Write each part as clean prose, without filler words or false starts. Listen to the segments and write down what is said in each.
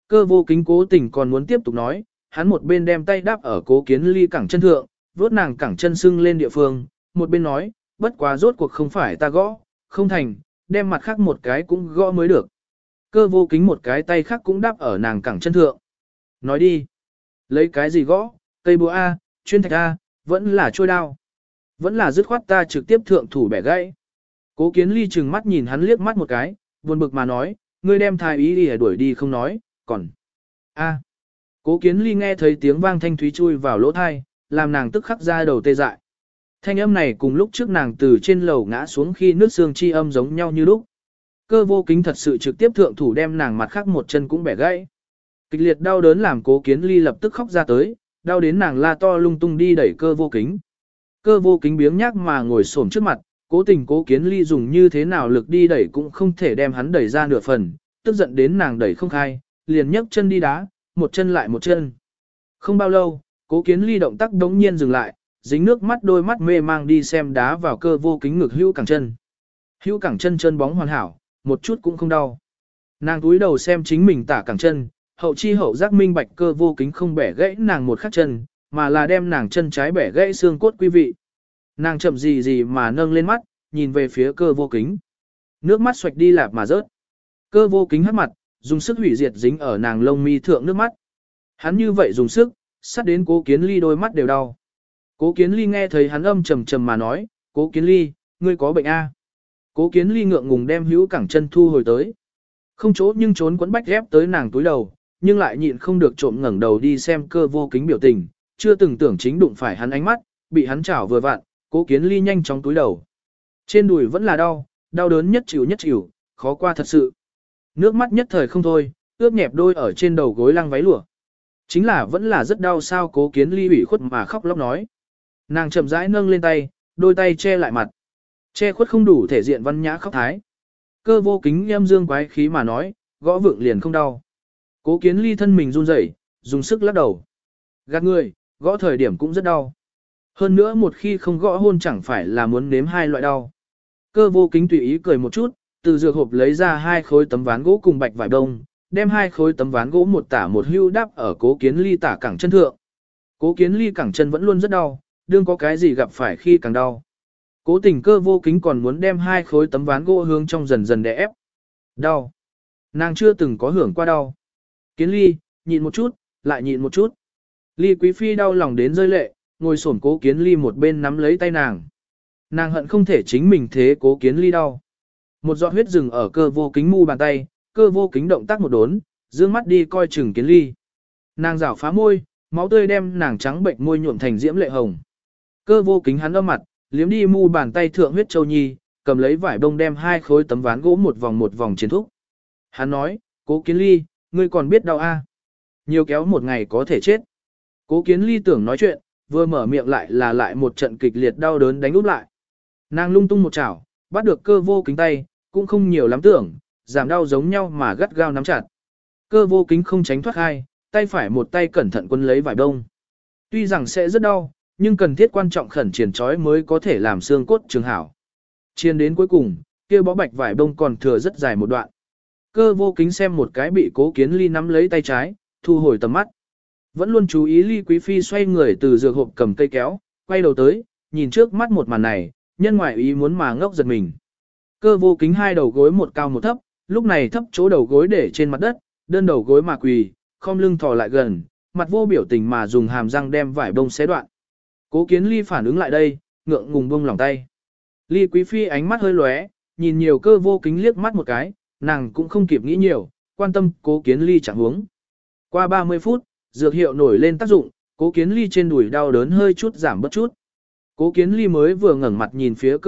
Cơ vô kính cố tình còn muốn tiếp tục nói, hắn một bên đem tay đáp ở cố kiến ly cẳng chân thượng, vuốt nàng cẳng chân sưng lên địa phương, một bên nói, bất quá rốt cuộc không phải ta gõ, không thành, đem mặt khác một cái cũng gõ mới được. Cơ vô kính một cái tay khác cũng đáp ở nàng cẳng chân thượng. Nói đi, lấy cái gì gõ, cây búa A, chuyên thạch A, vẫn là trôi đao. Vẫn là dứt khoát ta trực tiếp thượng thủ bẻ gãy. Cố kiến ly trừng mắt nhìn hắn liếc mắt một cái, buồn bực mà nói, ngươi đem thái ý đi đuổi đi không nói, còn... A. Cố kiến ly nghe thấy tiếng vang thanh thúy chui vào lỗ thai, làm nàng tức khắc ra đầu tê dại. Thanh âm này cùng lúc trước nàng từ trên lầu ngã xuống khi nước xương chi âm giống nhau như lúc. Cơ vô kính thật sự trực tiếp thượng thủ đem nàng mặt khác một chân cũng bẻ gãy. Kịch liệt đau đớn làm cố kiến ly lập tức khóc ra tới, đau đến nàng la to lung tung đi đẩy cơ vô kính. Cơ vô kính biếng nhác mà ngồi xổm trước mặt, cố tình cố kiến ly dùng như thế nào lực đi đẩy cũng không thể đem hắn đẩy ra nửa phần, tức giận đến nàng đẩy không khai, liền nhấc chân đi đá, một chân lại một chân. Không bao lâu, cố kiến ly động tác đống nhiên dừng lại, dính nước mắt đôi mắt mê mang đi xem đá vào cơ vô kính ngực hữu cẳng chân. Hữu cẳng chân chân bóng hoàn hảo, một chút cũng không đau. Nàng túi đầu xem chính mình tả cẳng chân, hậu chi hậu giác minh bạch cơ vô kính không bẻ gãy nàng một khắc chân, mà là đem nàng chân trái bẻ gãy xương cốt quý vị. Nàng chậm gì gì mà nâng lên mắt, nhìn về phía cơ vô kính. Nước mắt xoạch đi lạp mà rớt. Cơ vô kính hắt mặt, dùng sức hủy diệt dính ở nàng lông mi thượng nước mắt. Hắn như vậy dùng sức, sát đến cố kiến ly đôi mắt đều đau. Cố kiến ly nghe thấy hắn âm trầm trầm mà nói, cố kiến ly, ngươi có bệnh A. Cố kiến ly ngượng ngùng đem hữu cẳng chân thu hồi tới. Không chỗ nhưng trốn quấn bách ghép tới nàng túi đầu, nhưng lại nhịn không được trộm ngẩng đầu đi xem cơ vô kính biểu tình, chưa từng tưởng chính đụng phải hắn ánh mắt, bị hắn chảo vừa vặn, cố kiến ly nhanh chóng túi đầu. Trên đùi vẫn là đau, đau đớn nhất chịu, khó qua thật sự. Nước mắt nhất thời không thôi, ướt nhẹp đôi ở trên đầu gối lăng váy lụa. Chính là vẫn là rất đau sao cố kiến ly ủy khuất mà khóc lóc nói. Nàng chậm rãi nâng lên tay, đôi tay che lại mặt. Che khuất không đủ thể diện văn nhã khóc thái. Cơ vô kính em dương quái khí mà nói, gõ vượng liền không đau. Cố kiến ly thân mình run rẩy, dùng sức lắc đầu. Gạt người, gõ thời điểm cũng rất đau. Hơn nữa một khi không gõ hôn chẳng phải là muốn nếm hai loại đau. Cơ vô kính tùy ý cười một chút, từ dược hộp lấy ra 2 khối tấm ván gỗ cùng bạch vải đông, đem 2 khối tấm ván gỗ một tả một hưu đắp ở cố kiến ly tả cẳng chân thượng. Cố kiến ly cẳng chân vẫn luôn rất đau, đương có cái gì gặp phải khi càng đau. Cố tình cơ vô kính còn muốn đem 2 khối tấm ván gỗ hướng trong dần dần đè ép. Đau. Nàng chưa từng có hưởng qua đau. Kiến ly, nhịn một chút, lại nhịn một chút. Ly quý phi đau lòng đến rơi lệ, ngồi xổm cố kiến ly một bên nắm lấy tay nàng. Nàng hận không thể chính mình thế cố kiến ly đau. Một giọt huyết dừng ở cơ vô kính mu bàn tay, cơ vô kính động tác một đốn, dương mắt đi coi chừng kiến ly. Nàng rảo phá môi, máu tươi đem nàng trắng bệnh môi nhuộm thành diễm lệ hồng. Cơ vô kính hắn âm mặt, liếm đi mu bàn tay thượng huyết châu nhi, cầm lấy vải bông đem 2 khối tấm ván gỗ một vòng chiến thúc. Hắn nói, cố kiến ly, ngươi còn biết đau a? Nhiều kéo một ngày có thể chết. Cố kiến ly tưởng nói chuyện, vừa mở miệng lại một trận kịch liệt đau đớn đánh úp lại. Nàng lung tung một chảo, bắt được cơ vô kính tay, cũng không nhiều lắm tưởng, giảm đau giống nhau mà gắt gao nắm chặt. Cơ vô kính không tránh thoát hai, tay phải một tay cẩn thận quân lấy vải đông. Tuy rằng sẽ rất đau, nhưng cần thiết quan trọng khẩn triền trói mới có thể làm xương cốt trường hảo. Chiên đến cuối cùng, kia bó bạch vải đông còn thừa rất dài một đoạn. Cơ vô kính xem một cái bị cố kiến ly nắm lấy tay trái, thu hồi tầm mắt. Vẫn luôn chú ý ly quý phi xoay người từ dược hộp cầm cây kéo, quay đầu tới, nhìn trước mắt một màn này, nhân ngoại ý muốn mà ngốc giật mình. Cơ vô kính 2 đầu gối một cao một thấp, lúc này thấp chỗ đầu gối để trên mặt đất, đơn đầu gối mà quỳ, khom lưng thò lại gần, mặt vô biểu tình mà dùng hàm răng đem vải bông xé đoạn. Cố kiến ly phản ứng lại đây, ngượng ngùng buông lòng tay. Ly quý phi ánh mắt hơi lóe, nhìn nhiều cơ vô kính liếc mắt một cái, nàng cũng không kịp nghĩ nhiều, quan tâm cố kiến ly chẳng huống. Qua 30 phút, dược hiệu nổi lên tác dụng, cố kiến ly trên đùi đau đớn hơi chút giảm bớt chút. Cố kiến ly mới vừa ngẩng mặt nhìn phía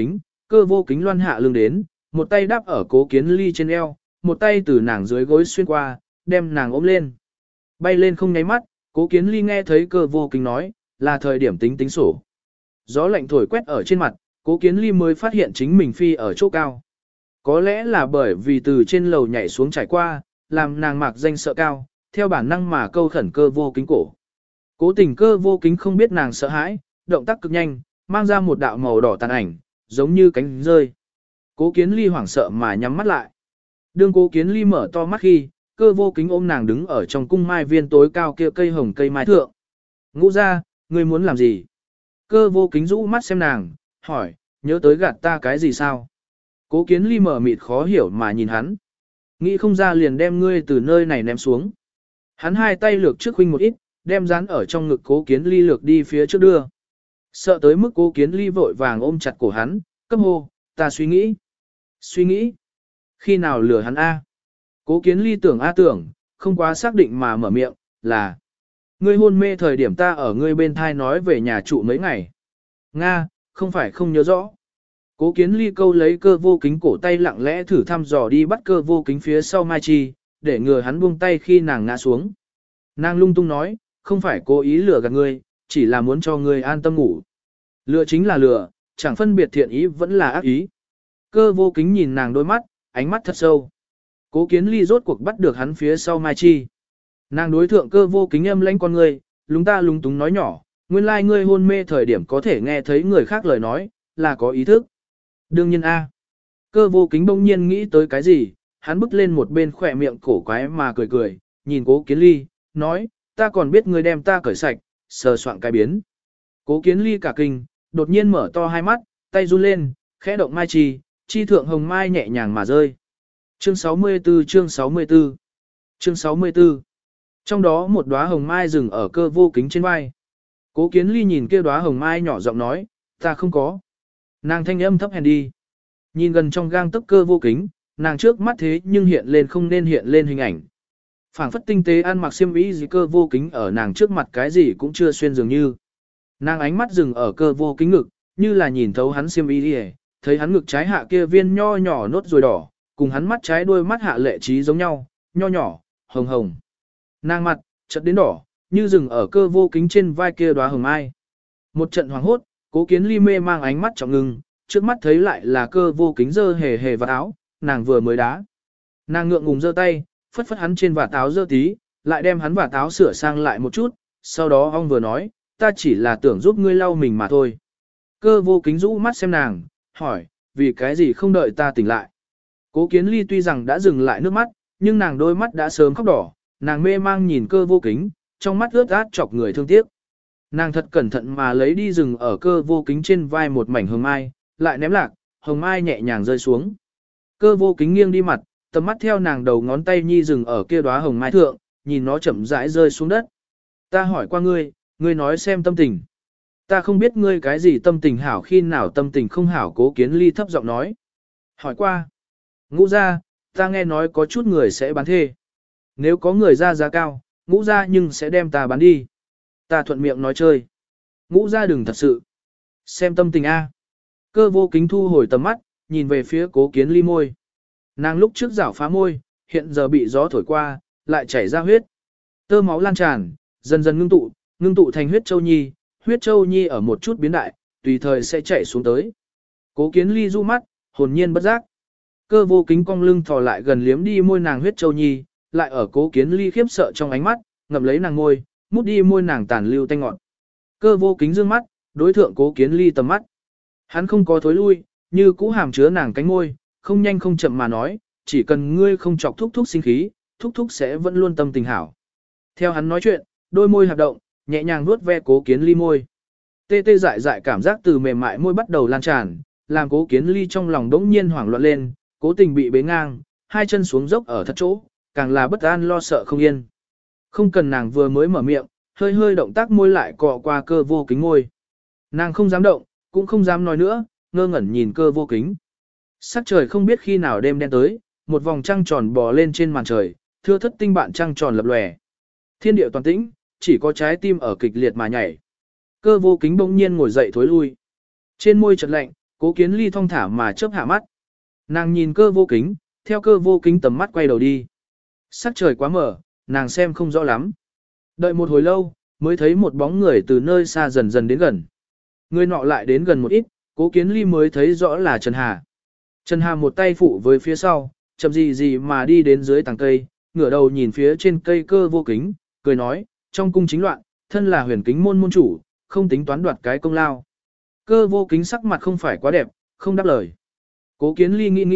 cơ vô kính loan hạ lưng đến, một tay đáp ở cố kiến ly trên eo, một tay từ nàng dưới gối xuyên qua, đem nàng ôm lên. Bay lên không nháy mắt, cố kiến ly nghe thấy cơ vô kính nói, là thời điểm tính tính sổ. Gió lạnh thổi quét ở trên mặt, cố kiến ly mới phát hiện chính mình phi ở chỗ cao. Có lẽ là bởi vì từ trên lầu nhảy xuống trải qua, làm nàng mạc danh sợ cao, theo bản năng mà câu khẩn cơ vô kính cổ. Cố tình cơ vô kính không biết nàng sợ hãi, động tác cực nhanh, mang ra một đạo màu đỏ tàn ảnh, giống như cánh rơi. Cố kiến ly hoảng sợ mà nhắm mắt lại. Đương cố kiến ly mở to mắt khi, Cơ Vô Kính ôm nàng đứng ở trong cung mai viên tối cao kia cây hồng cây mai thượng. Ngũ ra, ngươi muốn làm gì? Cơ Vô Kính rũ mắt xem nàng, hỏi, nhớ tới gạt ta cái gì sao? Cố Kiến Ly mở mịt khó hiểu mà nhìn hắn. Nghĩ không ra liền đem ngươi từ nơi này ném xuống. Hắn hai tay lược trước huynh một ít, đem dán ở trong ngực Cố Kiến Ly lược đi phía trước đưa. Sợ tới mức Cố Kiến Ly vội vàng ôm chặt cổ hắn, cấp hô, ta suy nghĩ. Suy nghĩ? Khi nào lừa hắn a? Cố Kiến Ly tưởng tưởng, không quá xác định mà mở miệng, là ngươi hôn mê thời điểm ta ở ngươi bên thai nói về nhà trụ mấy ngày. Nga, không phải không nhớ rõ. Cố Kiến Ly câu lấy Cơ Vô Kính cổ tay lặng lẽ thử thăm dò đi bắt Cơ Vô Kính phía sau Mai Chi, để ngừa hắn buông tay khi nàng ngã xuống. Nàng lung tung nói, không phải cố ý lừa gạt ngươi, chỉ là muốn cho ngươi an tâm ngủ. Lừa chính là lừa, chẳng phân biệt thiện ý vẫn là ác ý. Cơ Vô Kính nhìn nàng đôi mắt, ánh mắt thật sâu. Cố Kiến Ly rốt cuộc bắt được hắn phía sau Mai Chi. Nàng đối thượng Cơ Vô Kính âm lãnh con ngươi, lúng ta lúng túng nói nhỏ, nguyên lai ngươi hôn mê thời điểm có thể nghe thấy người khác lời nói, là có ý thức. Đương nhiên a. Cơ Vô Kính bỗng nhiên nghĩ tới cái gì, hắn bước lên một bên khỏe miệng cổ quái mà cười cười, nhìn Cố Kiến Ly, nói, ta còn biết ngươi đem ta cởi sạch, sờ soạn cái biến. Cố Kiến Ly cả kinh, đột nhiên mở to hai mắt, tay run lên, khẽ động Mai Chi, chi thượng hồng mai nhẹ nhàng mà rơi. Chương 64 chương 64 Chương 64 Trong đó một đóa hồng mai dừng ở Cơ Vô Kính trên vai. Cố Kiến Ly nhìn kia đóa hồng mai nhỏ giọng nói, ta không có. Nàng thanh âm thấp hèn đi. Nhìn gần trong gang tấc Cơ Vô Kính, nàng trước mắt thế nhưng hiện lên không nên hiện lên hình ảnh. Phảng phất tinh tế ăn mặc xiêm y gì Cơ Vô Kính ở nàng trước mặt cái gì cũng chưa xuyên dường như. Nàng ánh mắt dừng ở Cơ Vô Kính ngực, như là nhìn thấu hắn xiêm y đi, thấy hắn ngực trái hạ kia viên nho nhỏ nốt ruồi đỏ, cùng hắn mắt trái đôi mắt hạ lệ trí giống nhau, nho nhỏ, hồng hồng. Nàng mặt, chợt đến đỏ, như dừng ở Cơ Vô Kính trên vai kia đóa hồng mai. Một trận hoảng hốt, Cố Kiến Ly mê mang ánh mắt trọng ngưng, trước mắt thấy lại là Cơ Vô Kính giơ hề hề vào áo, nàng vừa mới đá. Nàng ngượng ngùng giơ tay, phất phất hắn trên vạt áo giơ tí, lại đem hắn vạt áo sửa sang lại một chút, sau đó ông vừa nói, ta chỉ là tưởng giúp ngươi lau mình mà thôi. Cơ Vô Kính rũ mắt xem nàng, hỏi, vì cái gì không đợi ta tỉnh lại. Cố Kiến Ly tuy rằng đã dừng lại nước mắt, nhưng nàng đôi mắt đã sớm khóc đỏ, nàng mê mang nhìn Cơ Vô Kính, trong mắt ướt át chọc người thương tiếc. Nàng thật cẩn thận mà lấy đi rừng ở Cơ Vô Kính trên vai một mảnh hồng mai, lại ném lạc, hồng mai nhẹ nhàng rơi xuống. Cơ Vô Kính nghiêng đi mặt, tầm mắt theo nàng đầu ngón tay nhi rừng ở kia đóa hồng mai thượng, nhìn nó chậm rãi rơi xuống đất. Ta hỏi qua ngươi, ngươi nói xem tâm tình. Ta không biết ngươi cái gì tâm tình hảo khi nào tâm tình không hảo. Cố Kiến Ly thấp giọng nói. Hỏi qua. Ngũ gia, ta nghe nói có chút người sẽ bán thê. Nếu có người ra giá cao, ngũ gia nhưng sẽ đem ta bán đi. Ta thuận miệng nói chơi. Ngũ gia đừng thật sự. Xem tâm tình A. Cơ Vô Kính thu hồi tầm mắt, nhìn về phía Cố Kiến Ly môi. Nàng lúc trước rảo phá môi, hiện giờ bị gió thổi qua, lại chảy ra huyết. Tơ máu lan tràn, dần dần ngưng tụ thành huyết châu nhi. Huyết châu nhi ở một chút biến đại, tùy thời sẽ chảy xuống tới. Cố Kiến Ly du mắt, hồn nhiên bất giác. Cơ Vô Kính cong lưng thò lại gần liếm đi môi nàng huyết châu nhi, lại ở Cố Kiến Ly khiếp sợ trong ánh mắt, ngậm lấy nàng môi, mút đi môi nàng tàn lưu tanh ngọt. Cơ Vô Kính dương mắt, đối thượng Cố Kiến Ly tầm mắt. Hắn không có thối lui, như cũ hàm chứa nàng cánh môi, không nhanh không chậm mà nói, chỉ cần ngươi không chọc thúc thúc sinh khí, thúc thúc sẽ vẫn luôn tâm tình hảo. Theo hắn nói chuyện, đôi môi hoạt động, nhẹ nhàng vuốt ve Cố Kiến Ly môi. Tê tê dại dại cảm giác từ mềm mại môi bắt đầu lan tràn, làm Cố Kiến Ly trong lòng đống nhiên hoảng loạn lên, cố tình bị bế ngang, hai chân xuống dốc ở thật chỗ, càng là bất an lo sợ không yên. Không cần nàng vừa mới mở miệng, hơi hơi động tác môi lại cọ qua Cơ Vô Kính môi. Nàng không dám động, cũng không dám nói nữa, ngơ ngẩn nhìn Cơ Vô Kính. Sắc trời không biết khi nào đêm đen tới, một vòng trăng tròn bò lên trên màn trời, thưa thất tinh bạn trăng tròn lập lòe. Thiên địa toàn tĩnh, chỉ có trái tim ở kịch liệt mà nhảy. Cơ Vô Kính bỗng nhiên ngồi dậy thối lui. Trên môi chợt lạnh, Cố Kiến Ly thong thả mà chớp hạ mắt. Nàng nhìn Cơ Vô Kính, theo Cơ Vô Kính tầm mắt quay đầu đi. Sắc trời quá mở, nàng xem không rõ lắm. Đợi một hồi lâu, mới thấy một bóng người từ nơi xa dần dần đến gần. Người nọ lại đến gần một ít, Cố Kiến Ly mới thấy rõ là Trần Hà. Trần Hà một tay phụ với phía sau, chậm gì gì mà đi đến dưới tàng cây, ngửa đầu nhìn phía trên cây Cơ Vô Kính, cười nói, trong cung chính loạn, thân là huyền kính môn môn chủ, không tính toán đoạt cái công lao. Cơ Vô Kính sắc mặt không phải quá đẹp, không đáp lời. Cố Kiến Ly nghĩ nghĩ,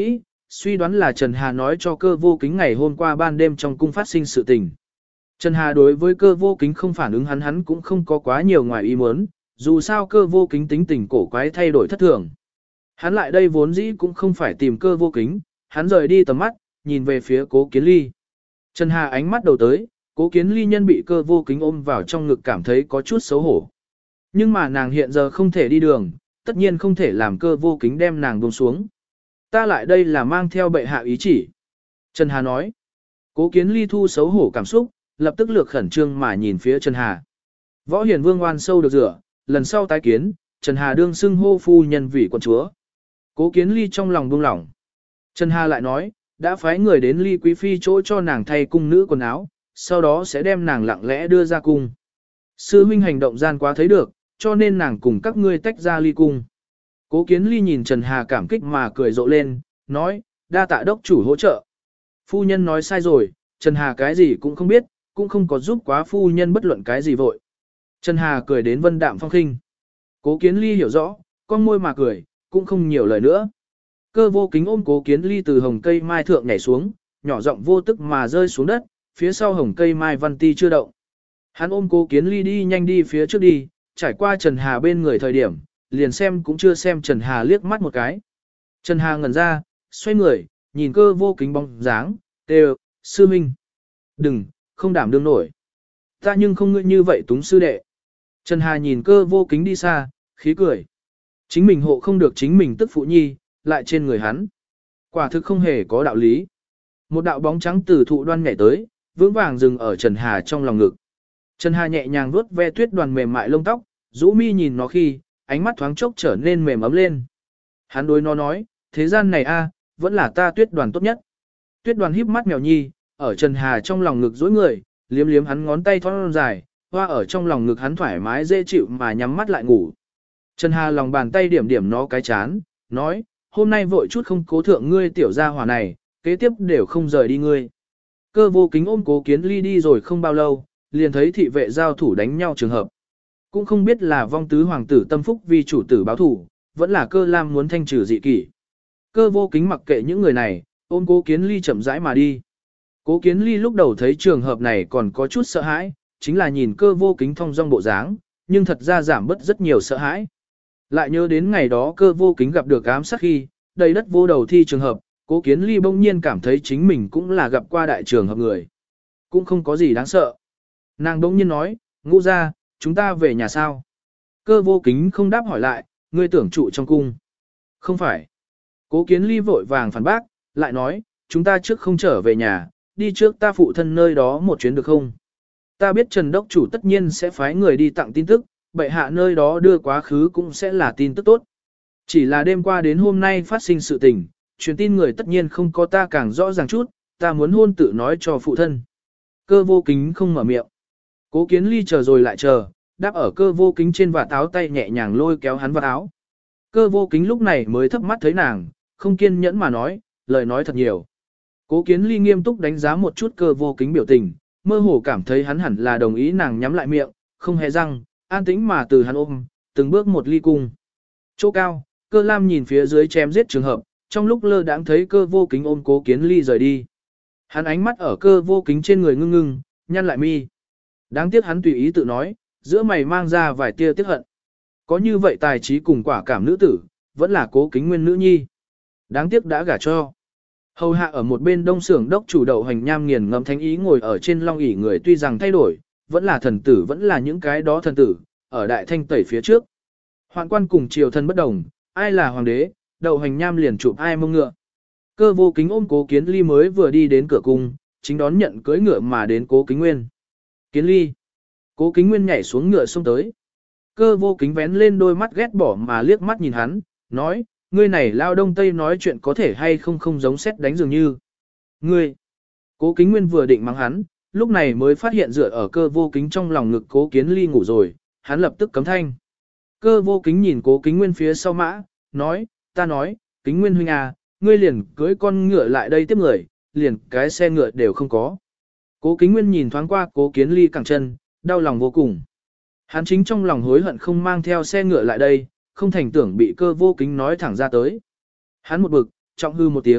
suy đoán là Trần Hà nói cho Cơ Vô Kính ngày hôm qua ban đêm trong cung phát sinh sự tình. Trần Hà đối với Cơ Vô Kính không phản ứng hắn cũng không có quá nhiều ngoài ý muốn, dù sao Cơ Vô Kính tính tình cổ quái thay đổi thất thường. Hắn lại đây vốn dĩ cũng không phải tìm Cơ Vô Kính, hắn rời đi tầm mắt, nhìn về phía Cố Kiến Ly. Trần Hà ánh mắt đầu tới, Cố Kiến Ly nhân bị Cơ Vô Kính ôm vào trong ngực cảm thấy có chút xấu hổ. Nhưng mà nàng hiện giờ không thể đi đường, tất nhiên không thể làm Cơ Vô Kính đem nàng buông xuống. Ta lại đây là mang theo bệ hạ ý chỉ. Trần Hà nói. Cố Kiến Ly thu xấu hổ cảm xúc, lập tức lược khẩn trương mà nhìn phía Trần Hà. Võ Hiền Vương oan sâu được rửa, lần sau tái kiến, Trần Hà đương xưng hô phu nhân vì quận chúa. Cố Kiến Ly trong lòng buông lỏng. Trần Hà lại nói, đã phái người đến Ly Quý Phi chỗ cho nàng thay cung nữ quần áo, sau đó sẽ đem nàng lặng lẽ đưa ra cung. Sư huynh hành động gian quá thấy được, cho nên nàng cùng các ngươi tách ra ly cung. Cố Kiến Ly nhìn Trần Hà cảm kích mà cười rộ lên, nói, đa tạ đốc chủ hỗ trợ. Phu nhân nói sai rồi, Trần Hà cái gì cũng không biết, cũng không có giúp quá phu nhân bất luận cái gì vội. Trần Hà cười đến vân đạm phong khinh. Cố Kiến Ly hiểu rõ, con môi mà cười, cũng không nhiều lời nữa. Cơ Vô Kính ôm Cố Kiến Ly từ hồng cây mai thượng nhảy xuống, nhỏ giọng vô tức mà rơi xuống đất, phía sau hồng cây mai văn ti chưa động. Hắn ôm Cố Kiến Ly đi nhanh đi phía trước đi, trải qua Trần Hà bên người thời điểm, liền xem cũng chưa xem Trần Hà liếc mắt một cái. Trần Hà ngẩn ra, xoay người, nhìn Cơ Vô Kính bóng dáng, kêu, sư minh. Đừng, không đảm đương nổi. Ta nhưng không ngươi như vậy túng sư đệ. Trần Hà nhìn Cơ Vô Kính đi xa, khí cười. Chính mình hộ không được chính mình tức phụ nhi, lại trên người hắn. Quả thực không hề có đạo lý. Một đạo bóng trắng từ thụ đoan nhảy tới, vững vàng dừng ở Trần Hà trong lòng ngực. Trần Hà nhẹ nhàng vuốt ve tuyết đoàn mềm mại lông tóc, rũ mi nhìn nó khi, ánh mắt thoáng chốc trở nên mềm ấm lên. Hắn đối nó nói, thế gian này a, vẫn là ta tuyết đoàn tốt nhất. Tuyết đoàn híp mắt mèo nhi, ở Trần Hà trong lòng ngực dối người, liếm liếm hắn ngón tay thon dài, hoa ở trong lòng ngực hắn thoải mái dễ chịu mà nhắm mắt lại ngủ. Trần Hà lòng bàn tay điểm điểm nó cái chán, nói, hôm nay vội chút không cố thượng ngươi tiểu gia hỏa này, kế tiếp đều không rời đi ngươi. Cơ Vô Kính ôm Cố Kiến Ly đi rồi không bao lâu, liền thấy thị vệ giao thủ đánh nhau trường hợp. Cũng không biết là vong tứ hoàng tử tâm phúc vì chủ tử báo thủ, vẫn là Cơ Lam muốn thanh trừ dị kỷ. Cơ Vô Kính mặc kệ những người này, ôm Cố Kiến Ly chậm rãi mà đi. Cố Kiến Ly lúc đầu thấy trường hợp này còn có chút sợ hãi, chính là nhìn Cơ Vô Kính thong dong bộ dáng, nhưng thật ra giảm bớt rất nhiều sợ hãi. Lại nhớ đến ngày đó Cơ Vô Kính gặp được ám sát khi, đầy đất vô đầu thi trường hợp, Cố Kiến Ly bỗng nhiên cảm thấy chính mình cũng là gặp qua đại trường hợp người. Cũng không có gì đáng sợ. Nàng bỗng nhiên nói, Ngũ gia, chúng ta về nhà sao? Cơ Vô Kính không đáp hỏi lại, ngươi tưởng trụ trong cung. Không phải. Cố Kiến Ly vội vàng phản bác, lại nói, chúng ta trước không trở về nhà, đi trước ta phụ thân nơi đó một chuyến được không? Ta biết Trần Đốc Chủ tất nhiên sẽ phái người đi tặng tin tức, bệ hạ nơi đó đưa quá khứ cũng sẽ là tin tức tốt. Chỉ là đêm qua đến hôm nay phát sinh sự tình, truyền tin người tất nhiên không có ta càng rõ ràng chút, ta muốn hôn tự nói cho phụ thân. Cơ Vô Kính không mở miệng. Cố Kiến Ly chờ rồi lại chờ, đáp ở Cơ Vô Kính trên vạt áo tay nhẹ nhàng lôi kéo hắn vạt áo. Cơ Vô Kính lúc này mới thấp mắt thấy nàng, không kiên nhẫn mà nói, lời nói thật nhiều. Cố Kiến Ly nghiêm túc đánh giá một chút Cơ Vô Kính biểu tình, mơ hồ cảm thấy hắn hẳn là đồng ý nàng nhắm lại miệng, không hề răng, an tĩnh mà từ hắn ôm, từng bước một ly cung. Chỗ cao, Cơ Lam nhìn phía dưới chém giết trường hợp, trong lúc lơ đãng thấy Cơ Vô Kính ôm Cố Kiến Ly rời đi. Hắn ánh mắt ở Cơ Vô Kính trên người ngưng ngưng, nhăn lại mi. Đáng tiếc hắn tùy ý tự nói, giữa mày mang ra vài tia tiếc hận. Có như vậy tài trí cùng quả cảm nữ tử, vẫn là Cố Kính Nguyên nữ nhi. Đáng tiếc đã gả cho. Hầu hạ ở một bên đông xưởng đốc chủ đậu hành nham nghiền ngẫm thánh ý ngồi ở trên long ỷ người tuy rằng thay đổi, vẫn là thần tử vẫn là những cái đó thần tử, ở đại thanh tẩy phía trước. Hoạn quan cùng triều thần bất đồng, ai là hoàng đế, đậu hành nham liền chụp ai mông ngựa. Cơ Vô Kính ôm Cố Kiến Ly mới vừa đi đến cửa cung, chính đón nhận cưỡi ngựa mà đến Cố Kính Nguyên. Kiến Ly. Cố Kính Nguyên nhảy xuống ngựa xông tới. Cơ Vô Kính vén lên đôi mắt ghét bỏ mà liếc mắt nhìn hắn, nói, ngươi này lao đông tây nói chuyện có thể hay không không giống sét đánh dường như. Ngươi. Cố Kính Nguyên vừa định mắng hắn, lúc này mới phát hiện dựa ở Cơ Vô Kính trong lòng ngực Cố Kiến Ly ngủ rồi, hắn lập tức cấm thanh. Cơ Vô Kính nhìn Cố Kính Nguyên phía sau mã, nói, ta nói, Kính Nguyên huynh à, ngươi liền cưới con ngựa lại đây tiếp người, liền cái xe ngựa đều không có. Cố Kính Nguyên nhìn thoáng qua Cố Kiến Ly cẳng chân, đau lòng vô cùng. Hắn chính trong lòng hối hận không mang theo xe ngựa lại đây, không thành tưởng bị Cơ Vô Kính nói thẳng ra tới. Hắn một bực, trọng hư một tiếng,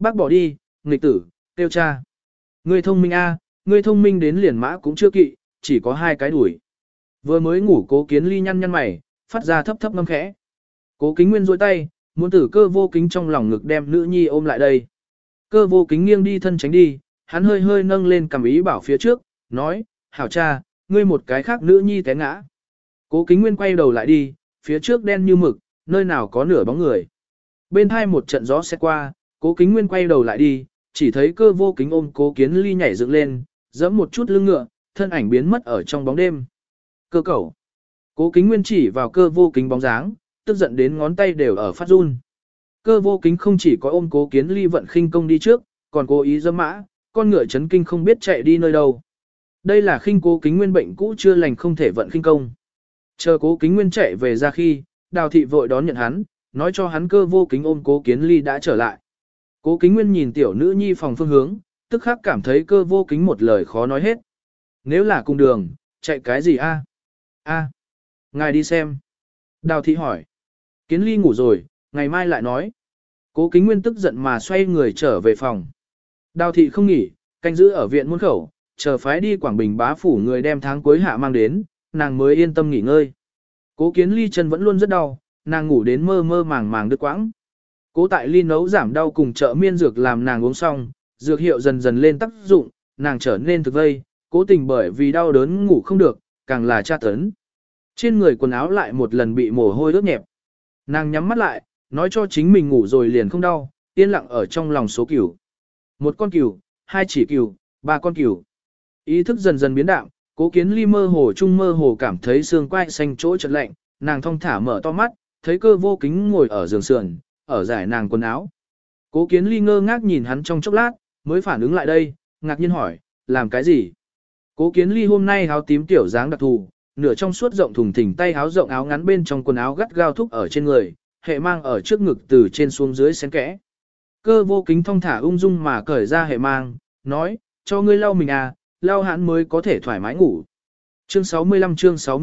bác bỏ đi, nghịch tử, tiêu cha. Ngươi thông minh a, ngươi thông minh đến liền mã cũng chưa kỵ, chỉ có 2 cái đuổi. Vừa mới ngủ Cố Kiến Ly nhăn nhăn mày, phát ra thấp thấp ngâm khẽ. Cố Kính Nguyên duỗi tay, muốn Tử Cơ Vô Kính trong lòng ngực đem nữ nhi ôm lại đây. Cơ Vô Kính nghiêng đi thân tránh đi, hắn hơi hơi nâng lên cầm ý bảo phía trước, nói, hảo cha, ngươi một cái khác nữ nhi té ngã. Cố Kính Nguyên quay đầu lại đi, phía trước đen như mực, nơi nào có nửa bóng người. Bên hai một trận gió sẽ qua, Cố Kính Nguyên quay đầu lại đi, chỉ thấy Cơ Vô Kính ôm Cố Kiến Ly nhảy dựng lên, giẫm một chút lưng ngựa, thân ảnh biến mất ở trong bóng đêm. Cơ cẩu. Cố Kính Nguyên chỉ vào Cơ Vô Kính bóng dáng, tức giận đến ngón tay đều ở phát run. Cơ Vô Kính không chỉ có ôm Cố Kiến Ly vận khinh công đi trước, còn cố ý dâm mã, con ngựa chấn kinh không biết chạy đi nơi đâu. Đây là khinh Cố Kính Nguyên bệnh cũ chưa lành không thể vận khinh công. Chờ Cố Kính Nguyên chạy về ra khi, Đào thị vội đón nhận hắn, nói cho hắn Cơ Vô Kính ôm Cố Kiến Ly đã trở lại. Cố Kính Nguyên nhìn tiểu nữ nhi phòng phương hướng, tức khắc cảm thấy Cơ Vô Kính một lời khó nói hết. Nếu là cùng đường, chạy cái gì a? A, ngài đi xem. Đào thị hỏi. Kiến Ly ngủ rồi, ngày mai lại nói. Cố Kính Nguyên tức giận mà xoay người trở về phòng. Đào thị không nghỉ, canh giữ ở viện môn khẩu, chờ phái đi Quảng Bình bá phủ người đem tháng cuối hạ mang đến, nàng mới yên tâm nghỉ ngơi. Cố Kiến Ly chân vẫn luôn rất đau, nàng ngủ đến mơ mơ màng màng đứt quãng. Cố Tại Ly nấu giảm đau cùng trợ miên dược làm nàng uống xong, dược hiệu dần dần lên tác dụng, nàng trở nên thực vây, cố tình bởi vì đau đớn ngủ không được, càng là tra tấn. Trên người quần áo lại một lần bị mồ hôi ướt nhẹp. Nàng nhắm mắt lại, nói cho chính mình ngủ rồi liền không đau, yên lặng ở trong lòng số cửu. 1 con cửu, 2 chỉ cửu, 3 con cửu. Ý thức dần dần biến đạm, Cố Kiến Ly mơ hồ cảm thấy xương quai xanh chỗ chợt lạnh, nàng thong thả mở to mắt, thấy Cơ Vô Kính ngồi ở giường sườn, ở giải nàng quần áo. Cố Kiến Ly ngơ ngác nhìn hắn trong chốc lát, mới phản ứng lại đây, ngạc nhiên hỏi, làm cái gì? Cố Kiến Ly hôm nay áo tím tiểu dáng đặc thù, nửa trong suốt rộng thùng thình tay áo rộng áo ngắn bên trong quần áo gắt gao thúc ở trên người, hệ mang ở trước ngực từ trên xuống dưới xén kẽ. Cơ Vô Kính thong thả ung dung mà cởi ra hệ mang, nói, cho ngươi lau mình à, lau hãn mới có thể thoải mái ngủ. Chương 65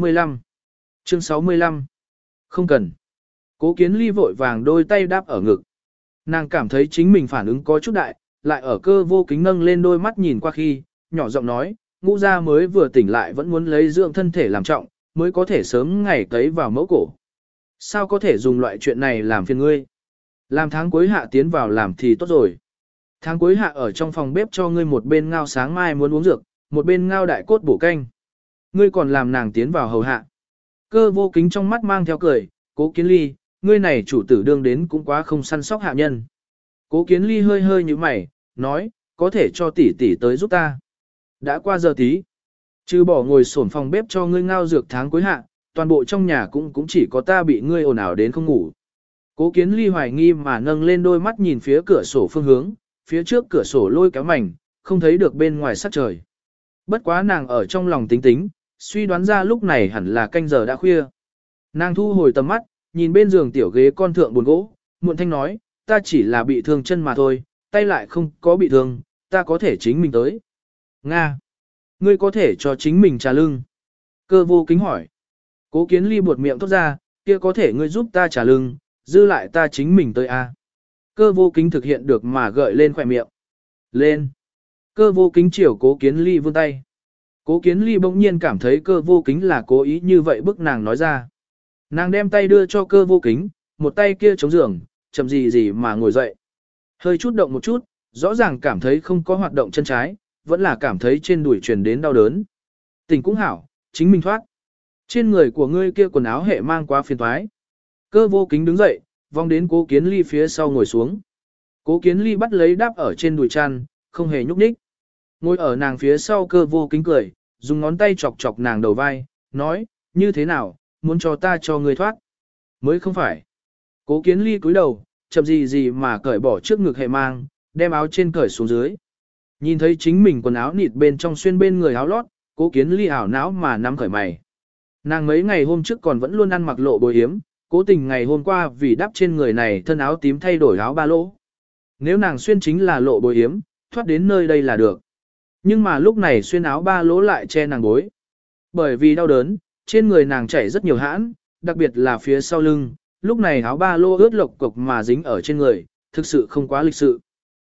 Chương 65 Không cần. Cố Kiến Ly vội vàng đôi tay đáp ở ngực. Nàng cảm thấy chính mình phản ứng có chút đại, lại ở Cơ Vô Kính nâng lên đôi mắt nhìn qua khi, nhỏ giọng nói, ngũ gia mới vừa tỉnh lại vẫn muốn lấy dưỡng thân thể làm trọng, mới có thể sớm ngày cấy vào mẫu cổ. Sao có thể dùng loại chuyện này làm phiền ngươi? Làm tháng cuối hạ tiến vào làm thì tốt rồi. Tháng cuối hạ ở trong phòng bếp cho ngươi một bên ngao sáng mai muốn uống dược, một bên ngao đại cốt bổ canh. Ngươi còn làm nàng tiến vào hầu hạ. Cơ Vô Kính trong mắt mang theo cười, Cố Kiến Ly, ngươi này chủ tử đương đến cũng quá không săn sóc hạ nhân. Cố Kiến Ly hơi hơi như mày, nói, có thể cho tỷ tỷ tới giúp ta. Đã qua giờ tí. Trừ bỏ ngồi xổm phòng bếp cho ngươi ngao dược tháng cuối hạ, toàn bộ trong nhà cũng chỉ có ta bị ngươi ồn ào đến không ngủ. Cố Kiến Ly hoài nghi mà nâng lên đôi mắt nhìn phía cửa sổ phương hướng, phía trước cửa sổ lôi kéo mảnh, không thấy được bên ngoài sắc trời. Bất quá nàng ở trong lòng tính tính, suy đoán ra lúc này hẳn là canh giờ đã khuya. Nàng thu hồi tầm mắt, nhìn bên giường tiểu ghế con thượng buồn gỗ, muộn thanh nói, ta chỉ là bị thương chân mà thôi, tay lại không có bị thương, ta có thể chính mình tới. Nga! Ngươi có thể cho chính mình trà lưng. Cơ Vô Kính hỏi. Cố Kiến Ly buột miệng thốt ra, kia có thể ngươi giúp ta trà lưng, dư lại ta chính mình tới a. Cơ Vô Kính thực hiện được mà gợi lên khỏe miệng. Lên! Cơ Vô Kính chiều Cố Kiến Ly vươn tay. Cố Kiến Ly bỗng nhiên cảm thấy Cơ Vô Kính là cố ý như vậy bức nàng nói ra. Nàng đem tay đưa cho Cơ Vô Kính, một tay kia chống giường, chậm gì mà ngồi dậy. Hơi chút động một chút, rõ ràng cảm thấy không có hoạt động chân trái, vẫn là cảm thấy trên đùi truyền đến đau đớn. Tình cũng hảo, chính mình thoát. Trên người của ngươi kia quần áo hệ mang quá phiền toái. Cơ Vô Kính đứng dậy, vòng đến Cố Kiến Ly phía sau ngồi xuống. Cố Kiến Ly bắt lấy đáp ở trên đùi chăn, không hề nhúc nhích. Ngồi ở nàng phía sau Cơ Vô Kính cười, dùng ngón tay chọc chọc nàng đầu vai, nói, như thế nào, muốn cho ta cho ngươi thoát. Mới không phải. Cố Kiến Ly cúi đầu, chậm gì mà cởi bỏ trước ngực hệ mang, đem áo trên cởi xuống dưới. Nhìn thấy chính mình quần áo nịt bên trong xuyên bên người áo lót, Cố Kiến Ly ảo não mà nắm khởi mày. Nàng mấy ngày hôm trước còn vẫn luôn ăn mặc lộ bồi hiếm, cố tình ngày hôm qua vì đắp trên người này thân áo tím thay đổi áo ba lỗ. Nếu nàng xuyên chính là lộ bồi hiếm, thoát đến nơi đây là được. Nhưng mà lúc này xuyên áo ba lỗ lại che nàng gối. Bởi vì đau đớn, trên người nàng chảy rất nhiều hãn, đặc biệt là phía sau lưng, lúc này áo ba lỗ ướt lộc cục mà dính ở trên người, thực sự không quá lịch sự.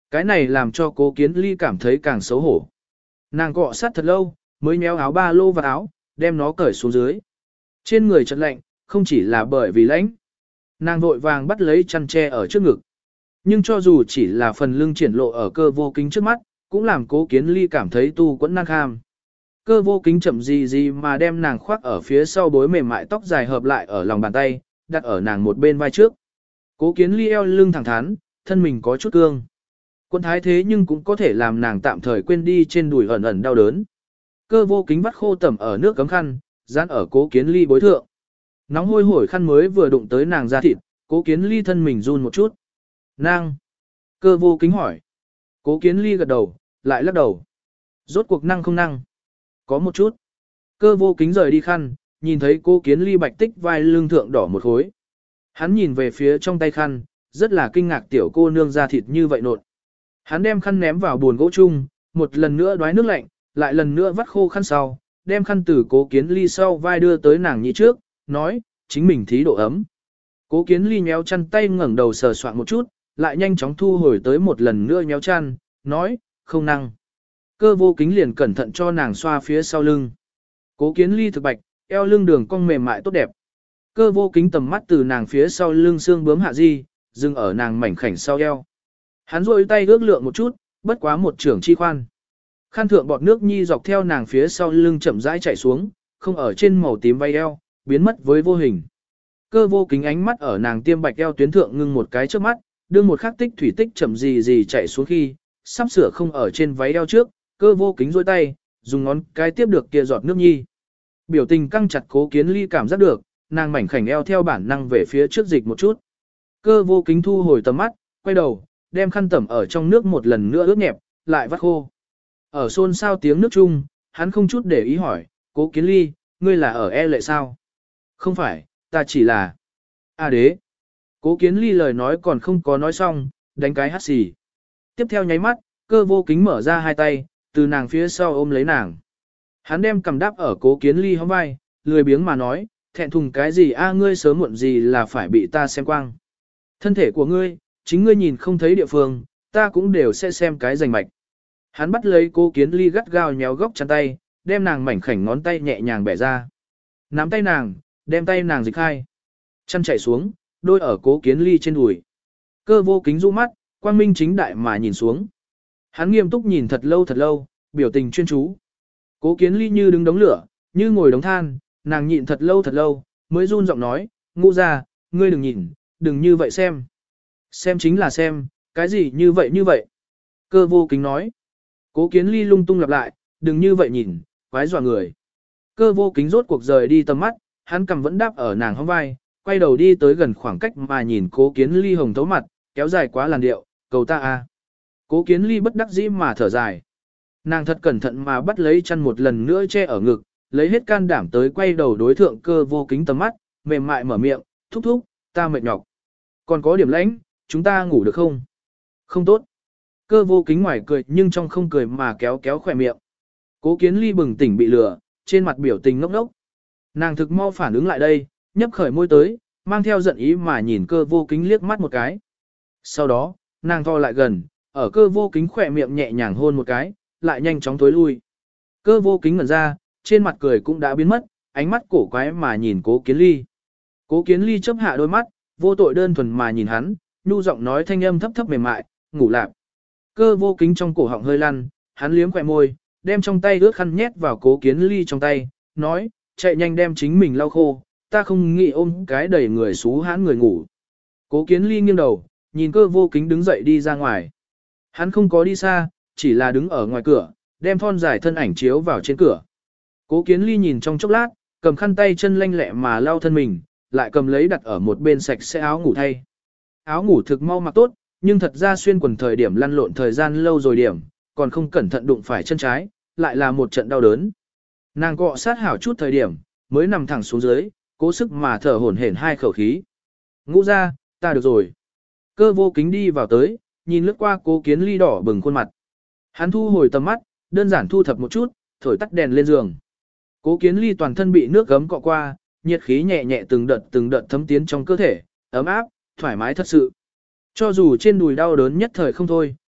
Cái này làm cho Cố Kiến Ly cảm thấy càng xấu hổ. Nàng cọ sát thật lâu, mới nhéo áo ba lô và áo, đem nó cởi xuống dưới. Trên người chợt lạnh, không chỉ là bởi vì lạnh. Nàng vội vàng bắt lấy chăn tre ở trước ngực. Nhưng cho dù chỉ là phần lưng triển lộ ở Cơ Vô Kính trước mắt, cũng làm Cố Kiến Ly cảm thấy tu quẫn năng kham. Cơ Vô Kính chậm gì gì mà đem nàng khoác ở phía sau bối mềm mại tóc dài hợp lại ở lòng bàn tay, đặt ở nàng một bên vai trước. Cố Kiến Ly eo lưng thẳng thắn, thân mình có chút cương. Quân thái thế nhưng cũng có thể làm nàng tạm thời quên đi trên đùi ẩn ẩn đau đớn. Cơ Vô Kính vắt khô tẩm ở nước cấm khăn, dán ở Cố Kiến Ly bối thượng. Nóng hôi hổi khăn mới vừa đụng tới nàng da thịt, Cố Kiến Ly thân mình run một chút. Nàng! Cơ Vô Kính hỏi. Cố Kiến Ly gật đầu, lại lắc đầu. Rốt cuộc năng không năng? Có một chút. Cơ Vô Kính rời đi khăn, nhìn thấy Cố Kiến Ly bạch tích vai lưng thượng đỏ một khối. Hắn nhìn về phía trong tay khăn, rất là kinh ngạc tiểu cô nương da thịt như vậy nộn. Hắn đem khăn ném vào buồn gỗ chung, một lần nữa đoái nước lạnh, lại lần nữa vắt khô khăn sau, đem khăn từ Cố Kiến Ly sau vai đưa tới nàng nhị trước, nói, chính mình thí độ ấm. Cố Kiến Ly nhéo chăn tay ngẩng đầu sờ soạn một chút, lại nhanh chóng thu hồi tới một lần nữa nhéo chăn, nói, không năng. Cơ Vô Kính liền cẩn thận cho nàng xoa phía sau lưng. Cố Kiến Ly thực bạch, eo lưng đường cong mềm mại tốt đẹp. Cơ Vô Kính tầm mắt từ nàng phía sau lưng xương bướm hạ di, dừng ở nàng mảnh khảnh sau eo. Hắn rôi tay ước lượng một chút, bất quá một trưởng chi khoan. Khăn thượng bọt nước nhi dọc theo nàng phía sau lưng chậm rãi chảy xuống, không ở trên màu tím vai eo, biến mất với vô hình. Cơ Vô Kính ánh mắt ở nàng tiêm bạch eo tuyến thượng ngưng một cái trước mắt, đưa một khắc tích thủy tích chậm gì gì chảy xuống khi, sắp sửa không ở trên váy eo trước, Cơ Vô Kính rôi tay, dùng ngón cái tiếp được kia giọt nước nhi. Biểu tình căng chặt Cố Kiến Ly cảm giác được, nàng mảnh khảnh eo theo bản năng về phía trước dịch một chút. Cơ Vô Kính thu hồi tầm mắt, quay đầu, đem khăn tẩm ở trong nước một lần nữa ướt nhẹp, lại vắt khô. Ở xôn xao tiếng nước chung, hắn không chút để ý hỏi, Cố Kiến Ly, ngươi là ở e lệ sao? Không phải, ta chỉ là... Đế. Cố Kiến Ly lời nói còn không có nói xong, đánh cái hắt xì. Tiếp theo nháy mắt, Cơ Vô Kính mở ra hai tay, từ nàng phía sau ôm lấy nàng. Hắn đem cầm đáp ở Cố Kiến Ly hông vai, lười biếng mà nói, thẹn thùng cái gì ngươi sớm muộn gì là phải bị ta xem quang. Thân thể của ngươi, chính ngươi nhìn không thấy địa phương, ta cũng đều sẽ xem cái rành mạch. Hắn bắt lấy Cố Kiến Ly gắt gao nhéo góc chăn tay, đem nàng mảnh khảnh ngón tay nhẹ nhàng bẻ ra. Nắm tay nàng, đem tay nàng dịch khai. Chăn chạy xuống, đôi ở Cố Kiến Ly trên đùi. Cơ Vô Kính rũ mắt, quang minh chính đại mà nhìn xuống. Hắn nghiêm túc nhìn thật lâu, biểu tình chuyên chú. Cố Kiến Ly như đứng đống lửa, như ngồi đống than, nàng nhịn thật lâu, mới run giọng nói, Ngũ ra, ngươi đừng nhìn, đừng như vậy xem. Xem chính là xem, cái gì như vậy. Cơ Vô Kính nói. Cố Kiến Ly lung tung lặp lại, đừng như vậy nhìn, quái dọa người. Cơ Vô Kính rốt cuộc rời đi tầm mắt, hắn cầm vẫn đáp ở nàng hông vai, quay đầu đi tới gần khoảng cách mà nhìn Cố Kiến Ly hồng thấu mặt, kéo dài quá làn điệu, cầu ta a. Cố Kiến Ly bất đắc dĩ mà thở dài. Nàng thật cẩn thận mà bắt lấy chăn một lần nữa che ở ngực, lấy hết can đảm tới quay đầu đối thượng Cơ Vô Kính tầm mắt, mềm mại mở miệng, thúc thúc, ta mệt nhọc. Còn có điểm lãnh, chúng ta ngủ được không? Không tốt. Cơ Vô Kính ngoài cười nhưng trong không cười mà kéo khỏe miệng. Cố Kiến Ly bừng tỉnh bị lừa, trên mặt biểu tình ngốc ngốc. Nàng thực mau phản ứng lại đây, nhấp khởi môi tới, mang theo giận ý mà nhìn Cơ Vô Kính liếc mắt một cái. Sau đó, nàng thò lại gần, ở Cơ Vô Kính khỏe miệng nhẹ nhàng hôn một cái, lại nhanh chóng tối lui. Cơ Vô Kính ngẩn ra, trên mặt cười cũng đã biến mất, ánh mắt cổ quái mà nhìn Cố Kiến Ly. Cố Kiến Ly chớp hạ đôi mắt, vô tội đơn thuần mà nhìn hắn, nhu giọng nói thanh âm thấp thấp mềm mại, ngủ lạp. Cơ Vô Kính trong cổ họng hơi lăn, hắn liếm khỏe môi, đem trong tay ướt khăn nhét vào Cố Kiến Ly trong tay, nói, chạy nhanh đem chính mình lau khô, ta không nghĩ ôm cái đầy người xú hãn người ngủ. Cố Kiến Ly nghiêng đầu, nhìn Cơ Vô Kính đứng dậy đi ra ngoài. Hắn không có đi xa, chỉ là đứng ở ngoài cửa, đem thon dài thân ảnh chiếu vào trên cửa. Cố Kiến Ly nhìn trong chốc lát, cầm khăn tay chân lanh lẹ mà lau thân mình, lại cầm lấy đặt ở một bên sạch sẽ áo ngủ thay. Áo ngủ thực mau mặc tốt, nhưng thật ra xuyên quần thời điểm lăn lộn thời gian lâu rồi điểm, còn không cẩn thận đụng phải chân trái, lại là một trận đau đớn. Nàng cọ sát hảo chút thời điểm, mới nằm thẳng xuống dưới, cố sức mà thở hổn hển hai khẩu khí. Ngũ ra, ta được rồi. Cơ Vô Kính đi vào tới, nhìn lướt qua Cố Kiến Ly đỏ bừng khuôn mặt. Hắn thu hồi tầm mắt, đơn giản thu thập một chút, thổi tắt đèn lên giường. Cố Kiến Ly toàn thân bị nước gấm cọ qua, nhiệt khí nhẹ nhẹ từng đợt thấm tiến trong cơ thể, ấm áp, thoải mái thật sự. Cho dù trên đùi đau đớn nhất thời không thôi,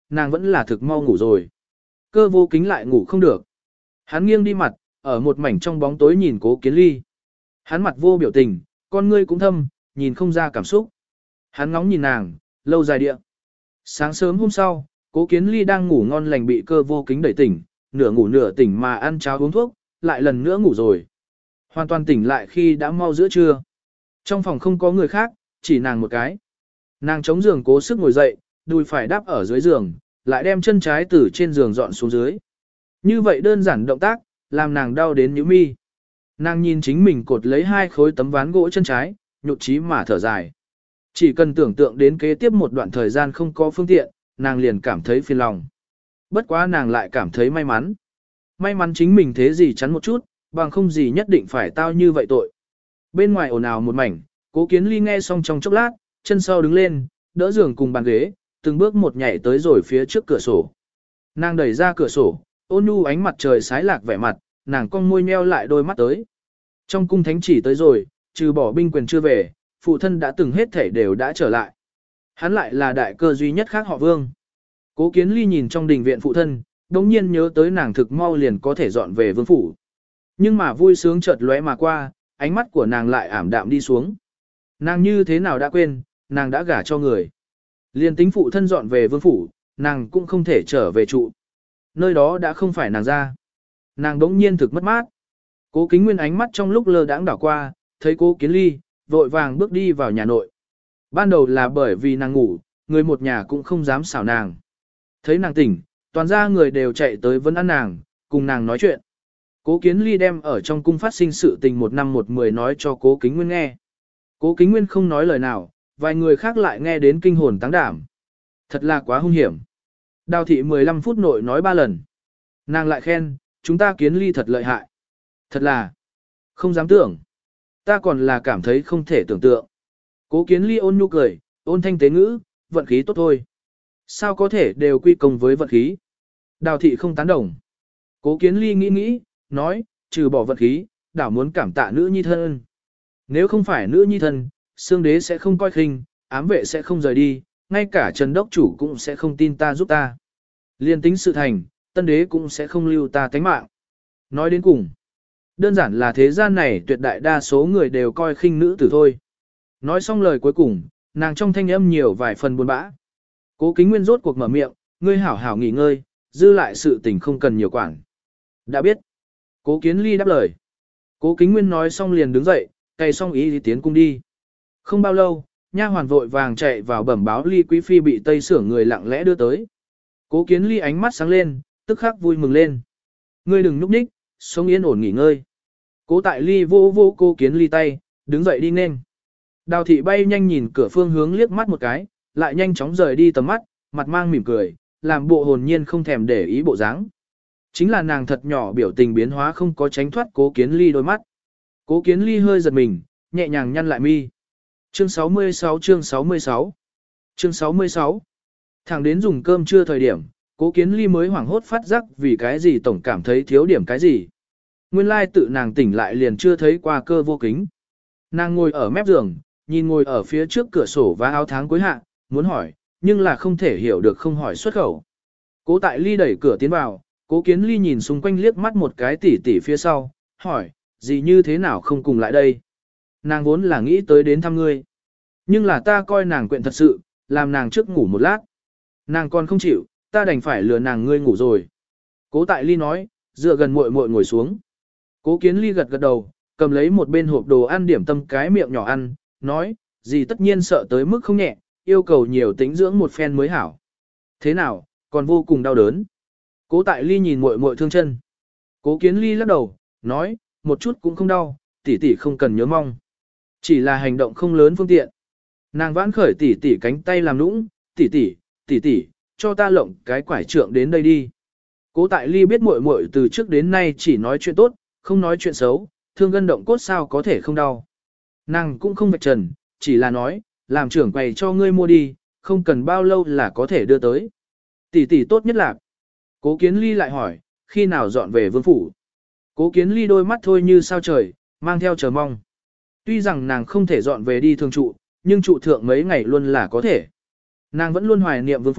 nàng vẫn là thực mau ngủ rồi. Cơ vô kính lại ngủ không được. Hắn nghiêng đi mặt, ở một mảnh trong bóng tối nhìn Cố Kiến Ly. Hắn mặt vô biểu tình, con ngươi cũng thâm, nhìn không ra cảm xúc. Hắn ngóng nhìn nàng, lâu dài địa. Sáng sớm hôm sau, Cố Kiến Ly đang ngủ ngon lành bị Cơ vô kính đẩy tỉnh, nửa ngủ nửa tỉnh mà ăn cháo uống thuốc, lại lần nữa ngủ rồi. Hoàn toàn tỉnh lại khi đã mau giữa trưa. Trong phòng không có người khác, chỉ nàng một cái. Nàng chống giường cố sức ngồi dậy, đùi phải đắp ở dưới giường, lại đem chân trái từ trên giường dọn xuống dưới. Như vậy đơn giản động tác, làm nàng đau đến nhíu mi. Nàng nhìn chính mình cột lấy 2 khối tấm ván gỗ chân trái, nhụt chí mà thở dài. Chỉ cần tưởng tượng đến kế tiếp một đoạn thời gian không có phương tiện, nàng liền cảm thấy phiền lòng. Bất quá nàng lại cảm thấy may mắn. May mắn chính mình thế gì chắn một chút, bằng không gì nhất định phải tao như vậy tội. Bên ngoài ồn ào một mảnh, Cố Kiến Ly nghe xong trong chốc lát, chân sau đứng lên, đỡ giường cùng bàn ghế, từng bước một nhảy tới rồi phía trước cửa sổ. Nàng đẩy ra cửa sổ, ôn nhu ánh mặt trời sái lạc vẻ mặt, nàng cong môi nheo lại đôi mắt tới. Trong cung thánh chỉ tới rồi, trừ bỏ binh quyền chưa về, phụ thân đã từng hết thể đều đã trở lại. Hắn lại là đại cơ duy nhất khác họ Vương. Cố Kiến Ly nhìn trong đình viện phụ thân, đống nhiên nhớ tới nàng thực mau liền có thể dọn về vương phủ. Nhưng mà vui sướng chợt lóe mà qua, ánh mắt của nàng lại ảm đạm đi xuống. Nàng như thế nào đã quên, nàng đã gả cho người. Liên tính phụ thân dọn về vương phủ, nàng cũng không thể trở về trụ. Nơi đó đã không phải nàng ra. Nàng đống nhiên thực mất mát. Cố Kính Nguyên ánh mắt trong lúc lơ đãng đảo qua, thấy Cố Kiến Ly, vội vàng bước đi vào nhà nội. Ban đầu là bởi vì nàng ngủ, người một nhà cũng không dám xảo nàng. Thấy nàng tỉnh, toàn ra người đều chạy tới vấn an nàng, cùng nàng nói chuyện. Cố Kiến Ly đem ở trong cung phát sinh sự tình 1 năm 1 10 nói cho Cố Kính Nguyên nghe. Cố Kính Nguyên không nói lời nào, vài người khác lại nghe đến kinh hồn táng đảm. Thật là quá hung hiểm. Đào thị 15 phút nội nói 3 lần. Nàng lại khen, chúng ta Kiến Ly thật lợi hại. Thật là, không dám tưởng. Ta còn là cảm thấy không thể tưởng tượng. Cố Kiến Ly ôn nhu cười, ôn thanh tế ngữ, vận khí tốt thôi. Sao có thể đều quy công với vận khí? Đào thị không tán đồng. Cố Kiến Ly nghĩ nghĩ, nói, trừ bỏ vận khí, đảo muốn cảm tạ nữ nhi thân. Nếu không phải nữ nhi thân, Sương Đế sẽ không coi khinh, ám vệ sẽ không rời đi, ngay cả Trần Đốc Chủ cũng sẽ không tin ta giúp ta. Liên tính sự thành, Tân Đế cũng sẽ không lưu ta tánh mạng. Nói đến cùng, đơn giản là thế gian này tuyệt đại đa số người đều coi khinh nữ tử thôi. Nói xong lời cuối cùng, nàng trong thanh âm nhiều vài phần buồn bã. Cố Kính Nguyên rốt cuộc mở miệng, ngươi hảo hảo nghỉ ngơi, dư lại sự tình không cần nhiều quản. Đã biết. Cố Kiến Ly đáp lời. Cố Kính Nguyên nói xong liền đứng dậy, cày xong ý đi tiến cung đi. Không bao lâu, nha hoàn vội vàng chạy vào bẩm báo Ly quý phi bị Tây Sưởng người lặng lẽ đưa tới. Cố Kiến Ly ánh mắt sáng lên, tức khắc vui mừng lên. Ngươi đừng nhúc nhích, sống yên ổn nghỉ ngơi. Cố Tại Ly vô vô Cố Kiến Ly tay, đứng dậy đi nên. Đào thị bay nhanh nhìn cửa phương hướng liếc mắt một cái, lại nhanh chóng rời đi tầm mắt, mặt mang mỉm cười, làm bộ hồn nhiên không thèm để ý bộ dáng. Chính là nàng thật nhỏ biểu tình biến hóa không có tránh thoát Cố Kiến Ly đôi mắt. Cố Kiến Ly hơi giật mình, nhẹ nhàng nhăn lại mi. Chương 66 chương 66 Chương 66 Thẳng đến dùng cơm trưa thời điểm, Cố Kiến Ly mới hoảng hốt phát giác vì cái gì tổng cảm thấy thiếu điểm cái gì. Nguyên lai tự nàng tỉnh lại liền chưa thấy qua Cơ vô kính. Nàng ngồi ở mép giường, nhìn ngồi ở phía trước cửa sổ và áo tháng cuối hạ, muốn hỏi, nhưng là không thể hiểu được không hỏi xuất khẩu. Cố Tại Ly đẩy cửa tiến vào, Cố Kiến Ly nhìn xung quanh liếc mắt một cái tỉ tỉ phía sau, hỏi, gì như thế nào không cùng lại đây? Nàng vốn là nghĩ tới đến thăm ngươi. Nhưng là ta coi nàng quyện thật sự, làm nàng trước ngủ một lát. Nàng còn không chịu, ta đành phải lừa nàng ngươi ngủ rồi. Cố Tại Ly nói, dựa gần muội muội ngồi xuống. Cố Kiến Ly gật gật đầu, cầm lấy một bên hộp đồ ăn điểm tâm cái miệng nhỏ ăn, nói, gì tất nhiên sợ tới mức không nhẹ, yêu cầu nhiều tĩnh dưỡng một phen mới hảo. Thế nào, còn vô cùng đau đớn. Cố Tại Ly nhìn muội muội thương chân. Cố Kiến Ly lắc đầu, nói, một chút cũng không đau, tỷ tỷ không cần nhớ mong. Chỉ là hành động không lớn phương tiện. Nàng vãn khởi tỷ tỷ cánh tay làm nũng, tỷ tỷ, cho ta lộng cái quải trượng đến đây đi. Cố Tại Ly biết muội muội từ trước đến nay chỉ nói chuyện tốt, không nói chuyện xấu, thương gân động cốt sao có thể không đau. Nàng cũng không vạch trần, chỉ là nói, làm trưởng quầy cho ngươi mua đi, không cần bao lâu là có thể đưa tới. Tỷ tỷ tốt nhất là. Cố Kiến Ly lại hỏi, khi nào dọn về vương phủ. Cố Kiến Ly đôi mắt thôi như sao trời, mang theo chờ mong. Tuy rằng nàng không thể dọn về đi thường trụ, nhưng trụ thượng mấy ngày luôn là có thể. Nàng vẫn luôn hoài niệm vương phủ,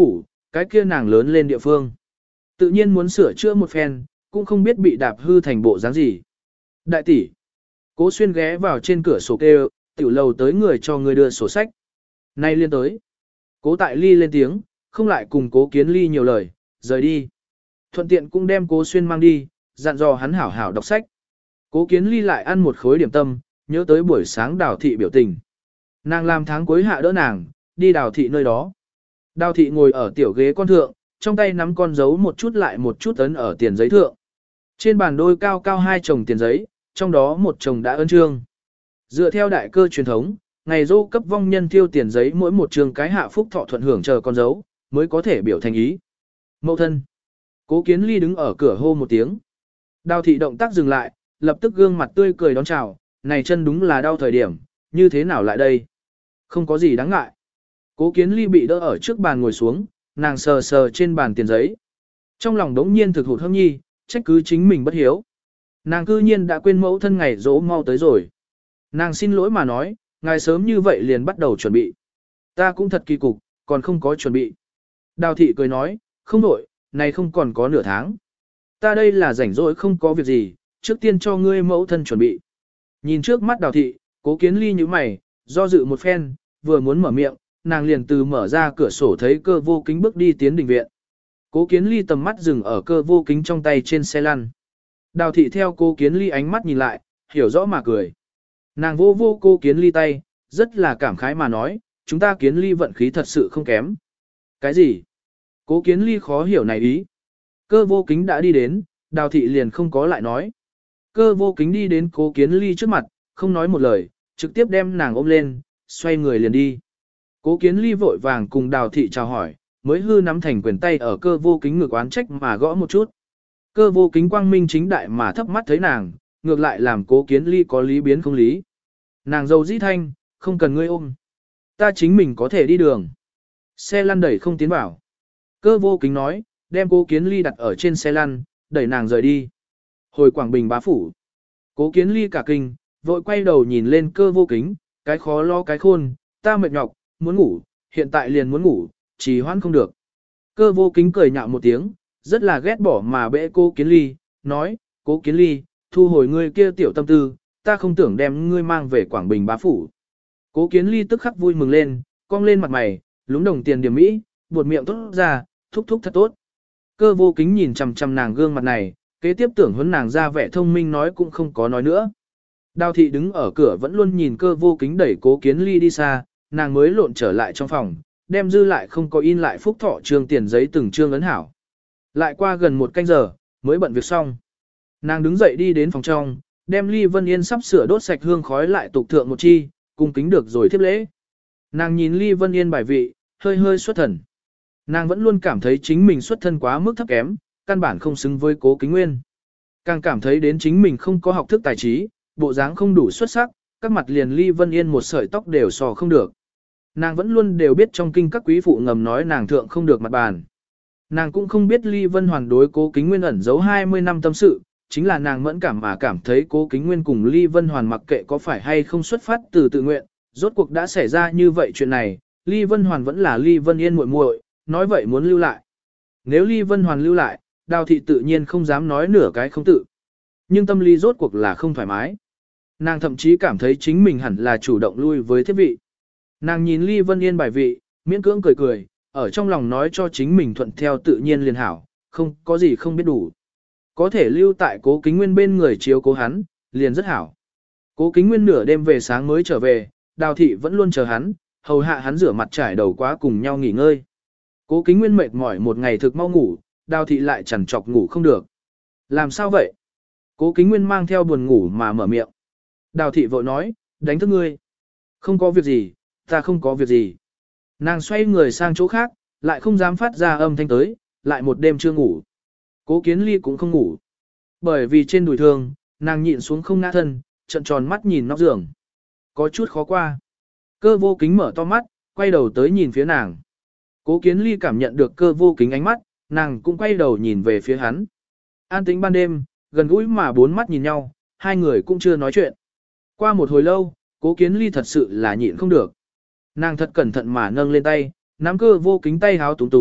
cái kia nàng lớn lên địa phương. Tự nhiên muốn sửa chữa một phen, cũng không biết bị đạp hư thành bộ dáng gì. Đại tỷ, Cố Xuyên ghé vào trên cửa sổ kêu, tiểu lầu tới người cho người đưa sổ sách. Nay liên tới. Cố Tại Ly lên tiếng, không lại cùng Cố Kiến Ly nhiều lời, rời đi. Thuận tiện cũng đem Cố Xuyên mang đi, dặn dò hắn hảo hảo đọc sách. Cố Kiến Ly lại ăn một khối điểm tâm, nhớ tới buổi sáng Đào thị biểu tình. Nàng làm tháng cuối hạ đỡ nàng, đi Đào thị nơi đó. Đào thị ngồi ở tiểu ghế con thượng, trong tay nắm con dấu một chút lại một chút ấn ở tiền giấy thượng. Trên bàn đôi cao cao hai chồng tiền giấy, trong đó một chồng đã ấn trương. Dựa theo đại cơ truyền thống, ngày dô cấp vong nhân tiêu tiền giấy mỗi một trường cái hạ phúc thọ thuận hưởng chờ con dấu, mới có thể biểu thành ý. Mậu thân. Cố Kiến Ly đứng ở cửa hô một tiếng. Đào thị động tác dừng lại, lập tức gương mặt tươi cười đón chào, này chân đúng là đau thời điểm, như thế nào lại đây? Không có gì đáng ngại. Cố Kiến Ly bị đỡ ở trước bàn ngồi xuống, nàng sờ sờ trên bàn tiền giấy. Trong lòng đống nhiên thực hụt hâm nhi, trách cứ chính mình bất hiếu. Nàng cư nhiên đã quên mẫu thân ngày dỗ mau tới rồi. Nàng xin lỗi mà nói, ngài sớm như vậy liền bắt đầu chuẩn bị. Ta cũng thật kỳ cục, còn không có chuẩn bị. Đào thị cười nói, không đổi, này không còn có nửa tháng. Ta đây là rảnh rỗi không có việc gì, trước tiên cho ngươi mẫu thân chuẩn bị. Nhìn trước mắt Đào thị, Cố Kiến Ly như mày, do dự một phen, vừa muốn mở miệng, nàng liền từ mở ra cửa sổ thấy Cơ Vô Kính bước đi tiến đình viện. Cố Kiến Ly tầm mắt dừng ở Cơ Vô Kính trong tay trên xe lăn. Đào thị theo Cố Kiến Ly ánh mắt nhìn lại, hiểu rõ mà cười. Nàng vô vô Cố Kiến Ly tay, rất là cảm khái mà nói, chúng ta Kiến Ly vận khí thật sự không kém. Cái gì? Cố Kiến Ly khó hiểu này ý. Cơ Vô Kính đã đi đến, Đào thị liền không có lại nói. Cơ Vô Kính đi đến Cố Kiến Ly trước mặt, không nói một lời, trực tiếp đem nàng ôm lên, xoay người liền đi. Cố Kiến Ly vội vàng cùng Đào thị chào hỏi, mới hư nắm thành quyền tay ở Cơ Vô Kính ngực oán trách mà gõ một chút. Cơ Vô Kính quang minh chính đại mà thấp mắt thấy nàng, ngược lại làm Cố Kiến Ly có lý biến không lý. Nàng dâu dĩ thanh, không cần ngươi ôm. Ta chính mình có thể đi đường. Xe lăn đẩy không tiến vào. Cơ Vô Kính nói, đem Cố Kiến Ly đặt ở trên xe lăn, đẩy nàng rời đi. Hồi Quảng Bình bá phủ. Cố Kiến Ly cả kinh, vội quay đầu nhìn lên Cơ Vô Kính, cái khó lo cái khôn, ta mệt nhọc, muốn ngủ, hiện tại liền muốn ngủ, trì hoãn không được. Cơ Vô Kính cười nhạo một tiếng, rất là ghét bỏ mà bẽ Cố Kiến Ly, nói, Cố Kiến Ly, thu hồi ngươi kia tiểu tâm tư, ta không tưởng đem ngươi mang về Quảng Bình bá phủ. Cố Kiến Ly tức khắc vui mừng lên, cong lên mặt mày, lúng đồng tiền điểm mỹ, buột miệng tốt ra, thúc thúc thật tốt. Cơ Vô Kính nhìn chằm chằm nàng gương mặt này, kế tiếp tưởng huấn nàng ra vẻ thông minh nói cũng không có nói nữa. Đào thị đứng ở cửa vẫn luôn nhìn Cơ Vô Kính đẩy Cố Kiến Ly đi xa, nàng mới lộn trở lại trong phòng, đem dư lại không có in lại phúc thọ trương tiền giấy từng trương ấn hảo. Lại qua gần một canh giờ, mới bận việc xong. Nàng đứng dậy đi đến phòng trong, đem ly Vân Yên sắp sửa đốt sạch hương khói lại tục thượng một chi, cung kính được rồi thiếp lễ. Nàng nhìn ly Vân Yên bài vị, hơi hơi xuất thần. Nàng vẫn luôn cảm thấy chính mình xuất thân quá mức thấp kém, căn bản không xứng với Cố Kính Nguyên. Càng cảm thấy đến chính mình không có học thức tài trí, bộ dáng không đủ xuất sắc, các mặt liền ly Vân Yên một sợi tóc đều sò không được. Nàng vẫn luôn đều biết trong kinh các quý phụ ngầm nói nàng thượng không được mặt bàn. Nàng cũng không biết ly Vân Hoàn đối Cố Kính Nguyên ẩn giấu 20 năm tâm sự, chính là nàng mẫn cảm mà cảm thấy Cố Kính Nguyên cùng ly Vân Hoàn mặc kệ có phải hay không xuất phát từ tự nguyện, rốt cuộc đã xảy ra như vậy chuyện này, ly Vân Hoàn vẫn là ly Vân Yên muội muội, nói vậy muốn lưu lại. Nếu ly Vân Hoàn lưu lại, Đào thị tự nhiên không dám nói nửa cái không tự. Nhưng tâm lý rốt cuộc là không thoải mái. Nàng thậm chí cảm thấy chính mình hẳn là chủ động lui với thiết vị. Nàng nhìn ly Vân Yên bài vị, miễn cưỡng cười cười, ở trong lòng nói cho chính mình thuận theo tự nhiên liền hảo, không có gì không biết đủ. Có thể lưu tại Cố Kính Nguyên bên người chiếu cố hắn, liền rất hảo. Cố Kính Nguyên nửa đêm về sáng mới trở về, Đào thị vẫn luôn chờ hắn, hầu hạ hắn rửa mặt trải đầu quá cùng nhau nghỉ ngơi. Cố Kính Nguyên mệt mỏi một ngày thực mau ngủ, Đào thị lại chằn chọc ngủ không được. Làm sao vậy? Cố Kính Nguyên mang theo buồn ngủ mà mở miệng. Đào thị vội nói, đánh thức ngươi. Không có việc gì, ta không có việc gì. Nàng xoay người sang chỗ khác, lại không dám phát ra âm thanh tới, lại một đêm chưa ngủ. Cố Kiến Ly cũng không ngủ. Bởi vì trên đùi thương, nàng nhịn xuống không ngã thân, trợn tròn mắt nhìn nóc giường. Có chút khó qua. Cơ Vô Kính mở to mắt, quay đầu tới nhìn phía nàng. Cố Kiến Ly cảm nhận được Cơ Vô Kính ánh mắt, nàng cũng quay đầu nhìn về phía hắn. An tĩnh ban đêm, gần gũi mà bốn mắt nhìn nhau, hai người cũng chưa nói chuyện. Qua một hồi lâu, Cố Kiến Ly thật sự là nhịn không được. Nàng thật cẩn thận mà nâng lên tay, nắm Cơ Vô Kính tay háo túm túm,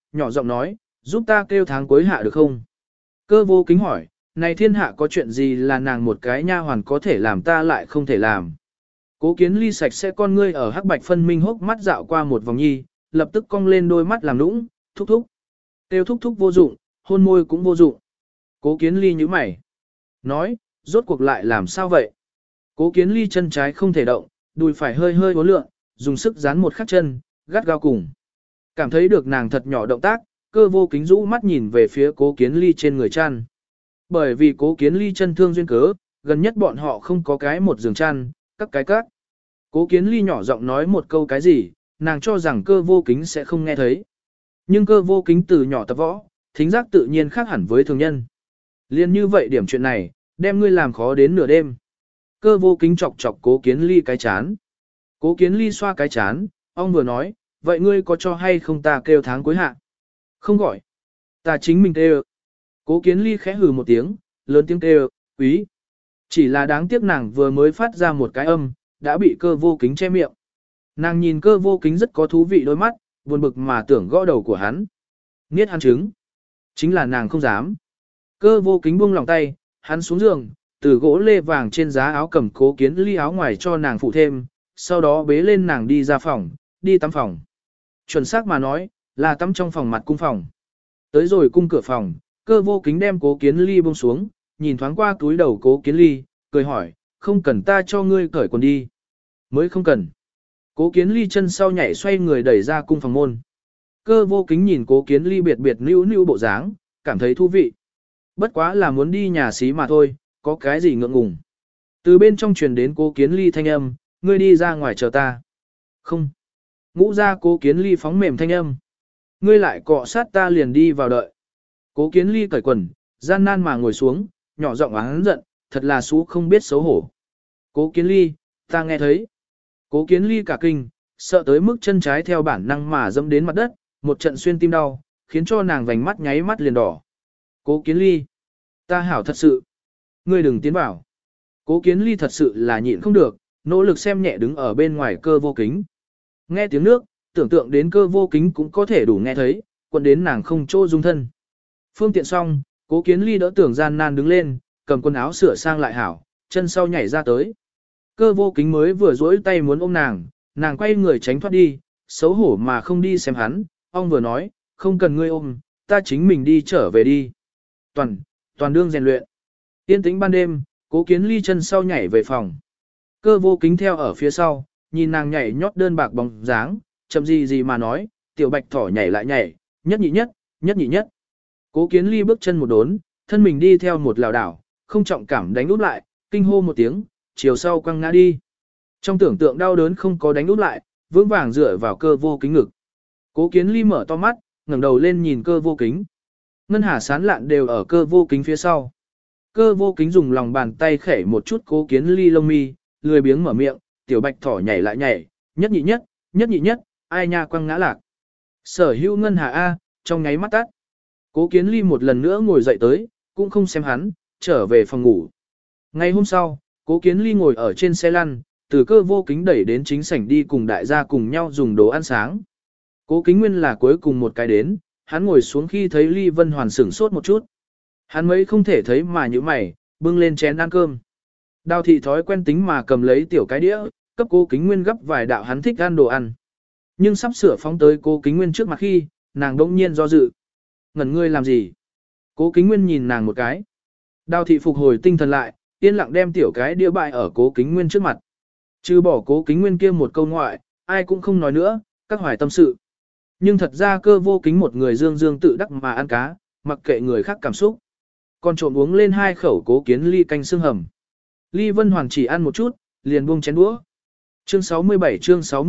nhỏ giọng nói, giúp ta kêu tháng cuối hạ được không? Cơ vô kính hỏi, này thiên hạ có chuyện gì là nàng một cái nha hoàn có thể làm ta lại không thể làm? Cố Kiến Ly sạch sẽ con ngươi ở hắc bạch phân minh hốc mắt dạo qua một vòng nhi, lập tức cong lên đôi mắt làm nũng, thúc thúc. Tiêu thúc thúc vô dụng, hôn môi cũng vô dụng. Cố Kiến Ly nhíu mày. Nói, rốt cuộc lại làm sao vậy? Cố Kiến Ly chân trái không thể động, đùi phải hơi hơi uốn lượn, dùng sức dán một khắc chân, gắt gao cùng. Cảm thấy được nàng thật nhỏ động tác, cơ vô kính rũ mắt nhìn về phía Cố Kiến Ly trên người chăn. Bởi vì Cố Kiến Ly chân thương duyên cớ, gần nhất bọn họ không có cái một giường chăn, các. Cố Kiến Ly nhỏ giọng nói một câu cái gì, nàng cho rằng cơ vô kính sẽ không nghe thấy. Nhưng cơ vô kính từ nhỏ tập võ, thính giác tự nhiên khác hẳn với thường nhân. Liên như vậy điểm chuyện này, đem ngươi làm khó đến nửa đêm. Cơ vô kính chọc chọc Cố Kiến Ly cái chán. Cố Kiến Ly xoa cái chán, ông vừa nói, vậy ngươi có cho hay không ta kêu tháng cuối hạ? Không gọi. Ta chính mình kêu. Cố Kiến Ly khẽ hừ một tiếng, lớn tiếng kêu, quý. Chỉ là đáng tiếc nàng vừa mới phát ra một cái âm, đã bị cơ vô kính che miệng. Nàng nhìn cơ vô kính rất có thú vị đôi mắt, buồn bực mà tưởng gõ đầu của hắn. Niết hắn trứng. Chính là nàng không dám. Cơ vô kính buông lòng tay, hắn xuống giường, từ gỗ lê vàng trên giá áo cầm Cố Kiến Ly áo ngoài cho nàng phụ thêm, sau đó bế lên nàng đi ra phòng, đi tắm phòng. Chuẩn xác mà nói, là tắm trong phòng mặt cung phòng. Tới rồi cung cửa phòng, cơ vô kính đem Cố Kiến Ly buông xuống, nhìn thoáng qua túi đầu Cố Kiến Ly, cười hỏi, không cần ta cho ngươi cởi quần đi. Mới không cần. Cố Kiến Ly chân sau nhảy xoay người đẩy ra cung phòng môn. Cơ vô kính nhìn Cố Kiến Ly biệt biệt nữu nữu bộ dáng, cảm thấy thú vị. Bất quá là muốn đi nhà xí mà thôi, có cái gì ngượng ngùng. Từ bên trong truyền đến Cố Kiến Ly thanh âm, ngươi đi ra ngoài chờ ta. Không. Ngũ ra Cố Kiến Ly phóng mềm thanh âm. Ngươi lại cọ sát ta liền đi vào đợi. Cố Kiến Ly cởi quần, gian nan mà ngồi xuống, nhỏ giọng oán giận, thật là xú không biết xấu hổ. Cố Kiến Ly, ta nghe thấy. Cố Kiến Ly cả kinh, sợ tới mức chân trái theo bản năng mà dẫm đến mặt đất, một trận xuyên tim đau, khiến cho nàng vành mắt nháy mắt liền đỏ. Cố Kiến Ly, ta hảo thật sự. Ngươi đừng tiến vào. Cố Kiến Ly thật sự là nhịn không được, nỗ lực xem nhẹ đứng ở bên ngoài cơ vô kính. Nghe tiếng nước, tưởng tượng đến cơ vô kính cũng có thể đủ nghe thấy, quần đến nàng không chỗ dung thân. Phương tiện xong, Cố Kiến Ly đỡ tưởng gian nan đứng lên, cầm quần áo sửa sang lại hảo, chân sau nhảy ra tới. Cơ vô kính mới vừa duỗi tay muốn ôm nàng, nàng quay người tránh thoát đi, xấu hổ mà không đi xem hắn, ông vừa nói, không cần ngươi ôm, ta chính mình đi trở về đi. Toàn đương rèn luyện. Yên tĩnh ban đêm, Cố Kiến Ly chân sau nhảy về phòng. Cơ vô kính theo ở phía sau, nhìn nàng nhảy nhót đơn bạc bóng dáng, chậm gì mà nói, tiểu bạch thỏ nhảy lại nhảy, nhất nhị nhất. Cố Kiến Ly bước chân một đốn, thân mình đi theo một lảo đảo, không trọng cảm đánh úp lại, kinh hô một tiếng, chiều sau quăng ngã đi. Trong tưởng tượng đau đớn không có đánh úp lại, vững vàng dựa vào cơ vô kính ngực. Cố Kiến Ly mở to mắt, ngẩng đầu lên nhìn cơ vô kính. Ngân hà sán lạn đều ở cơ vô kính phía sau. Cơ vô kính dùng lòng bàn tay khẽ một chút Cố Kiến Ly lông mi, lười biếng mở miệng, tiểu bạch thỏ nhảy lại nhảy, nhất nhị nhất, ai nha quăng ngã lạc. Sở hữu ngân hà A, trong nháy mắt tắt. Cố Kiến Ly một lần nữa ngồi dậy tới, cũng không xem hắn, trở về phòng ngủ. Ngày hôm sau, Cố Kiến Ly ngồi ở trên xe lăn, từ cơ vô kính đẩy đến chính sảnh đi cùng đại gia cùng nhau dùng đồ ăn sáng. Cố Kính Nguyên là cuối cùng một cái đến, hắn ngồi xuống khi thấy Ly Vân Hoàn sửng sốt một chút. Hắn mấy không thể thấy mà như mày, bưng lên chén ăn cơm. Đào thị thói quen tính mà cầm lấy tiểu cái đĩa, cấp Cố Kính Nguyên gấp vài đạo hắn thích ăn đồ ăn. Nhưng sắp sửa phóng tới Cố Kính Nguyên trước mặt khi, nàng đông nhiên do dự. Ngẩn ngươi làm gì? Cố Kính Nguyên nhìn nàng một cái. Đào thị phục hồi tinh thần lại, yên lặng đem tiểu cái đĩa bại ở Cố Kính Nguyên trước mặt. Trừ bỏ Cố Kính Nguyên kia một câu ngoại, ai cũng không nói nữa, các hoài tâm sự. Nhưng thật ra cơ vô kính một người dương dương tự đắc mà ăn cá, mặc kệ người khác cảm xúc. Còn trộm uống lên 2 khẩu Cố Kiến Ly canh xương hầm. Ly Vân Hoàn chỉ ăn một chút, liền buông chén đũa. Chương 67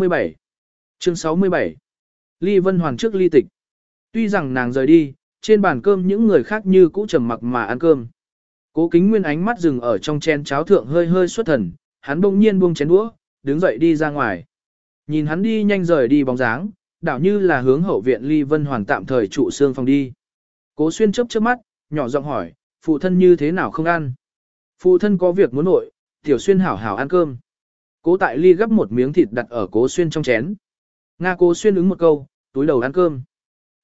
chương 67 Ly Vân Hoàn trước ly tịch. Tuy rằng nàng rời đi, trên bàn cơm những người khác như cũ trầm mặc mà ăn cơm. Cố Kính Nguyên ánh mắt dừng ở trong chén cháo thượng hơi hơi xuất thần, hắn bỗng nhiên buông chén đũa, đứng dậy đi ra ngoài. Nhìn hắn đi nhanh rời đi bóng dáng, đảo như là hướng hậu viện Ly Vân Hoàn tạm thời trụ xương phòng đi. Cố Xuyên chớp chớp mắt, nhỏ giọng hỏi, phụ thân như thế nào không ăn? Phụ thân có việc muốn nội, Tiểu Xuyên hảo hảo ăn cơm. Cố Tại Ly gấp một miếng thịt đặt ở Cố Xuyên trong chén. Nga Cố Xuyên ứng một câu, túi đầu ăn cơm.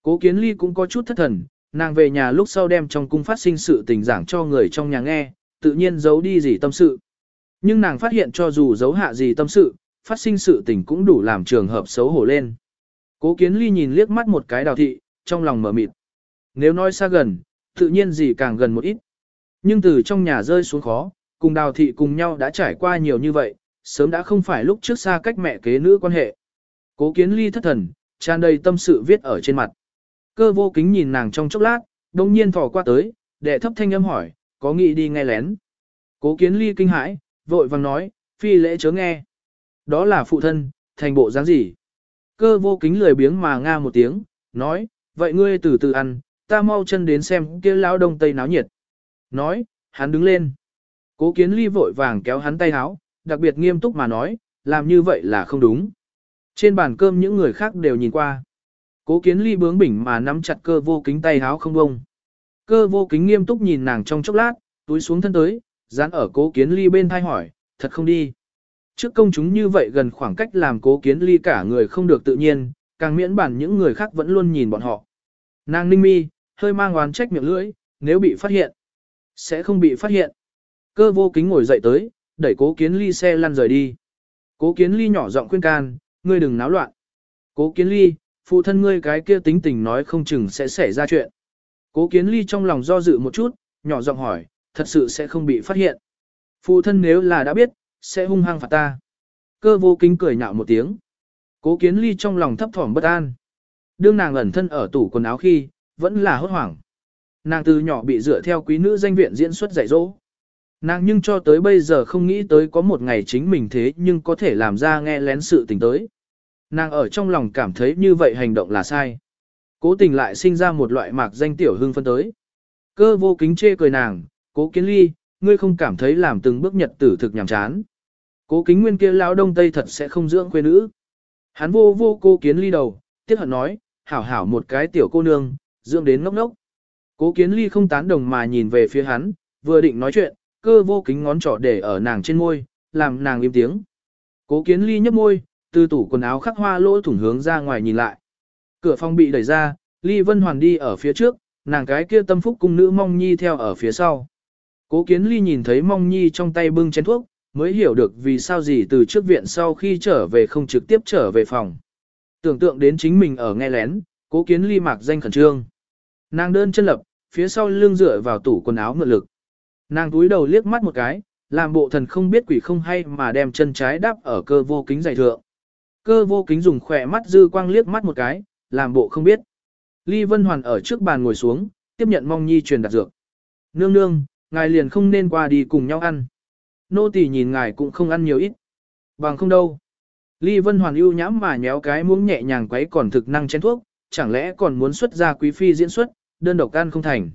Cố Kiến Ly cũng có chút thất thần, nàng về nhà lúc sau đem trong cung phát sinh sự tình giảng cho người trong nhà nghe, tự nhiên giấu đi gì tâm sự. Nhưng nàng phát hiện cho dù giấu hạ gì tâm sự, phát sinh sự tình cũng đủ làm trường hợp xấu hổ lên. Cố Kiến Ly nhìn liếc mắt một cái Đào thị, trong lòng mở mịt. Nếu nói xa gần, tự nhiên gì càng gần một ít. Nhưng từ trong nhà rơi xuống khó, cùng Đào thị cùng nhau đã trải qua nhiều như vậy, sớm đã không phải lúc trước xa cách mẹ kế nữ quan hệ. Cố Kiến Ly thất thần, tràn đầy tâm sự viết ở trên mặt. Cơ Vô Kính nhìn nàng trong chốc lát, đông nhiên thò qua tới, đệ thấp thanh âm hỏi, có nghĩ đi nghe lén. Cố Kiến Ly kinh hãi, vội vàng nói, phi lễ chớ nghe. Đó là phụ thân, thành bộ dáng gì? Cơ Vô Kính lười biếng mà nga một tiếng, nói, vậy ngươi từ từ ăn, ta mau chân đến xem kia lão đông tây náo nhiệt. Nói, hắn đứng lên. Cố Kiến Ly vội vàng kéo hắn tay háo, đặc biệt nghiêm túc mà nói, làm như vậy là không đúng. Trên bàn cơm những người khác đều nhìn qua. Cố Kiến Ly bướng bỉnh mà nắm chặt Cơ Vô Kính tay háo không bông. Cơ Vô Kính nghiêm túc nhìn nàng trong chốc lát, túi xuống thân tới, dán ở Cố Kiến Ly bên thai hỏi, thật không đi. Trước công chúng như vậy gần khoảng cách làm Cố Kiến Ly cả người không được tự nhiên, càng miễn bản những người khác vẫn luôn nhìn bọn họ. Nàng ninh mi, hơi mang oán trách miệng lưỡi, nếu bị phát hiện, sẽ không bị phát hiện. Cơ Vô Kính ngồi dậy tới, đẩy Cố Kiến Ly xe lăn rời đi. Cố Kiến Ly nhỏ giọng khuyên can, ngươi đừng náo loạn. Cố Kiến Ly, phụ thân ngươi cái kia tính tình nói không chừng sẽ xảy ra chuyện. Cố Kiến Ly trong lòng do dự một chút, nhỏ giọng hỏi, thật sự sẽ không bị phát hiện. Phụ thân nếu là đã biết, sẽ hung hăng phạt ta. Cơ Vô Kính cười nhạo một tiếng. Cố Kiến Ly trong lòng thấp thỏm bất an. Đương nàng ẩn thân ở tủ quần áo khi, vẫn là hốt hoảng. Nàng từ nhỏ bị dựa theo quý nữ danh viện diễn xuất dạy dỗ. Nàng nhưng cho tới bây giờ không nghĩ tới có một ngày chính mình thế nhưng có thể làm ra nghe lén sự tình tới. Nàng ở trong lòng cảm thấy như vậy hành động là sai. Cố tình lại sinh ra một loại mạc danh tiểu hưng phân tới. Cơ Vô Kính chê cười nàng, Cố Kiến Ly, ngươi không cảm thấy làm từng bước nhật tử thực nhàm chán. Cố Kính Nguyên kia lão đông tây thật sẽ không dưỡng khuê nữ. Hắn vô Cố Kiến Ly đầu, tiếc hận nói, hảo hảo một cái tiểu cô nương, dưỡng đến ngốc ngốc. Cố Kiến Ly không tán đồng mà nhìn về phía hắn, vừa định nói chuyện, Cơ Vô Kính ngón trỏ để ở nàng trên môi, làm nàng im tiếng. Cố Kiến Ly nhấp môi, từ tủ quần áo khắc hoa lỗ thủng hướng ra ngoài nhìn lại. Cửa phòng bị đẩy ra, Ly Vân Hoàn đi ở phía trước, nàng cái kia tâm phúc cung nữ Mong Nhi theo ở phía sau. Cố Kiến Ly nhìn thấy Mong Nhi trong tay bưng chén thuốc, mới hiểu được vì sao gì từ trước viện sau khi trở về không trực tiếp trở về phòng. Tưởng tượng đến chính mình ở nghe lén, Cố Kiến Ly mạc danh khẩn trương. Nàng đơn chân lập, phía sau lưng dựa vào tủ quần áo mượn lực. Nàng túi đầu liếc mắt một cái, làm bộ thần không biết quỷ không hay mà đem chân trái đắp ở Cơ Vô Kính giày thượng. Cơ Vô Kính dùng khỏe mắt dư quang liếc mắt một cái, làm bộ không biết. Ly Vân Hoàn ở trước bàn ngồi xuống, tiếp nhận Mong Nhi truyền đặt dược. Nương nương, ngài liền không nên qua đi cùng nhau ăn. Nô tỳ nhìn ngài cũng không ăn nhiều ít. Bằng không đâu. Ly Vân Hoàn ưu nhãm mà nhéo cái muỗng nhẹ nhàng quấy còn thực năng chén thuốc, chẳng lẽ còn muốn xuất ra quý phi diễn xuất, đơn độc ăn không thành.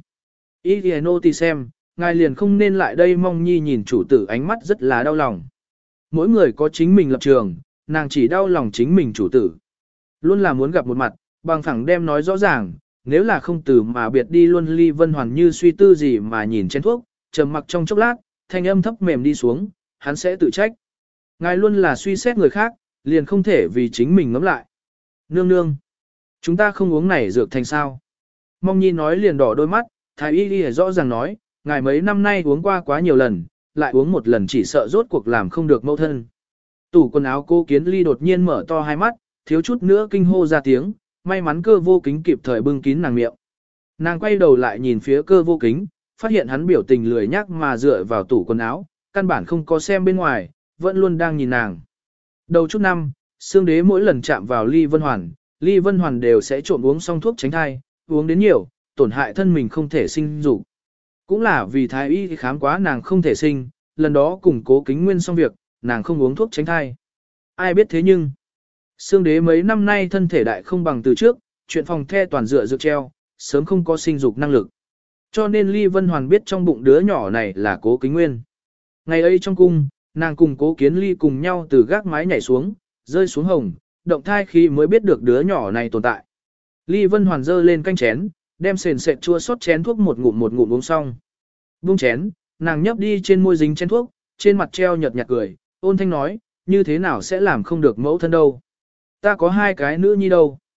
Ý thì nô tỳ xem, ngài liền không nên lại đây. Mong Nhi nhìn chủ tử ánh mắt rất là đau lòng. Mỗi người có chính mình lập trường, nàng chỉ đau lòng chính mình chủ tử. Luôn là muốn gặp một mặt, bằng phẳng đem nói rõ ràng, nếu là không từ mà biệt đi luôn. Ly Vân Hoàn như suy tư gì mà nhìn chén thuốc, trầm mặc trong chốc lát, thanh âm thấp mềm đi xuống, hắn sẽ tự trách. Ngài luôn là suy xét người khác, liền không thể vì chính mình ngẫm lại. Nương nương, chúng ta không uống này dược thành sao? Mong Nhi nói liền đỏ đôi mắt, thái y rõ ràng nói, ngài mấy năm nay uống qua quá nhiều lần, lại uống một lần chỉ sợ rốt cuộc làm không được mẫu thân. Tủ quần áo Cố Kiến Ly đột nhiên mở to hai mắt, thiếu chút nữa kinh hô ra tiếng, may mắn Cơ Vô Kính kịp thời bưng kín nàng miệng. Nàng quay đầu lại nhìn phía Cơ Vô Kính, phát hiện hắn biểu tình lười nhác mà dựa vào tủ quần áo, căn bản không có xem bên ngoài, vẫn luôn đang nhìn nàng. Đầu chút năm, Sương Đế mỗi lần chạm vào Ly Vân Hoàn đều sẽ trộn uống xong thuốc tránh thai, uống đến nhiều, tổn hại thân mình không thể sinh dục. Cũng là vì thái y khám quá nàng không thể sinh, lần đó cùng Cố Kính Nguyên xong việc, nàng không uống thuốc tránh thai. Ai biết thế nhưng, Sương Đế mấy năm nay thân thể đại không bằng từ trước, chuyện phòng the toàn dựa dược treo, sớm không có sinh dục năng lực. Cho nên Ly Vân Hoàn biết trong bụng đứa nhỏ này là Cố Kính Nguyên. Ngày ấy trong cung, nàng cùng Cố Kiến Ly cùng nhau từ gác mái nhảy xuống, rơi xuống hồng, động thai khi mới biết được đứa nhỏ này tồn tại. Ly Vân Hoàn dơ lên canh chén, đem sền sệt chua xót chén thuốc một ngụm uống xong. Buông chén, nàng nhấp đi trên môi dính chén thuốc, trên mặt treo nhợt nhạt cười, ôn thanh nói, như thế nào sẽ làm không được mẫu thân đâu. Ta có hai cái nữ nhi đâu.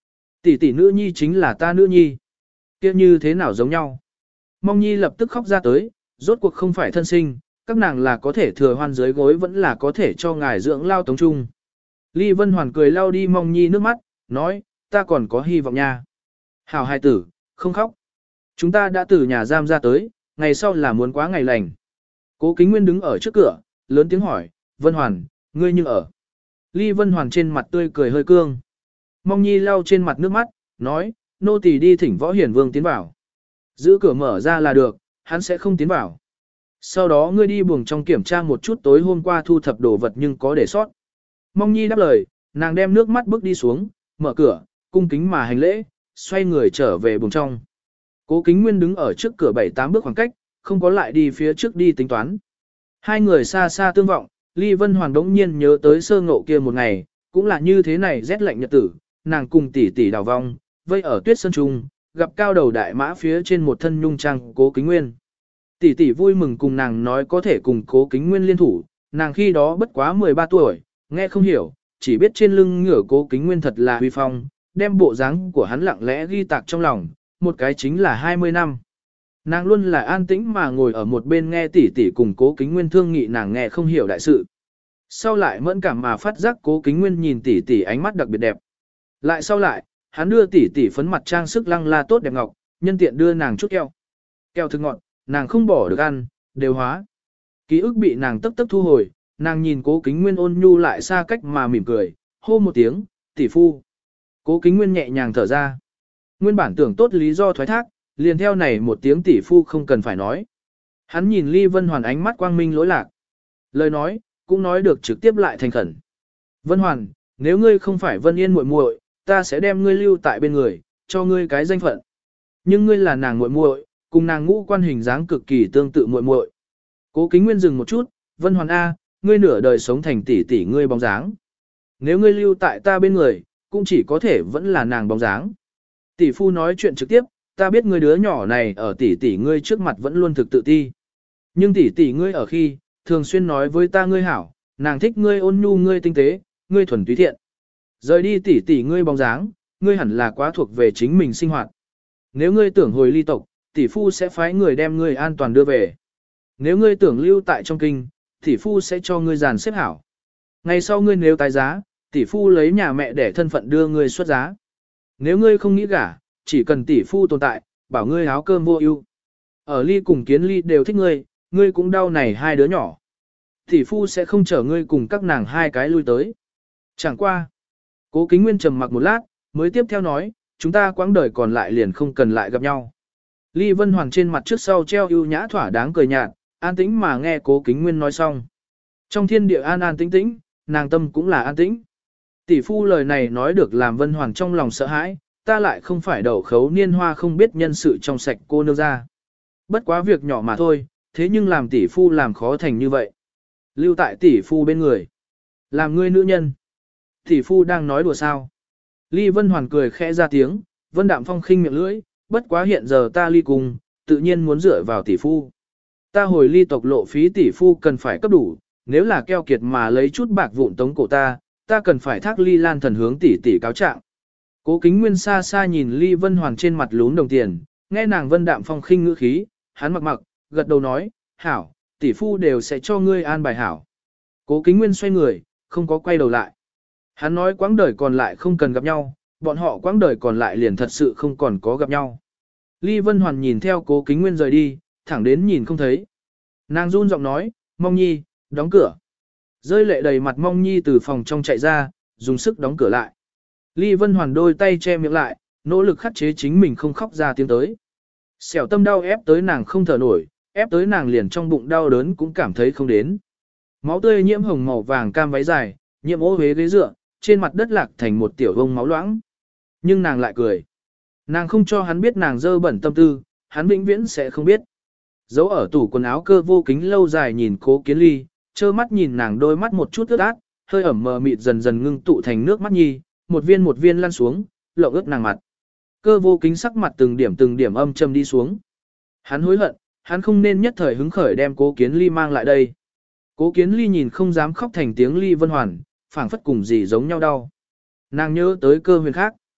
Tỷ tỷ nữ nhi chính là ta nữ nhi. Kia như thế nào giống nhau? Mong nhi lập tức khóc ra tới, rốt cuộc không phải thân sinh, các nàng là có thể thừa hoan dưới gối vẫn là có thể cho ngài dưỡng lao tống trung. Ly Vân Hoàn cười lau đi Mong nhi nước mắt, nói, ta còn có hy vọng nha. Hảo hài tử, không khóc. Chúng ta đã từ nhà giam ra tới, ngày sau là muốn quá ngày lành. Cố Kính Nguyên đứng ở trước cửa, lớn tiếng hỏi, Vân Hoàn, ngươi nhưng ở. Ly Vân Hoàn trên mặt tươi cười hơi cương. Mong nhi lau trên mặt nước mắt, nói, nô tỳ đi thỉnh Võ Hiển Vương tiến vào. Giữ cửa mở ra là được, hắn sẽ không tiến vào. Sau đó ngươi đi buồng trong kiểm tra một chút tối hôm qua thu thập đồ vật nhưng có để sót. Mong nhi đáp lời, nàng đem nước mắt bước đi xuống, mở cửa, cung kính mà hành lễ, xoay người trở về buồng trong. Cố Kính Nguyên đứng ở trước cửa 7-8 bước khoảng cách, không có lại đi phía trước đi tính toán. Hai người xa xa tương vọng, Ly Vân Hoàng đống nhiên nhớ tới sơ ngộ kia một ngày, cũng là như thế này rét lạnh nhật tử, nàng cùng tỷ tỷ đào vong, vây ở tuyết sơn trung, gặp cao đầu đại mã phía trên một thân nhung trang Cố Kính Nguyên. Tỷ tỷ vui mừng cùng nàng nói có thể cùng Cố Kính Nguyên liên thủ, nàng khi đó bất quá 13 tuổi, nghe không hiểu, chỉ biết trên lưng ngửa Cố Kính Nguyên thật là huy phong, đem bộ dáng của hắn lặng lẽ ghi tạc trong lòng, một cái chính là 20 năm. Nàng luôn là an tĩnh mà ngồi ở một bên nghe tỷ tỷ cùng Cố Kính Nguyên thương nghị nàng nghe không hiểu đại sự. Sau lại mẫn cảm mà phát giác Cố Kính Nguyên nhìn tỷ tỷ ánh mắt đặc biệt đẹp. Lại sau lại, hắn đưa tỷ tỷ phấn mặt trang sức lăng la tốt đẹp ngọc, nhân tiện đưa nàng chút keo. Keo thực ngọt, nàng không bỏ được ăn, đều hóa. Ký ức bị nàng tức tức thu hồi, nàng nhìn Cố Kính Nguyên ôn nhu lại xa cách mà mỉm cười, hô một tiếng, tỷ phu. Cố Kính Nguyên nhẹ nhàng thở ra. Nguyên bản tưởng tốt lý do thoái thác, liền theo này một tiếng tỷ phu không cần phải nói. Hắn nhìn Ly Vân Hoàn ánh mắt quang minh lỗi lạc. Lời nói, cũng nói được trực tiếp lại thành khẩn. Vân Hoàn, nếu ngươi không phải Vân Yên muội muội, ta sẽ đem ngươi lưu tại bên người, cho ngươi cái danh phận. Nhưng ngươi là nàng muội muội, cùng nàng ngũ quan hình dáng cực kỳ tương tự muội muội. Cố Kính Nguyên dừng một chút, Vân Hoàn A, ngươi nửa đời sống thành tỷ tỷ ngươi bóng dáng. Nếu ngươi lưu tại ta bên người, cũng chỉ có thể vẫn là nàng bóng dáng. Tỷ phu nói chuyện trực tiếp, ta biết ngươi đứa nhỏ này ở tỷ tỷ ngươi trước mặt vẫn luôn thực tự ti. Nhưng tỷ tỷ ngươi ở khi, thường xuyên nói với ta ngươi hảo, nàng thích ngươi ôn nhu ngươi tinh tế, ngươi thuần túy thiện. Rời đi tỷ tỷ ngươi bóng dáng, ngươi hẳn là quá thuộc về chính mình sinh hoạt. Nếu ngươi tưởng hồi ly tộc, tỷ phu sẽ phái người đem ngươi an toàn đưa về. Nếu ngươi tưởng lưu tại trong kinh, tỷ phu sẽ cho ngươi dàn xếp hảo. Ngày sau ngươi nếu tái giá, tỷ phu lấy nhà mẹ để thân phận đưa ngươi xuất giá. Nếu ngươi không nghĩ gả, chỉ cần tỷ phu tồn tại, bảo ngươi áo cơm vô ưu. Ở ly cùng kiến ly đều thích ngươi, ngươi cũng đau này hai đứa nhỏ. Tỷ phu sẽ không chở ngươi cùng các nàng hai cái lui tới. Chẳng qua. Cố Kính Nguyên trầm mặc một lát, mới tiếp theo nói, chúng ta quãng đời còn lại liền không cần lại gặp nhau. Ly Vân Hoàng trên mặt trước sau treo ưu nhã thỏa đáng cười nhạt, an tĩnh mà nghe Cố Kính Nguyên nói xong. Trong thiên địa an an tĩnh tĩnh, nàng tâm cũng là an tĩnh. Tỷ phu lời này nói được làm Vân Hoàng trong lòng sợ hãi, ta lại không phải đậu khấu niên hoa không biết nhân sự trong sạch cô nương ra. Bất quá việc nhỏ mà thôi, thế nhưng làm tỷ phu làm khó thành như vậy. Lưu tại tỷ phu bên người. Làm ngươi nữ nhân. Tỷ phu đang nói đùa sao. Ly Vân Hoàn cười khẽ ra tiếng, Vân Đạm Phong khinh miệng lưỡi, bất quá hiện giờ ta ly cùng, tự nhiên muốn dựa vào tỷ phu. Ta hồi ly tộc lộ phí tỷ phu cần phải cấp đủ, nếu là keo kiệt mà lấy chút bạc vụn tống cổ ta cần phải thác Ly Lan thần hướng tỷ tỷ cáo trạng. Cố Kính Nguyên xa xa nhìn Ly Vân Hoàn trên mặt lún đồng tiền, nghe nàng Vân Đạm Phong khinh ngữ khí, hắn mặc mặc, gật đầu nói, hảo, tỷ phu đều sẽ cho ngươi an bài hảo. Cố Kính Nguyên xoay người, không có quay đầu lại. Hắn nói quãng đời còn lại không cần gặp nhau, bọn họ quãng đời còn lại liền thật sự không còn có gặp nhau. Ly Vân Hoàn nhìn theo Cố Kính Nguyên rời đi, thẳng đến nhìn không thấy. Nàng run giọng nói, Mong Nhi, đóng cửa. Rơi lệ đầy mặt Mong Nhi từ phòng trong chạy ra, dùng sức đóng cửa lại. Ly Vân Hoàn đôi tay che miệng lại, nỗ lực khắc chế chính mình không khóc ra tiếng tới. Xẻo tâm đau ép tới nàng không thở nổi, ép tới nàng liền trong bụng đau đớn cũng cảm thấy không đến. Máu tươi nhiễm hồng màu vàng cam váy dài, nhiễm ô hế ghế dựa, trên mặt đất lạc thành một tiểu vông máu loãng. Nhưng nàng lại cười. Nàng không cho hắn biết nàng dơ bẩn tâm tư, hắn vĩnh viễn sẽ không biết. Giấu ở tủ quần áo Cơ Vô Kính lâu dài nhìn Cố Kiến Ly, trơ mắt nhìn nàng đôi mắt một chút ướt át, hơi ẩm mờ mịt dần dần ngưng tụ thành nước mắt nhi, một viên lăn xuống, lộng ướt nàng mặt. Cơ Vô Kính sắc mặt từng điểm âm trầm đi xuống. Hắn hối hận, hắn không nên nhất thời hứng khởi đem Cố Kiến Ly mang lại đây. Cố Kiến Ly nhìn không dám khóc thành tiếng Ly Vân Hoàn, phảng phất cùng gì giống nhau đau. Nàng nhớ tới Cơ Huyền khác.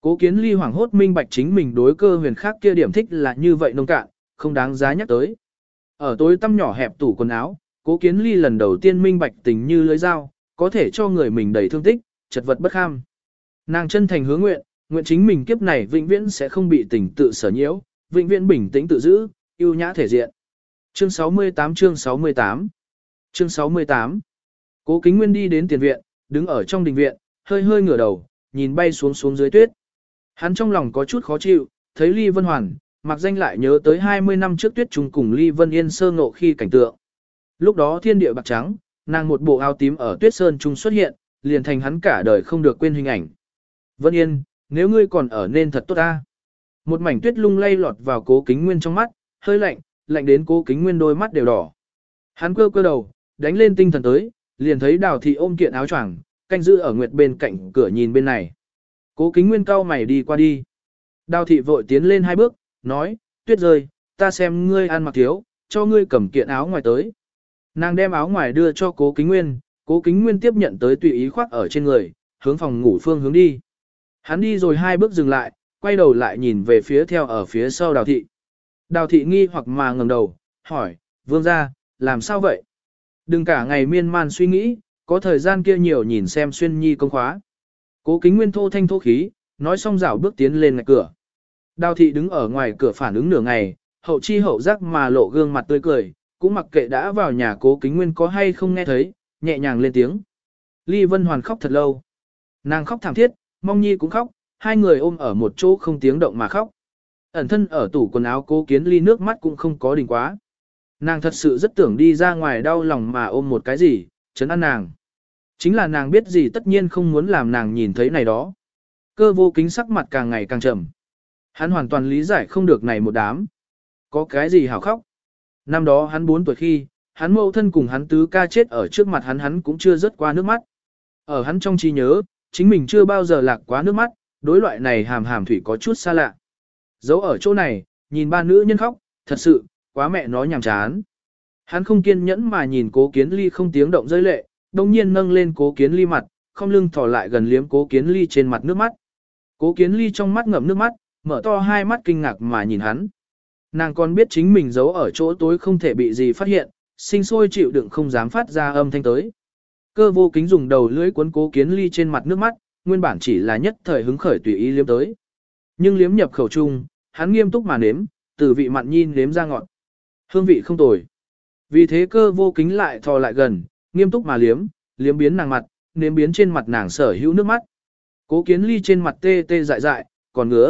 Cố Kiến Ly hoảng hốt minh bạch chính mình đối Cơ Huyền khác kia điểm thích là như vậy nông cạn, không đáng giá nhắc tới. Ở tối tăm nhỏ hẹp tủ quần áo, Cố Kiến Ly lần đầu tiên minh bạch tình như lưới dao, có thể cho người mình đầy thương tích, chật vật bất kham. Nàng chân thành hứa nguyện, nguyện chính mình kiếp này vĩnh viễn sẽ không bị tình tự sở nhiễu, vĩnh viễn bình tĩnh tự giữ, yêu nhã thể diện. Chương 68 chương 68 Chương 68 Cố Kính Nguyên đi đến tiền viện, đứng ở trong đình viện, hơi hơi ngửa đầu, nhìn bay xuống dưới tuyết. Hắn trong lòng có chút khó chịu, thấy Ly Vân Hoàn, mặc danh lại nhớ tới 20 năm trước tuyết trùng cùng Ly Vân Yên sơ ngộ khi cảnh tượng. Lúc đó thiên địa bạc trắng, nàng một bộ áo tím ở tuyết sơn trung xuất hiện, liền thành hắn cả đời không được quên hình ảnh. Vân Yên, nếu ngươi còn ở nên thật tốt ta. Một mảnh tuyết lung lay lọt vào Cố Kính Nguyên trong mắt, hơi lạnh, lạnh đến Cố Kính Nguyên đôi mắt đều đỏ. Hắn cơ đầu, đánh lên tinh thần tới, liền thấy Đào thị ôm kiện áo choàng, canh giữ ở nguyệt bên cạnh cửa nhìn bên này. Cố Kính Nguyên cau mày đi qua đi. Đào thị vội tiến lên 2 bước, nói, tuyết rơi, ta xem ngươi ăn mặc thiếu, cho ngươi cầm kiện áo ngoài tới. Nàng đem áo ngoài đưa cho Cố Kính Nguyên tiếp nhận tới tùy ý khoác ở trên người, hướng phòng ngủ phương hướng đi. Hắn đi rồi 2 bước dừng lại, quay đầu lại nhìn về phía theo ở phía sau Đào thị. Đào thị nghi hoặc mà ngẩng đầu, hỏi, vương gia, làm sao vậy? Đừng cả ngày miên man suy nghĩ, có thời gian kia nhiều nhìn xem xuyên nhi công khóa. Cố Kính Nguyên thô thanh thô khí, nói xong rảo bước tiến lên ngạch cửa. Đào thị đứng ở ngoài cửa phản ứng nửa ngày, hậu chi hậu giác mà lộ gương mặt tươi cười, cũng mặc kệ đã vào nhà Cố Kính Nguyên có hay không nghe thấy, nhẹ nhàng lên tiếng. Ly Vân Hoàn khóc thật lâu. Nàng khóc thảm thiết, Mong Nhi cũng khóc, hai người ôm ở một chỗ không tiếng động mà khóc. Ẩn thân ở tủ quần áo Cố Kiến Ly nước mắt cũng không có đình quá. Nàng thật sự rất tưởng đi ra ngoài đau lòng mà ôm một cái gì, chấn an nàng. Chính là nàng biết gì tất nhiên không muốn làm nàng nhìn thấy này đó. Cơ Vô Kính sắc mặt càng ngày càng trầm. Hắn hoàn toàn lý giải không được này một đám. Có cái gì hảo khóc. Năm đó hắn 4 tuổi khi, hắn mẫu thân cùng hắn tứ ca chết ở trước mặt hắn cũng chưa rớt qua nước mắt. Ở hắn trong trí nhớ, chính mình chưa bao giờ lạc quá nước mắt, đối loại này hàm thủy có chút xa lạ. Giấu ở chỗ này, nhìn ba nữ nhân khóc, thật sự, quá mẹ nó nhàm chán. Hắn không kiên nhẫn mà nhìn Cố Kiến Ly không tiếng động rơi lệ, đồng nhiên nâng lên Cố Kiến Ly mặt, không lưng thò lại gần liếm Cố Kiến Ly trên mặt nước mắt. Cố Kiến Ly trong mắt ngậm nước mắt, mở to hai mắt kinh ngạc mà nhìn hắn. Nàng còn biết chính mình giấu ở chỗ tối không thể bị gì phát hiện, sinh sôi chịu đựng không dám phát ra âm thanh tới. Cơ Vô Kính dùng đầu lưỡi cuốn Cố Kiến Ly trên mặt nước mắt, nguyên bản chỉ là nhất thời hứng khởi tùy ý liếm tới. Nhưng liếm nhập khẩu trung, hắn nghiêm túc mà nếm, từ vị mặn nhi nếm ra ngọt. Hương vị không tồi. Vì thế Cơ Vô Kính lại thò lại gần, nghiêm túc mà liếm biến nàng mặt, nếm biến trên mặt nàng sở hữu nước mắt. Cố Kiến Ly trên mặt tê tê dại dại, còn ngứa.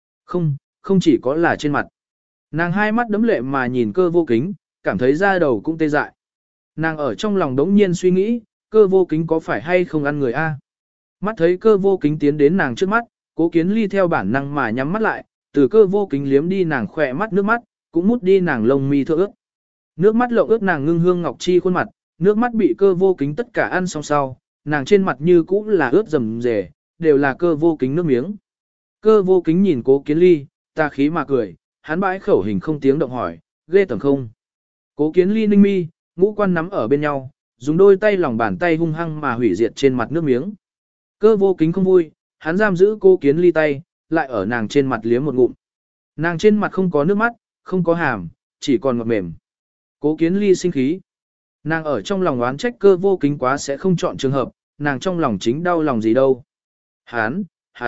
Không chỉ có là trên mặt. Nàng hai mắt đấm lệ mà nhìn Cơ Vô Kính, cảm thấy da đầu cũng tê dại. Nàng ở trong lòng đống nhiên suy nghĩ, Cơ Vô Kính có phải hay không ăn người a? Mắt thấy Cơ Vô Kính tiến đến nàng trước mắt, Cố Kiến Ly theo bản năng mà nhắm mắt lại, từ Cơ Vô Kính liếm đi nàng khỏe mắt nước mắt, cũng mút đi nàng lông mi thưa ướt. Nước mắt lộng ướt nàng ngưng hương ngọc chi khuôn mặt, nước mắt bị Cơ Vô Kính tất cả ăn xong sau, nàng trên mặt như cũ là ướt rầm rề, đều là Cơ Vô Kính nước miếng. Cơ Vô Kính nhìn Cố Kiến Ly, ta khí mà cười, hắn bãi khẩu hình không tiếng động hỏi, ghê tởm không? Cố Kiến Ly ninh mi, ngũ quan nắm ở bên nhau, dùng đôi tay lòng bàn tay hung hăng mà hủy diệt trên mặt nước miếng. Cơ Vô Kính không vui, hắn giam giữ Cố Kiến Ly tay, lại ở nàng trên mặt liếm một ngụm. Nàng trên mặt không có nước mắt, không có hàm, chỉ còn ngọt mềm. Cố Kiến Ly sinh khí. Nàng ở trong lòng oán trách Cơ Vô Kính quá sẽ không chọn trường hợp, nàng trong lòng chính đau lòng gì đâu. Hán.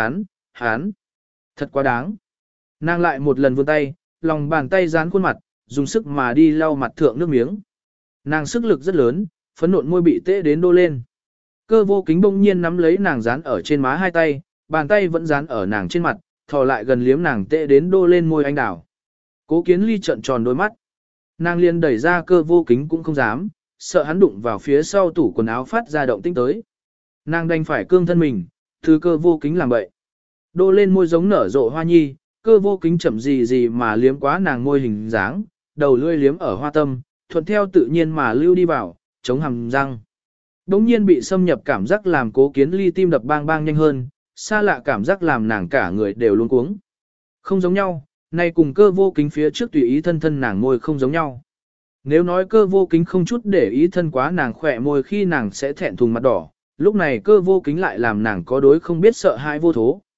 Thật quá đáng. Nàng lại một lần vươn tay, lòng bàn tay dán khuôn mặt, dùng sức mà đi lau mặt thượng nước miếng. Nàng sức lực rất lớn, phấn nộn môi bị tê đến đô lên. Cơ Vô Kính bỗng nhiên nắm lấy nàng dán ở trên má hai tay, bàn tay vẫn dán ở nàng trên mặt, thò lại gần liếm nàng tê đến đô lên môi anh đào. Cố Kiến Ly trợn tròn đôi mắt. Nàng liền đẩy ra Cơ Vô Kính cũng không dám, sợ hắn đụng vào phía sau tủ quần áo phát ra động tĩnh tới. Nàng đành phải cương thân mình, từ Cơ Vô Kính làm bậy. Đô lên môi giống nở rộ hoa nhi, Cơ Vô Kính chậm gì mà liếm quá nàng môi hình dáng, đầu lưỡi liếm ở hoa tâm, thuận theo tự nhiên mà lưu đi vào, chống hàm răng. Đống nhiên bị xâm nhập cảm giác làm Cố Kiến Ly tim đập bang bang nhanh hơn, xa lạ cảm giác làm nàng cả người đều luống cuống. Không giống nhau, này cùng Cơ Vô Kính phía trước tùy ý thân nàng môi không giống nhau. Nếu nói Cơ Vô Kính không chút để ý thân quá nàng khỏe môi khi nàng sẽ thẹn thùng mặt đỏ, lúc này Cơ Vô Kính lại làm nàng có đối không biết sợ hãi vô thố.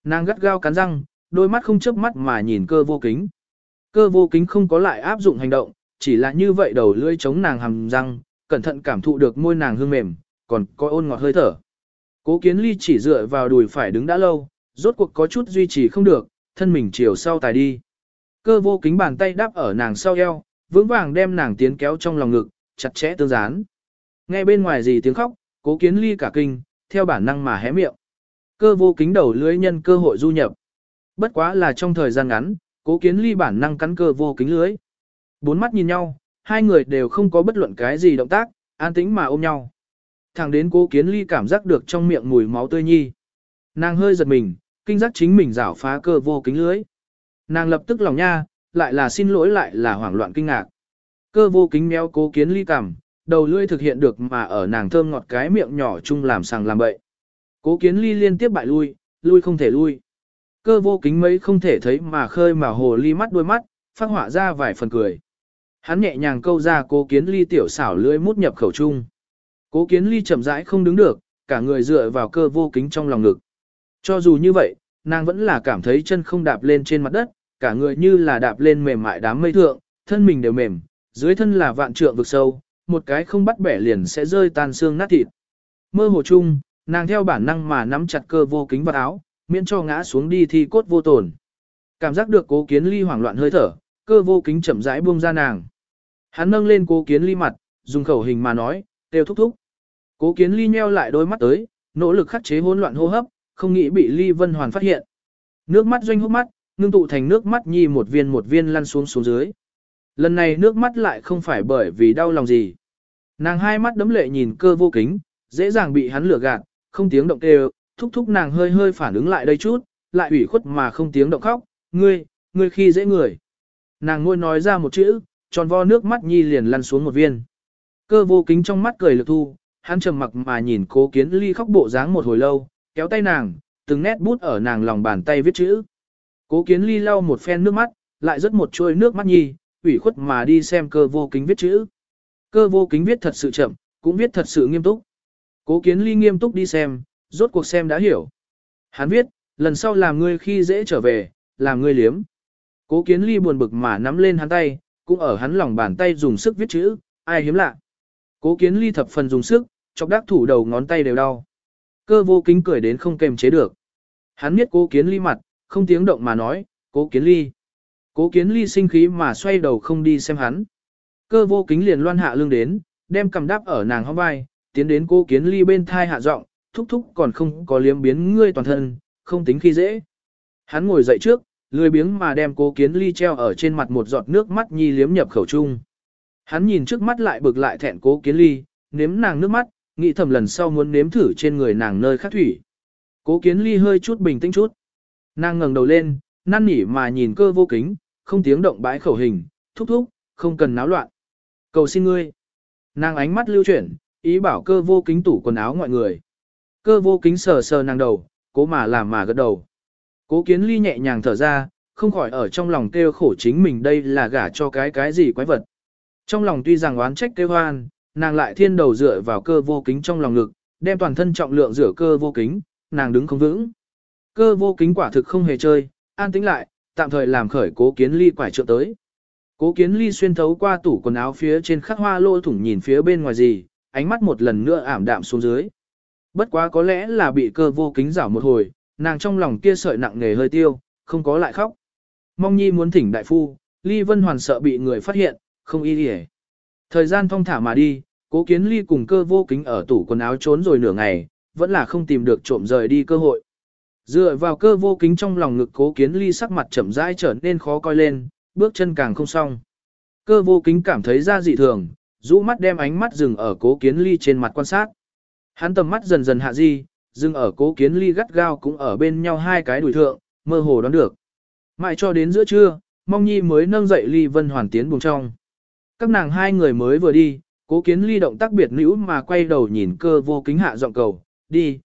Nàng gắt gao cắn răng, đôi mắt không chớp mắt mà nhìn Cơ Vô Kính. Cơ Vô Kính không có lại áp dụng hành động, chỉ là như vậy đầu lưỡi chống nàng hàm răng, cẩn thận cảm thụ được môi nàng hương mềm, còn có ôn ngọt hơi thở. Cố Kiến Ly chỉ dựa vào đùi phải đứng đã lâu, rốt cuộc có chút duy trì không được, thân mình chiều sau tài đi. Cơ Vô Kính bàn tay đáp ở nàng sau eo, vững vàng đem nàng tiến kéo trong lòng ngực, chặt chẽ tương dán. Nghe bên ngoài gì tiếng khóc, Cố Kiến Ly cả kinh, theo bản năng mà hé miệng. Cơ Vô Kính đầu lưỡi nhân cơ hội du nhập. Bất quá là trong thời gian ngắn, Cố Kiến Ly bản năng cắn Cơ Vô Kính lưỡi. Bốn mắt nhìn nhau, hai người đều không có bất luận cái gì động tác, an tĩnh mà ôm nhau. Thẳng đến Cố Kiến Ly cảm giác được trong miệng mùi máu tươi nhi. Nàng hơi giật mình, kinh giác chính mình rảo phá Cơ Vô Kính lưỡi. Nàng lập tức lòng nha, lại là xin lỗi lại là hoảng loạn kinh ngạc. Cơ Vô Kính méo Cố Kiến Ly cằm, đầu lưỡi thực hiện được mà ở nàng thơm ngọt cái miệng nhỏ chung làm sàng làm bậy. Cố Kiến Ly liên tiếp bại lui, lui không thể lui. Cơ Vô Kính mấy không thể thấy mà khơi mà hồ ly mắt đôi mắt, phát họa ra vài phần cười. Hắn nhẹ nhàng câu ra Cố Kiến Ly tiểu xảo lưỡi mút nhập khẩu chung. Cố Kiến Ly chậm rãi không đứng được, cả người dựa vào Cơ Vô Kính trong lòng ngực. Cho dù như vậy, nàng vẫn là cảm thấy chân không đạp lên trên mặt đất, cả người như là đạp lên mềm mại đám mây thượng, thân mình đều mềm, dưới thân là vạn trượng vực sâu, một cái không bắt bẻ liền sẽ rơi tan xương nát thịt. Mơ hồ chung, nàng theo bản năng mà nắm chặt Cơ Vô Kính vào áo, miễn cho ngã xuống đi thi cốt vô tổn. Cảm giác được Cố Kiến Ly hoảng loạn hơi thở, Cơ Vô Kính chậm rãi buông ra nàng. Hắn nâng lên Cố Kiến Ly mặt, dùng khẩu hình mà nói, "Têu thúc thúc." Cố Kiến Ly nheo lại đôi mắt tới, nỗ lực khắc chế hỗn loạn hô hấp, không nghĩ bị Ly Vân Hoàn phát hiện. Nước mắt doanh hốc mắt, ngưng tụ thành nước mắt nhi một viên lăn xuống xuống dưới. Lần này nước mắt lại không phải bởi vì đau lòng gì. Nàng hai mắt đấm lệ nhìn Cơ Vô Kính, dễ dàng bị hắn lừa gạt, không tiếng động kêu, thúc thúc nàng hơi hơi phản ứng lại đây chút, lại ủy khuất mà không tiếng động khóc, ngươi khi dễ người. Nàng ngôi nói ra một chữ, tròn vo nước mắt nhi liền lăn xuống một viên. Cơ Vô Kính trong mắt cười lực thu, hắn trầm mặc mà nhìn Cố Kiến Ly khóc bộ dáng một hồi lâu, kéo tay nàng, từng nét bút ở nàng lòng bàn tay viết chữ. Cố Kiến Ly lau một phen nước mắt, lại rớt một trôi nước mắt nhi, ủy khuất mà đi xem Cơ Vô Kính viết chữ. Cơ Vô Kính viết thật sự chậm, cũng viết thật sự nghiêm túc. Cố Kiến Ly nghiêm túc đi xem, rốt cuộc xem đã hiểu. Hắn viết, lần sau làm ngươi khi dễ trở về, làm ngươi liếm. Cố Kiến Ly buồn bực mà nắm lên hắn tay, cũng ở hắn lòng bàn tay dùng sức viết chữ, ai hiếm lạ. Cố Kiến Ly thập phần dùng sức, chọc đắc thủ đầu ngón tay đều đau. Cơ Vô Kính cười đến không kềm chế được. Hắn biết Cố Kiến Ly mặt, không tiếng động mà nói, Cố Kiến Ly. Cố Kiến Ly sinh khí mà xoay đầu không đi xem hắn. Cơ Vô Kính liền loan hạ lưng đến, đem cầm đáp ở nàng hông vai, tiến đến Cố Kiến Ly bên thai hạ giọng, thúc thúc còn không có liếm biến ngươi toàn thân, không tính khi dễ. Hắn ngồi dậy trước, lười biếng mà đem Cố Kiến Ly treo ở trên mặt một giọt nước mắt nhi liếm nhập khẩu trung. Hắn nhìn trước mắt lại bực lại thẹn Cố Kiến Ly, nếm nàng nước mắt, nghĩ thầm lần sau muốn nếm thử trên người nàng nơi khác thủy. Cố Kiến Ly hơi chút bình tĩnh chút. Nàng ngẩng đầu lên, năn nỉ mà nhìn Cơ Vô Kính, không tiếng động bãi khẩu hình, thúc thúc, không cần náo loạn. Cầu xin ngươi. Nàng ánh mắt lưu chuyển, ý bảo Cơ Vô Kính tủ quần áo ngoại người. Cơ Vô Kính sờ sờ nàng đầu, cố mà làm mà gật đầu. Cố Kiến Ly nhẹ nhàng thở ra, không khỏi ở trong lòng kêu khổ chính mình đây là gả cho cái gì quái vật. Trong lòng tuy rằng oán trách kêu hoan, nàng lại thiên đầu dựa vào Cơ Vô Kính trong lòng ngực, đem toàn thân trọng lượng rửa Cơ Vô Kính, nàng đứng không vững. Cơ Vô Kính quả thực không hề chơi, an tĩnh lại, tạm thời làm khởi Cố Kiến Ly quải trượng tới. Cố Kiến Ly xuyên thấu qua tủ quần áo phía trên khắc hoa lỗ thủng nhìn phía bên ngoài gì, ánh mắt một lần nữa ảm đạm xuống dưới. Bất quá có lẽ là bị Cơ Vô Kính rảo một hồi, nàng trong lòng kia sợi nặng nề hơi tiêu, không có lại khóc. Mong Nhi muốn thỉnh đại phu, Ly Vân Hoàn sợ bị người phát hiện, không y đi. Thời gian thong thả mà đi, Cố Kiến Ly cùng Cơ Vô Kính ở tủ quần áo trốn rồi nửa ngày, vẫn là không tìm được trộm rời đi cơ hội. Dựa vào Cơ Vô Kính trong lòng ngực Cố Kiến Ly sắc mặt chậm rãi trở nên khó coi lên, bước chân càng không xong. Cơ Vô Kính cảm thấy ra dị thường, rũ mắt đem ánh mắt dừng ở Cố Kiến Ly trên mặt quan sát. Hắn tầm mắt dần dần hạ di, dừng ở Cố Kiến Ly gắt gao cũng ở bên nhau hai cái đùi thượng, mơ hồ đoán được. Mãi cho đến giữa trưa, Mong Nhi mới nâng dậy Ly Vân Hoàn tiến buồng trong. Các nàng hai người mới vừa đi, Cố Kiến Ly động tác biệt nữ mà quay đầu nhìn Cơ Vô Kính hạ giọng cầu, đi,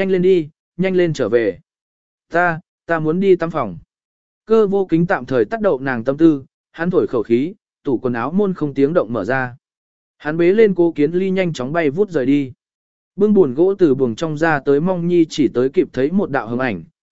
nhanh lên trở về. Ta muốn đi tắm phòng. Cơ Vô Kính tạm thời tắt đậu nàng tâm tư, hắn thổi khẩu khí, tủ quần áo môn không tiếng động mở ra. Hắn bế lên Cố Kiến Ly nhanh chóng bay vút rời đi. Bưng buồn gỗ từ buồng trong ra tới Mong Nhi chỉ tới kịp thấy một đạo hồng ảnh,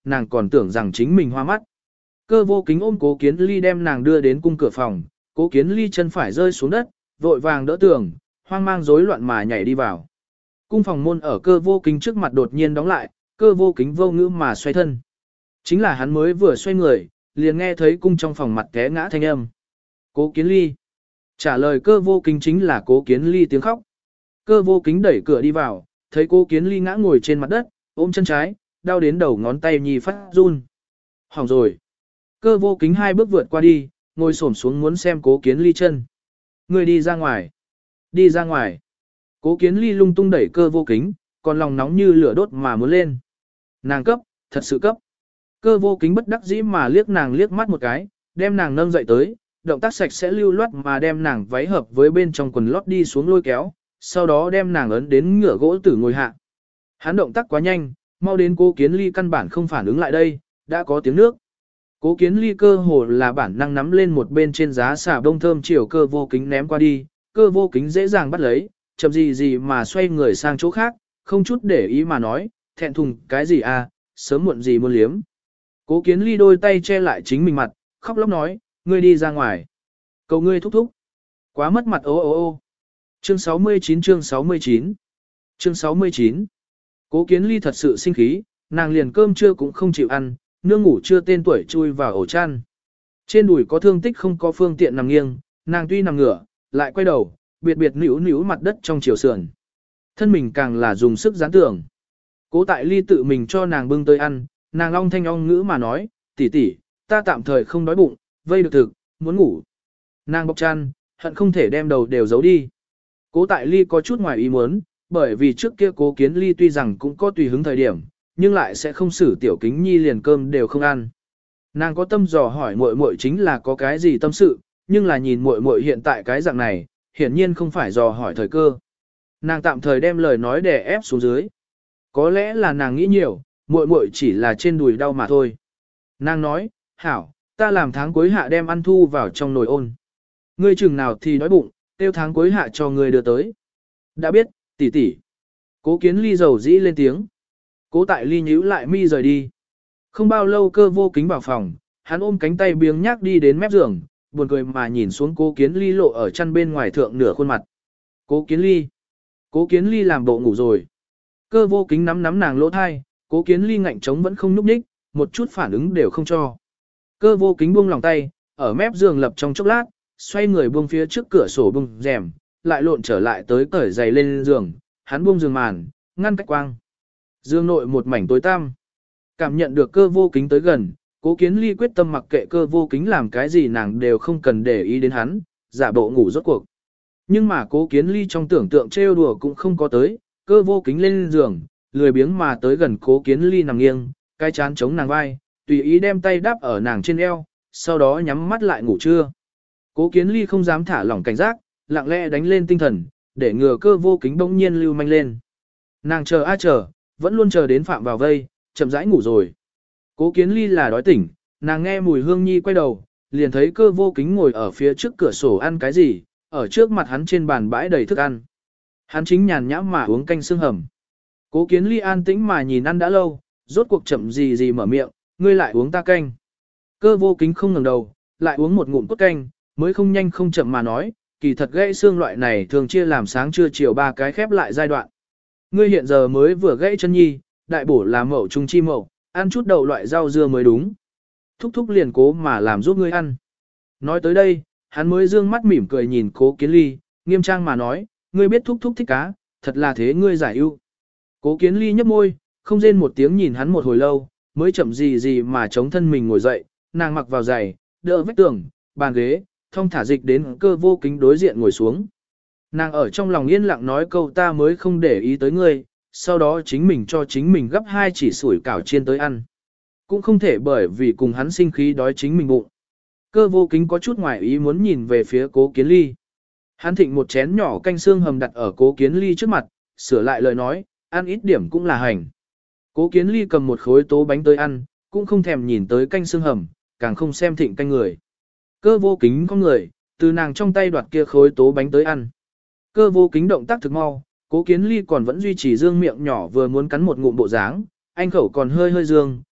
nàng còn tưởng rằng chính mình hoa mắt. Cơ vô kính ôm Cố Kiến Ly đem nàng đưa đến cung cửa phòng, Cố Kiến Ly chân phải rơi xuống đất, vội vàng đỡ tường, hoang mang rối loạn mà nhảy đi vào. Cung phòng môn ở Cơ vô kính trước mặt đột nhiên đóng lại, Cơ vô kính vô ngữ mà xoay thân. Chính là hắn mới vừa xoay người, liền nghe thấy cung trong phòng mặt té ngã thanh âm. Cố Kiến Ly. Trả lời Cơ vô kính chính là Cố Kiến Ly tiếng khóc. Cơ vô kính đẩy cửa đi vào, thấy Cố Kiến Ly ngã ngồi trên mặt đất, ôm chân trái, đau đến đầu ngón tay nhì phát run. Hỏng rồi. Cơ vô kính 2 bước vượt qua đi, ngồi xổm xuống muốn xem Cố Kiến Ly chân. Người đi ra ngoài. Đi ra ngoài. Cố Kiến Ly lung tung đẩy Cơ vô kính, còn lòng nóng như lửa đốt mà muốn lên. Nàng cấp, thật sự cấp. Cơ vô kính bất đắc dĩ mà liếc nàng liếc mắt một cái, đem nàng nâng dậy tới, động tác sạch sẽ lưu loát mà đem nàng váy hợp với bên trong quần lót đi xuống lôi kéo, sau đó đem nàng ấn đến ngửa gỗ tử ngồi hạ. Hắn động tác quá nhanh, mau đến Cố Kiến Ly căn bản không phản ứng lại đây, đã có tiếng nước. Cố Kiến Ly cơ hồ là bản năng nắm lên một bên trên giá xà bông thơm chiều Cơ vô kính ném qua đi, Cơ vô kính dễ dàng bắt lấy, chậm gì mà xoay người sang chỗ khác, không chút để ý mà nói, thẹn thùng cái gì à, sớm muộn gì muốn liếm. Cố Kiến Ly đôi tay che lại chính mình mặt, khóc lóc nói, ngươi đi ra ngoài. Cầu ngươi thúc thúc. Quá mất mặt ô ô ô. Chương 69 chương 69 Chương 69 Cố Kiến Ly thật sự sinh khí, nàng liền cơm trưa cũng không chịu ăn, nương ngủ chưa tên tuổi chui vào ổ chăn. Trên đùi có thương tích không có phương tiện nằm nghiêng, nàng tuy nằm ngửa, lại quay đầu, biệt biệt nữu mặt đất trong chiều sườn. Thân mình càng là dùng sức gián tưởng. Cố Tại Ly tự mình cho nàng bưng tới ăn, nàng long thanh ong ngữ mà nói, tỷ tỷ, ta tạm thời không đói bụng, vây được thực, muốn ngủ. Nàng bọc chăn, hận không thể đem đầu đều giấu đi. Cố Tại Ly có chút ngoài ý muốn, bởi vì trước kia Cố Kiến Ly tuy rằng cũng có tùy hứng thời điểm, nhưng lại sẽ không xử tiểu kính nhi liền cơm đều không ăn. Nàng có tâm dò hỏi muội muội chính là có cái gì tâm sự, nhưng là nhìn muội muội hiện tại cái dạng này, hiển nhiên không phải dò hỏi thời cơ. Nàng tạm thời đem lời nói đè ép xuống dưới. Có lẽ là nàng nghĩ nhiều, muội muội chỉ là trên đùi đau mà thôi. Nàng nói, hảo, ta làm tháng cuối hạ đem ăn thu vào trong nồi ôn. Ngươi chừng nào thì đói bụng, tiêu tháng cuối hạ cho ngươi đưa tới. Đã biết, tỷ tỷ. Cố Kiến Ly dầu dĩ lên tiếng. Cố Tại Ly nhíu lại mi rời đi. Không bao lâu Cơ vô kính vào phòng, hắn ôm cánh tay biếng nhác đi đến mép giường, buồn cười mà nhìn xuống Cố Kiến Ly lộ ở chăn bên ngoài thượng nửa khuôn mặt. Cố Kiến Ly. Cố Kiến Ly làm bộ ngủ rồi. Cơ vô kính nắm nàng lỗ thai, Cố Kiến Ly ngạnh trống vẫn không nhúc nhích, một chút phản ứng đều không cho. Cơ vô kính buông lòng tay, ở mép giường lập trong chốc lát, xoay người buông phía trước cửa sổ buông rèm, lại lộn trở lại tới cởi giày lên giường, hắn buông giường màn, ngăn cách quang. Dương nội một mảnh tối tăm. Cảm nhận được Cơ vô kính tới gần, Cố Kiến Ly quyết tâm mặc kệ Cơ vô kính làm cái gì nàng đều không cần để ý đến hắn, giả bộ ngủ rốt cuộc. Nhưng mà Cố Kiến Ly trong tưởng tượng trêu đùa cũng không có tới, Cơ vô kính lên giường, lười biếng mà tới gần Cố Kiến Ly nằm nghiêng, cái chán chống nàng vai, tùy ý đem tay đáp ở nàng trên eo, sau đó nhắm mắt lại ngủ trưa. Cố Kiến Ly không dám thả lỏng cảnh giác, lặng lẽ đánh lên tinh thần, để ngừa Cơ vô kính bỗng nhiên lưu manh lên. Nàng chờ a chờ, vẫn luôn chờ đến phạm vào vây, chậm rãi ngủ rồi. Cố Kiến Ly là đói tỉnh, nàng nghe mùi hương nhi quay đầu, liền thấy Cơ vô kính ngồi ở phía trước cửa sổ ăn cái gì, ở trước mặt hắn trên bàn bãi đầy thức ăn. Hắn chính nhàn nhã mà uống canh xương hầm. Cố Kiến Ly an tĩnh mà nhìn ăn đã lâu, rốt cuộc chậm gì mở miệng, ngươi lại uống ta canh. Cơ vô kính không ngẩng đầu, lại uống một ngụm cốt canh, mới không nhanh không chậm mà nói, kỳ thật gãy xương loại này thường chia làm sáng trưa chiều 3 cái khép lại giai đoạn. Ngươi hiện giờ mới vừa gãy chân nhi, đại bổ là mậu trung chi mậu, ăn chút đậu loại rau dưa mới đúng. Thúc thúc liền cố mà làm giúp ngươi ăn. Nói tới đây, hắn mới dương mắt mỉm cười nhìn Cố Kiến Ly, nghiêm trang mà nói, ngươi biết thúc thúc thích cá, thật là thế ngươi giải ưu. Cố Kiến Ly nhấp môi, không rên một tiếng nhìn hắn một hồi lâu, mới chậm gì mà chống thân mình ngồi dậy, nàng mặc vào giày, đỡ vách tường, bàn ghế, thông thả dịch đến Cơ vô kính đối diện ngồi xuống. Nàng ở trong lòng yên lặng nói câu ta mới không để ý tới ngươi, sau đó chính mình cho chính mình gấp 2 chỉ sủi cảo chiên tới ăn. Cũng không thể bởi vì cùng hắn sinh khí đói chính mình bụng. Cơ vô kính có chút ngoài ý muốn nhìn về phía Cố Kiến Ly. Hắn thịnh một chén nhỏ canh xương hầm đặt ở Cố Kiến Ly trước mặt, sửa lại lời nói, ăn ít điểm cũng là hành. Cố Kiến Ly cầm một khối tố bánh tới ăn, cũng không thèm nhìn tới canh xương hầm, càng không xem thịnh canh người. Cơ vô kính có người, từ nàng trong tay đoạt kia khối tố bánh tới ăn. Cơ vô kính động tác thực mau, Cố Kiến Ly còn vẫn duy trì dương miệng nhỏ vừa muốn cắn một ngụm bộ dáng, anh khẩu còn hơi hơi dương,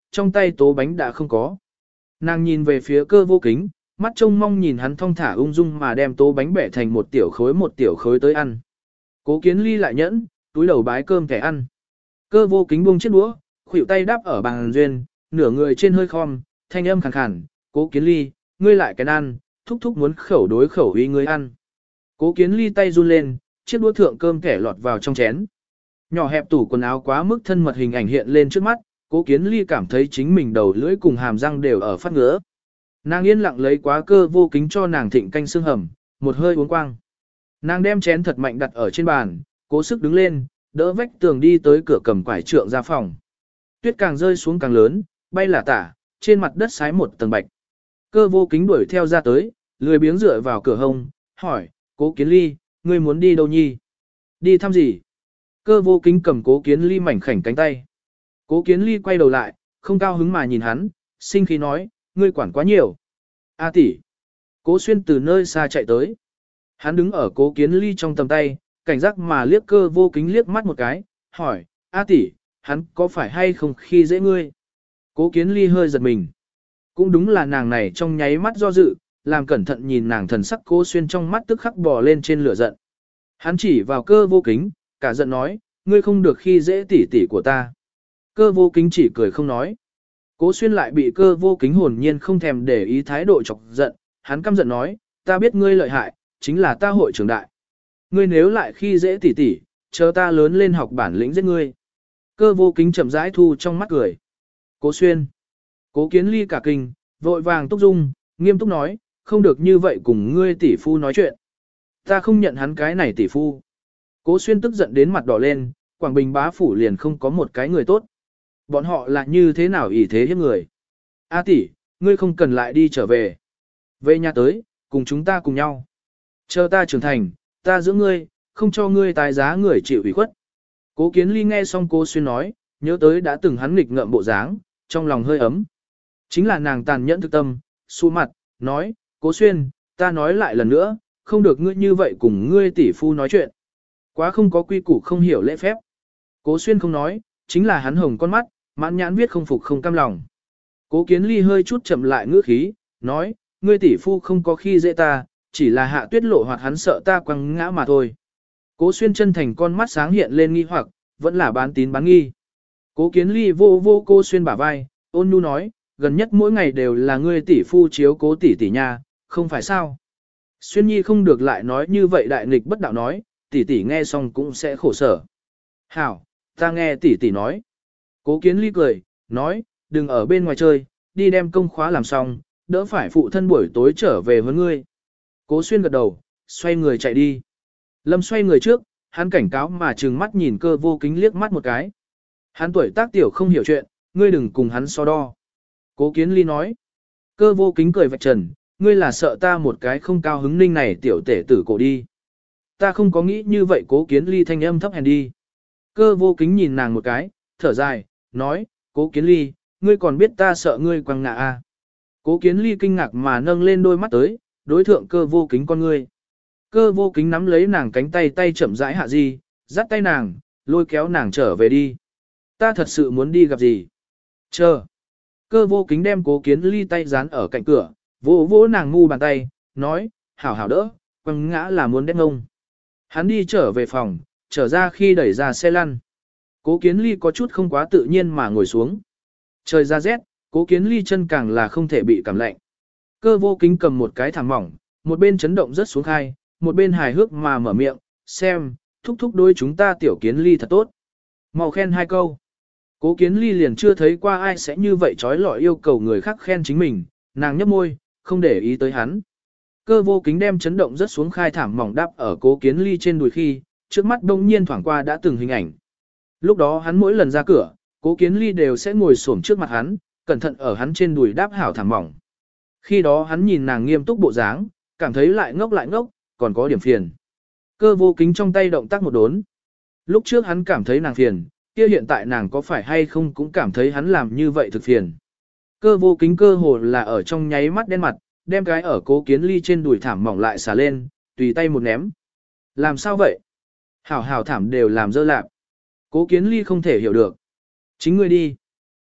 trong tay tố bánh đã không có. Nàng nhìn về phía Cơ Vô Kính, mắt trông mong nhìn hắn thong thả ung dung mà đem tố bánh bẻ thành một tiểu khối tới ăn. Cố Kiến Ly lại nhẫn, túi đầu bái cơm kẻ ăn. Cơ Vô Kính buông chiếc đũa, khuỷu tay đáp ở bàn duyên, nửa người trên hơi khom, thanh âm khàn khàn, Cố Kiến Ly, ngươi lại cái ăn, thúc thúc muốn khẩu đối khẩu uy ngươi ăn. Cố Kiến Ly tay run lên, chiếc đũa thượng cơm kẻ lọt vào trong chén. Nhỏ hẹp tủ quần áo quá mức thân mật hình ảnh hiện lên trước mắt, Cố Kiến Ly cảm thấy chính mình đầu lưỡi cùng hàm răng đều ở phát ngứa. Nàng yên lặng lấy quá Cơ Vô Kính cho nàng thịnh canh xương hầm, một hơi uống quang. Nàng đem chén thật mạnh đặt ở trên bàn, cố sức đứng lên, đỡ vách tường đi tới cửa cầm quải trượng ra phòng. Tuyết càng rơi xuống càng lớn, bay là tả, trên mặt đất sái một tầng bạch. Cơ Vô Kính đuổi theo ra tới, lười biếng dựa vào cửa hông, hỏi, Cố Kiến Ly, ngươi muốn đi đâu nhi? Đi thăm gì? Cơ Vô Kính cầm Cố Kiến Ly mảnh khảnh cánh tay. Cố Kiến Ly quay đầu lại, không cao hứng mà nhìn hắn, sinh khí nói, ngươi quản quá nhiều. A tỷ. Cố Xuyên từ nơi xa chạy tới. Hắn đứng ở Cố Kiến Ly trong tầm tay, cảnh giác mà liếc Cơ Vô Kính liếc mắt một cái, hỏi, A tỷ, hắn có phải hay không khi dễ ngươi? Cố Kiến Ly hơi giật mình. Cũng đúng là nàng này trong nháy mắt do dự, làm cẩn thận nhìn nàng thần sắc Cố Xuyên trong mắt tức khắc bò lên trên lửa giận. Hắn chỉ vào Cơ Vô Kính, cả giận nói, ngươi không được khi dễ tỷ tỷ của ta. Cơ Vô Kính chỉ cười không nói. Cố Xuyên lại bị Cơ Vô Kính hồn nhiên không thèm để ý thái độ chọc giận, hắn căm giận nói, ta biết ngươi lợi hại, chính là ta hội trưởng đại. Ngươi nếu lại khi dễ tỷ tỷ, chờ ta lớn lên học bản lĩnh giết ngươi. Cơ Vô Kính chậm rãi thu trong mắt cười. Cố Xuyên. Cố Kiến Ly cả kinh, vội vàng túc dung, nghiêm túc nói, không được như vậy cùng ngươi tỷ phu nói chuyện. Ta không nhận hắn cái này tỷ phu. Cố Xuyên tức giận đến mặt đỏ lên, Quảng Bình bá phủ liền không có một cái người tốt. Bọn họ là như thế nào ỷ thế hiếp người. A tỷ, ngươi không cần lại đi trở về. Về nhà tới, cùng chúng ta cùng nhau. Chờ ta trưởng thành, ta giữ ngươi, không cho ngươi tái giá người chịu ủy khuất. Cố Kiến Ly nghe xong Cố Xuyên nói, nhớ tới đã từng hắn nghịch ngợm bộ dáng, trong lòng hơi ấm. Chính là nàng tàn nhẫn thực tâm, xu mặt, nói, Cố Xuyên, ta nói lại lần nữa, không được ngươi như vậy cùng ngươi tỷ phu nói chuyện. Quá không có quy củ không hiểu lễ phép. Cố Xuyên không nói, chính là hắn hồng con mắt, mãn nhãn viết không phục không cam lòng. Cố Kiến Ly hơi chút chậm lại ngữ khí, nói, ngươi tỷ phu không có khi dễ ta, chỉ là Hạ Tuyết lộ hoặc hắn sợ ta quăng ngã mà thôi. Cố Xuyên chân thành con mắt sáng hiện lên nghi hoặc, vẫn là bán tín bán nghi. Cố Kiến Ly vô vô Cố Xuyên bả vai, ôn nhu nói, gần nhất mỗi ngày đều là ngươi tỷ phu chiếu cố tỷ tỷ nha, không phải sao? Xuyên Nhi không được lại nói như vậy đại nghịch bất đạo nói, tỷ tỷ nghe xong cũng sẽ khổ sở. Hảo, ta nghe tỷ tỷ nói. Cố Kiến Ly cười, nói, đừng ở bên ngoài chơi, đi đem công khóa làm xong, đỡ phải phụ thân buổi tối trở về với ngươi. Cố Xuyên gật đầu, xoay người chạy đi. Lâm xoay người trước, hắn cảnh cáo mà trừng mắt nhìn Cơ Vô Kính liếc mắt một cái. Hắn tuổi tác tiểu không hiểu chuyện, ngươi đừng cùng hắn so đo. Cố Kiến Ly nói. Cơ Vô Kính cười vạch trần, ngươi là sợ ta một cái không cao hứng ninh này tiểu tể tử cổ đi. Ta không có nghĩ như vậy. Cố Kiến Ly thanh âm thấp hèn đi. Cơ Vô Kính nhìn nàng một cái, thở dài, nói, Cố Kiến Ly, ngươi còn biết ta sợ ngươi quăng ngã à. Cố Kiến Ly kinh ngạc mà nâng lên đôi mắt tới, đối thượng Cơ Vô Kính con ngươi. Cơ Vô Kính nắm lấy nàng cánh tay tay chậm rãi hạ di, dắt tay nàng, lôi kéo nàng trở về đi. Ta thật sự muốn đi gặp gì? Chờ. Cơ Vô Kính đem Cố Kiến Ly tay dán ở cạnh cửa, vỗ vỗ nàng ngu bàn tay, nói, hảo hảo đỡ, quăng ngã là muốn đét ngông. Hắn đi trở về phòng, trở ra khi đẩy ra xe lăn. Cố Kiến Ly có chút không quá tự nhiên mà ngồi xuống. Trời ra rét, Cố Kiến Ly chân càng là không thể bị cảm lạnh. Cơ Vô Kính cầm một cái thảm mỏng, một bên chấn động rất xuống khai, một bên hài hước mà mở miệng, xem, thúc thúc đôi chúng ta Tiểu Kiến Ly thật tốt. Mau khen hai câu. Cố Kiến Ly liền chưa thấy qua ai sẽ như vậy trói lọi yêu cầu người khác khen chính mình, nàng nhấp môi, không để ý tới hắn. Cơ Vô Kính đem chấn động rất xuống khai thảm mỏng đắp ở Cố Kiến Ly trên đùi khi, trước mắt đông nhiên thoảng qua đã từng hình ảnh. Lúc đó hắn mỗi lần ra cửa, Cố Kiến Ly đều sẽ ngồi xổm trước mặt hắn, cẩn thận ở hắn trên đùi đáp hảo thảm mỏng. Khi đó hắn nhìn nàng nghiêm túc bộ dáng, cảm thấy lại ngốc, còn có điểm phiền. Cơ Vô Kính trong tay động tác một đốn. Lúc trước hắn cảm thấy nàng phiền, kia hiện tại nàng có phải hay không cũng cảm thấy hắn làm như vậy thực phiền. Cơ Vô Kính cơ hồ là ở trong nháy mắt đen mặt, đem cái ở Cố Kiến Ly trên đùi thảm mỏng lại xả lên, tùy tay một ném. Làm sao vậy? Hảo hảo thảm đều làm dơ lạc. Cố Kiến Ly không thể hiểu được. Chính ngươi đi.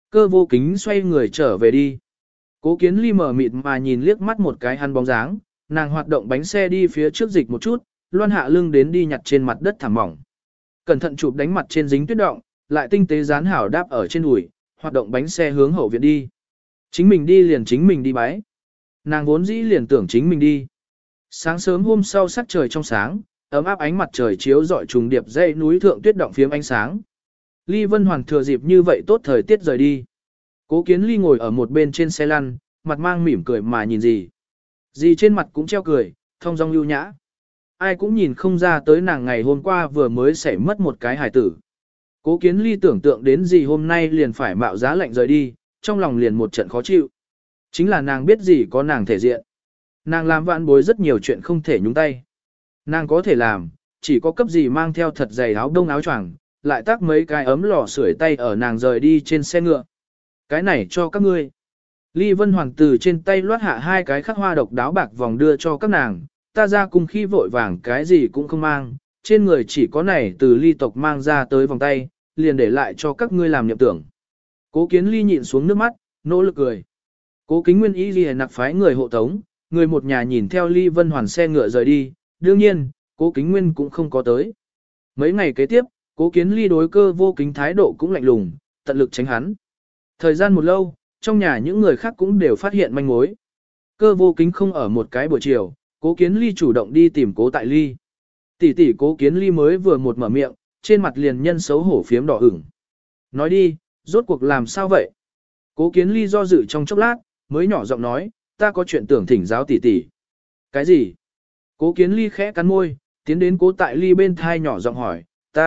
Cơ vô kính xoay người trở về đi. Cố Kiến Ly mở mịt mà nhìn liếc mắt một cái hắn bóng dáng, nàng hoạt động bánh xe đi phía trước dịch một chút, loan hạ lưng đến đi nhặt trên mặt đất thảm mỏng. Cẩn thận chụp đánh mặt trên dính tuyết động, lại tinh tế dán hảo đáp ở trên đùi, hoạt động bánh xe hướng hậu viện đi. Chính mình đi liền chính mình đi bái. Nàng vốn dĩ liền tưởng chính mình đi. Sáng sớm hôm sau sắc trời trong sáng, ấm áp ánh mặt trời chiếu rọi trùng điệp dãy núi thượng tuyết động phiếm ánh sáng. Ly Vân Hoàn thừa dịp như vậy tốt thời tiết rời đi. Cố Kiến Ly ngồi ở một bên trên xe lăn, mặt mang mỉm cười mà nhìn gì. Dì trên mặt cũng treo cười, thong dong lưu nhã. Ai cũng nhìn không ra tới nàng ngày hôm qua vừa mới xảy mất một cái hài tử. Cố Kiến Ly tưởng tượng đến gì hôm nay liền phải mạo giá lạnh rời đi, trong lòng liền một trận khó chịu. Chính là nàng biết gì có nàng thể diện. Nàng làm vãn bối rất nhiều chuyện không thể nhúng tay. Nàng có thể làm, chỉ có cấp gì mang theo thật dày áo đông áo choàng, lại tác mấy cái ấm lò sưởi tay ở nàng rời đi trên xe ngựa. Cái này cho các ngươi. Ly Vân Hoàng từ trên tay loát hạ hai cái khắc hoa độc đáo bạc vòng đưa cho các nàng, ta ra cùng khi vội vàng cái gì cũng không mang, trên người chỉ có này từ ly tộc mang ra tới vòng tay, liền để lại cho các ngươi làm niệm tưởng. Cố Kiến Ly nhịn xuống nước mắt, nỗ lực cười. Cố Kính Nguyên y ghi nặc phái người hộ tống, người một nhà nhìn theo Ly Vân Hoàn xe ngựa rời đi, đương nhiên, Cố Kính Nguyên cũng không có tới. Mấy ngày kế tiếp, Cố Kiến Ly đối Cơ Vô Kính thái độ cũng lạnh lùng, tận lực tránh hắn. Thời gian một lâu, trong nhà những người khác cũng đều phát hiện manh mối. Cơ Vô Kính không ở một cái buổi chiều, Cố Kiến Ly chủ động đi tìm Cố Tại Ly. Tỷ tỷ Cố Kiến Ly mới vừa một mở miệng, trên mặt liền nhân xấu hổ phiếm đỏ ửng. Nói đi, rốt cuộc làm sao vậy? Cố Kiến Ly do dự trong chốc lát, mới nhỏ giọng nói, ta có chuyện tưởng thỉnh giáo tỷ tỷ. Cái gì? Cố Kiến Ly khẽ cắn môi, tiến đến Cố Tại Ly bên thai nhỏ giọng hỏi,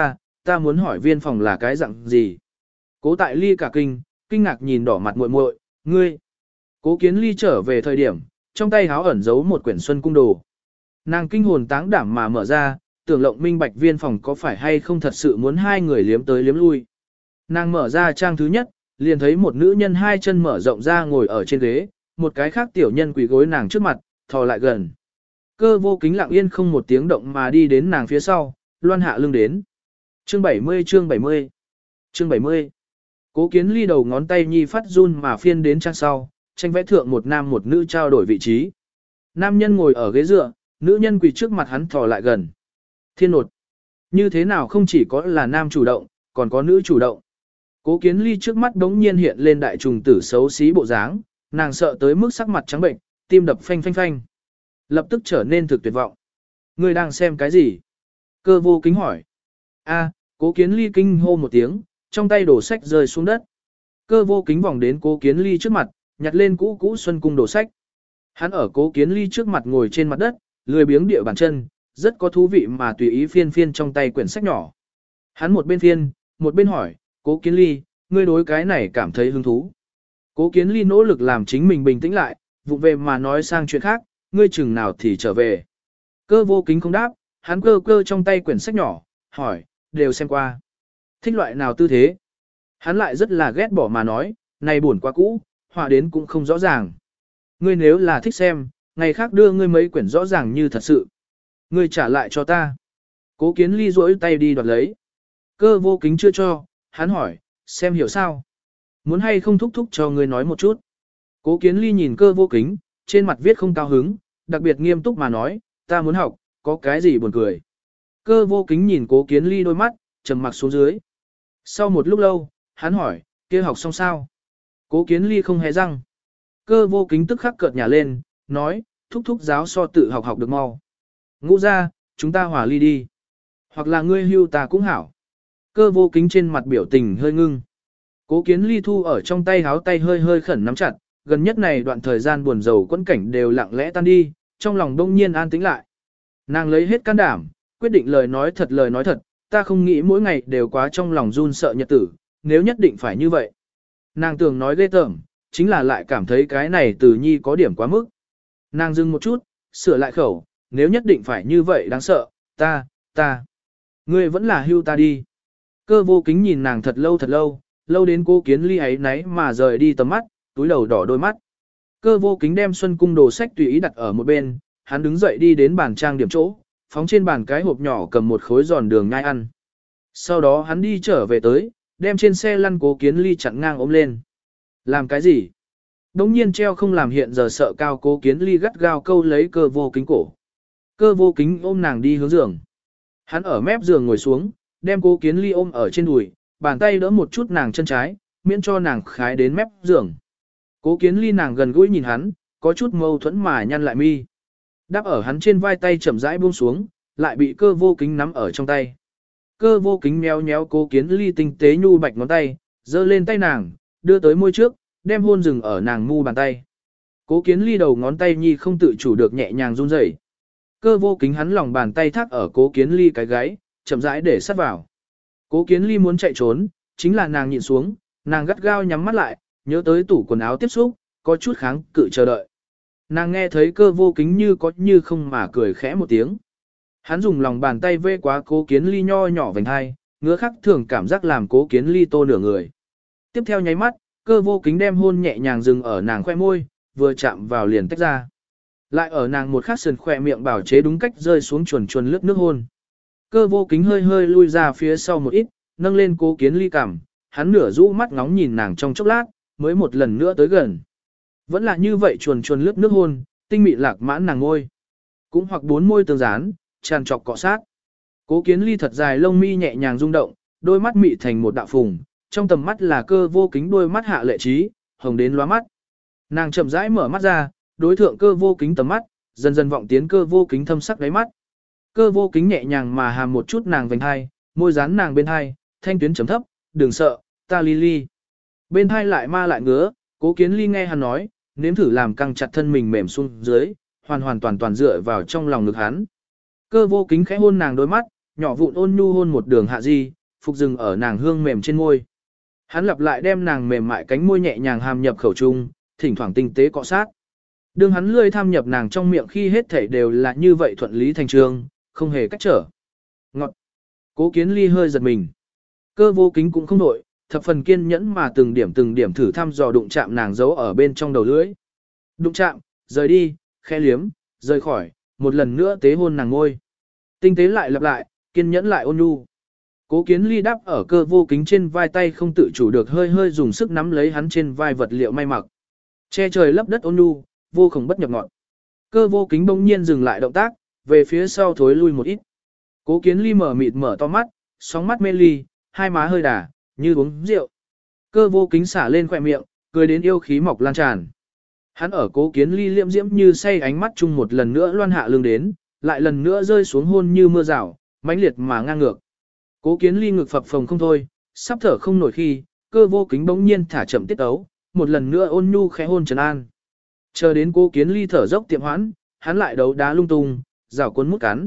ta muốn hỏi viên phòng là cái dạng gì? Cố Tại Ly cả kinh ngạc nhìn đỏ mặt muội muội, ngươi. Cố Kiến Ly trở về thời điểm, trong tay háo ẩn giấu một quyển xuân cung đồ. Nàng kinh hồn táng đảm mà mở ra, tưởng lộng minh bạch viên phòng có phải hay không thật sự muốn hai người liếm tới liếm lui. Nàng mở ra trang thứ nhất, liền thấy một nữ nhân hai chân mở rộng ra ngồi ở trên ghế, một cái khác tiểu nhân quỳ gối nàng trước mặt, thò lại gần. Cơ Vô Kính lặng yên không một tiếng động mà đi đến nàng phía sau, loan hạ lưng đến. Chương 70 chương 70 Cố Kiến Ly đầu ngón tay nhi phát run mà phiên đến trang sau, tranh vẽ thượng một nam một nữ trao đổi vị trí. Nam nhân ngồi ở ghế dựa, nữ nhân quỳ trước mặt hắn thò lại gần. Thiên nột. Như thế nào không chỉ có là nam chủ động, còn có nữ chủ động. Cố Kiến Ly trước mắt đống nhiên hiện lên đại trùng tử xấu xí bộ dáng, nàng sợ tới mức sắc mặt trắng bệnh, tim đập phanh phanh phanh. Lập tức trở nên thực tuyệt vọng. Ngươi đang xem cái gì? Cơ Vô Kính hỏi. Cố Kiến Ly kinh hô một tiếng, trong tay đổ sách rơi xuống đất. Cơ Vô Kính vòng đến Cố Kiến Ly trước mặt, nhặt lên cũ xuân cung đổ sách. Hắn ở Cố Kiến Ly trước mặt ngồi trên mặt đất, lười biếng địa bàn chân, rất có thú vị mà tùy ý phiên trong tay quyển sách nhỏ. Hắn một bên phiên, một bên hỏi, Cố Kiến Ly, ngươi đối cái này cảm thấy hứng thú. Cố Kiến Ly nỗ lực làm chính mình bình tĩnh lại, vụng về mà nói sang chuyện khác, ngươi chừng nào thì trở về. Cơ Vô Kính không đáp, hắn cơ trong tay quyển sách nhỏ, hỏi, đều xem qua. Thích loại nào tư thế? Hắn lại rất là ghét bỏ mà nói, này buồn quá cũ, họa đến cũng không rõ ràng. Ngươi nếu là thích xem, ngày khác đưa ngươi mấy quyển rõ ràng như thật sự. Ngươi trả lại cho ta. Cố Kiến Ly duỗi tay đi đoạt lấy. Cơ Vô Kính chưa cho, hắn hỏi, xem hiểu sao? Muốn hay không thúc cho ngươi nói một chút. Cố Kiến Ly nhìn Cơ Vô Kính, trên mặt viết không cao hứng, đặc biệt nghiêm túc mà nói, ta muốn học, có cái gì buồn cười. Cơ Vô Kính nhìn Cố Kiến Ly đôi mắt, trầm mặc xuống dưới. Sau một lúc lâu, hắn hỏi, kia học xong sao? Cố Kiến Ly không hề răng. Cơ Vô Kính tức khắc cợt nhả lên, nói, thúc giáo so tự học được mau. Ngũ ra, chúng ta hòa ly đi. Hoặc là ngươi hưu ta cũng hảo. Cơ Vô Kính trên mặt biểu tình hơi ngưng. Cố Kiến Ly thu ở trong tay háo tay hơi khẩn nắm chặt, gần nhất này đoạn thời gian buồn rầu quẫn cảnh đều lặng lẽ tan đi, trong lòng đông nhiên an tĩnh lại. Nàng lấy hết can đảm, quyết định lời nói thật, ta không nghĩ mỗi ngày đều quá trong lòng run sợ nhật tử, nếu nhất định phải như vậy. Nàng tưởng nói ghê tởm, chính là lại cảm thấy cái này từ nhi có điểm quá mức. Nàng dừng một chút, sửa lại khẩu, nếu nhất định phải như vậy đáng sợ, ta. Ngươi vẫn là hưu ta đi. Cơ Vô Kính nhìn nàng thật lâu, lâu đến Cố Kiến Ly ấy nấy mà rời đi tầm mắt, túi đầu đỏ đôi mắt. Cơ Vô Kính đem xuân cung đồ sách tùy ý đặt ở một bên, hắn đứng dậy đi đến bàn trang điểm chỗ, phóng trên bàn cái hộp nhỏ cầm một khối giòn đường nhai ăn. Sau đó hắn đi trở về tới, đem trên xe lăn Cố Kiến Ly chặn ngang ôm lên. Làm cái gì? Đống nhiên treo không làm hiện giờ sợ cao Cố Kiến Ly gắt gao câu lấy Cơ Vô Kính cổ. Cơ Vô Kính ôm nàng đi hướng giường. Hắn ở mép giường ngồi xuống, đem Cố Kiến Ly ôm ở trên đùi, bàn tay đỡ một chút nàng chân trái, miễn cho nàng khái đến mép giường. Cố Kiến Ly nàng gần gũi nhìn hắn, có chút mâu thuẫn mà nhăn lại mi. Đáp ở hắn trên vai tay chậm rãi buông xuống, lại bị Cơ Vô Kính nắm ở trong tay. Cơ Vô Kính méo méo Cố Kiến Ly tinh tế nhu bạch ngón tay, giơ lên tay nàng, đưa tới môi trước, đem hôn dừng ở nàng mu bàn tay. Cố Kiến Ly đầu ngón tay nhi không tự chủ được nhẹ nhàng run rẩy. Cơ Vô Kính hắn lòng bàn tay thắt ở Cố Kiến Ly cái gáy, chậm rãi để sát vào. Cố Kiến Ly muốn chạy trốn, chính là nàng nhịn xuống, nàng gắt gao nhắm mắt lại, nhớ tới tủ quần áo tiếp xúc, có chút kháng cự chờ đợi. Nàng nghe thấy Cơ Vô Kính như có như không mà cười khẽ một tiếng. Hắn dùng lòng bàn tay vê quá Cố Kiến Ly nho nhỏ vành hai, ngứa khắc thường cảm giác làm Cố Kiến Ly tô nửa người. Tiếp theo nháy mắt, Cơ Vô Kính đem hôn nhẹ nhàng dừng ở nàng khoe môi, vừa chạm vào liền tách ra. Lại ở nàng một khắc sườn khoe miệng bảo chế đúng cách rơi xuống chuồn chuồn lướt nước hôn. Cơ Vô Kính hơi hơi lui ra phía sau một ít, nâng lên Cố Kiến Ly cằm, hắn nửa rũ mắt ngóng nhìn nàng trong chốc lát, mới một lần nữa tới gần. Vẫn là như vậy chuồn chuồn lướt nước hôn, tinh mị lạc mãn nàng ngôi. Cũng hoặc bốn môi tương dán, tràn trọc cọ sát. Cố Kiến Ly thật dài lông mi nhẹ nhàng rung động, đôi mắt mị thành một đạo phùng, trong tầm mắt là Cơ Vô Kính đôi mắt hạ lệ trí, hồng đến lóa mắt. Nàng chậm rãi mở mắt ra, đối thượng Cơ Vô Kính tầm mắt, dần dần vọng tiến Cơ Vô Kính thâm sắc đáy mắt. Cơ Vô Kính nhẹ nhàng mà hàm một chút nàng vành hai, môi dán nàng bên hai, thanh tuyến chấm thấp, đừng sợ, ta ly ly. Bên hai lại ma lại ngứa, Cố Kiến Ly nghe hắn nói, nếm thử làm căng chặt thân mình mềm xuống dưới, hoàn hoàn toàn toàn dựa vào trong lòng ngực hắn. Cơ Vô Kính khẽ hôn nàng đôi mắt, nhỏ vụn ôn nhu hôn một đường hạ di, phục dừng ở nàng hương mềm trên môi. Hắn lặp lại đem nàng mềm mại cánh môi nhẹ nhàng hàm nhập khẩu trung, thỉnh thoảng tinh tế cọ sát. Đương hắn lươi tham nhập nàng trong miệng khi hết thảy đều là như vậy thuận lý thành trương, không hề cách trở. Ngọt. Cố Kiến Ly hơi giật mình. Cơ Vô Kính cũng không đổi, thập phần kiên nhẫn mà từng điểm thử thăm dò đụng chạm nàng giấu ở bên trong đầu lưỡi. Đụng chạm, rời đi, khẽ liếm, rời khỏi, một lần nữa tế hôn nàng ngôi. Tinh tế lại lặp lại, kiên nhẫn lại ôn nhu. Cố Kiến Ly đáp ở Cơ Vô Kính trên vai tay không tự chủ được hơi hơi dùng sức nắm lấy hắn trên vai vật liệu may mặc. Che trời lấp đất ôn nhu, vô cùng bất nhập ngọn. Cơ Vô Kính bỗng nhiên dừng lại động tác, về phía sau thối lui một ít. Cố Kiến Ly mở mịt mở to mắt, sóng mắt mê ly, hai má hơi đà, như uống rượu. Cơ Vô Kính xả lên khỏe miệng, cười đến yêu khí mọc lan tràn. Hắn ở Cố Kiến Ly liễm diễm như say ánh mắt chung một lần nữa loan hạ lưng đến, lại lần nữa rơi xuống hôn như mưa rào, mãnh liệt mà ngang ngược. Cố Kiến Ly ngực phập phồng không thôi, sắp thở không nổi khi, Cơ Vô Kính bỗng nhiên thả chậm tiết ấu, một lần nữa ôn nhu khẽ hôn trấn an. Chờ đến Cố Kiến Ly thở dốc tiệm hoãn, hắn lại đấu đá lung tung, rảo cuốn mút cắn.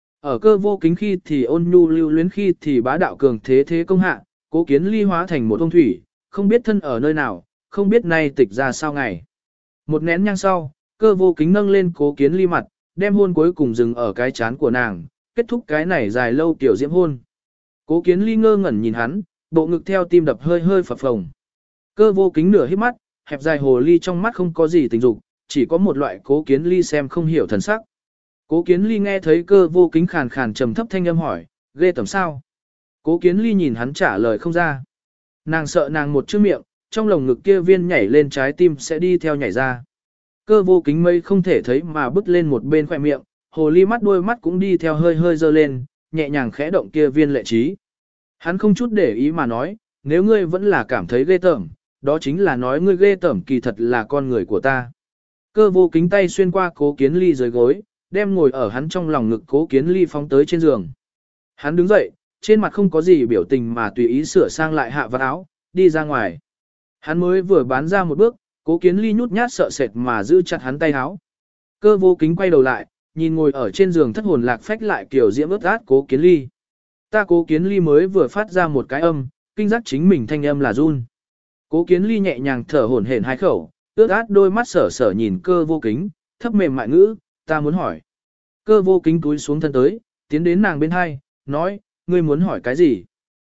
Ở Cơ Vô Kính khi thì ôn nhu lưu luyến khi thì bá đạo cường thế công hạ, Cố Kiến Ly hóa thành một ông thủy, không biết thân ở nơi nào, không biết nay tịch ra sao ngày. Một nén nhang sau, Cơ Vô Kính nâng lên Cố Kiến Ly mặt, đem hôn cuối cùng dừng ở cái chán của nàng, kết thúc cái này dài lâu tiểu diễm hôn. Cố Kiến Ly ngơ ngẩn nhìn hắn, bộ ngực theo tim đập hơi hơi phập phồng. Cơ Vô Kính nửa híp mắt, hẹp dài hồ ly trong mắt không có gì tình dục, chỉ có một loại Cố Kiến Ly xem không hiểu thần sắc. Cố Kiến Ly nghe thấy Cơ Vô Kính khàn khàn trầm thấp thanh âm hỏi, ghê tởm sao? Cố Kiến Ly nhìn hắn trả lời không ra. Nàng sợ nàng một chữ miệng, trong lồng ngực kia viên nhảy lên trái tim sẽ đi theo nhảy ra. Cơ Vô Kính mây không thể thấy mà bứt lên một bên khỏe miệng, hồ ly mắt đuôi mắt cũng đi theo hơi hơi dơ lên, nhẹ nhàng khẽ động kia viên lệ trí. Hắn không chút để ý mà nói, nếu ngươi vẫn là cảm thấy ghê tởm, đó chính là nói ngươi ghê tởm kỳ thật là con người của ta. Cơ Vô Kính tay xuyên qua Cố Kiến Ly dưới gối, đem ngồi ở hắn trong lòng ngực Cố Kiến Ly phóng tới trên giường. Hắn đứng dậy, trên mặt không có gì biểu tình mà tùy ý sửa sang lại hạ vạt áo, đi ra ngoài. Hắn mới vừa bán ra một bước, Cố Kiến Ly nhút nhát sợ sệt mà giữ chặt hắn tay áo. Cơ Vô Kính quay đầu lại, nhìn ngồi ở trên giường thất hồn lạc phách lại kiểu diễm ướt át Cố Kiến Ly. Ta Cố Kiến Ly mới vừa phát ra một cái âm, kinh giác chính mình thanh âm là run. Cố Kiến Ly nhẹ nhàng thở hổn hển hai khẩu, ướt át đôi mắt sở sở nhìn Cơ Vô Kính, thấp mềm mại ngữ, ta muốn hỏi. Cơ Vô Kính túi xuống thân tới, tiến đến nàng bên hai, nói, ngươi muốn hỏi cái gì?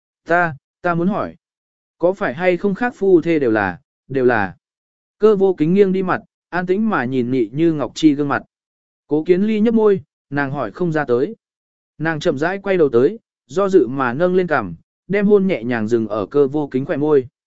Ta muốn hỏi. Có phải hay không khác phu thê đều là. Cơ Vô Kính nghiêng đi mặt, an tĩnh mà nhìn Nị Như Ngọc Chi gương mặt. Cố Kiến Ly nhấp môi, nàng hỏi không ra tới. Nàng chậm rãi quay đầu tới, do dự mà nâng lên cằm, đem hôn nhẹ nhàng dừng ở Cơ Vô Kính khỏe môi.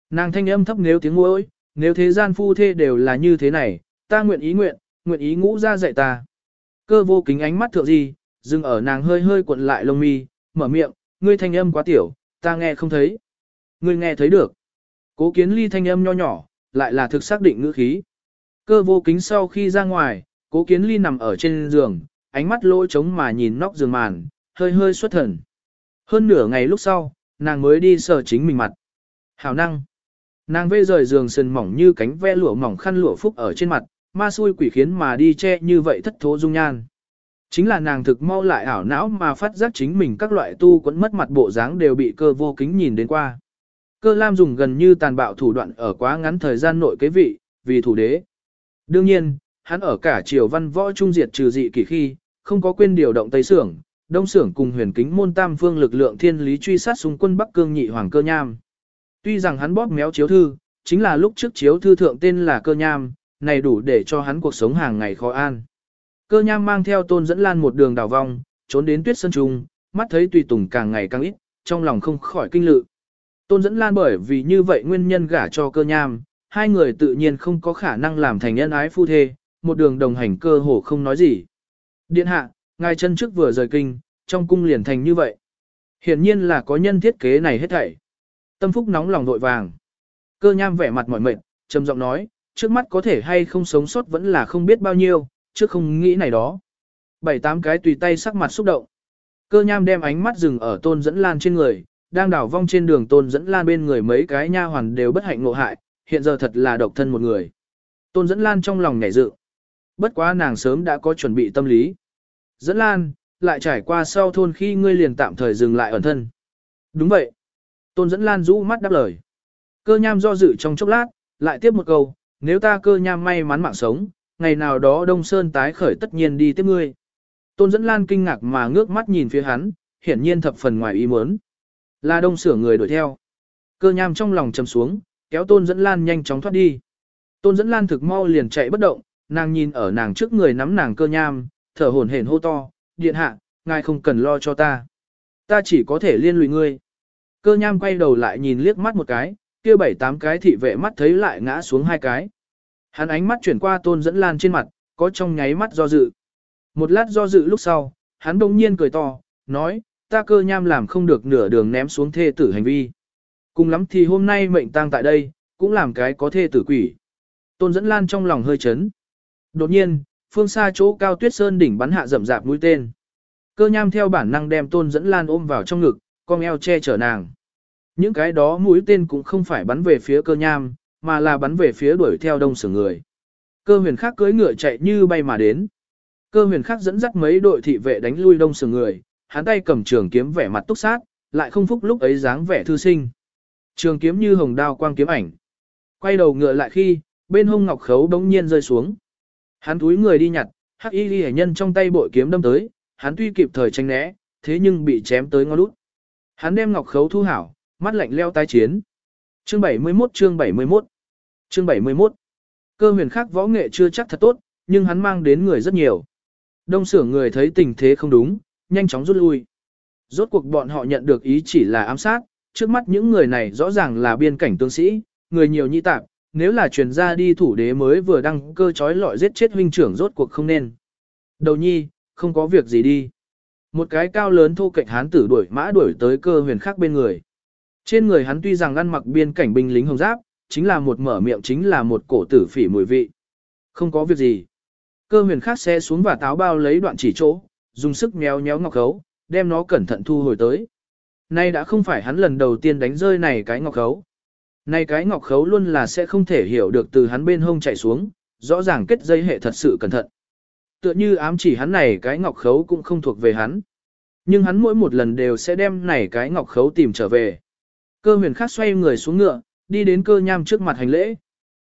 Nàng thanh âm thấp nếu tiếng môi, nếu thế gian phu thê đều là như thế này, ta nguyện ý ngũ ra dạy ta. Cơ vô kính ánh mắt thượng gì, dừng ở nàng hơi hơi cuộn lại lông mi, mở miệng, ngươi thanh âm quá tiểu, ta nghe không thấy. Ngươi nghe thấy được. Cố Kiến Ly thanh âm nho nhỏ, lại là thực xác định ngữ khí. Cơ vô kính sau khi ra ngoài, Cố Kiến Ly nằm ở trên giường, ánh mắt lỗ trống mà nhìn nóc giường màn, hơi hơi xuất thần. Hơn nửa ngày lúc sau, nàng mới đi sờ chính mình mặt. Hảo năng. Nàng vê rời giường sườn mỏng như cánh ve lụa mỏng khăn lụa phúc ở trên mặt, ma xui quỷ khiến mà đi che như vậy thất thố dung nhan. Chính là nàng thực mau lại ảo não mà phát giác chính mình các loại tu quẫn mất mặt bộ dáng đều bị cơ vô kính nhìn đến qua. Cơ Lam dùng gần như tàn bạo thủ đoạn ở quá ngắn thời gian nội kế vị, vì thủ đế. Đương nhiên, hắn ở cả triều văn võ trung diệt trừ dị kỷ khi, không có quên điều động Tây Sưởng, Đông Sưởng cùng huyền kính môn tam phương lực lượng thiên lý truy sát xung quân Bắc Cương nhị hoàng Cơ Nham. Tuy rằng hắn bóp méo chiếu thư, chính là lúc trước chiếu thư thượng tên là Cơ Nham, này đủ để cho hắn cuộc sống hàng ngày khó an. Cơ Nham mang theo Tôn Dẫn Lan một đường đào vong, trốn đến Tuyết Sơn Trung, mắt thấy tùy tùng càng ngày càng ít, trong lòng không khỏi kinh lự. Tôn Dẫn Lan bởi vì như vậy nguyên nhân gả cho Cơ Nham, hai người tự nhiên không có khả năng làm thành nhân ái phu thê, một đường đồng hành cơ hồ không nói gì. Điện hạ, ngài chân trước vừa rời kinh, trong cung liền thành như vậy. Hiển nhiên là có nhân thiết kế này hết thảy. Tâm Phúc nóng lòng vội vàng. Cơ Nham vẻ mặt mỏi mệt, trầm giọng nói, trước mắt có thể hay không sống sót vẫn là không biết bao nhiêu, trước không nghĩ này đó. 7-8 cái tùy tay sắc mặt xúc động. Cơ Nham đem ánh mắt dừng ở Tôn Dẫn Lan trên người, đang đảo vong trên đường Tôn Dẫn Lan bên người mấy cái nha hoàn đều bất hạnh ngộ hại, hiện giờ thật là độc thân một người. Tôn Dẫn Lan trong lòng nhảy dựng. Bất quá nàng sớm đã có chuẩn bị tâm lý. Dẫn Lan, lại trải qua sau thôn khi ngươi liền tạm thời dừng lại ẩn thân. Đúng vậy. Tôn Dẫn Lan rũ mắt đáp lời. Cơ Nham do dự trong chốc lát, lại tiếp một câu, nếu ta Cơ Nham may mắn mạng sống, ngày nào đó Đông Sơn tái khởi tất nhiên đi tiếp ngươi. Tôn Dẫn Lan kinh ngạc mà ngước mắt nhìn phía hắn, hiển nhiên thập phần ngoài ý muốn. Là Đông Sưởng người đuổi theo. Cơ Nham trong lòng trầm xuống, kéo Tôn Dẫn Lan nhanh chóng thoát đi. Tôn Dẫn Lan thực mau liền chạy bất động, nàng nhìn ở nàng trước người nắm nàng Cơ Nham, thở hổn hển hô to, điện hạ, ngài không cần lo cho ta. Ta chỉ có thể liên lụy ngươi. Cơ Nham quay đầu lại nhìn liếc mắt một cái, kia 7-8 cái thị vệ mắt thấy lại ngã xuống 2 cái. Hắn ánh mắt chuyển qua Tôn Dẫn Lan trên mặt, có trong nháy mắt do dự. Một lát do dự lúc sau, hắn bỗng nhiên cười to, nói, ta Cơ Nham làm không được nửa đường ném xuống thê tử hành vi. Cùng lắm thì hôm nay mệnh tang tại đây, cũng làm cái có thê tử quỷ. Tôn Dẫn Lan trong lòng hơi chấn. Đột nhiên, phương xa chỗ cao Tuyết Sơn đỉnh bắn hạ rậm rạp mũi tên. Cơ Nham theo bản năng đem Tôn Dẫn Lan ôm vào trong ngực, cong eo che chở nàng. Những cái đó mũi tên cũng không phải bắn về phía Cơ Nham, mà là bắn về phía đuổi theo Đông Sưởng người. Cơ Huyền Khắc cưỡi ngựa chạy như bay mà đến. Cơ Huyền Khắc dẫn dắt mấy đội thị vệ đánh lui Đông Sưởng người, hắn tay cầm trường kiếm vẻ mặt túc sát, lại không phúc lúc ấy dáng vẻ thư sinh. Trường kiếm như hồng đao quang kiếm ảnh. Quay đầu ngựa lại khi, bên hông ngọc khấu bỗng nhiên rơi xuống. Hắn túi người đi nhặt, hắc y liễu nhân trong tay bội kiếm đâm tới, hắn tuy kịp thời tránh né, thế nhưng bị chém tới ngón út. Hắn đem ngọc khấu thu hảo, mắt lạnh leo tái chiến. Chương 71 chương 71 Chương 71 Cơ Huyền Khắc võ nghệ chưa chắc thật tốt, nhưng hắn mang đến người rất nhiều. Đông Sưởng người thấy tình thế không đúng, nhanh chóng rút lui. Rốt cuộc bọn họ nhận được ý chỉ là ám sát, trước mắt những người này rõ ràng là biên cảnh tướng sĩ, người nhiều nhị tạp, nếu là truyền ra đi thủ đế mới vừa đăng cơ chói lọi giết chết huynh trưởng rốt cuộc không nên. Đầu nhi, không có việc gì đi. Một cái cao lớn thô kệch hán tử đuổi mã đuổi tới Cơ Huyền Khắc bên người. Trên người hắn tuy rằng ăn mặc biên cảnh binh lính hồng giáp, chính là một mở miệng chính là một cổ tử phỉ mùi vị. Không có việc gì. Cơ Huyền Khắc xe xuống và táo bao lấy đoạn chỉ chỗ, dùng sức méo méo ngọc khấu, đem nó cẩn thận thu hồi tới. Nay đã không phải hắn lần đầu tiên đánh rơi này cái ngọc khấu. Này cái ngọc khấu luôn là sẽ không thể hiểu được từ hắn bên hông chạy xuống, rõ ràng kết dây hệ thật sự cẩn thận. Tựa như ám chỉ hắn này cái ngọc khấu cũng không thuộc về hắn. Nhưng hắn mỗi một lần đều sẽ đem này cái ngọc khấu tìm trở về. Cơ Huyền Khắc xoay người xuống ngựa, đi đến Cơ Nham trước mặt hành lễ.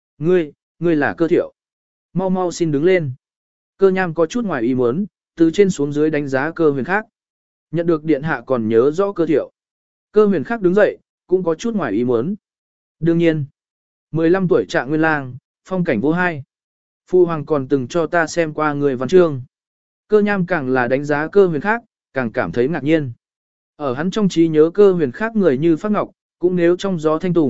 Ngươi là Cơ Thiệu. Mau mau xin đứng lên. Cơ Nham có chút ngoài ý muốn, từ trên xuống dưới đánh giá Cơ Huyền Khắc. Nhận được điện hạ còn nhớ rõ Cơ Thiệu. Cơ Huyền Khắc đứng dậy, cũng có chút ngoài ý muốn. Đương nhiên, 15 tuổi Trạng Nguyên Lang, phong cảnh vô hai. Phu hoàng còn từng cho ta xem qua người văn chương. Cơ Nham càng là đánh giá Cơ Huyền Khắc, càng cảm thấy ngạc nhiên. Ở hắn trong trí nhớ Cơ Huyền Khắc người như phát ngọc, cũng nếu trong gió thanh tùng,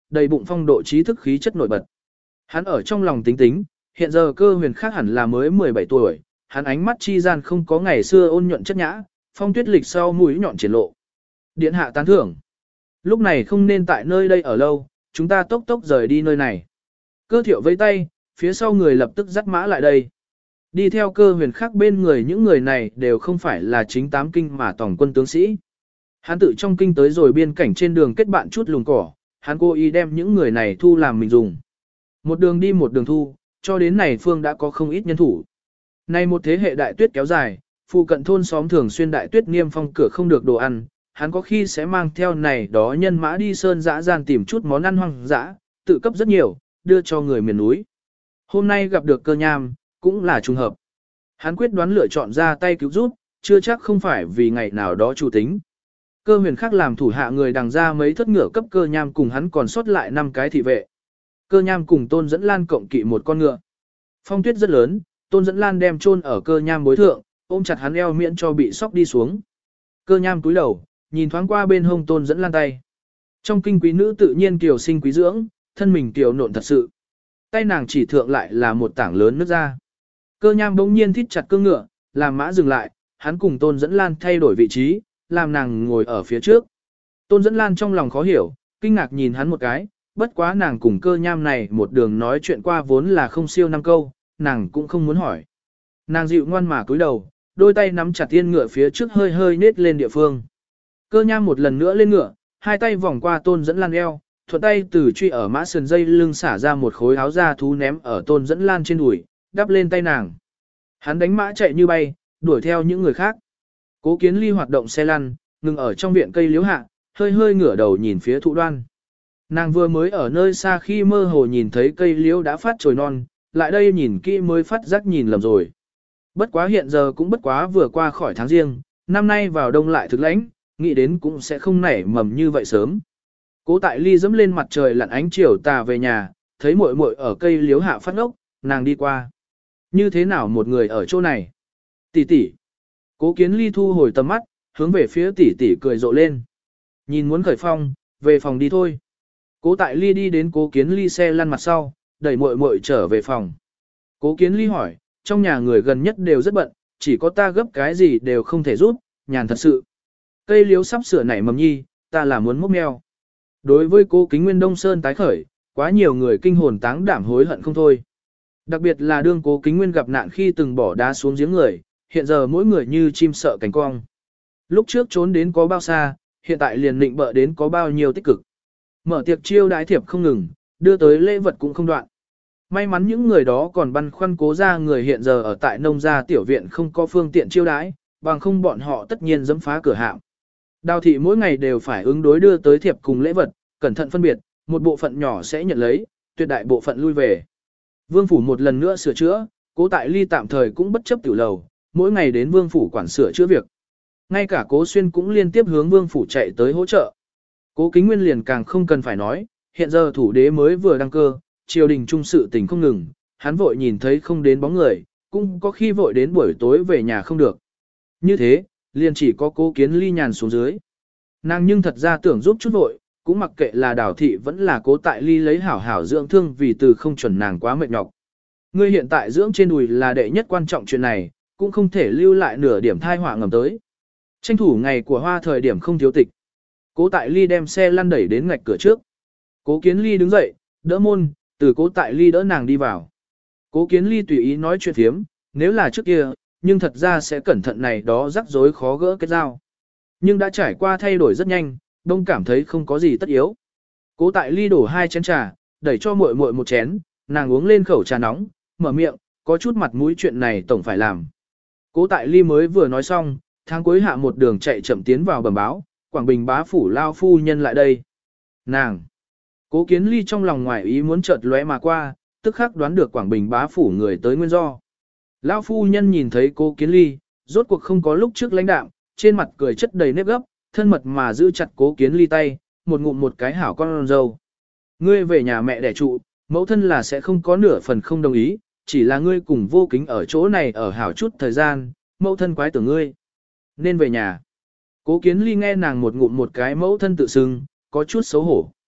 đầy bụng phong độ trí thức khí chất nổi bật. Hắn ở trong lòng tính tính, hiện giờ Cơ Huyền khác hẳn là mới 17 tuổi, hắn ánh mắt chi gian không có ngày xưa ôn nhuận chất nhã, phong tuyết lịch sau mũi nhọn triển lộ. Điện hạ tán thưởng. Lúc này không nên tại nơi đây ở lâu, chúng ta tốc tốc rời đi nơi này. Cơ Thiệu vẫy tay, phía sau người lập tức dắt mã lại đây. Đi theo Cơ Huyền khác bên người những người này đều không phải là chính tám kinh mà tổng quân tướng sĩ. Hắn tự trong kinh tới rồi biên cảnh trên đường kết bạn chút lùng cỏ, hắn cố ý đem những người này thu làm mình dùng. Một đường đi một đường thu, cho đến này phương đã có không ít nhân thủ. Nay một thế hệ đại tuyết kéo dài, phụ cận thôn xóm thường xuyên đại tuyết niêm phong cửa không được đồ ăn, hắn có khi sẽ mang theo này đó nhân mã đi sơn dã gian tìm chút món ăn hoang dã, tự cấp rất nhiều, đưa cho người miền núi. Hôm nay gặp được Cơ Nham, cũng là trùng hợp. Hắn quyết đoán lựa chọn ra tay cứu giúp, chưa chắc không phải vì ngày nào đó chủ tính. Cơ Huyền khác làm thủ hạ người đằng ra mấy thất ngựa cấp Cơ Nham cùng hắn còn sót lại 5 cái thị vệ. Cơ Nham cùng Tôn Dẫn Lan cộng kỵ một con ngựa. Phong tuyết rất lớn, Tôn Dẫn Lan đem chôn ở Cơ Nham bối thượng, ôm chặt hắn eo miễn cho bị sóc đi xuống. Cơ Nham cúi đầu, nhìn thoáng qua bên hông Tôn Dẫn Lan tay. Trong kinh quý nữ tự nhiên kiều sinh quý dưỡng, thân mình kiều nộn thật sự. Tay nàng chỉ thượng lại là một tảng lớn nước ra. Cơ Nham bỗng nhiên thít chặt cương ngựa, làm mã dừng lại, hắn cùng Tôn Dẫn Lan thay đổi vị trí, làm nàng ngồi ở phía trước. Tôn Dẫn Lan trong lòng khó hiểu, kinh ngạc nhìn hắn một cái, bất quá nàng cùng Cơ Nham này một đường nói chuyện qua vốn là không siêu 5 câu, nàng cũng không muốn hỏi. Nàng dịu ngoan mà cúi đầu, đôi tay nắm chặt yên ngựa phía trước hơi hơi nết lên địa phương. Cơ Nham một lần nữa lên ngựa, hai tay vòng qua Tôn Dẫn Lan eo, thuận tay từ truy ở mã sườn dây lưng xả ra một khối áo da thú ném ở Tôn Dẫn Lan trên đùi, đắp lên tay nàng. Hắn đánh mã chạy như bay, đuổi theo những người khác. Cố Kiến Ly hoạt động xe lăn, ngừng ở trong viện cây liễu hạ, hơi hơi ngửa đầu nhìn phía Thụ Đoan. Nàng vừa mới ở nơi xa khi mơ hồ nhìn thấy cây liễu đã phát chồi non, lại đây nhìn kỹ mới phát giác nhìn lầm rồi. Bất quá hiện giờ cũng bất quá vừa qua khỏi tháng riêng, năm nay vào đông lại thực lãnh, nghĩ đến cũng sẽ không nảy mầm như vậy sớm. Cố Tại Ly dẫm lên mặt trời lặn ánh chiều tà về nhà, thấy muội muội ở cây liễu hạ phát ốc, nàng đi qua. Như thế nào một người ở chỗ này? Tỷ tỷ. Cố Kiến Ly thu hồi tầm mắt, hướng về phía tỷ tỷ cười rộ lên. Nhìn muốn khởi phong, về phòng đi thôi. Cố Tại Ly đi đến Cố Kiến Ly xe lăn mặt sau, đẩy muội muội trở về phòng. Cố Kiến Ly hỏi, trong nhà người gần nhất đều rất bận, chỉ có ta gấp cái gì đều không thể giúp, nhàn thật sự. Cây liễu sắp sửa nảy mầm nhi, ta là muốn mốc meo. Đối với Cố Kính Nguyên Đông Sơn tái khởi, quá nhiều người kinh hồn táng đảm hối hận không thôi. Đặc biệt là đương Cố Kính Nguyên gặp nạn khi từng bỏ đá xuống giếng người, hiện giờ mỗi người như chim sợ cánh cong. Lúc trước trốn đến có bao xa, hiện tại liền định bợ đến có bao nhiêu tích cực. Mở tiệc chiêu đãi thiệp không ngừng, đưa tới lễ vật cũng không đoạn. May mắn những người đó còn băn khoăn Cố ra người hiện giờ ở tại nông gia tiểu viện không có phương tiện chiêu đãi, bằng không bọn họ tất nhiên dẫm phá cửa hạm. Đào thị mỗi ngày đều phải ứng đối đưa tới thiệp cùng lễ vật, cẩn thận phân biệt, một bộ phận nhỏ sẽ nhận lấy, tuyệt đại bộ phận lui về. Vương phủ một lần nữa sửa chữa, Cố Tại Ly tạm thời cũng bất chấp tiểu lầu, mỗi ngày đến Vương phủ quản sửa chữa việc. Ngay cả Cố Xuyên cũng liên tiếp hướng Vương phủ chạy tới hỗ trợ. Cố Kính Nguyên liền càng không cần phải nói, hiện giờ thủ đế mới vừa đăng cơ, triều đình trung sự tình không ngừng, hắn vội nhìn thấy không đến bóng người, cũng có khi vội đến buổi tối về nhà không được. Như thế, liền chỉ có Cố Kiến Ly nhàn xuống dưới. Nàng nhưng thật ra tưởng giúp chút vội, cũng mặc kệ là Đào thị vẫn là Cố Tại Ly lấy hảo hảo dưỡng thương vì từ không chuẩn nàng quá mệt nhọc. Ngươi hiện tại dưỡng trên đùi là đệ nhất quan trọng chuyện này, cũng không thể lưu lại nửa điểm thai họa ngầm tới. Tranh thủ ngày của hoa thời điểm không thiếu tịch. Cố Tại Ly đem xe lăn đẩy đến ngạch cửa trước. Cố Kiến Ly đứng dậy, đỡ môn, từ Cố Tại Ly đỡ nàng đi vào. Cố Kiến Ly tùy ý nói chuyện thiếm, nếu là trước kia, nhưng thật ra sẽ cẩn thận này đó rắc rối khó gỡ kết giao. Nhưng đã trải qua thay đổi rất nhanh, đông cảm thấy không có gì tất yếu. Cố Tại Ly đổ 2 chén trà, đẩy cho muội muội một chén, nàng uống lên khẩu trà nóng, mở miệng, có chút mặt mũi chuyện này tổng phải làm. Cố Tại Ly mới vừa nói xong, tháng cuối hạ một đường chạy chậm tiến vào bẩm báo, Quảng Bình bá phủ lao phu nhân lại đây. Nàng! Cố Kiến Ly trong lòng ngoài ý muốn chợt lóe mà qua, tức khắc đoán được Quảng Bình bá phủ người tới nguyên do. Lao phu nhân nhìn thấy Cố Kiến Ly, rốt cuộc không có lúc trước lãnh đạm, trên mặt cười chất đầy nếp gấp, thân mật mà giữ chặt Cố Kiến Ly tay, một ngụm một cái hảo con dâu. Ngươi về nhà mẹ đẻ trụ, mẫu thân là sẽ không có nửa phần không đồng ý, chỉ là ngươi cùng Vô Kính ở chỗ này ở hảo chút thời gian, mẫu thân quái tưởng ngươi. Nên về nhà. Cố Kiến Ly nghe nàng một ngụm một cái mẫu thân tự xưng, có chút xấu hổ.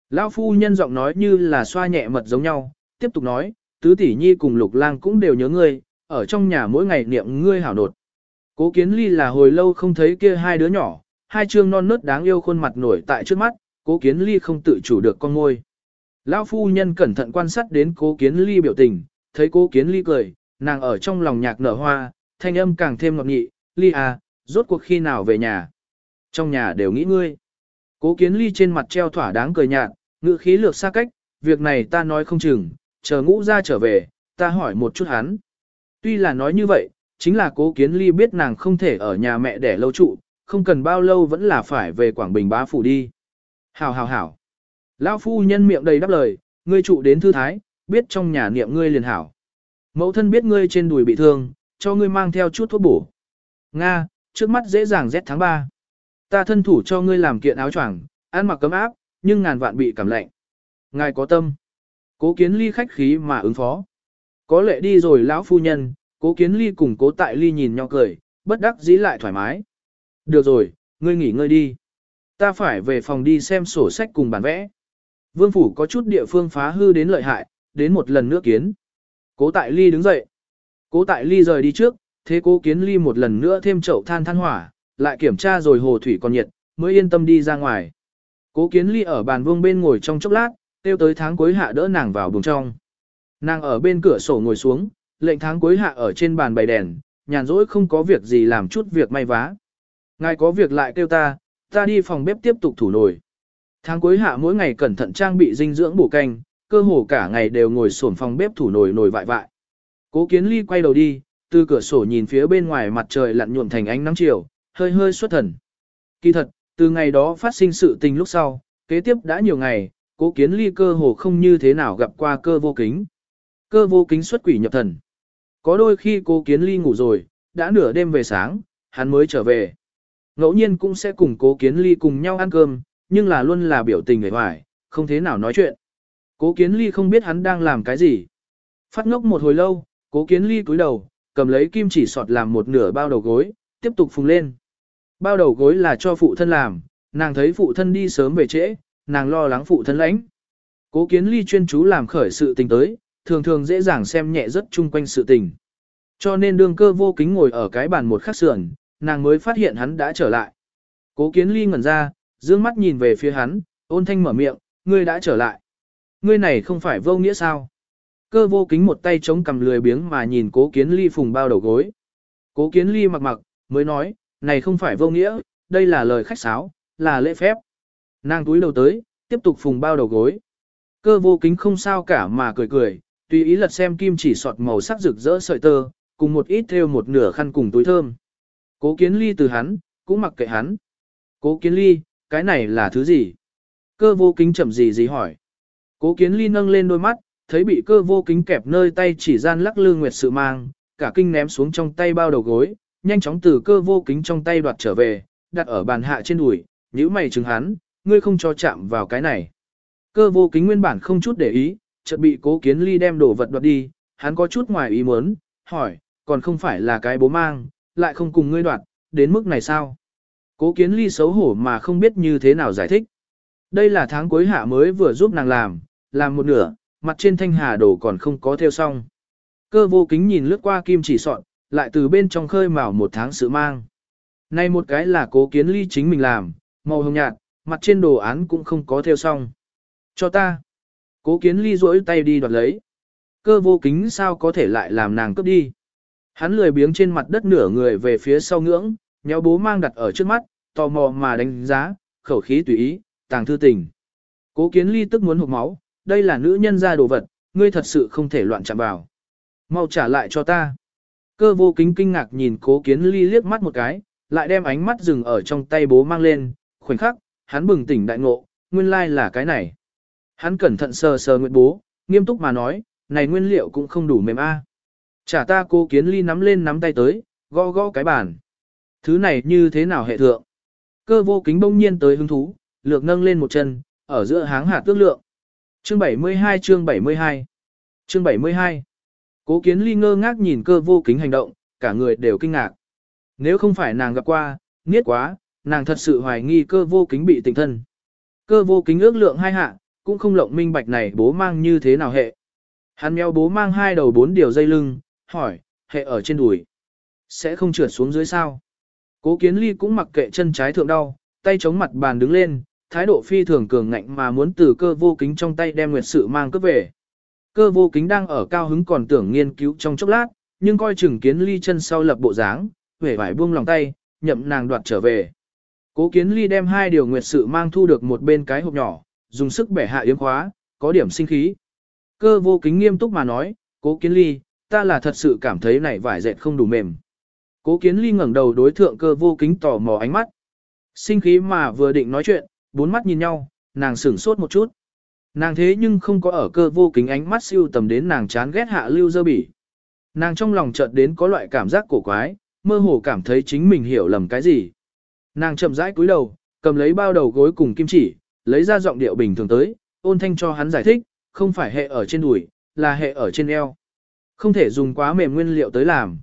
Lão phu nhân giọng nói như là xoa nhẹ mật giống nhau, tiếp tục nói, tứ tỷ nhi cùng lục lang cũng đều nhớ ngươi, ở trong nhà mỗi ngày niệm ngươi hảo nột. Cố Kiến Ly là hồi lâu không thấy kia hai đứa nhỏ, hai trương non nớt đáng yêu khuôn mặt nổi tại trước mắt, Cố Kiến Ly không tự chủ được con ngôi. Lão phu nhân cẩn thận quan sát đến Cố Kiến Ly biểu tình, thấy Cố Kiến Ly cười, nàng ở trong lòng nhạc nở hoa, thanh âm càng thêm ngọt nghị, Ly à, rốt cuộc khi nào về nhà? Trong nhà đều nghĩ ngươi. Cố Kiến Ly trên mặt treo thỏa đáng cười nhạt, ngữ khí lược xa cách, việc này ta nói không chừng, chờ Ngũ ra trở về, ta hỏi một chút hắn. Tuy là nói như vậy, chính là Cố Kiến Ly biết nàng không thể ở nhà mẹ để lâu trụ, không cần bao lâu vẫn là phải về Quảng Bình bá phủ đi. Hảo hảo hảo. Lão phu nhân miệng đầy đáp lời, ngươi trụ đến thư thái, biết trong nhà niệm ngươi liền hảo. Mẫu thân biết ngươi trên đùi bị thương, cho ngươi mang theo chút thuốc bổ. Nga, trước mắt dễ dàng rét tháng 3. Ta thân thủ cho ngươi làm kiện áo choàng, ăn mặc cấm áp, nhưng ngàn vạn bị cảm lạnh. Ngài có tâm. Cố Kiến Ly khách khí mà ứng phó. Có lệ đi rồi lão phu nhân, Cố Kiến Ly cùng Cố Tại Ly nhìn nhau cười, bất đắc dĩ lại thoải mái. Được rồi, ngươi nghỉ ngơi đi. Ta phải về phòng đi xem sổ sách cùng bản vẽ. Vương phủ có chút địa phương phá hư đến lợi hại, đến một lần nữa kiến. Cố Tại Ly đứng dậy. Cố Tại Ly rời đi trước, thế Cố Kiến Ly một lần nữa thêm chậu than hỏa, lại kiểm tra rồi hồ thủy còn nhiệt, mới yên tâm đi ra ngoài. Cố Kiến Ly ở bàn vuông bên ngồi trong chốc lát, tiêu tới tháng cuối hạ đỡ nàng vào buồng trong. Nàng ở bên cửa sổ ngồi xuống, lệnh tháng cuối hạ ở trên bàn bày đèn, nhàn rỗi không có việc gì làm chút việc may vá. Ngài có việc lại kêu ta đi phòng bếp tiếp tục thủ nồi. Tháng cuối hạ mỗi ngày cẩn thận trang bị dinh dưỡng bổ canh, cơ hồ cả ngày đều ngồi xổm phòng bếp thủ nồi vại vại. Cố Kiến Ly quay đầu đi, từ cửa sổ nhìn phía bên ngoài mặt trời lặn nhuộm thành ánh nắng chiều, hơi hơi xuất thần. Kỳ thật, từ ngày đó phát sinh sự tình lúc sau, kế tiếp đã nhiều ngày, Cố Kiến Ly cơ hồ không như thế nào gặp qua Cơ Vô Kính. Cơ Vô Kính xuất quỷ nhập thần. Có đôi khi Cố Kiến Ly ngủ rồi, đã nửa đêm về sáng, hắn mới trở về. Ngẫu nhiên cũng sẽ cùng Cố Kiến Ly cùng nhau ăn cơm, nhưng là luôn là biểu tình người hoài, không thế nào nói chuyện. Cố Kiến Ly không biết hắn đang làm cái gì. Phát ngốc một hồi lâu, Cố Kiến Ly cúi đầu, cầm lấy kim chỉ sọt làm một nửa bao đầu gối, tiếp tục phùng lên. Bao đầu gối là cho phụ thân làm, nàng thấy phụ thân đi sớm về trễ, nàng lo lắng phụ thân lãnh. Cố Kiến Ly chuyên chú làm khởi sự tình tới, thường thường dễ dàng xem nhẹ rất chung quanh sự tình. Cho nên đương Cơ Vô Kính ngồi ở cái bàn một khắc sườn, nàng mới phát hiện hắn đã trở lại. Cố Kiến Ly ngẩn ra, dương mắt nhìn về phía hắn, ôn thanh mở miệng, ngươi đã trở lại. Ngươi này không phải vô nghĩa sao? Cơ Vô Kính một tay chống cằm lười biếng mà nhìn Cố Kiến Ly phùng bao đầu gối. Cố Kiến Ly mặc mới nói, này không phải vô nghĩa, đây là lời khách sáo, là lễ phép. Nàng túi đầu tới, tiếp tục phùng bao đầu gối. Cơ Vô Kính không sao cả mà cười, tùy ý lật xem kim chỉ sọt màu sắc rực rỡ sợi tơ, cùng một ít thêu một nửa khăn cùng túi thơm. Cố Kiến Ly từ hắn, cũng mặc kệ hắn. Cố Kiến Ly, cái này là thứ gì? Cơ Vô Kính chậm gì hỏi. Cố Kiến Ly nâng lên đôi mắt, thấy bị Cơ Vô Kính kẹp nơi tay chỉ gian lắc lư nguyệt sự mang, cả kinh ném xuống trong tay bao đầu gối, nhanh chóng từ Cơ Vô Kính trong tay đoạt trở về, đặt ở bàn hạ trên đùi, nhíu mày chừng hắn, ngươi không cho chạm vào cái này. Cơ Vô Kính nguyên bản không chút để ý, chợt bị Cố Kiến Ly đem đồ vật đoạt đi, hắn có chút ngoài ý muốn, hỏi, còn không phải là cái bố mang, lại không cùng ngươi đoạt, đến mức này sao? Cố Kiến Ly xấu hổ mà không biết như thế nào giải thích. Đây là tháng cuối hạ mới vừa giúp nàng làm một nửa, mặt trên thanh hà đồ còn không có theo xong. Cơ Vô Kính nhìn lướt qua kim chỉ sọn, lại từ bên trong khơi mào một tháng sự mang. Nay một cái là Cố Kiến Ly chính mình làm, màu hồng nhạt, mặt trên đồ án cũng không có theo xong. Cho ta. Cố Kiến Ly duỗi tay đi đoạt lấy. Cơ Vô Kính sao có thể lại làm nàng cướp đi. Hắn lười biếng trên mặt đất nửa người về phía sau ngưỡng, nhéo bố mang đặt ở trước mắt, tò mò mà đánh giá, khẩu khí tùy ý, tàng thư tình. Cố Kiến Ly tức muốn hộc máu, đây là nữ nhân ra đồ vật, ngươi thật sự không thể loạn chạm vào. Mau trả lại cho ta. Cơ Vô Kính kinh ngạc nhìn Cố Kiến Ly liếc mắt một cái, lại đem ánh mắt dừng ở trong tay bố mang lên, khoảnh khắc, hắn bừng tỉnh đại ngộ, nguyên lai là cái này. Hắn cẩn thận sờ nguyệt bố, nghiêm túc mà nói, này nguyên liệu cũng không đủ mềm a. Trả ta. Cố Kiến Ly nắm lên nắm tay tới, gõ cái bàn. Thứ này như thế nào hệ thượng? Cơ Vô Kính bỗng nhiên tới hứng thú, lược nâng lên một chân, ở giữa háng hạt tước lượng. Chương 72 chương 72 Chương 72 Cố Kiến Ly ngơ ngác nhìn Cơ Vô Kính hành động, cả người đều kinh ngạc. Nếu không phải nàng gặp qua, niết quá, nàng thật sự hoài nghi Cơ Vô Kính bị tình thân. Cơ Vô Kính ước lượng hai hạ, cũng không lộng minh bạch này bố mang như thế nào hệ. Hắn méo bố mang 2 đầu 4 điều dây lưng, hỏi, hệ ở trên đùi. Sẽ không trượt xuống dưới sao? Cố Kiến Ly cũng mặc kệ chân trái thượng đau, tay chống mặt bàn đứng lên, thái độ phi thường cường ngạnh mà muốn từ Cơ Vô Kính trong tay đem nguyệt sự mang cướp về. Cơ Vô Kính đang ở cao hứng còn tưởng nghiên cứu trong chốc lát, nhưng coi chừng Kiến Ly chân sau lập bộ dáng, vẻ vải buông lòng tay, nhậm nàng đoạt trở về. Cố Kiến Ly đem 2 điều nguyệt sự mang thu được một bên cái hộp nhỏ, dùng sức bẻ hạ yếm khóa, có điểm sinh khí. Cơ Vô Kính nghiêm túc mà nói, Cố Kiến Ly, ta là thật sự cảm thấy này vải dệt không đủ mềm. Cố Kiến Ly ngẩng đầu đối thượng Cơ Vô Kính tò mò ánh mắt. Sinh khí mà vừa định nói chuyện, 4 mắt nhìn nhau, nàng sửng sốt một chút. Nàng thế nhưng không có ở Cơ Vô Kính ánh mắt siêu tầm đến nàng chán ghét hạ lưu dơ bỉ. Nàng trong lòng chợt đến có loại cảm giác cổ quái, mơ hồ cảm thấy chính mình hiểu lầm cái gì. Nàng chậm rãi cúi đầu, cầm lấy bao đầu gối cùng kim chỉ, lấy ra giọng điệu bình thường tới, ôn thanh cho hắn giải thích, không phải hệ ở trên đùi, là hệ ở trên eo. Không thể dùng quá mềm nguyên liệu tới làm.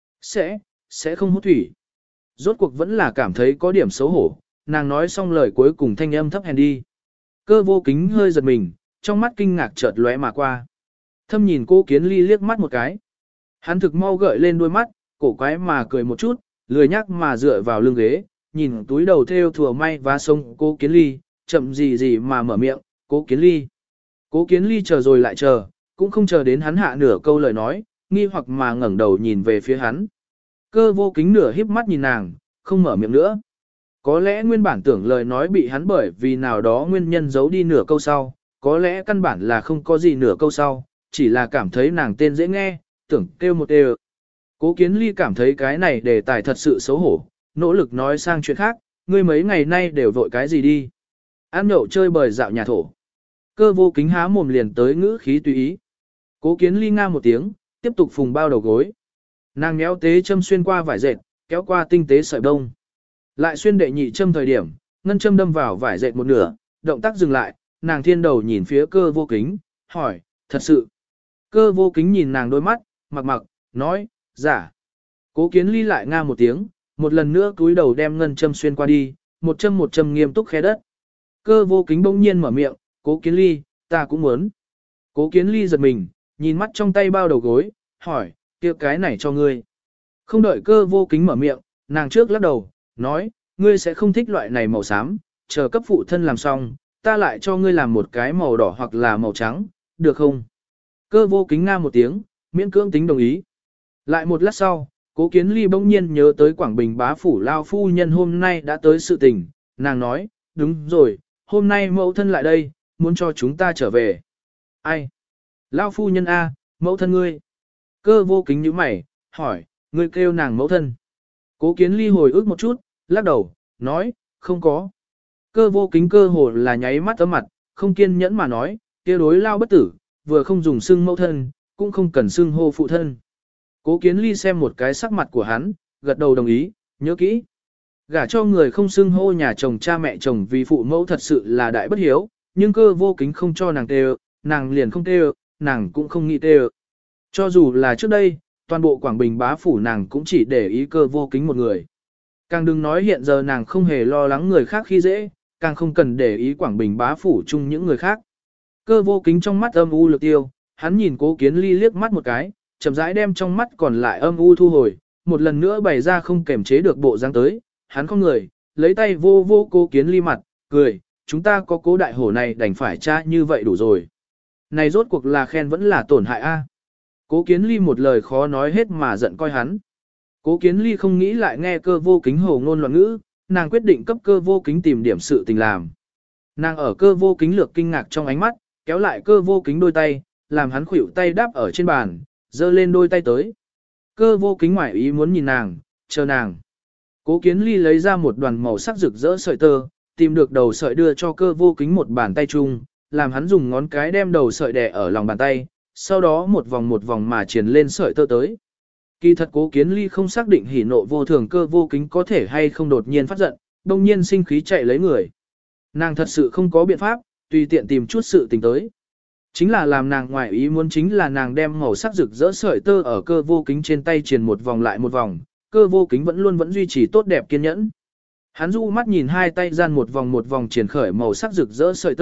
Sẽ không hút thủy. Rốt cuộc vẫn là cảm thấy có điểm xấu hổ, nàng nói xong lời cuối cùng thanh âm thấp hèn đi. Cơ Vô Kính hơi giật mình, trong mắt kinh ngạc chợt lóe mà qua. Thâm nhìn Cố Kiến Ly liếc mắt một cái. Hắn thực mau gợi lên đôi mắt, cổ quái mà cười một chút, lười nhắc mà dựa vào lưng ghế, nhìn túi đầu theo thừa may và sông Cố Kiến Ly, chậm gì mà mở miệng, Cố Kiến Ly. Cố Kiến Ly chờ rồi lại chờ, cũng không chờ đến hắn hạ nửa câu lời nói, nghi hoặc mà ngẩng đầu nhìn về phía hắn. Cơ Vô Kính nửa híp mắt nhìn nàng, không mở miệng nữa. Có lẽ nguyên bản tưởng lời nói bị hắn bởi vì nào đó nguyên nhân giấu đi nửa câu sau, có lẽ căn bản là không có gì nửa câu sau, chỉ là cảm thấy nàng tên dễ nghe, tưởng kêu một đều. Cố Kiến Ly cảm thấy cái này đề tài thật sự xấu hổ, nỗ lực nói sang chuyện khác, ngươi mấy ngày nay đều vội cái gì đi. Ăn nhậu chơi bời dạo nhà thổ. Cơ Vô Kính há mồm liền tới ngữ khí tùy ý. Cố Kiến Ly nga một tiếng, tiếp tục phùng bao đầu gối. Nàng méo tế châm xuyên qua vải dệt, kéo qua tinh tế sợi bông. Lại xuyên đệ nhị châm thời điểm, ngân châm đâm vào vải dệt một nửa, động tác dừng lại, nàng thiên đầu nhìn phía Cơ Vô Kính, hỏi, thật sự. Cơ Vô Kính nhìn nàng đôi mắt, mặc, nói, giả. Cố Kiến Ly lại nga một tiếng, một lần nữa cúi đầu đem ngân châm xuyên qua đi, một châm nghiêm túc khe đất. Cơ Vô Kính bỗng nhiên mở miệng, Cố Kiến Ly, ta cũng muốn. Cố Kiến Ly giật mình, nhìn mắt trong tay bao đầu gối, hỏi, kia cái này cho ngươi. Không đợi Cơ Vô Kính mở miệng, nàng trước lắc đầu, nói, ngươi sẽ không thích loại này màu xám, chờ cấp phụ thân làm xong, ta lại cho ngươi làm một cái màu đỏ hoặc là màu trắng, được không? Cơ Vô Kính nga một tiếng, miễn cưỡng tính đồng ý. Lại một lát sau, Cố Kiến Ly bỗng nhiên nhớ tới Quảng Bình bá phủ lao phu nhân hôm nay đã tới sự tình, nàng nói, đúng rồi, hôm nay mẫu thân lại đây, muốn cho chúng ta trở về. Ai? Lao phu nhân A, mẫu thân ngươi. Cơ Vô Kính nhíu mày, hỏi, ngươi kêu nàng mẫu thân. Cố Kiến Ly hồi ức một chút, lắc đầu, nói, không có. Cơ Vô Kính cơ hồ là nháy mắt ấm mặt, không kiên nhẫn mà nói, kia đối lao bất tử, vừa không dùng xưng mẫu thân, cũng không cần xưng hô phụ thân. Cố Kiến Ly xem một cái sắc mặt của hắn, gật đầu đồng ý, nhớ kỹ. Gả cho người không xưng hô nhà chồng cha mẹ chồng vì phụ mẫu thật sự là đại bất hiếu, nhưng Cơ Vô Kính không cho nàng tê nàng liền không tê nàng cũng không nghĩ tê Cho dù là trước đây, toàn bộ Quảng Bình bá phủ nàng cũng chỉ để ý Cơ Vô Kính một người. Càng đừng nói hiện giờ nàng không hề lo lắng người khác khi dễ, càng không cần để ý Quảng Bình bá phủ chung những người khác. Cơ Vô Kính trong mắt âm u lực tiêu, hắn nhìn Cố Kiến Ly liếc mắt một cái, chậm rãi đem trong mắt còn lại âm u thu hồi, một lần nữa bày ra không kềm chế được bộ dáng tới, hắn không người, lấy tay vô Cố Kiến Ly mặt, cười, chúng ta có Cố đại hổ này đành phải tra như vậy đủ rồi. Này rốt cuộc là khen vẫn là tổn hại a? Cố Kiến Ly một lời khó nói hết mà giận coi hắn. Cố Kiến Ly không nghĩ lại nghe Cơ Vô Kính hồ ngôn loạn ngữ, nàng quyết định cấp Cơ Vô Kính tìm điểm sự tình làm. Nàng ở Cơ Vô Kính lược kinh ngạc trong ánh mắt, kéo lại Cơ Vô Kính đôi tay, làm hắn khuỷu tay đáp ở trên bàn, giơ lên đôi tay tới. Cơ Vô Kính ngoại ý muốn nhìn nàng, chờ nàng. Cố Kiến Ly lấy ra một đoàn màu sắc rực rỡ sợi tơ, tìm được đầu sợi đưa cho Cơ Vô Kính một bàn tay chung, làm hắn dùng ngón cái đem đầu sợi đè ở lòng bàn tay, sau đó một vòng mà triển lên sợi tơ tới. Kỳ thật Cố Kiến Ly không xác định hỉ nộ vô thường Cơ Vô Kính có thể hay không đột nhiên phát giận, đông nhiên sinh khí chạy lấy người. Nàng thật sự không có biện pháp, tùy tiện tìm chút sự tình tới. Chính là làm nàng ngoại ý muốn chính là nàng đem màu sắc rực rỡ sợi tơ ở Cơ Vô Kính trên tay triển một vòng lại một vòng, Cơ Vô Kính vẫn duy trì tốt đẹp kiên nhẫn. Hắn du mắt nhìn hai tay gian một vòng triển khởi màu sắc rực rỡ sợi tơ,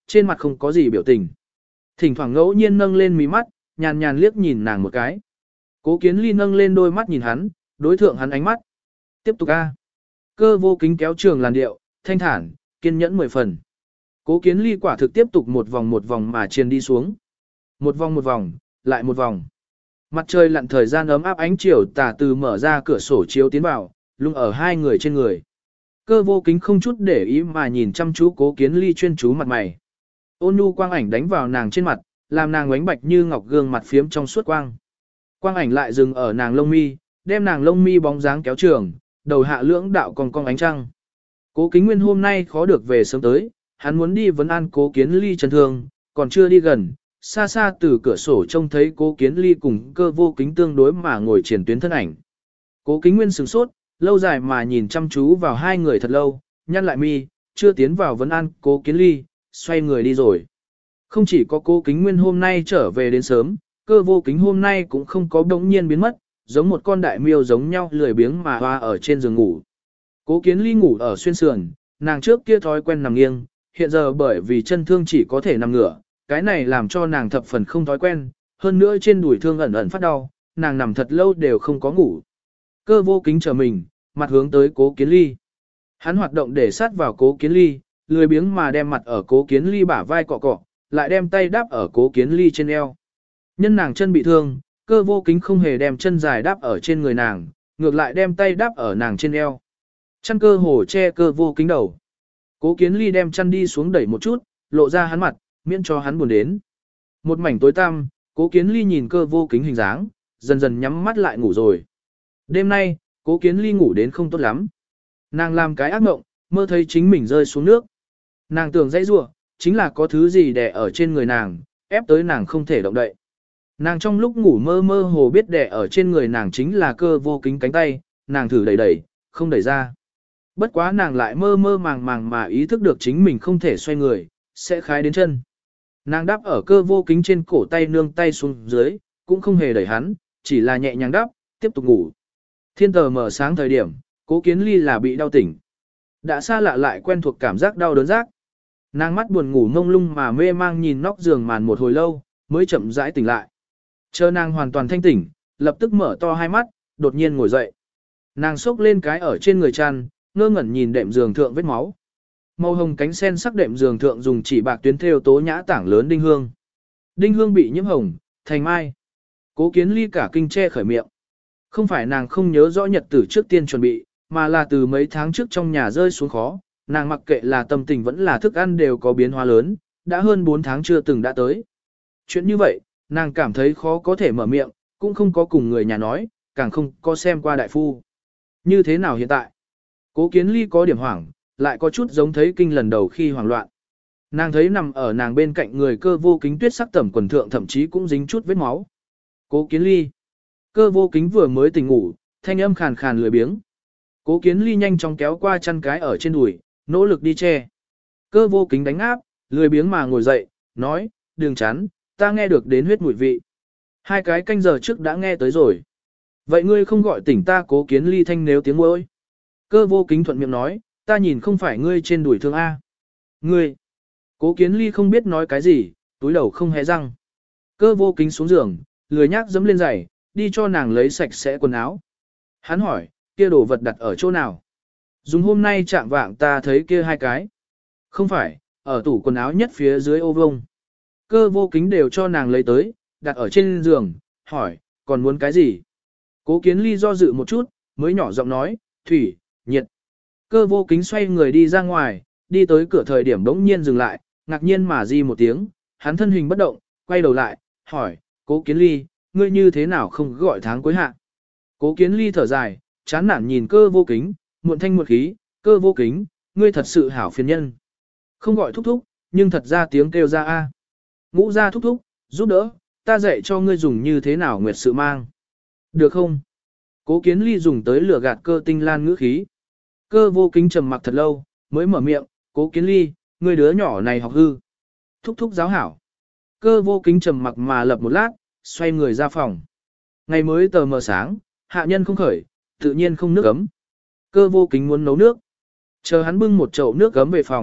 trên mặt không có gì biểu tình. Thỉnh thoảng ngẫu nhiên nâng lên mí mắt, nhàn nhàn liếc nhìn nàng một cái. Cố Kiến Ly nâng lên đôi mắt nhìn hắn, đối thượng hắn ánh mắt. Tiếp tục a. Cơ Vô Kính kéo trường làn điệu, thanh thản, kiên nhẫn 10 phần. Cố Kiến Ly quả thực tiếp tục một vòng mà truyền đi xuống. Một vòng, lại một vòng. Mặt trời lặn thời gian ấm áp ánh chiều tà từ mở ra cửa sổ chiếu tiến vào, lung ở hai người trên người. Cơ Vô Kính không chút để ý mà nhìn chăm chú Cố Kiến Ly chuyên chú mặt mày. Ôn nhu quang ảnh đánh vào nàng trên mặt, làm nàng ánh bạch như ngọc gương mặt phiếm trong suốt quang. Quang ảnh lại dừng ở nàng lông mi, đem nàng lông mi bóng dáng kéo trường, đầu hạ lưỡng đạo cong cong ánh trăng. Cố Kính Nguyên hôm nay khó được về sớm tới, hắn muốn đi vấn an Cố Kiến Ly chân thương, còn chưa đi gần, xa xa từ cửa sổ trông thấy Cố Kiến Ly cùng Cơ Vô Kính tương đối mà ngồi triển tuyến thân ảnh. Cố Kính Nguyên sửng sốt, lâu dài mà nhìn chăm chú vào hai người thật lâu, nhăn lại mi, chưa tiến vào vấn an Cố Kiến Ly, xoay người đi rồi. Không chỉ có Cố Kính Nguyên hôm nay trở về đến sớm, Cơ Vô Kính hôm nay cũng không có đống nhiên biến mất, giống một con đại miêu giống nhau lười biếng mà hoa ở trên giường ngủ. Cố Kiến Ly ngủ ở xuyên sườn, nàng trước kia thói quen nằm nghiêng, hiện giờ bởi vì chân thương chỉ có thể nằm ngửa, cái này làm cho nàng thập phần không thói quen, hơn nữa trên đùi thương ẩn ẩn phát đau, nàng nằm thật lâu đều không có ngủ. Cơ Vô Kính trở mình, mặt hướng tới Cố Kiến Ly. Hắn hoạt động để sát vào Cố Kiến Ly, lười biếng mà đem mặt ở Cố Kiến Ly bả vai cọ cọ, lại đem tay đáp ở Cố Kiến Ly trên eo. Nhân nàng chân bị thương, Cơ Vô Kính không hề đem chân dài đáp ở trên người nàng, ngược lại đem tay đáp ở nàng trên eo. Chăn cơ hồ che Cơ Vô Kính đầu. Cố Kiến Ly đem chăn đi xuống đẩy một chút, lộ ra hắn mặt, miễn cho hắn buồn đến. Một mảnh tối tăm, Cố Kiến Ly nhìn Cơ Vô Kính hình dáng, dần dần nhắm mắt lại ngủ rồi. Đêm nay, Cố Kiến Ly ngủ đến không tốt lắm. Nàng làm cái ác mộng, mơ thấy chính mình rơi xuống nước. Nàng tưởng dãy rủa, chính là có thứ gì đè ở trên người nàng, ép tới nàng không thể động đậy. Nàng trong lúc ngủ mơ mơ hồ biết đè ở trên người nàng chính là Cơ Vô Kính cánh tay, nàng thử đẩy đẩy, không đẩy ra. Bất quá nàng lại mơ mơ màng màng mà ý thức được chính mình không thể xoay người, sẽ khái đến chân. Nàng đáp ở Cơ Vô Kính trên cổ tay nương tay xuống dưới, cũng không hề đẩy hắn, chỉ là nhẹ nhàng đáp, tiếp tục ngủ. Thiên tờ mở sáng thời điểm, Cố Kiến Ly là bị đau tỉnh. Đã xa lạ lại quen thuộc cảm giác đau đớn rác. Nàng mắt buồn ngủ ngông lung mà mê mang nhìn nóc giường màn một hồi lâu, mới chậm rãi tỉnh lại. Chờ nàng hoàn toàn thanh tỉnh, lập tức mở to hai mắt, đột nhiên ngồi dậy. Nàng xốc lên cái ở trên người chăn, ngơ ngẩn nhìn đệm giường thượng vết máu. Màu hồng cánh sen sắc đệm giường thượng dùng chỉ bạc tuyến thêu tố nhã tảng lớn đinh hương. Đinh hương bị nhiễm hồng, thành mai. Cố Kiến Ly cả kinh che khởi miệng. Không phải nàng không nhớ rõ nhật tử trước tiên chuẩn bị, mà là từ mấy tháng trước trong nhà rơi xuống khó, nàng mặc kệ là tâm tình vẫn là thức ăn đều có biến hóa lớn, đã hơn 4 tháng chưa từng đã tới. Chuyện như vậy, nàng cảm thấy khó có thể mở miệng, cũng không có cùng người nhà nói, càng không có xem qua đại phu. Như thế nào hiện tại? Cố Kiến Ly có điểm hoảng, lại có chút giống thấy kinh lần đầu khi hoảng loạn. Nàng thấy nằm ở nàng bên cạnh người Cơ Vô Kính tuyết sắc tẩm quần thượng thậm chí cũng dính chút vết máu. Cố Kiến Ly. Cơ Vô Kính vừa mới tỉnh ngủ, thanh âm khàn khàn lười biếng. Cố Kiến Ly nhanh chóng kéo qua chăn cái ở trên đùi, nỗ lực đi che. Cơ Vô Kính đánh áp, lười biếng mà ngồi dậy, nói, đừng chán, ta nghe được đến huyết mùi vị. 2 cái canh giờ trước đã nghe tới rồi. Vậy ngươi không gọi tỉnh ta? Cố Kiến Ly thanh nếu tiếng môi. Cơ Vô Kính thuận miệng nói, ta nhìn không phải ngươi trên đùi thương A. Ngươi. Cố Kiến Ly không biết nói cái gì, túi đầu không hé răng. Cơ Vô Kính xuống giường, lười nhác dẫm lên giày, đi cho nàng lấy sạch sẽ quần áo. Hắn hỏi, kia đồ vật đặt ở chỗ nào? Dùng hôm nay chạm vạng ta thấy kia 2 cái. Không phải, ở tủ quần áo nhất phía dưới ô vông. Cơ Vô Kính đều cho nàng lấy tới, đặt ở trên giường, hỏi, còn muốn cái gì? Cố Kiến Ly do dự một chút, mới nhỏ giọng nói, thủy, nhiệt. Cơ Vô Kính xoay người đi ra ngoài, đi tới cửa thời điểm đống nhiên dừng lại, ngạc nhiên mà di một tiếng, hắn thân hình bất động, quay đầu lại, hỏi, Cố Kiến Ly, ngươi như thế nào không gọi tháng cuối hạ? Cố Kiến Ly thở dài, chán nản nhìn Cơ Vô Kính, muộn thanh muộn khí, Cơ Vô Kính, ngươi thật sự hảo phiền nhân. Không gọi thúc thúc, nhưng thật ra tiếng kêu ra a. Ngũ ra thúc thúc, giúp đỡ, ta dạy cho ngươi dùng như thế nào nguyệt sự mang. Được không? Cố Kiến Ly dùng tới lửa gạt Cơ Tinh Lan ngữ khí. Cơ Vô Kính trầm mặc thật lâu, mới mở miệng, Cố Kiến Ly, ngươi đứa nhỏ này học hư. Thúc thúc giáo hảo. Cơ Vô Kính trầm mặc mà lập một lát, xoay người ra phòng. Ngày mới tờ mờ sáng, hạ nhân không khởi, tự nhiên không nước ấm. Cơ Vô Kính muốn nấu nước. Chờ hắn bưng một chậu nước ấm về phòng,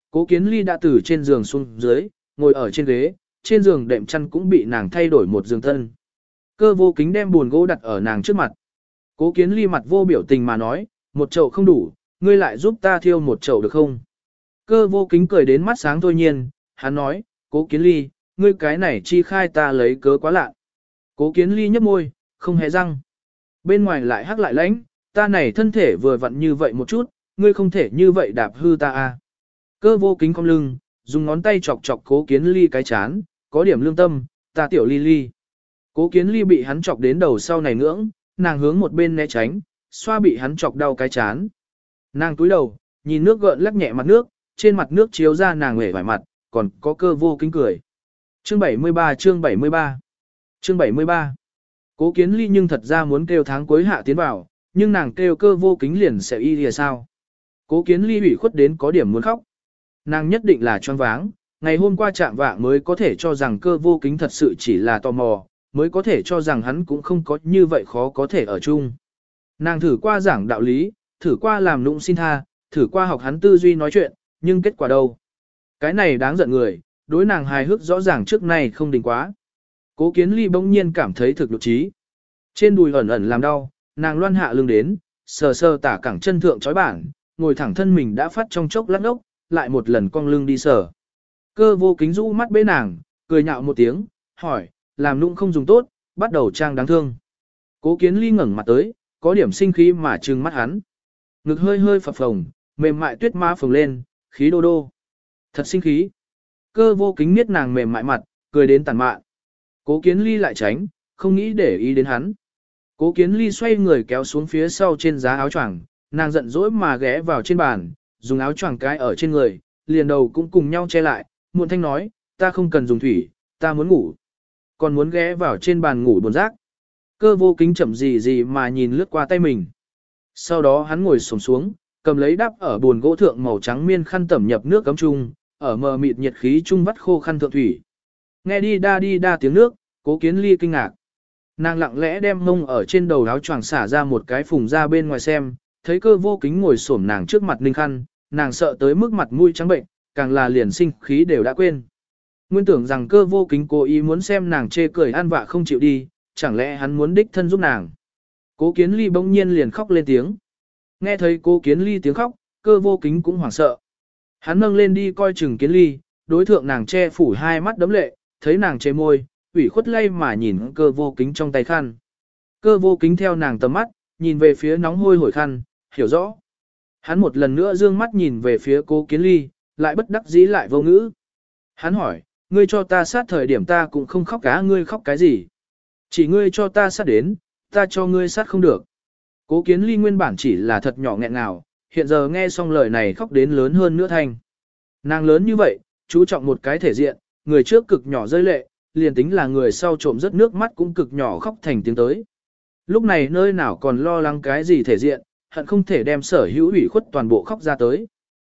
Cố Kiến Ly đã từ trên giường xuống dưới, ngồi ở trên ghế, trên giường đệm chăn cũng bị nàng thay đổi một giường tân. Cơ vô kính đem buồn gỗ đặt ở nàng trước mặt. Cố Kiến Ly mặt vô biểu tình mà nói, một chậu không đủ, ngươi lại giúp ta thiêu một chậu được không? Cơ vô kính cười đến mắt sáng thôi nhiên, hắn nói, Cố Kiến Ly, ngươi cái này chi khai ta lấy cớ quá lạ. Cố Kiến Ly nhấp môi, không hề răng. Bên ngoài lại hắc lại lãnh, ta này thân thể vừa vặn như vậy một chút, ngươi không thể như vậy đạp hư ta à. Cơ vô kính cong lưng, dùng ngón tay chọc chọc Cố Kiến Ly cái chán, có điểm lương tâm, ta tiểu ly ly. Cố Kiến Ly bị hắn chọc đến đầu sau này ngưỡng, nàng hướng một bên né tránh, xoa bị hắn chọc đau cái chán. Nàng túi đầu, nhìn nước gợn lắc nhẹ mặt nước, trên mặt nước chiếu ra nàng hề vải mặt, còn có cơ vô kính cười. Chương 73 chương 73 chương 73 Cố Kiến Ly nhưng thật ra muốn kêu tháng cuối hạ tiến vào, nhưng nàng kêu cơ vô kính liền sẽ y lìa sao. Cố Kiến Ly ủy khuất đến có điểm muốn khóc. Nàng nhất định là choáng váng, ngày hôm qua chạm vạng mới có thể cho rằng cơ vô kính thật sự chỉ là tò mò, mới có thể cho rằng hắn cũng không có như vậy khó có thể ở chung. Nàng thử qua giảng đạo lý, thử qua làm nũng xin tha, thử qua học hắn tư duy nói chuyện, nhưng kết quả đâu? Cái này đáng giận người, đối nàng hài hước rõ ràng trước nay không đình quá. Cố Kiến Ly bỗng nhiên cảm thấy thực đột trí. Trên đùi ẩn ẩn làm đau, nàng loan hạ lưng đến, sờ sờ tả cẳng chân thượng chói bản, ngồi thẳng thân mình đã phát trong chốc lát ốc, lại một lần cong lưng đi sờ. Cơ vô kính rũ mắt bế nàng, cười nhạo một tiếng, hỏi, làm nũng không dùng tốt, bắt đầu trang đáng thương. Cố Kiến Ly ngẩng mặt tới, có điểm sinh khí mà trừng mắt hắn. Ngực hơi hơi phập phồng, mềm mại tuyết má phồng lên, khí đô đô. Thật sinh khí. Cơ vô kính niết nàng mềm mại mặt, cười đến tàn mạn. Cố Kiến Ly lại tránh, không nghĩ để ý đến hắn. Cố Kiến Ly xoay người kéo xuống phía sau trên giá áo choàng, nàng giận dỗi mà ghé vào trên bàn, dùng áo choàng cái ở trên người, liền đầu cũng cùng nhau che lại, muộn thanh nói, ta không cần dùng thủy, ta muốn ngủ. Còn muốn ghé vào trên bàn ngủ buồn rác. Cơ vô kính chậm gì gì mà nhìn lướt qua tay mình. Sau đó hắn ngồi xổm xuống, cầm lấy đắp ở buồn gỗ thượng màu trắng miên khăn tẩm nhập nước cấm chung, ở mờ mịt nhiệt khí trung vắt khô khăn thượng thủy. Nghe đi đa tiếng nước, Cố Kiến Ly kinh ngạc. Nàng lặng lẽ đem mông ở trên đầu áo choàng xả ra một cái phùng ra bên ngoài xem, thấy cơ vô kính ngồi xổm nàng trước mặt ninh khăn, nàng sợ tới mức mặt mũi trắng bệnh, càng là liền sinh khí đều đã quên. Nguyên tưởng rằng cơ vô kính cố ý muốn xem nàng chê cười ăn vạ không chịu đi, chẳng lẽ hắn muốn đích thân giúp nàng. Cố Kiến Ly bỗng nhiên liền khóc lên tiếng. Nghe thấy Cố Kiến Ly tiếng khóc, cơ vô kính cũng hoảng sợ. Hắn nâng lên đi coi chừng Kiến Ly, đối thượng nàng che phủ hai mắt đấm lệ, thấy nàng chế môi, ủy khuất lây mà nhìn cơ vô kính trong tay khăn. Cơ vô kính theo nàng tầm mắt, nhìn về phía nóng hôi hổi khăn, hiểu rõ. Hắn một lần nữa dương mắt nhìn về phía Cố Kiến Ly, lại bất đắc dĩ lại vô ngữ. Hắn hỏi, ngươi cho ta sát thời điểm ta cũng không khóc cả, ngươi khóc cái gì? Chỉ ngươi cho ta sát đến, ta cho ngươi sát không được. Cố Kiến Ly nguyên bản chỉ là thật nhỏ nghẹn ngào, hiện giờ nghe xong lời này khóc đến lớn hơn nữa thành. Nàng lớn như vậy, chú trọng một cái thể diện, người trước cực nhỏ rơi lệ, liền tính là người sau trộm rất nước mắt cũng cực nhỏ khóc thành tiếng tới. Lúc này nơi nào còn lo lắng cái gì thể diện, hận không thể đem sở hữu ủy khuất toàn bộ khóc ra tới.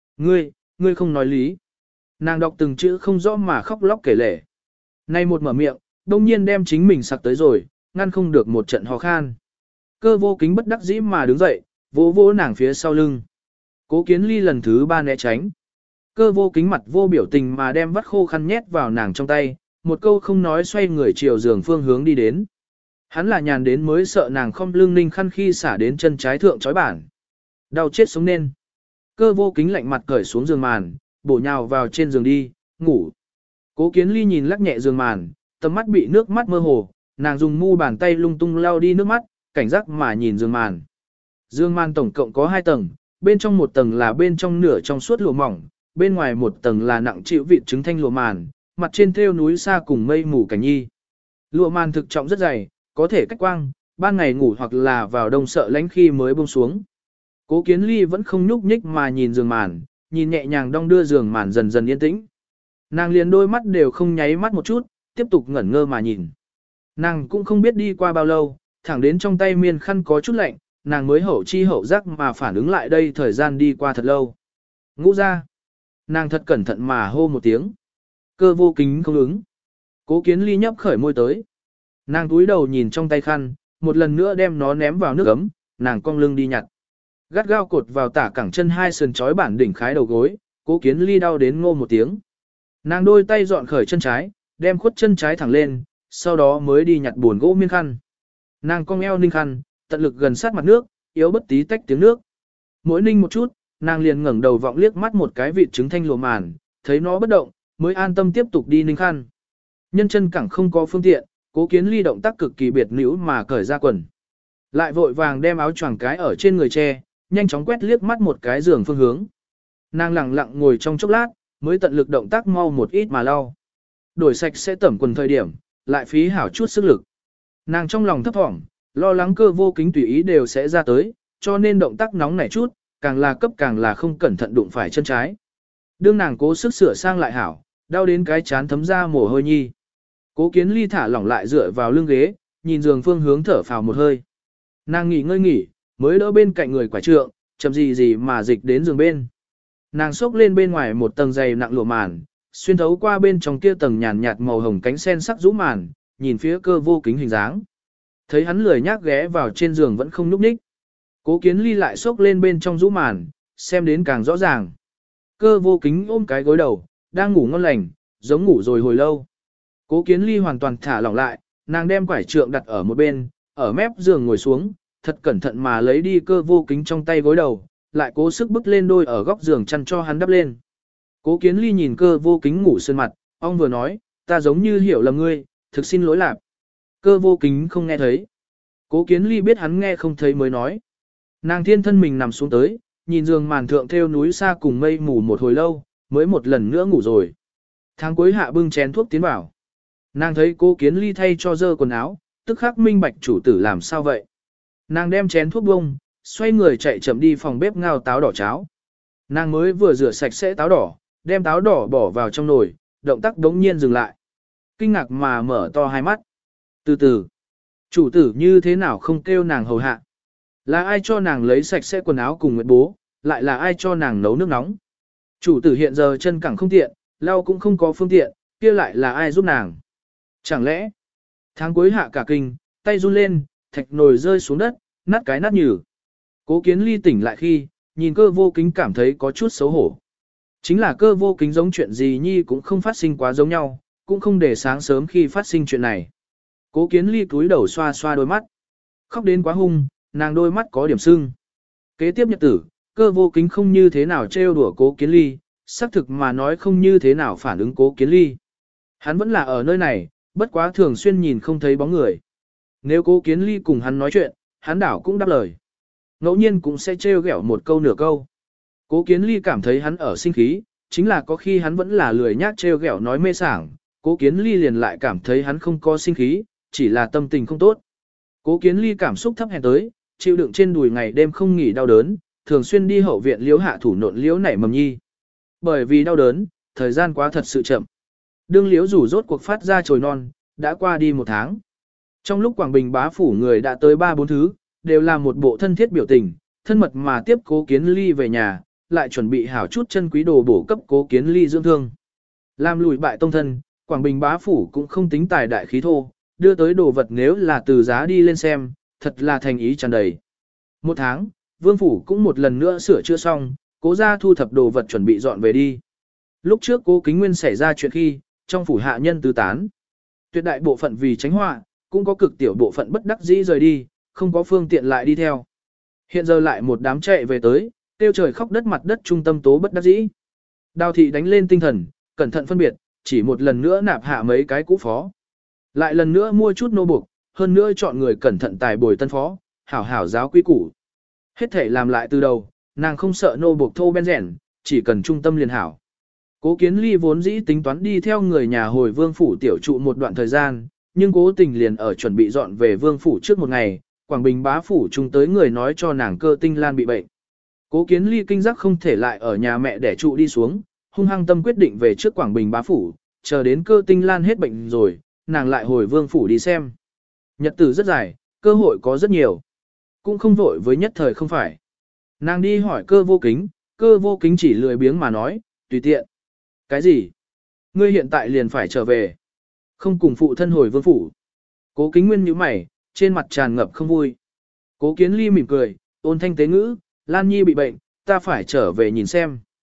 Ngươi không nói lý. Nàng đọc từng chữ không rõ mà khóc lóc kể lể. Nay một mở miệng, đông nhiên đem chính mình sặc tới rồi, ngăn không được một trận ho khan. Cơ vô kính bất đắc dĩ mà đứng dậy, vỗ vỗ nàng phía sau lưng. Cố Kiến Ly lần thứ ba né tránh. Cơ vô kính mặt vô biểu tình mà đem vắt khô khăn nhét vào nàng trong tay, một câu không nói xoay người chiều giường phương hướng đi đến. Hắn là nhàn đến mới sợ nàng không lưng ninh khăn khi xả đến chân trái thượng chói bản. Đau chết sống nên. Cơ vô kính lạnh mặt cởi xuống giường màn, bổ nhào vào trên giường đi, ngủ. Cố Kiến Ly nhìn lắc nhẹ giường màn, tầm mắt bị nước mắt mơ hồ, nàng dùng mu bàn tay lung tung lau đi nước mắt, cảnh giác mà nhìn giường màn. Giường màn tổng cộng có 2 tầng, bên trong một tầng là bên trong nửa trong suốt lụa mỏng, bên ngoài một tầng là nặng chịu vịt trứng thanh lụa màn, mặt trên thêu núi xa cùng mây mù cảnh nhi. Lụa màn thực trọng rất dày, có thể cách quang, ban ngày ngủ hoặc là vào đông sợ lánh khi mới buông xuống. Cố Kiến Ly vẫn không nhúc nhích mà nhìn giường màn, nhìn nhẹ nhàng đong đưa giường màn dần dần yên tĩnh. Nàng liền đôi mắt đều không nháy mắt một chút, tiếp tục ngẩn ngơ mà nhìn. Nàng cũng không biết đi qua bao lâu, thẳng đến trong tay miên khăn có chút lạnh, nàng mới hậu chi hậu giác mà phản ứng lại đây thời gian đi qua thật lâu. Ngũ ra. Nàng thật cẩn thận mà hô một tiếng. Cơ vô kính không ứng. Cố Kiến Ly nhấp khởi môi tới. Nàng túi đầu nhìn trong tay khăn, một lần nữa đem nó ném vào nước ấm, nàng cong lưng đi nhặt. Gắt gao cột vào tả cẳng chân 2 sườn chói bản đỉnh khái đầu gối, Cố Kiến Ly đau đến ngô một tiếng. Nàng đôi tay dọn khởi chân trái, đem khuất chân trái thẳng lên, sau đó mới đi nhặt buồn gỗ miên khăn. Nàng cong eo ninh khăn, tận lực gần sát mặt nước, yếu bất tí tách tiếng nước. Mỗi ninh một chút, nàng liền ngẩng đầu vọng liếc mắt một cái vịt trứng thanh lùa màn, thấy nó bất động, mới an tâm tiếp tục đi ninh khăn. Nhân chân cẳng không có phương tiện, Cố Kiến Ly động tác cực kỳ biệt nữ mà cởi ra quần. Lại vội vàng đem áo choàng cái ở trên người che, nhanh chóng quét liếc mắt một cái giường phương hướng. Nàng lặng lặng ngồi trong chốc lát, mới tận lực động tác mau một ít mà lau. Đổi sạch sẽ tẩm quần thời điểm, lại phí hảo chút sức lực. Nàng trong lòng thấp thỏm, lo lắng Cơ Vô Kính tùy ý đều sẽ ra tới, cho nên động tác nóng nảy chút, càng là cấp càng là không cẩn thận đụng phải chân trái. Đương nàng cố sức sửa sang lại hảo, đau đến cái chán thấm ra mồ hôi nhi. Cố Kiến Ly thả lỏng lại dựa vào lưng ghế, nhìn giường phương hướng thở phào một hơi. Nàng nghỉ ngơi nghỉ, mới đỡ bên cạnh người quả trượng, chậm gì mà dịch đến giường bên. Nàng xốc lên bên ngoài một tầng dày nặng lụa màn, xuyên thấu qua bên trong kia tầng nhàn nhạt màu hồng cánh sen sắc rũ màn, nhìn phía Cơ Vô Kính hình dáng. Thấy hắn lười nhác ghé vào trên giường vẫn không nhúc nhích. Cố Kiến Ly lại xốc lên bên trong rũ màn, xem đến càng rõ ràng. Cơ Vô Kính ôm cái gối đầu, đang ngủ ngon lành, giống ngủ rồi hồi lâu. Cố Kiến Ly hoàn toàn thả lỏng lại, nàng đem quải trượng đặt ở một bên, ở mép giường ngồi xuống, thật cẩn thận mà lấy đi Cơ Vô Kính trong tay gối đầu, lại cố sức bức lên đôi ở góc giường chăn cho hắn đắp lên. Cố Kiến Ly nhìn Cơ Vô Kính ngủ sơn mặt, ông vừa nói, ta giống như hiểu lầm ngươi, thực xin lỗi lạc. Cơ Vô Kính không nghe thấy. Cố Kiến Ly biết hắn nghe không thấy mới nói. Nàng thiên thân mình nằm xuống tới, nhìn giường màn thượng theo núi xa cùng mây mù một hồi lâu, mới một lần nữa ngủ rồi. Tháng cuối hạ bưng chén thuốc tiến vào. Nàng thấy Cố Kiến Ly thay cho dơ quần áo, tức khắc minh bạch chủ tử làm sao vậy. Nàng đem chén thuốc bông, xoay người chạy chậm đi phòng bếp ngao táo đỏ cháo. Nàng mới vừa rửa sạch sẽ táo đỏ, đem táo đỏ bỏ vào trong nồi, động tác đống nhiên dừng lại. Kinh ngạc mà mở to hai mắt. Từ từ, chủ tử như thế nào không kêu nàng hầu hạ? Là ai cho nàng lấy sạch sẽ quần áo cùng nguyệt bố, lại là ai cho nàng nấu nước nóng? Chủ tử hiện giờ chân cẳng không tiện, lau cũng không có phương tiện, kia lại là ai giúp nàng? Chẳng lẽ, tháng cuối hạ cả kinh, tay run lên, thạch nồi rơi xuống đất, nát cái nát nhừ. Cố Kiến Ly tỉnh lại khi, nhìn Cơ Vô Kính cảm thấy có chút xấu hổ. Chính là Cơ Vô Kính giống chuyện gì nhi cũng không phát sinh quá giống nhau, cũng không để sáng sớm khi phát sinh chuyện này. Cố Kiến Ly cúi đầu xoa xoa đôi mắt. Khóc đến quá hung, nàng đôi mắt có điểm sưng. Kế tiếp nhật tử, Cơ Vô Kính không như thế nào trêu đùa Cố Kiến Ly, xác thực mà nói không như thế nào phản ứng Cố Kiến Ly. Hắn vẫn là ở nơi này, bất quá thường xuyên nhìn không thấy bóng người. Nếu Cố Kiến Ly cùng hắn nói chuyện, hắn đảo cũng đáp lời. Ngẫu nhiên cũng sẽ trêu ghẹo một câu nửa câu. Cố Kiến Ly cảm thấy hắn ở sinh khí, chính là có khi hắn vẫn là lười nhác trêu ghẹo nói mê sảng, Cố Kiến Ly liền lại cảm thấy hắn không có sinh khí, chỉ là tâm tình không tốt. Cố Kiến Ly cảm xúc thấp hèn tới, chịu đựng trên đùi ngày đêm không nghỉ đau đớn, thường xuyên đi hậu viện liếu hạ thủ nộn liếu nảy mầm nhi. Bởi vì đau đớn, thời gian quá thật sự chậm. Đương liếu rủ rốt cuộc phát ra trồi non, đã qua đi một tháng. Trong lúc Quảng Bình bá phủ người đã tới 3-4 thứ, đều là một bộ thân thiết biểu tình, thân mật mà tiếp Cố Kiến Ly về nhà, lại chuẩn bị hảo chút chân quý đồ bổ cấp Cố Kiến Ly dưỡng thương. Làm lùi bại tông thân, Quảng Bình bá phủ cũng không tính tài đại khí thô, đưa tới đồ vật nếu là từ giá đi lên xem, thật là thành ý tràn đầy. Một tháng, Vương phủ cũng một lần nữa sửa chữa xong, Cố gia thu thập đồ vật chuẩn bị dọn về đi. Lúc trước Cố Kính Nguyên xảy ra chuyện khi, trong phủ hạ nhân tứ tán. Tuyệt đại bộ phận vì tránh họa, cũng có cực tiểu bộ phận bất đắc dĩ rời đi, không có phương tiện lại đi theo. Hiện giờ lại một đám chạy về tới, tiêu trời khóc đất mặt đất trung tâm tố bất đắc dĩ. Đào thị đánh lên tinh thần, cẩn thận phân biệt, chỉ một lần nữa nạp hạ mấy cái cũ phó. Lại lần nữa mua chút nô buộc, hơn nữa chọn người cẩn thận tài bồi tân phó, hảo hảo giáo quy củ. Hết thể làm lại từ đầu, nàng không sợ nô buộc thô ben rẻn, chỉ cần trung tâm liền hảo. Cố Kiến Ly vốn dĩ tính toán đi theo người nhà hồi vương phủ tiểu trụ một đoạn thời gian, nhưng cố tình liền ở chuẩn bị dọn về vương phủ trước một ngày, Quảng Bình bá phủ chung tới người nói cho nàng Cơ Tinh Lan bị bệnh. Cố Kiến Ly kinh giác không thể lại ở nhà mẹ để trụ đi xuống, hung hăng tâm quyết định về trước Quảng Bình bá phủ, chờ đến Cơ Tinh Lan hết bệnh rồi, nàng lại hồi vương phủ đi xem. Nhật tử rất dài, cơ hội có rất nhiều. Cũng không vội với nhất thời không phải. Nàng đi hỏi Cơ Vô Kính chỉ lười biếng mà nói, tùy tiện. Cái gì? Ngươi hiện tại liền phải trở về. Không cùng phụ thân hồi vương phủ. Cố Kính Nguyên nhíu mày, trên mặt tràn ngập không vui. Cố Kiến Ly mỉm cười, ôn thanh tế ngữ, Lan Nhi bị bệnh, ta phải trở về nhìn xem.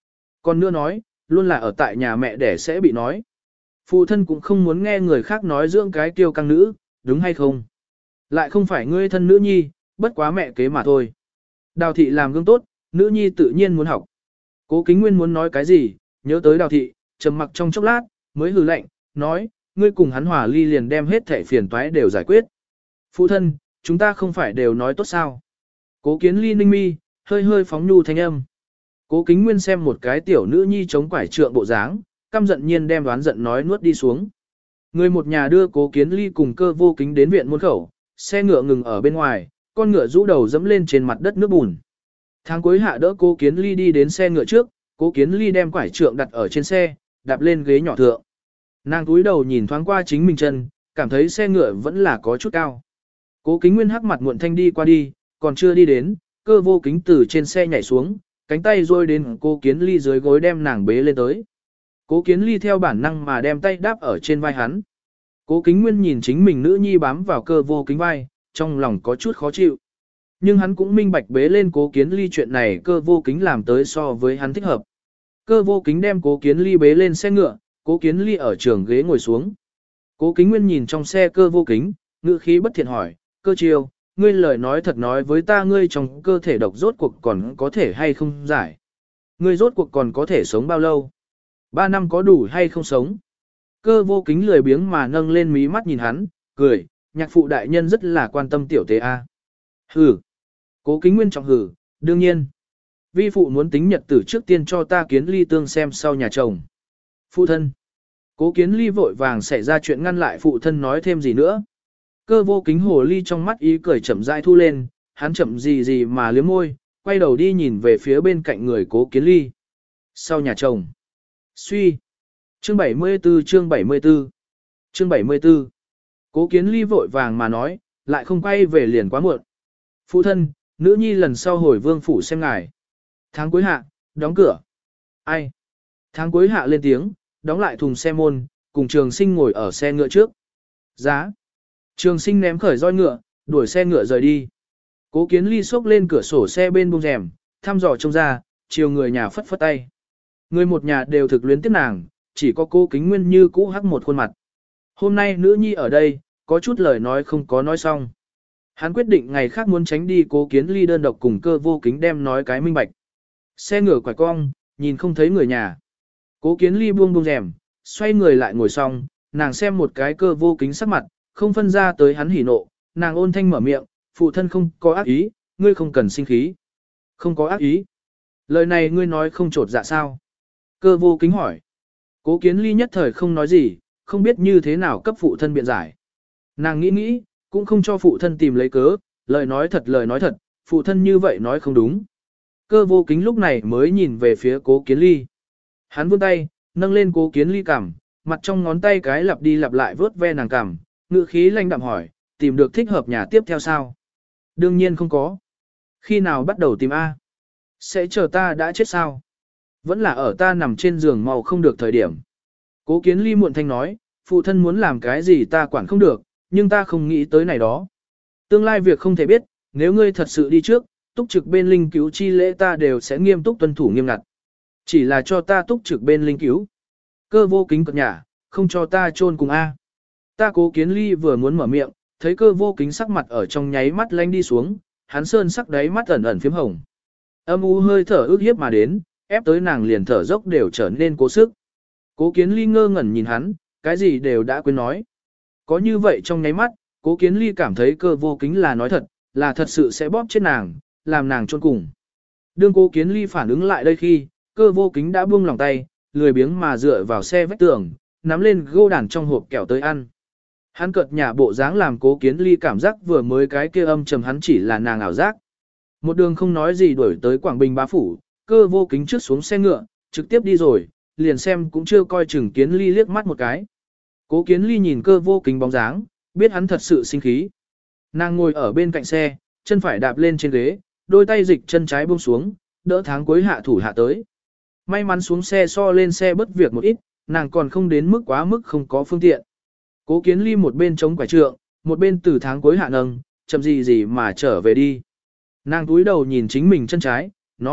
Còn nữa nói, luôn là ở tại nhà mẹ đẻ sẽ bị nói. Phụ thân cũng không muốn nghe người khác nói dưỡng cái kiêu căng nữ, đúng hay không? Lại không phải ngươi thân nữ nhi, bất quá mẹ kế mà thôi. Đào thị làm gương tốt, nữ nhi tự nhiên muốn học. Cố Kính Nguyên muốn nói cái gì, nhớ tới Đào thị, trầm mặc trong chốc lát, mới hừ lạnh, nói, ngươi cùng hắn hòa ly liền đem hết thẻ phiền toái đều giải quyết. Phụ thân, chúng ta không phải đều nói tốt sao? Cố Kiến Ly ninh mi, hơi hơi phóng nhu thanh âm. Cố Kính Nguyên xem một cái tiểu nữ nhi chống quải trượng bộ dáng, căm giận nhiên đem đoán giận nói nuốt đi xuống. Người một nhà đưa Cố Kiến Ly cùng Cơ Vô Kính đến viện môn khẩu, xe ngựa ngừng ở bên ngoài, con ngựa rũ đầu dẫm lên trên mặt đất nước bùn. Tháng cuối hạ đỡ Cố Kiến Ly đi đến xe ngựa trước, Cố Kiến Ly đem quải trượng đặt ở trên xe, đạp lên ghế nhỏ thượng. Nàng túi đầu nhìn thoáng qua chính mình chân, cảm thấy xe ngựa vẫn là có chút cao. Cố Kính Nguyên hắc mặt muộn thanh đi qua đi, còn chưa đi đến, Cơ Vô Kính từ trên xe nhảy xuống, cánh tay rôi đến Cố Kiến Ly dưới gối đem nàng bế lên tới. Cố Kiến Ly theo bản năng mà đem tay đáp ở trên vai hắn. Cố Kính Nguyên nhìn chính mình nữ nhi bám vào Cơ Vô Kính vai, trong lòng có chút khó chịu. Nhưng hắn cũng minh bạch bế lên Cố Kiến Ly chuyện này Cơ Vô Kính làm tới so với hắn thích hợp. Cơ Vô Kính đem Cố Kiến Ly bế lên xe ngựa, Cố Kiến Ly ở trường ghế ngồi xuống. Cố Kính Nguyên nhìn trong xe Cơ Vô Kính, ngữ khí bất thiện hỏi, Cơ Chiêu, ngươi lời nói thật nói với ta ngươi trong cơ thể độc rốt cuộc còn có thể hay không giải. Ngươi rốt cuộc còn có thể sống bao lâu? 3 năm có đủ hay không sống? Cơ Vô Kính lười biếng mà nâng lên mí mắt nhìn hắn, cười, nhạc phụ đại nhân rất là quan tâm tiểu tế a. Hừ. Cố Kính Nguyên trọng hừ, đương nhiên. Vi phụ muốn tính nhật tử trước tiên cho ta Kiến Ly tương xem sau nhà chồng. Phụ thân. Cố Kiến Ly vội vàng xảy ra chuyện ngăn lại phụ thân nói thêm gì nữa. Cơ Vô Kính hồ ly trong mắt ý cười chậm rãi thu lên, hắn chậm gì mà liếm môi, quay đầu đi nhìn về phía bên cạnh người Cố Kiến Ly. Sau nhà chồng. Suy. Chương 74 chương 74 Chương 74 Cố Kiến Ly vội vàng mà nói, lại không quay về liền quá muộn. Phụ thân, nữ nhi lần sau hồi vương phủ xem ngài. Tháng cuối hạ, đóng cửa. Ai? Tháng cuối hạ lên tiếng, đóng lại thùng xe môn, cùng Trường Sinh ngồi ở xe ngựa trước. Giá. Trường Sinh ném khởi roi ngựa, đuổi xe ngựa rời đi. Cố Kiến Ly xốc lên cửa sổ xe bên buông rèm, thăm dò trông ra, chiều người nhà phất phất tay. Người một nhà đều thực luyến tiếc nàng, chỉ có Cố Kính Nguyên như cũ hắc một khuôn mặt. Hôm nay nữ nhi ở đây, có chút lời nói không có nói xong. Hắn quyết định ngày khác muốn tránh đi Cố Kiến Ly đơn độc cùng Cơ Vô Kính đem nói cái minh bạch. Xe ngựa quải cong, nhìn không thấy người nhà. Cố Kiến Ly buông rèm, xoay người lại ngồi xong, nàng xem một cái Cơ Vô Kính sắc mặt, không phân ra tới hắn hỉ nộ, nàng ôn thanh mở miệng, phụ thân không có ác ý, ngươi không cần sinh khí. Không có ác ý. Lời này ngươi nói không trột dạ sao? Cơ Vô Kính hỏi. Cố Kiến Ly nhất thời không nói gì, không biết như thế nào cấp phụ thân biện giải. Nàng nghĩ, cũng không cho phụ thân tìm lấy cớ, lời nói thật, phụ thân như vậy nói không đúng. Cơ Vô Kính lúc này mới nhìn về phía Cố Kiến Ly. Hắn vươn tay, nâng lên Cố Kiến Ly cằm, mặt trong ngón tay cái lặp đi lặp lại vớt ve nàng cằm, ngữ khí lanh đạm hỏi, tìm được thích hợp nhà tiếp theo sao? Đương nhiên không có. Khi nào bắt đầu tìm A? Sẽ chờ ta đã chết sao? Vẫn là ở ta nằm trên giường màu không được thời điểm. Cố Kiến Ly muộn thanh nói, phụ thân muốn làm cái gì ta quản không được, nhưng ta không nghĩ tới này đó. Tương lai việc không thể biết, nếu ngươi thật sự đi trước, túc trực bên linh cứu chi lễ ta đều sẽ nghiêm túc tuân thủ nghiêm ngặt. Chỉ là cho ta túc trực bên linh cứu. Cơ Vô Kính cật nhả, không cho ta chôn cùng A. Ta Cố Kiến Ly vừa muốn mở miệng, thấy Cơ Vô Kính sắc mặt ở trong nháy mắt lanh đi xuống, hắn sơn sắc đáy mắt ẩn ẩn phím hồng. Âm u hơi thở ước hiếp mà đến, ép tới nàng liền thở dốc đều trở nên cố sức. Cố Kiến Ly ngơ ngẩn nhìn hắn, cái gì đều đã quên nói. Có như vậy trong nháy mắt, Cố Kiến Ly cảm thấy Cơ Vô Kính là nói thật, là thật sự sẽ bóp chết nàng, làm nàng chôn cùng. Đương Cố Kiến Ly phản ứng lại đây khi, Cơ Vô Kính đã buông lòng tay, lười biếng mà dựa vào xe vách tường, nắm lên gô đàn trong hộp kẹo tới ăn. Hắn cợt nhả bộ dáng làm Cố Kiến Ly cảm giác vừa mới cái kia âm trầm hắn chỉ là nàng ảo giác. Một đường không nói gì đuổi tới Quảng Bình bá phủ, Cơ Vô Kính trước xuống xe ngựa, trực tiếp đi rồi, liền xem cũng chưa coi chừng Kiến Ly liếc mắt một cái. Cố Kiến Ly nhìn Cơ Vô Kính bóng dáng, biết hắn thật sự sinh khí. Nàng ngồi ở bên cạnh xe, chân phải đạp lên trên ghế, đôi tay dịch chân trái buông xuống, đỡ Tháng cuối hạ thủ hạ tới. May mắn xuống xe so lên xe bất việc một ít, nàng còn không đến mức quá mức không có phương tiện. Cố Kiến Ly một bên chống quải trượng, một bên từ Tháng cuối hạ nâng, chậm gì mà trở về đi. Nàng túi đầu nhìn chính mình chân trái, nói,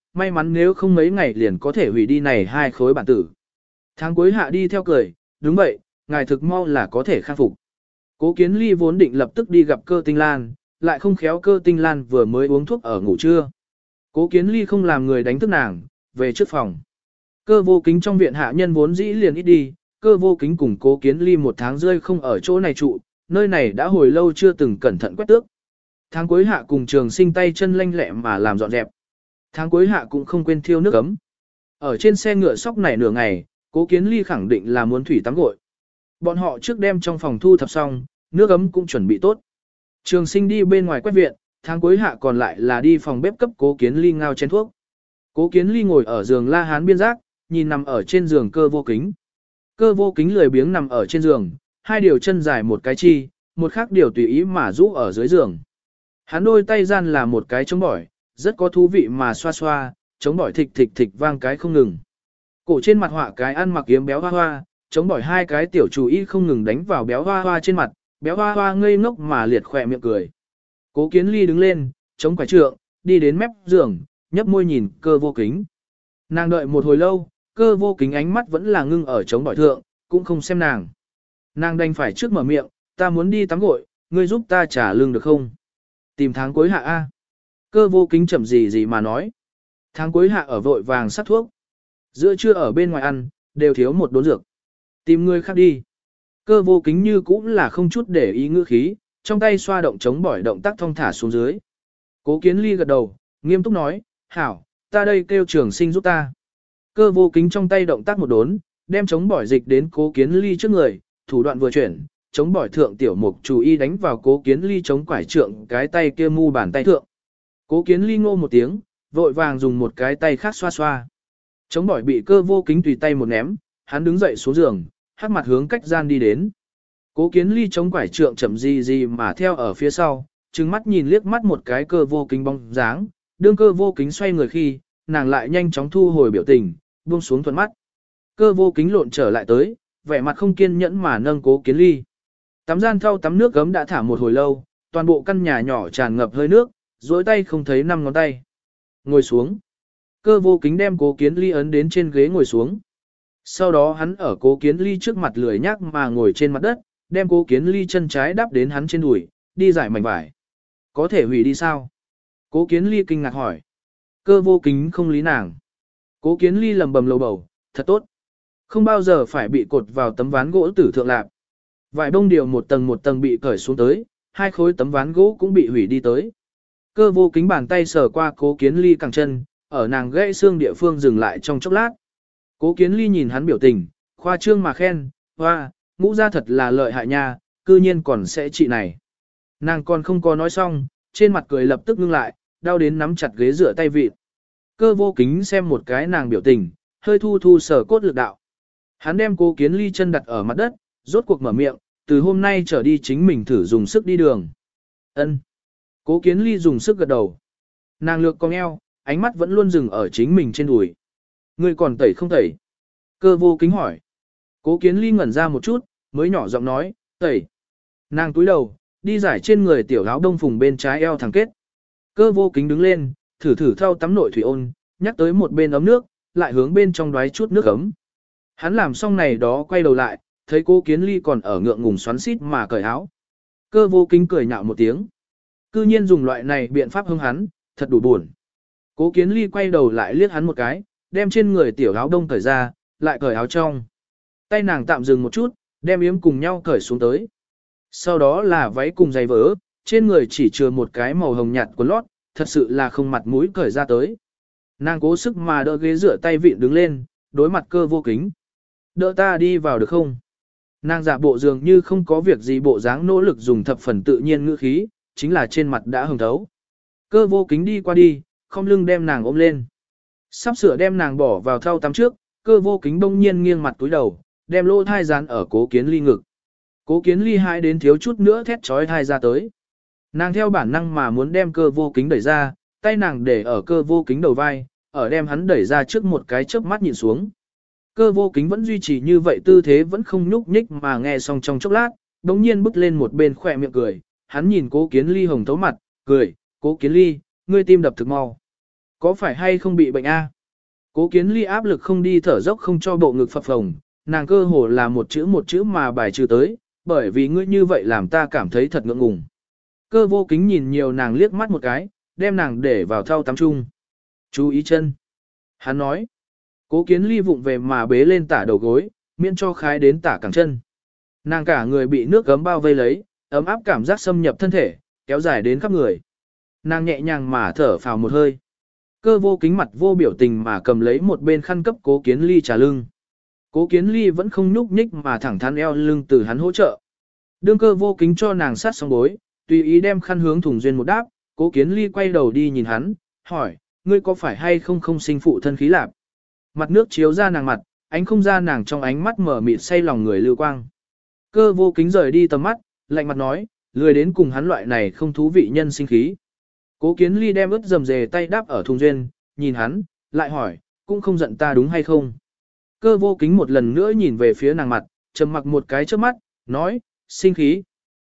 may mắn nếu không mấy ngày liền có thể hủy đi này 2 khối bản tử. Tháng cuối hạ đi theo cười, đúng vậy, ngài thực mau là có thể khắc phục. Cố Kiến Ly vốn định lập tức đi gặp Cơ Tinh Lan, lại không khéo Cơ Tinh Lan vừa mới uống thuốc ở ngủ trưa. Cố Kiến Ly không làm người đánh thức nàng, về trước phòng. Cơ Vô Kính trong viện hạ nhân vốn dĩ liền ít đi, Cơ Vô Kính cùng Cố Kiến Ly 1 tháng rơi không ở chỗ này trụ, nơi này đã hồi lâu chưa từng cẩn thận quét tước. Tháng cuối hạ cùng Trường Sinh tay chân lanh lẹ mà làm dọn dẹp. Tháng cuối hạ cũng không quên thiêu nước ấm. Ở trên xe ngựa sóc này nửa ngày, Cố Kiến Ly khẳng định là muốn thủy tắm gội. Bọn họ trước đem trong phòng thu thập xong, nước ấm cũng chuẩn bị tốt. Trường Sinh đi bên ngoài quét viện, tháng cuối hạ còn lại là đi phòng bếp cấp Cố Kiến Ly ngao chén thuốc. Cố Kiến Ly ngồi ở giường La Hán biên giác, nhìn nằm ở trên giường Cơ Vô Kính. Cơ Vô Kính lười biếng nằm ở trên giường, 2 điều chân dài một cái chi, một khác điều tùy ý mà rũ ở dưới giường. Hắn đôi tay gian là một cái chống bỏi, rất có thú vị mà xoa xoa, chống bỏi thịch thịch thịch vang cái không ngừng. Cổ trên mặt họa cái ăn mặc yếm béo hoa hoa, chống bỏi 2 cái tiểu chú ý không ngừng đánh vào béo hoa hoa trên mặt, béo hoa hoa ngây ngốc mà liệt khỏe miệng cười. Cố Kiến Ly đứng lên, chống quải trượng, đi đến mép giường, nhấp môi nhìn Cơ Vô Kính. Nàng đợi một hồi lâu, Cơ Vô Kính ánh mắt vẫn là ngưng ở chống bỏi thượng, cũng không xem nàng. Nàng đành phải trước mở miệng, ta muốn đi tắm gội, ngươi giúp ta trả lương được không? Tìm tháng cuối hạ A. Cơ Vô Kính chậm gì mà nói. Tháng cuối hạ ở vội vàng sát thuốc. Giữa trưa ở bên ngoài ăn, đều thiếu một đốn dược. Tìm người khác đi. Cơ Vô Kính như cũng là không chút để ý ngữ khí, trong tay xoa động chống bỏi động tác thong thả xuống dưới. Cố Kiến Ly gật đầu, nghiêm túc nói, hảo, ta đây kêu Trường Sinh giúp ta. Cơ Vô Kính trong tay động tác một đốn, đem chống bỏi dịch đến Cố Kiến Ly trước người, thủ đoạn vừa chuyển, chống bỏi thượng tiểu mục chú ý đánh vào Cố Kiến Ly chống quải trượng cái tay kia mu bàn tay thượng. Cố Kiến Ly ngô một tiếng, vội vàng dùng một cái tay khác xoa xoa. Chống bỏi bị Cơ Vô Kính tùy tay một ném, hắn đứng dậy xuống giường, hắc mặt hướng cách gian đi đến. Cố Kiến Ly chống quải trượng chậm gì mà theo ở phía sau, trừng mắt nhìn liếc mắt một cái Cơ Vô Kính bóng dáng, đương Cơ Vô Kính xoay người khi, nàng lại nhanh chóng thu hồi biểu tình, buông xuống thuận mắt. Cơ Vô Kính lộn trở lại tới, vẻ mặt không kiên nhẫn mà nâng Cố Kiến Ly. Tắm gian thau tắm nước gấm đã thả một hồi lâu, toàn bộ căn nhà nhỏ tràn ngập hơi nước, duỗi tay không thấy 5 ngón tay. Ngồi xuống. Cơ Vô Kính đem Cố Kiến Ly ấn đến trên ghế ngồi xuống. Sau đó hắn ở Cố Kiến Ly trước mặt lười nhác mà ngồi trên mặt đất, đem Cố Kiến Ly chân trái đắp đến hắn trên đùi, đi giải mảnh vải. Có thể hủy đi sao? Cố Kiến Ly kinh ngạc hỏi. Cơ Vô Kính không lý nàng. Cố Kiến Ly lầm bầm lầu bầu, thật tốt. Không bao giờ phải bị cột vào tấm ván gỗ tử thượng lạp. Vải bông điều một tầng bị cởi xuống tới, 2 khối tấm ván gỗ cũng bị hủy đi tới. Cơ Vô Kính bàn tay sờ qua Cố Kiến Ly cẳng chân, ở nàng gãy xương địa phương dừng lại trong chốc lát. Cố Kiến Ly nhìn hắn biểu tình, khoa trương mà khen, hoa, ngũ ra thật là lợi hại nha, cư nhiên còn sẽ trị này. Nàng còn không có nói xong, trên mặt cười lập tức ngưng lại, đau đến nắm chặt ghế rửa tay vịt. Cơ Vô Kính xem một cái nàng biểu tình, hơi thu sờ cốt lực đạo. Hắn đem Cố Kiến Ly chân đặt ở mặt đất, rốt cuộc mở miệng, từ hôm nay trở đi chính mình thử dùng sức đi đường. Ân. Cố Kiến Ly dùng sức gật đầu. Nàng lược cong eo, ánh mắt vẫn luôn dừng ở chính mình trên đùi. Ngươi còn tẩy không tẩy? Cơ Vô Kính hỏi. Cố Kiến Ly ngẩn ra một chút, mới nhỏ giọng nói, tẩy. Nàng túi đầu, đi giải trên người tiểu áo đông phùng bên trái eo thẳng kết. Cơ Vô Kính đứng lên, thử thao tắm nội thủy ôn, nhắc tới một bên ấm nước, lại hướng bên trong đoái chút nước ấm. Hắn làm xong này đó quay đầu lại, thấy Cố Kiến Ly còn ở ngượng ngùng xoắn xít mà cởi áo. Cơ Vô Kính cười nhạo một tiếng. Cư nhiên dùng loại này biện pháp hưng hắn, thật đủ buồn. Cố Kiến Ly quay đầu lại liếc hắn một cái, đem trên người tiểu áo đông cởi ra, lại cởi áo trong. Tay nàng tạm dừng một chút, đem yếm cùng nhau cởi xuống tới. Sau đó là váy cùng giày vỡ, trên người chỉ chừa một cái màu hồng nhạt quần lót, thật sự là không mặt mũi cởi ra tới. Nàng cố sức mà đỡ ghế rửa tay vịn đứng lên, đối mặt Cơ Vô Kính. Đỡ ta đi vào được không? Nàng giả bộ dường như không có việc gì bộ dáng nỗ lực dùng thập phần tự nhiên ngữ khí, chính là trên mặt đã hồng thấu. Cơ Vô Kính đi qua đi, không lưng đem nàng ôm lên. Sắp sửa đem nàng bỏ vào thau tắm trước, Cơ Vô Kính bỗng nhiên nghiêng mặt túi đầu, đem lỗ thai dán ở Cố Kiến Ly ngực. Cố Kiến Ly hãi đến thiếu chút nữa thét trói thai ra tới. Nàng theo bản năng mà muốn đem Cơ Vô Kính đẩy ra, tay nàng để ở Cơ Vô Kính đầu vai, ở đem hắn đẩy ra trước một cái chớp mắt nhìn xuống. Cơ Vô Kính vẫn duy trì như vậy tư thế vẫn không nhúc nhích mà nghe xong trong chốc lát, đống nhiên bước lên một bên khỏe miệng cười, hắn nhìn Cố Kiến Ly hồng thấu mặt, cười, Cố Kiến Ly, ngươi tim đập thực mau. Có phải hay không bị bệnh a? Cố Kiến Ly áp lực không đi thở dốc không cho bộ ngực phập phồng, nàng cơ hồ là một chữ mà bài trừ tới, bởi vì ngươi như vậy làm ta cảm thấy thật ngượng ngùng. Cơ vô kính nhìn nhiều nàng liếc mắt một cái, đem nàng để vào thau tắm chung. Chú ý chân. Hắn nói. Cố Kiến Ly vụng về mà bế lên tả đầu gối, miễn cho khái đến tả cẳng chân. Nàng cả người bị nước gấm bao vây lấy, ấm áp cảm giác xâm nhập thân thể, kéo dài đến khắp người. Nàng nhẹ nhàng mà thở phào một hơi. Cơ vô kính mặt vô biểu tình mà cầm lấy một bên khăn cấp Cố Kiến Ly trà lưng. Cố Kiến Ly vẫn không nhúc nhích mà thẳng thắn eo lưng từ hắn hỗ trợ. Đương Cơ vô kính cho nàng sát xong bối, tùy ý đem khăn hướng thùng duyên một đáp, Cố Kiến Ly quay đầu đi nhìn hắn, hỏi, ngươi có phải hay không sinh phụ thân khí lạp? Mặt nước chiếu ra nàng mặt, ánh không ra nàng trong ánh mắt mở mịt say lòng người lưu quang. Cơ vô kính rời đi tầm mắt, lạnh mặt nói, lười đến cùng hắn loại này không thú vị nhân sinh khí. Cố Kiến Ly đem ướt dầm dề tay đáp ở thùng duyên, nhìn hắn, lại hỏi, cũng không giận ta đúng hay không? Cơ vô kính một lần nữa nhìn về phía nàng mặt, trầm mặc một cái trước mắt, nói, sinh khí.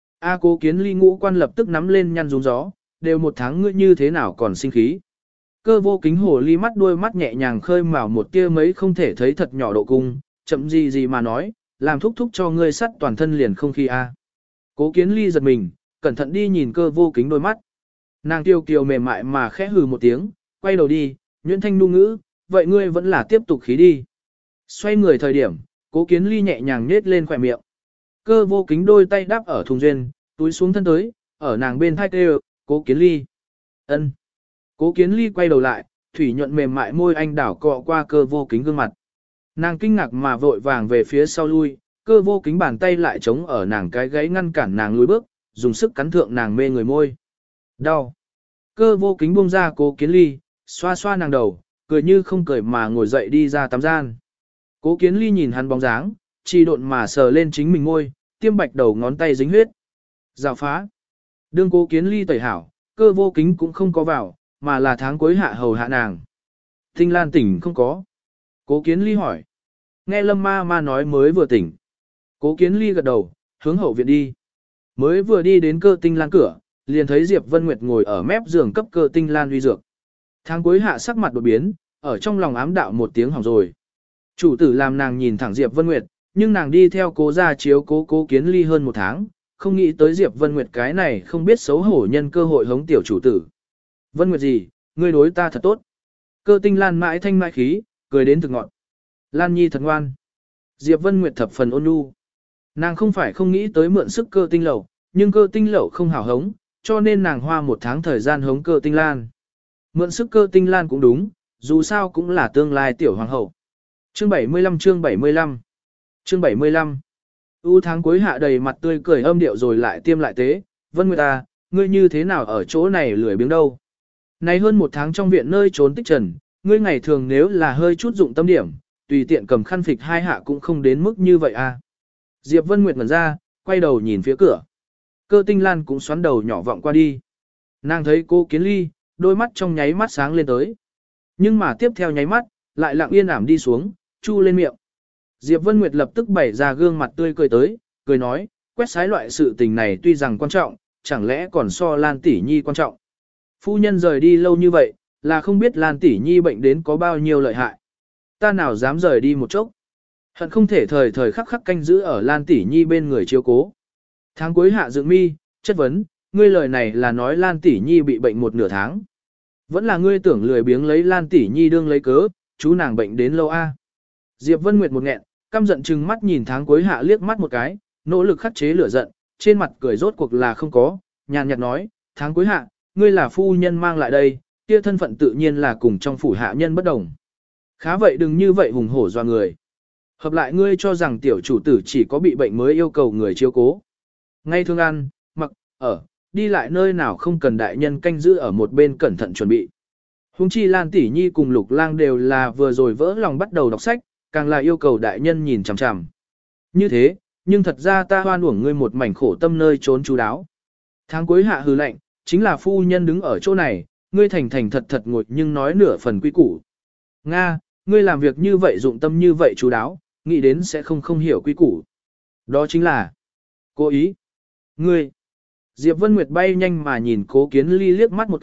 Cố Kiến Ly ngũ quan lập tức nắm lên nhăn rúng gió, đều một tháng ngươi như thế nào còn sinh khí. Cơ vô kính hồ ly mắt đuôi mắt nhẹ nhàng khơi mào một tia mấy không thể thấy thật nhỏ độ cung, chậm gì mà nói, làm thúc thúc cho ngươi sắt toàn thân liền không khí a. Cố Kiến Ly giật mình, cẩn thận đi nhìn cơ vô kính đôi mắt. Nàng tiêu kiều mềm mại mà khẽ hừ một tiếng, quay đầu đi, nhuyễn thanh nu ngữ, vậy ngươi vẫn là tiếp tục khí đi. Xoay người thời điểm, Cố Kiến Ly nhẹ nhàng nhếch lên khỏe miệng. Cơ vô kính đôi tay đáp ở thùng duyên, túi xuống thân tới, ở nàng bên thai kêu, Cố Kiến Ly. Ân. Cố Kiến Ly quay đầu lại, thủy nhuận mềm mại môi anh đảo cọ qua cơ vô kính gương mặt. Nàng kinh ngạc mà vội vàng về phía sau lui, cơ vô kính bàn tay lại chống ở nàng cái gáy ngăn cản nàng lùi bước, dùng sức cắn thượng nàng mê người môi. Đau. Cơ vô kính buông ra Cố Kiến Ly, xoa xoa nàng đầu, cười như không cười mà ngồi dậy đi ra tắm gian. Cố Kiến Ly nhìn hắn bóng dáng, chỉ độn mà sờ lên chính mình môi, tiêm bạch đầu ngón tay dính huyết. Rào phá. Đương Cố Kiến Ly tẩy hảo, cơ vô kính cũng không có vào, mà là tháng cuối hạ hầu hạ nàng. Tinh Lan tỉnh không có. Cố Kiến Ly hỏi. Nghe Lâm ma ma nói mới vừa tỉnh. Cố Kiến Ly gật đầu, hướng hậu viện đi. Mới vừa đi đến cơ Tinh Lan cửa, liền thấy Diệp Vân Nguyệt ngồi ở mép giường cấp cơ Tinh Lan uy dược. Tháng cuối hạ sắc mặt đột biến, ở trong lòng ám đạo một tiếng hỏng rồi. Chủ tử làm nàng nhìn thẳng Diệp Vân Nguyệt, nhưng nàng đi theo Cố gia chiếu Cố Kiến Ly hơn một tháng, không nghĩ tới Diệp Vân Nguyệt cái này không biết xấu hổ nhân cơ hội hống tiểu chủ tử. Vân Nguyệt gì, ngươi đối ta thật tốt. Cơ Tinh Lan mãi thanh mãi khí, cười đến thực ngọn. Lan Nhi thật ngoan. Diệp Vân Nguyệt thập phần ôn nhu. Nàng không phải không nghĩ tới mượn sức cơ tinh lẩu, nhưng cơ tinh lẩu không hảo hống, cho nên nàng hoa một tháng thời gian hống cơ Tinh Lan. Mượn sức cơ Tinh Lan cũng đúng, dù sao cũng là tương lai tiểu hoàng hậu. Chương 75 chương 75 Chương 75 tháng cuối hạ đầy mặt tươi cười âm điệu rồi lại tiêm lại tế. Vân Nguyệt ta, ngươi như thế nào ở chỗ này lười biếng đâu? Này hơn một tháng trong viện nơi trốn tích trần, ngươi ngày thường nếu là hơi chút dụng tâm điểm, tùy tiện cầm khăn phịch hai hạ cũng không đến mức như vậy à. Diệp Vân Nguyệt ngẩn ra, quay đầu nhìn phía cửa. Cơ Tinh Lan cũng xoắn đầu nhỏ vọng qua đi. Nàng thấy Cố Kiến Ly, đôi mắt trong nháy mắt sáng lên tới. Nhưng mà tiếp theo nháy mắt, lại lặng yên ảm đi xuống, chu lên miệng. Diệp Vân Nguyệt lập tức bày ra gương mặt tươi cười tới, cười nói, quét sái loại sự tình này tuy rằng quan trọng, chẳng lẽ còn so Lan Tỷ Nhi quan trọng. Phu nhân rời đi lâu như vậy, là không biết Lan Tỷ Nhi bệnh đến có bao nhiêu lợi hại. Ta nào dám rời đi một chốc. Hận không thể thời thời khắc khắc canh giữ ở Lan Tỷ Nhi bên người chiếu cố. Tháng cuối hạ dựng mi, chất vấn, ngươi lời này là nói Lan Tỷ Nhi bị bệnh một nửa tháng. Vẫn là ngươi tưởng lười biếng lấy Lan Tỷ Nhi đương lấy cớ, chú nàng bệnh đến lâu a. Diệp Vân Nguyệt một nghẹn, căm giận chừng mắt nhìn tháng cuối hạ liếc mắt một cái, nỗ lực khắc chế lửa giận, trên mặt cười rốt cuộc là không có, nhàn nhạt nói, tháng cuối hạ, ngươi là phu nhân mang lại đây, kia thân phận tự nhiên là cùng trong phủ hạ nhân bất đồng. Khá vậy đừng như vậy hùng hổ doa người. Hợp lại ngươi cho rằng tiểu chủ tử chỉ có bị bệnh mới yêu cầu người chiếu cố. Ngay thương ăn, mặc, ở, đi lại nơi nào không cần đại nhân canh giữ ở một bên cẩn thận chuẩn bị. Hùng chi Lan Tỷ Nhi cùng Lục Lang đều là vừa rồi vỡ lòng bắt đầu đọc sách, càng là yêu cầu đại nhân nhìn chằm chằm. Như thế, nhưng thật ra ta hoan uổng ngươi một mảnh khổ tâm nơi trốn chú đáo. Tháng cuối hạ hừ lạnh, chính là phu nhân đứng ở chỗ này, ngươi thành thành thật thật ngồi nhưng nói nửa phần quy củ. Nga, ngươi làm việc như vậy dụng tâm như vậy chú đáo, nghĩ đến sẽ không hiểu quy củ. Đó chính là cố ý. Ngươi. Diệp Vân Nguyệt bay nhanh mà nhìn Cố Kiến Ly liếc mắt một cái,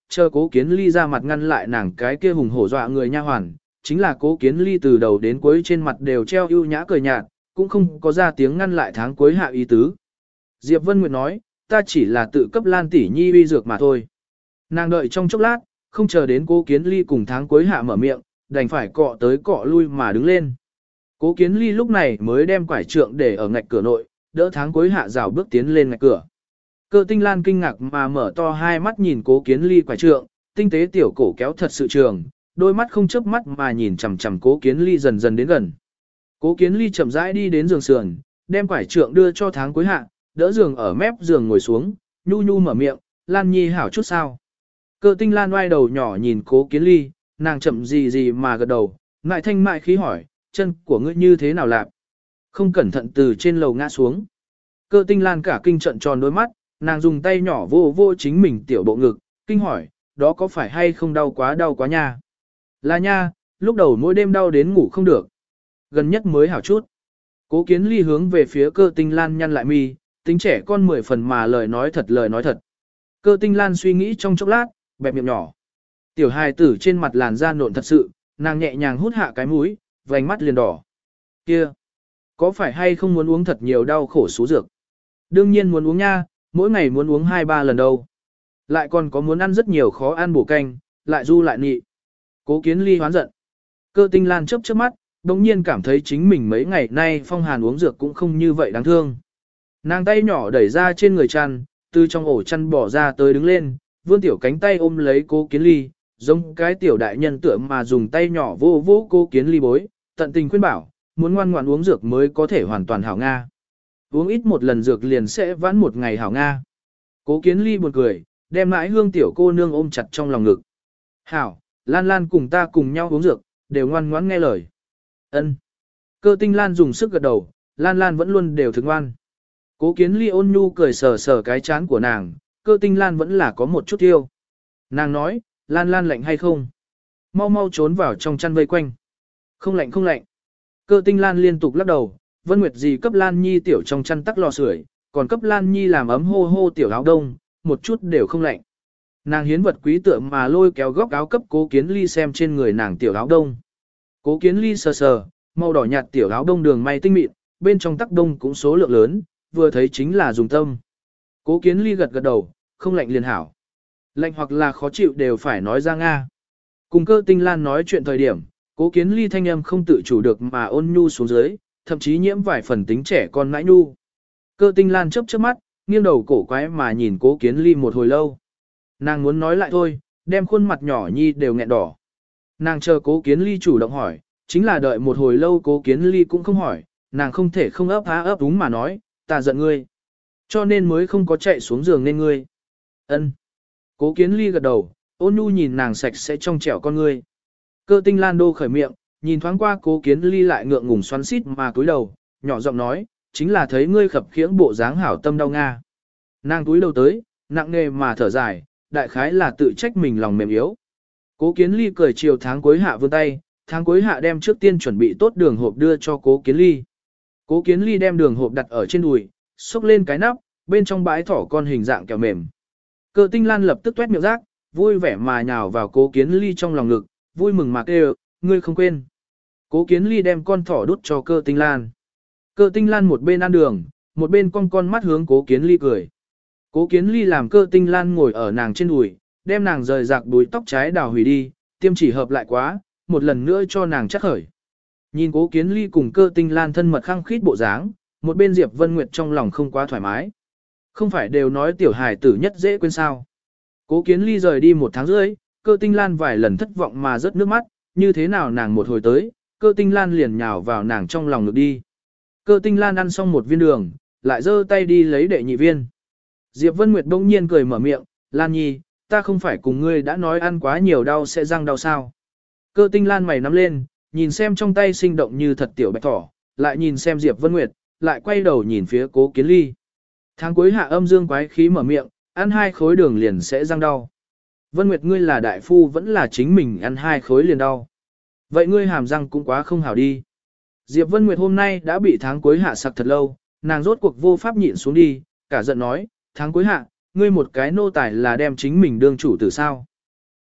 chờ Cố Kiến Ly ra mặt ngăn lại nàng cái kia hùng hổ dọa người nha hoàn, chính là Cố Kiến Ly từ đầu đến cuối trên mặt đều treo ưu nhã cười nhạt, cũng không có ra tiếng ngăn lại tháng cuối hạ ý tứ. Diệp Vân Nguyệt nói, ta chỉ là tự cấp Lan tỷ nhi uy dược mà thôi. Nàng đợi trong chốc lát, không chờ đến Cố Kiến Ly cùng tháng cuối hạ mở miệng, đành phải cọ tới cọ lui mà đứng lên. Cố Kiến Ly lúc này mới đem quải trượng để ở ngạch cửa nội, đỡ tháng cuối hạ rào bước tiến lên ngạch cửa. Cơ Tinh Lan kinh ngạc mà mở to hai mắt nhìn Cố Kiến Ly quải trượng, tinh tế tiểu cổ kéo thật sự trường, đôi mắt không chớp mắt mà nhìn chằm chằm Cố Kiến Ly dần dần đến gần. Cố Kiến Ly chậm rãi đi đến giường sườn, đem quải trượng đưa cho tháng cuối hạ, đỡ giường ở mép giường ngồi xuống, nhu nhu mở miệng, Lan Nhi hảo chút sao. Cơ Tinh Lan oai đầu nhỏ nhìn Cố Kiến Ly, nàng chậm gì gì mà gật đầu, ngại thanh mại khí hỏi, chân của ngươi như thế nào lạp? Không cẩn thận từ trên lầu ngã xuống. Cơ Tinh Lan cả kinh trận tròn đôi mắt, nàng dùng tay nhỏ vô vô chính mình tiểu bộ ngực, kinh hỏi, đó có phải hay không đau quá nha? Là nha, lúc đầu mỗi đêm đau đến ngủ không được. Gần nhất mới hảo chút. Cố Kiến Ly hướng về phía Cơ Tinh Lan nhăn lại mi, tính trẻ con 10 phần mà lời nói thật. Cơ Tinh Lan suy nghĩ trong chốc lát, bẹp miệng nhỏ. Tiểu hài tử trên mặt làn da nộn thật sự, nàng nhẹ nhàng hút hạ cái mũi, vành mắt liền đỏ. Kia, có phải hay không muốn uống thật nhiều đau khổ số dược? Đương nhiên muốn uống nha, mỗi ngày muốn uống 2-3 lần đâu. Lại còn có muốn ăn rất nhiều khó ăn bổ canh, lại du lại nị. Cố Kiến Ly hoán giận. Cơ Tinh Lan chớp chớp mắt, đồng nhiên cảm thấy chính mình mấy ngày nay phong hàn uống dược cũng không như vậy đáng thương. Nàng tay nhỏ đẩy ra trên người chăn, từ trong ổ chăn bỏ ra tới đứng lên, vươn tiểu cánh tay ôm lấy Cố Kiến Ly, giống cái tiểu đại nhân tựa mà dùng tay nhỏ vô vô Cố Kiến Ly bối, tận tình khuyên bảo, muốn ngoan ngoãn uống dược mới có thể hoàn toàn hảo Nga. Uống ít một lần dược liền sẽ vãn một ngày hảo Nga. Cố Kiến Ly buồn cười, đem mãi hương tiểu cô nương ôm chặt trong lòng ngực. Hảo, Lan Lan cùng ta cùng nhau uống dược, đều ngoan ngoãn nghe lời. Ân. Cơ Tinh Lan dùng sức gật đầu, Lan Lan vẫn luôn đều thực ngoan. Cố Kiến Ly ôn nhu cười sờ sờ cái chán của nàng, Cơ Tinh Lan vẫn là có một chút tiêu. Nàng nói, Lan Lan lạnh hay không? Mau mau trốn vào trong chăn vây quanh. Không lạnh không lạnh. Cơ Tinh Lan liên tục lắc đầu, Vân Nguyệt gì cấp Lan Nhi tiểu trong chăn tắc lò sưởi, còn cấp Lan Nhi làm ấm hô hô tiểu áo đông, một chút đều không lạnh. Nàng hiến vật quý tượng mà lôi kéo góc áo cấp Cố Kiến Ly xem trên người nàng tiểu áo đông. Cố Kiến Ly sờ sờ, màu đỏ nhạt tiểu áo đông đường may tinh mịn, bên trong tắc đông cũng số lượng lớn, vừa thấy chính là dùng tâm. Cố Kiến Ly gật gật đầu, không lạnh liền hảo. Lạnh hoặc là khó chịu đều phải nói ra Nga. Cùng Cơ Tinh Lan nói chuyện thời điểm, Cố Kiến Ly thanh âm không tự chủ được mà ôn nhu xuống dưới, thậm chí nhiễm vài phần tính trẻ con nãi nhu. Cơ Tinh Lan chớp chớp mắt, nghiêng đầu cổ quái mà nhìn Cố Kiến Ly một hồi lâu. Nàng muốn nói lại thôi, đem khuôn mặt nhỏ nhi đều nghẹn đỏ. Nàng chờ Cố Kiến Ly chủ động hỏi, chính là đợi một hồi lâu Cố Kiến Ly cũng không hỏi, nàng không thể không ấp há ấp úng mà nói, ta giận ngươi. Cho nên mới không có chạy xuống giường nên ngươi. Ân. Cố Kiến Ly gật đầu, ôn nhu nhìn nàng sạch sẽ trong trẻo con ngươi. Cơ Tinh Lan đô khởi miệng, nhìn thoáng qua Cố Kiến Ly lại ngượng ngùng xoắn xít mà cúi đầu, nhỏ giọng nói, chính là thấy ngươi khập khiễng bộ dáng hảo tâm đau Nga. Nàng cúi đầu tới, nặng nề mà thở dài, đại khái là tự trách mình lòng mềm yếu. Cố Kiến Ly cười chiều tháng cuối hạ vươn tay, tháng cuối hạ đem trước tiên chuẩn bị tốt đường hộp đưa cho Cố Kiến Ly. Cố Kiến Ly đem đường hộp đặt ở trên đùi, xúc lên cái nắp, bên trong bãi thỏ con hình dạng kẹo mềm. Cơ Tinh Lan lập tức tuét miệng rác, vui vẻ mà nhào vào Cố Kiến Ly trong lòng ngực, vui mừng mà kêu, ngươi không quên. Cố Kiến Ly đem con thỏ đút cho Cơ Tinh Lan. Cơ Tinh Lan một bên ăn đường, một bên con mắt hướng Cố Kiến Ly cười. Cố Kiến Ly làm Cơ Tinh Lan ngồi ở nàng trên đùi, đem nàng rời rạc đuôi tóc trái đào hủy đi, tiêm chỉ hợp lại quá, một lần nữa cho nàng chắc khởi. Nhìn Cố Kiến Ly cùng Cơ Tinh Lan thân mật khăng khít bộ dáng, một bên Diệp Vân Nguyệt trong lòng không quá thoải mái. Không phải đều nói tiểu hài tử nhất dễ quên sao. Cố Kiến Ly rời đi 1 tháng rưỡi, Cơ Tinh Lan vài lần thất vọng mà rớt nước mắt, như thế nào nàng một hồi tới, Cơ Tinh Lan liền nhào vào nàng trong lòng ngực đi. Cơ Tinh Lan ăn xong 1 viên đường, lại giơ tay đi lấy đệ nhị viên. Diệp Vân Nguyệt bỗng nhiên cười mở miệng, Lan Nhi, ta không phải cùng ngươi đã nói ăn quá nhiều đau sẽ răng đau sao. Cơ Tinh Lan mày nắm lên, nhìn xem trong tay sinh động như thật tiểu bạch thỏ, lại nhìn xem Diệp Vân Nguyệt, lại quay đầu nhìn phía Cố Kiến Ly. Tháng cuối hạ âm dương quái khí mở miệng, ăn 2 khối đường liền sẽ răng đau. Vân Nguyệt ngươi là đại phu vẫn là chính mình ăn 2 khối liền đau. Vậy ngươi hàm răng cũng quá không hảo đi. Diệp Vân Nguyệt hôm nay đã bị tháng cuối hạ sặc thật lâu, nàng rốt cuộc vô pháp nhịn xuống đi, cả giận nói, tháng cuối hạ, ngươi một cái nô tài là đem chính mình đương chủ tử sao.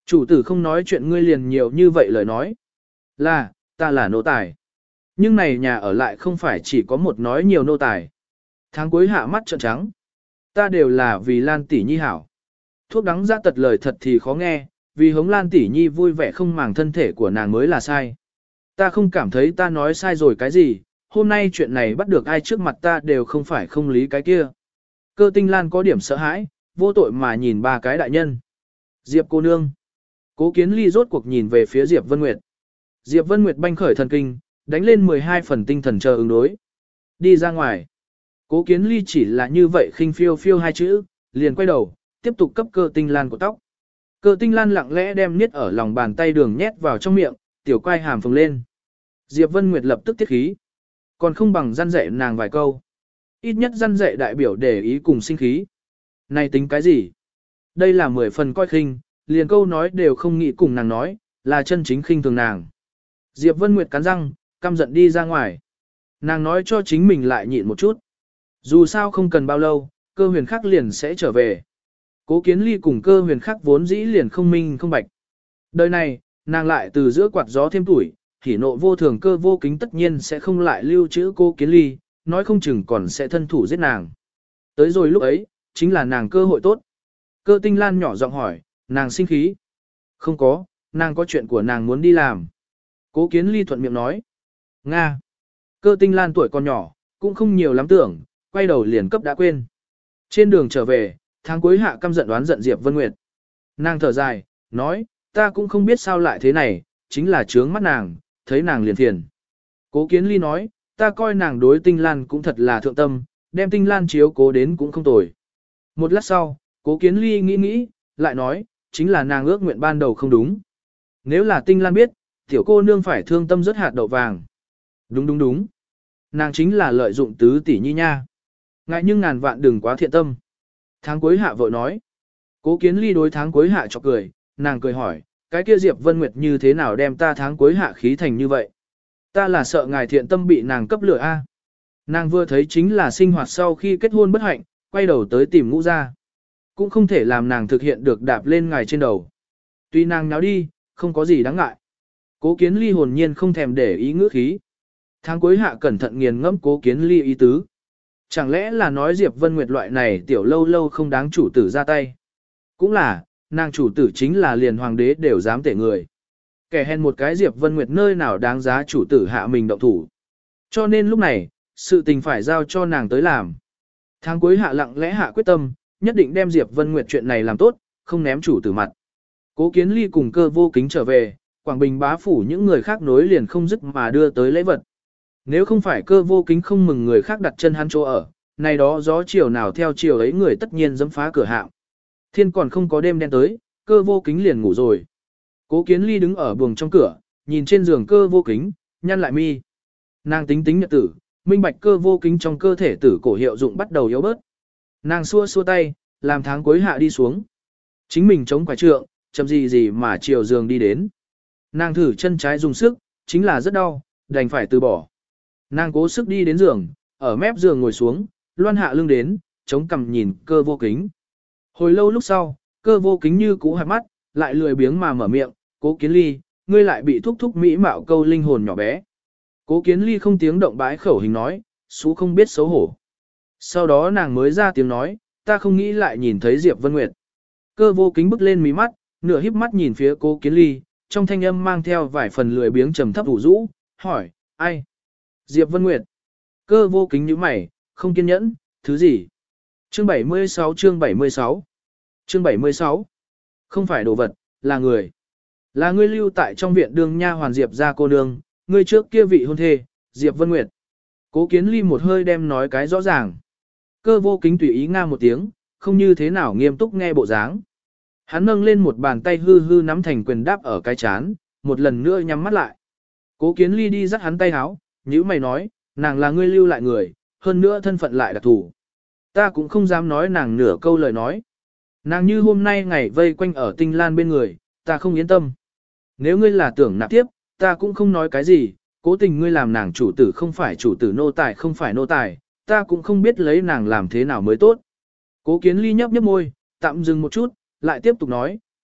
Chủ tử không nói chuyện ngươi liền nhiều như vậy lời nói. Là, ta là nô tài. Nhưng này nhà ở lại không phải chỉ có một nói nhiều nô tài. Tháng cuối hạ mắt trợn trắng. Ta đều là vì Lan tỷ nhi hảo. Thuốc đắng ra tật lời thật thì khó nghe, vì hống Lan tỷ nhi vui vẻ không màng thân thể của nàng mới là sai. Ta không cảm thấy ta nói sai rồi cái gì, hôm nay chuyện này bắt được ai trước mặt ta đều không phải không lý cái kia. Cơ Tinh Lan có điểm sợ hãi, vô tội mà nhìn ba cái đại nhân. Diệp cô nương. Cố Kiến Ly rốt cuộc nhìn về phía Diệp Vân Nguyệt. Diệp Vân Nguyệt banh khởi thần kinh, đánh lên 12 phần tinh thần chờ ứng đối. Đi ra ngoài. Cố Kiến Ly chỉ là như vậy khinh phiêu phiêu hai chữ, liền quay đầu, tiếp tục cấp Cơ Tinh Lan của tóc. Cơ Tinh Lan lặng lẽ đem niết ở lòng bàn tay đường nhét vào trong miệng, tiểu quai hàm phồng lên. Diệp Vân Nguyệt lập tức tiết khí. Còn không bằng răn dạy nàng vài câu. Ít nhất răn dạy đại biểu để ý cùng sinh khí. Này tính cái gì? Đây là 10 phần coi khinh, liền câu nói đều không nghĩ cùng nàng nói, là chân chính khinh thường nàng. Diệp Vân Nguyệt cắn răng, căm giận đi ra ngoài. Nàng nói cho chính mình lại nhịn một chút. Dù sao không cần bao lâu, Cơ Huyền Khắc liền sẽ trở về. Cố Kiến Ly cùng Cơ Huyền Khắc vốn dĩ liền không minh không bạch. Đời này, nàng lại từ giữa quạt gió thêm tuổi, hỉ nộ vô thường Cơ Vô Kính tất nhiên sẽ không lại lưu trữ Cố Kiến Ly, nói không chừng còn sẽ thân thủ giết nàng. Tới rồi lúc ấy, chính là nàng cơ hội tốt. Cơ Tinh Lan nhỏ giọng hỏi, nàng sinh khí. Không có, nàng có chuyện của nàng muốn đi làm. Cố Kiến Ly thuận miệng nói. Nga. Cơ Tinh Lan tuổi còn nhỏ, cũng không nhiều lắm tưởng, quay đầu liền cấp đã quên. Trên đường trở về, tháng cuối hạ căm giận đoán giận Diệp Vân Nguyệt. Nàng thở dài, nói, ta cũng không biết sao lại thế này, chính là trướng mắt nàng, thấy nàng liền phiền. Cố Kiến Ly nói, ta coi nàng đối Tinh Lan cũng thật là thượng tâm, đem Tinh Lan chiếu cố đến cũng không tồi. Một lát sau, Cố Kiến Ly nghĩ nghĩ, lại nói, chính là nàng ước nguyện ban đầu không đúng. Nếu là Tinh Lan biết, tiểu cô nương phải thương tâm rất hạt đậu vàng. Đúng đúng đúng. Nàng chính là lợi dụng tứ tỷ nhi nha. Ngại nhưng ngàn vạn đừng quá thiện tâm. Tháng cuối hạ vội nói. Cố Kiến Ly đối tháng cuối hạ chọc cười, nàng cười hỏi, cái kia Diệp Vân Nguyệt như thế nào đem ta tháng cuối hạ khí thành như vậy? Ta là sợ ngài thiện tâm bị nàng cấp lửa a. Nàng vừa thấy chính là sinh hoạt sau khi kết hôn bất hạnh, quay đầu tới tìm ngũ gia. Cũng không thể làm nàng thực hiện được đạp lên ngài trên đầu. Tuy nàng nháo đi, không có gì đáng ngại. Cố Kiến Ly hồn nhiên không thèm để ý ngữ khí. Tháng cuối hạ cẩn thận nghiền ngẫm Cố Kiến Ly ý tứ. Chẳng lẽ là nói Diệp Vân Nguyệt loại này tiểu lâu lâu không đáng chủ tử ra tay. Cũng là, nàng chủ tử chính là liền hoàng đế đều dám tể người. Kẻ hèn một cái Diệp Vân Nguyệt nơi nào đáng giá chủ tử hạ mình động thủ. Cho nên lúc này, sự tình phải giao cho nàng tới làm. Tháng cuối hạ lặng lẽ hạ quyết tâm, nhất định đem Diệp Vân Nguyệt chuyện này làm tốt, không ném chủ tử mặt. Cố Kiến Ly cùng Cơ Vô Kính trở về, Quảng Bình bá phủ những người khác nối liền không dứt mà đưa tới lễ vật. Nếu không phải Cơ Vô Kính không mừng người khác đặt chân hắn chỗ ở, này đó gió chiều nào theo chiều ấy người tất nhiên dẫm phá cửa hạm. Thiên còn không có đêm đen tới, Cơ Vô Kính liền ngủ rồi. Cố Kiến Ly đứng ở buồng trong cửa, nhìn trên giường Cơ Vô Kính, nhăn lại mi. Nàng tính tính nhật tử, minh bạch Cơ Vô Kính trong cơ thể tử cổ hiệu dụng bắt đầu yếu bớt. Nàng xua xua tay, làm tháng cuối hạ đi xuống. Chính mình chống quải trượng, chậm gì gì mà chiều giường đi đến. Nàng thử chân trái dùng sức, chính là rất đau, đành phải từ bỏ. Nàng cố sức đi đến giường, ở mép giường ngồi xuống, loan hạ lưng đến, chống cằm nhìn Cơ Vô Kính. Hồi lâu lúc sau, Cơ Vô Kính như cũ hạt mắt, lại lười biếng mà mở miệng, Cố Kiến Ly, ngươi lại bị thúc thúc mỹ mạo câu linh hồn nhỏ bé. Cố Kiến Ly không tiếng động bãi khẩu hình nói, xú không biết xấu hổ. Sau đó nàng mới ra tiếng nói, ta không nghĩ lại nhìn thấy Diệp Vân Nguyệt. Cơ Vô Kính bứt lên mí mắt, nửa híp mắt nhìn phía Cố Kiến Ly, trong thanh âm mang theo vài phần lười biếng trầm thấp ủ rũ, hỏi, ai? Diệp Vân Nguyệt. Cơ Vô Kính nhíu mày, không kiên nhẫn, thứ gì? Chương 76 chương 76 Chương 76 Không phải đồ vật, là người. Là ngươi lưu tại trong viện đương nha hoàn Diệp gia cô nương, ngươi trước kia vị hôn thê, Diệp Vân Nguyệt. Cố Kiến Ly một hơi đem nói cái rõ ràng. Cơ Vô Kính tùy ý nga một tiếng, không như thế nào nghiêm túc nghe bộ dáng. Hắn nâng lên một bàn tay hư hư nắm thành quyền đáp ở cái chán, một lần nữa nhắm mắt lại. Cố Kiến Ly đi dắt hắn tay háo, nhíu mày nói, nàng là ngươi lưu lại người, hơn nữa thân phận lại đặc thù. Ta cũng không dám nói nàng nửa câu lời nói. Nàng như hôm nay ngày vây quanh ở Tinh Lan bên người, ta không yên tâm. Nếu ngươi là tưởng nạp tiếp, ta cũng không nói cái gì, cố tình ngươi làm nàng chủ tử không phải chủ tử nô tài không phải nô tài, ta cũng không biết lấy nàng làm thế nào mới tốt. Cố Kiến Ly nhấp nhấp môi, tạm dừng một chút, lại tiếp tục nói,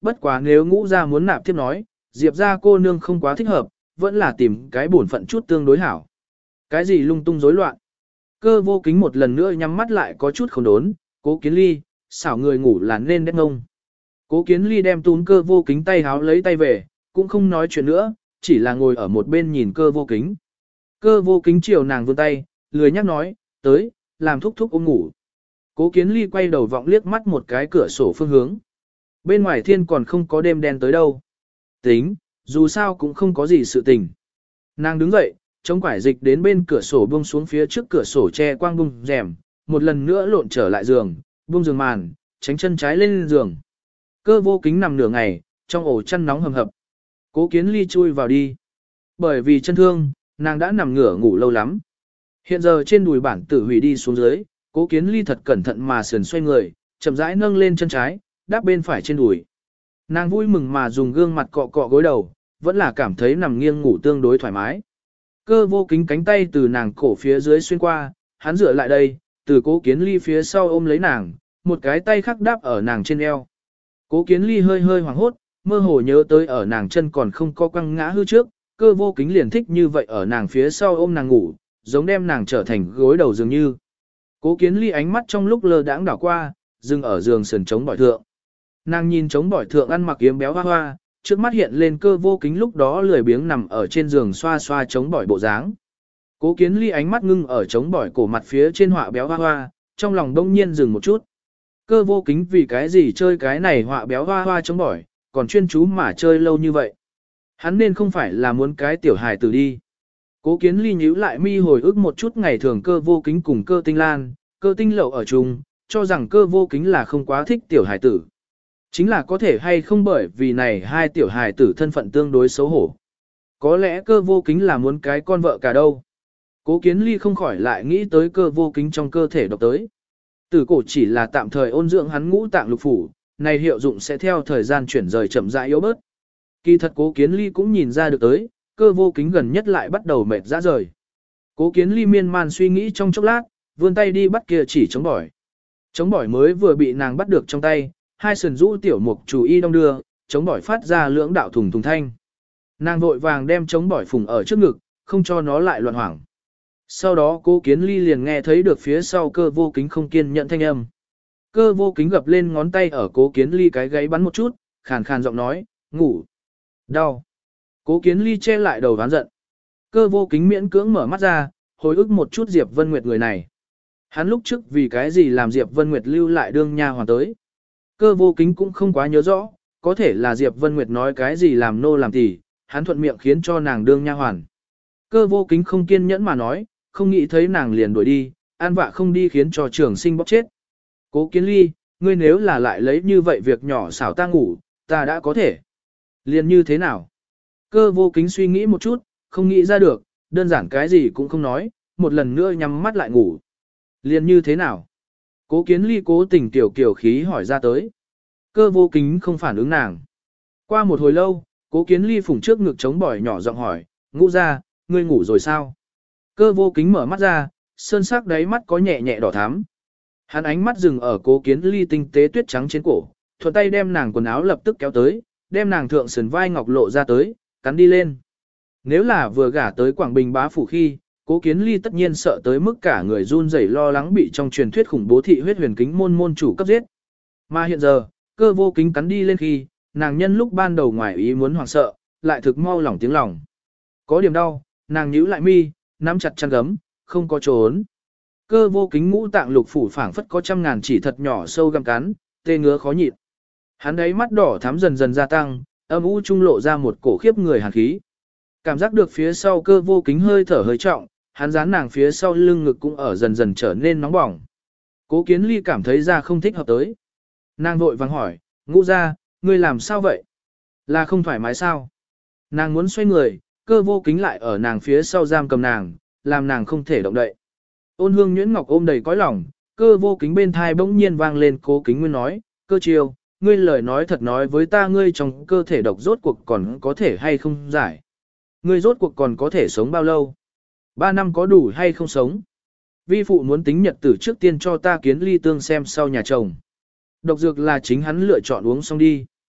bất quá nếu ngũ gia muốn nạp tiếp nói, Diệp gia cô nương không quá thích hợp, vẫn là tìm cái bổn phận chút tương đối hảo. Cái gì lung tung rối loạn. Cơ vô kính một lần nữa nhắm mắt lại có chút không đốn, Cố Kiến Ly, xảo người ngủ là nên đét ngông. Cố Kiến Ly đem tún cơ vô kính tay háo lấy tay về, cũng không nói chuyện nữa, chỉ là ngồi ở một bên nhìn cơ vô kính. Cơ vô kính chiều nàng vươn tay, lười nhắc nói, tới, làm thúc thúc ôm ngủ. Cố Kiến Ly quay đầu vọng liếc mắt một cái cửa sổ phương hướng. Bên ngoài thiên còn không có đêm đen tới đâu. Tính, dù sao cũng không có gì sự tình. Nàng đứng dậy, chống quải dịch đến bên cửa sổ buông xuống phía trước cửa sổ che quang bung rèm, một lần nữa lộn trở lại giường, buông giường màn, tránh chân trái lên giường. Cơ vô kính nằm nửa ngày, trong ổ chăn nóng hầm hập. Cố Kiến Ly chui vào đi. Bởi vì chân thương, nàng đã nằm ngửa ngủ lâu lắm. Hiện giờ trên đùi bản tử hủy đi xuống dưới, Cố Kiến Ly thật cẩn thận mà sườn xoay người, chậm rãi nâng lên chân trái, đáp bên phải trên đùi. Nàng vui mừng mà dùng gương mặt cọ cọ gối đầu, vẫn là cảm thấy nằm nghiêng ngủ tương đối thoải mái. Cơ vô kính cánh tay từ nàng cổ phía dưới xuyên qua, hắn dựa lại đây, từ Cố Kiến Ly phía sau ôm lấy nàng, một cái tay khác đáp ở nàng trên eo. Cố Kiến Ly hơi hơi hoảng hốt, mơ hồ nhớ tới ở nàng chân còn không có quăng ngã hư trước, cơ vô kính liền thích như vậy ở nàng phía sau ôm nàng ngủ, giống đem nàng trở thành gối đầu dường như. Cố Kiến Ly ánh mắt trong lúc lơ đãng đảo qua, dừng ở giường sườn chống bỏi thượng. Nàng nhìn chống bỏi thượng ăn mặc yếm béo hoa hoa, trước mắt hiện lên cơ vô kính lúc đó lười biếng nằm ở trên giường xoa xoa chống bỏi bộ dáng. Cố Kiến Ly ánh mắt ngưng ở chống bỏi cổ mặt phía trên họa béo hoa hoa, trong lòng đông nhiên dừng một chút. Cơ vô kính vì cái gì chơi cái này họa béo hoa hoa chống bỏi, còn chuyên chú mà chơi lâu như vậy. Hắn nên không phải là muốn cái tiểu hài tử đi. Cố Kiến Ly nhíu lại mi hồi ức một chút ngày thường cơ vô kính cùng cơ tinh lan, cơ tinh lậu ở chung, cho rằng cơ vô kính là không quá thích tiểu hài tử. Chính là có thể hay không bởi vì này hai tiểu hài tử thân phận tương đối xấu hổ. Có lẽ cơ vô kính là muốn cái con vợ cả đâu. Cố Kiến Ly không khỏi lại nghĩ tới cơ vô kính trong cơ thể độc tới. Tử cổ chỉ là tạm thời ôn dưỡng hắn ngũ tạng lục phủ, này hiệu dụng sẽ theo thời gian chuyển rời chậm rãi yếu bớt. Kỳ thật Cố Kiến Ly cũng nhìn ra được tới, cơ vô kính gần nhất lại bắt đầu mệt ra rời. Cố Kiến Ly miên man suy nghĩ trong chốc lát, vươn tay đi bắt kia chỉ chống bỏi. Chống bỏi mới vừa bị nàng bắt được trong tay, hai sườn rũ tiểu mục chủ y đong đưa, chống bỏi phát ra lưỡng đạo thùng thùng thanh. Nàng vội vàng đem chống bỏi phùng ở trước ngực, không cho nó lại loạn hoảng. Sau đó Cố Kiến Ly liền nghe thấy được phía sau cơ vô kính không kiên nhận thanh âm. Cơ vô kính gập lên ngón tay ở Cố Kiến Ly cái gáy bắn một chút, khàn khàn giọng nói, ngủ. Đau. Cố Kiến Ly che lại đầu ván giận. Cơ vô kính miễn cưỡng mở mắt ra, hồi ức một chút Diệp Vân Nguyệt người này. Hắn lúc trước vì cái gì làm Diệp Vân Nguyệt lưu lại đương nha hoàn tới. Cơ vô kính cũng không quá nhớ rõ, có thể là Diệp Vân Nguyệt nói cái gì làm nô làm tỳ, hắn thuận miệng khiến cho nàng đương nha hoàn. Cơ vô kính không kiên nhẫn mà nói, không nghĩ thấy nàng liền đuổi đi, an vạ không đi khiến cho trường sinh bóc chết. Cố Kiến Ly, ngươi nếu là lại lấy như vậy việc nhỏ xảo ta ngủ, ta đã có thể. Liền như thế nào? Cơ vô kính suy nghĩ một chút, không nghĩ ra được, đơn giản cái gì cũng không nói, một lần nữa nhắm mắt lại ngủ. Liền như thế nào? Cố Kiến Ly cố tình tiểu kiểu khí hỏi ra tới. Cơ vô kính không phản ứng nàng. Qua một hồi lâu, Cố Kiến Ly phủng trước ngực chống bỏi nhỏ giọng hỏi, ngũ ra, ngươi ngủ rồi sao? Cơ vô kính mở mắt ra, sơn sắc đáy mắt có nhẹ nhẹ đỏ thắm. Hắn ánh mắt dừng ở Cố Kiến Ly tinh tế tuyết trắng trên cổ, thuận tay đem nàng quần áo lập tức kéo tới, đem nàng thượng sườn vai ngọc lộ ra tới, cắn đi lên. Nếu là vừa gả tới Quảng Bình bá phủ khi, Cố Kiến Ly tất nhiên sợ tới mức cả người run rẩy lo lắng bị trong truyền thuyết khủng bố thị huyết huyền kính môn môn chủ cấp giết. Mà hiện giờ, cơ vô kính cắn đi lên khi, nàng nhân lúc ban đầu ngoài ý muốn hoảng sợ, lại thực mau lỏng tiếng lòng. Có điểm đau, nàng nhíu lại mi, nắm chặt chăn gấm, không có trốn. Cơ vô kính ngũ tạng lục phủ phảng phất có trăm ngàn chỉ thật nhỏ sâu găm cắn, tê ngứa khó nhịn. Hắn đấy mắt đỏ thắm dần dần gia tăng, âm u trung lộ ra một cổ khiếp người hàn khí. Cảm giác được phía sau cơ vô kính hơi thở hơi trọng, hắn dán nàng phía sau lưng ngực cũng ở dần dần trở nên nóng bỏng. Cố Kiến Ly cảm thấy ra không thích hợp tới. Nàng vội vàng hỏi, ngũ ra, ngươi làm sao vậy? Là không thoải mái sao? Nàng muốn xoay người, cơ vô kính lại ở nàng phía sau giam cầm nàng, làm nàng không thể động đậy. Ôn hương nhuyễn ngọc ôm đầy cõi lòng, cơ vô kính bên thai bỗng nhiên vang lên Cố Kính Nguyên nói, cơ chiêu, ngươi lời nói thật nói với ta ngươi trong cơ thể độc rốt cuộc còn có thể hay không giải. Ngươi rốt cuộc còn có thể sống bao lâu? 3 năm có đủ hay không sống? Vi phụ muốn tính nhật tử trước tiên cho ta Kiến Ly tương xem sau nhà chồng. Độc dược là chính hắn lựa chọn uống xong đi.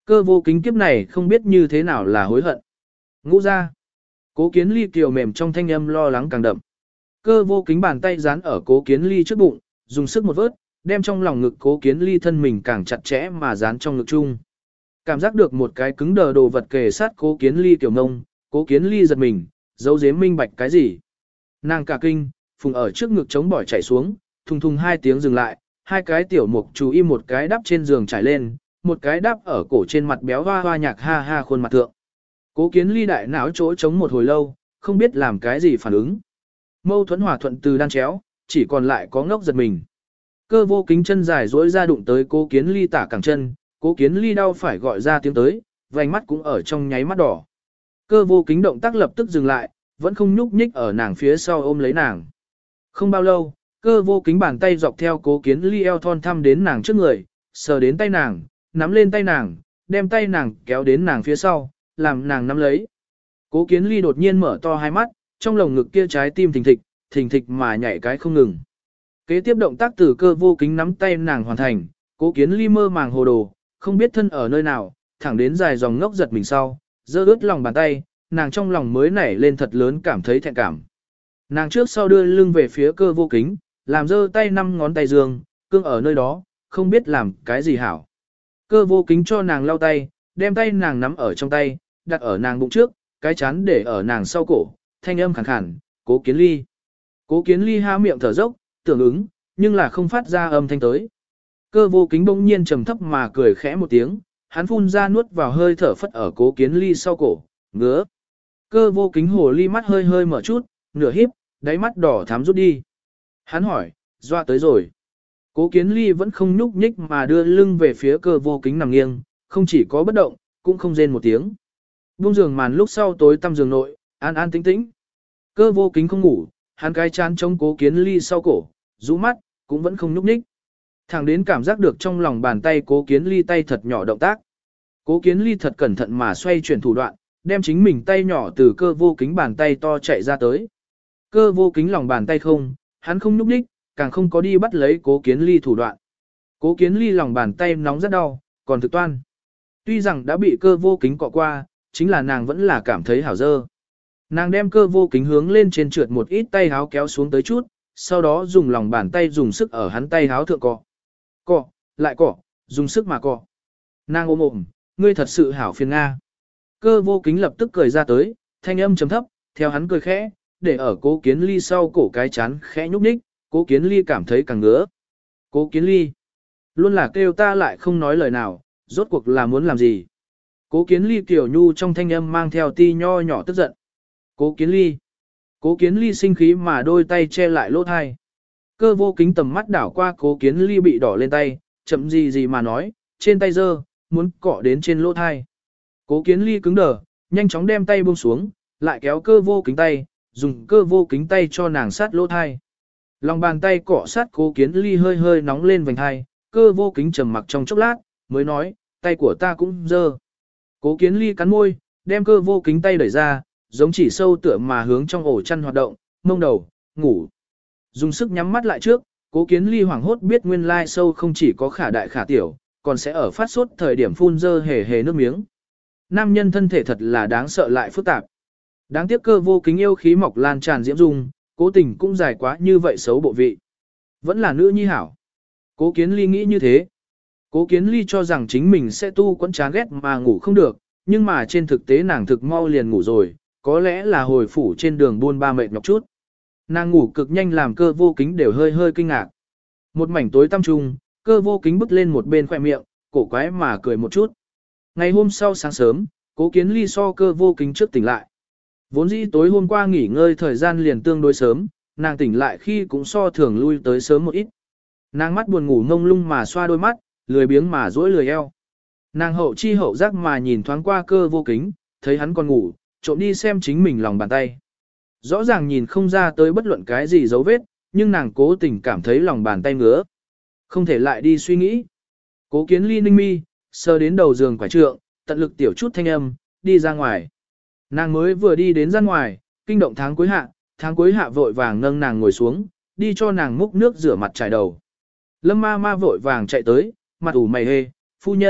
Cơ vô kính kiếp này không biết như thế nào là hối hận. Ngũ ra. Cố Kiến Ly kiều mềm trong thanh âm lo lắng càng đậm. Cơ vô kính bàn tay dán ở Cố Kiến Ly trước bụng, dùng sức một vớt, đem trong lòng ngực Cố Kiến Ly thân mình càng chặt chẽ mà dán trong ngực chung. Cảm giác được một cái cứng đờ đồ vật kề sát Cố Kiến Ly kiểu ngông, Cố Kiến Ly giật mình, giấu giếm minh bạch cái gì. Nàng cả kinh, phùng ở trước ngực chống bỏi chạy xuống, thùng thùng 2 tiếng dừng lại, 2 cái tiểu mục chú im một cái đắp trên giường trải lên, một cái đắp ở cổ trên mặt béo hoa hoa nhạc ha ha khuôn mặt thượng. Cố Kiến Ly đại não chỗ chống một hồi lâu, không biết làm cái gì phản ứng. Mâu thuẫn hòa thuận từ đan chéo, chỉ còn lại có ngốc giật mình. Cơ vô kính chân dài duỗi ra đụng tới Cố Kiến Ly tả cẳng chân, Cố Kiến Ly đau phải gọi ra tiếng tới, vành mắt cũng ở trong nháy mắt đỏ. Cơ vô kính động tác lập tức dừng lại, vẫn không nhúc nhích ở nàng phía sau ôm lấy nàng. Không bao lâu, cơ vô kính bàn tay dọc theo Cố Kiến Ly eo thon thăm đến nàng trước người, sờ đến tay nàng, nắm lên tay nàng, đem tay nàng kéo đến nàng phía sau, làm nàng nắm lấy. Cố Kiến Ly đột nhiên mở to hai mắt, trong lồng ngực kia trái tim thình thịch mà nhảy cái không ngừng. Kế tiếp động tác từ cơ vô kính nắm tay nàng hoàn thành, Cố Kiến Ly mơ màng hồ đồ, không biết thân ở nơi nào, thẳng đến dài dòng ngốc giật mình sau, giơ ướt lòng bàn tay, nàng trong lòng mới nảy lên thật lớn cảm thấy thẹn cảm. Nàng trước sau đưa lưng về phía cơ vô kính, làm giơ tay 5 ngón tay dương, cương ở nơi đó, không biết làm cái gì hảo. Cơ vô kính cho nàng lau tay, đem tay nàng nắm ở trong tay, đặt ở nàng bụng trước, cái chán để ở nàng sau cổ, thanh âm khàn khàn, Cố Kiến Ly. Cố Kiến Ly há miệng thở dốc, tưởng ứng, nhưng là không phát ra âm thanh tới. Cơ vô kính bỗng nhiên trầm thấp mà cười khẽ một tiếng, hắn phun ra nuốt vào hơi thở phất ở Cố Kiến Ly sau cổ, ngứa. Cơ vô kính hồ ly mắt hơi hơi mở chút, nửa híp, đáy mắt đỏ thắm rút đi. Hắn hỏi, doa tới rồi. Cố Kiến Ly vẫn không nhúc nhích mà đưa lưng về phía cơ vô kính nằm nghiêng, không chỉ có bất động, cũng không rên một tiếng. Buông giường màn lúc sau tối tăm giường nội, an an tĩnh tĩnh. Cơ vô kính không ngủ, hắn cái chán chống Cố Kiến Ly sau cổ, rũ mắt, cũng vẫn không nhúc nhích. Thẳng đến cảm giác được trong lòng bàn tay Cố Kiến Ly tay thật nhỏ động tác. Cố Kiến Ly thật cẩn thận mà xoay chuyển thủ đoạn, đem chính mình tay nhỏ từ cơ vô kính bàn tay to chạy ra tới. Cơ vô kính lòng bàn tay không, hắn không nhúc nhích, càng không có đi bắt lấy Cố Kiến Ly thủ đoạn. Cố Kiến Ly lòng bàn tay nóng rất đau, còn thực toan. Tuy rằng đã bị cơ vô kính cọ qua, chính là nàng vẫn là cảm thấy hảo dơ. Nàng đem cơ vô kính hướng lên trên trượt một ít tay háo kéo xuống tới chút, sau đó dùng lòng bàn tay dùng sức ở hắn tay háo thượng cọ. Cọ, lại cọ, dùng sức mà cọ. Nàng ôm ôm, ngươi thật sự hảo phiền Nga. Cơ vô kính lập tức cười ra tới, thanh âm trầm thấp, theo hắn cười khẽ, để ở Cố Kiến Ly sau cổ cái chán khẽ nhúc nhích, Cố Kiến Ly cảm thấy càng ngứa. Cố Kiến Ly, luôn là kêu ta lại không nói lời nào, rốt cuộc là muốn làm gì. Cố Kiến Ly tiểu nhu trong thanh âm mang theo ti nho nhỏ tức giận. Cố Kiến Ly, Cố Kiến Ly sinh khí mà đôi tay che lại lỗ thai. Cơ vô kính tầm mắt đảo qua Cố Kiến Ly bị đỏ lên tay, chậm gì mà nói, trên tay giơ, muốn cọ đến trên lỗ thai. Cố Kiến Ly cứng đờ, nhanh chóng đem tay buông xuống, lại kéo cơ vô kính tay, dùng cơ vô kính tay cho nàng sát lỗ thai. Lòng bàn tay cọ sát Cố Kiến Ly hơi hơi nóng lên vành thai, cơ vô kính trầm mặc trong chốc lát, mới nói, tay của ta cũng dơ. Cố Kiến Ly cắn môi, đem cơ vô kính tay đẩy ra, giống chỉ sâu tựa mà hướng trong ổ chăn hoạt động, mông đầu, ngủ. Dùng sức nhắm mắt lại trước, Cố Kiến Ly hoảng hốt biết nguyên lai sâu không chỉ có khả đại khả tiểu, còn sẽ ở phát sốt thời điểm phun dơ hề hề nước miếng. Nam nhân thân thể thật là đáng sợ lại phức tạp. Đáng tiếc cơ vô kính yêu khí mọc lan tràn diễm dung, cố tình cũng dài quá như vậy xấu bộ vị. Vẫn là nữ nhi hảo. Cố Kiến Ly nghĩ như thế. Cố Kiến Ly cho rằng chính mình sẽ tu quẫn chán ghét mà ngủ không được, nhưng mà trên thực tế nàng thực mau liền ngủ rồi, có lẽ là hồi phủ trên đường buôn ba mệt nhọc chút. Nàng ngủ cực nhanh làm cơ vô kính đều hơi hơi kinh ngạc. Một mảnh tối tăm trung, cơ vô kính bước lên một bên khỏe miệng, cổ quái mà cười một chút. Ngày hôm sau sáng sớm, Cố Kiến Ly so cơ vô kính trước tỉnh lại. Vốn dĩ tối hôm qua nghỉ ngơi thời gian liền tương đối sớm, nàng tỉnh lại khi cũng so thường lui tới sớm một ít. Nàng mắt buồn ngủ ngông lung mà xoa đôi mắt, lười biếng mà duỗi lười eo. Nàng hậu chi hậu giác mà nhìn thoáng qua cơ vô kính, thấy hắn còn ngủ, trộm đi xem chính mình lòng bàn tay. Rõ ràng nhìn không ra tới bất luận cái gì dấu vết, nhưng nàng cố tình cảm thấy lòng bàn tay ngứa. Không thể lại đi suy nghĩ. Cố Kiến Ly ninh mi, sờ đến đầu giường quải trượng, tận lực tiểu chút thanh âm, đi ra ngoài. Nàng mới vừa đi đến ra ngoài, kinh động tháng cuối hạ vội vàng nâng nàng ngồi xuống, đi cho nàng múc nước rửa mặt trải đầu. Lâm ma ma vội vàng chạy tới, mặt ủ mày hê, phu nhân,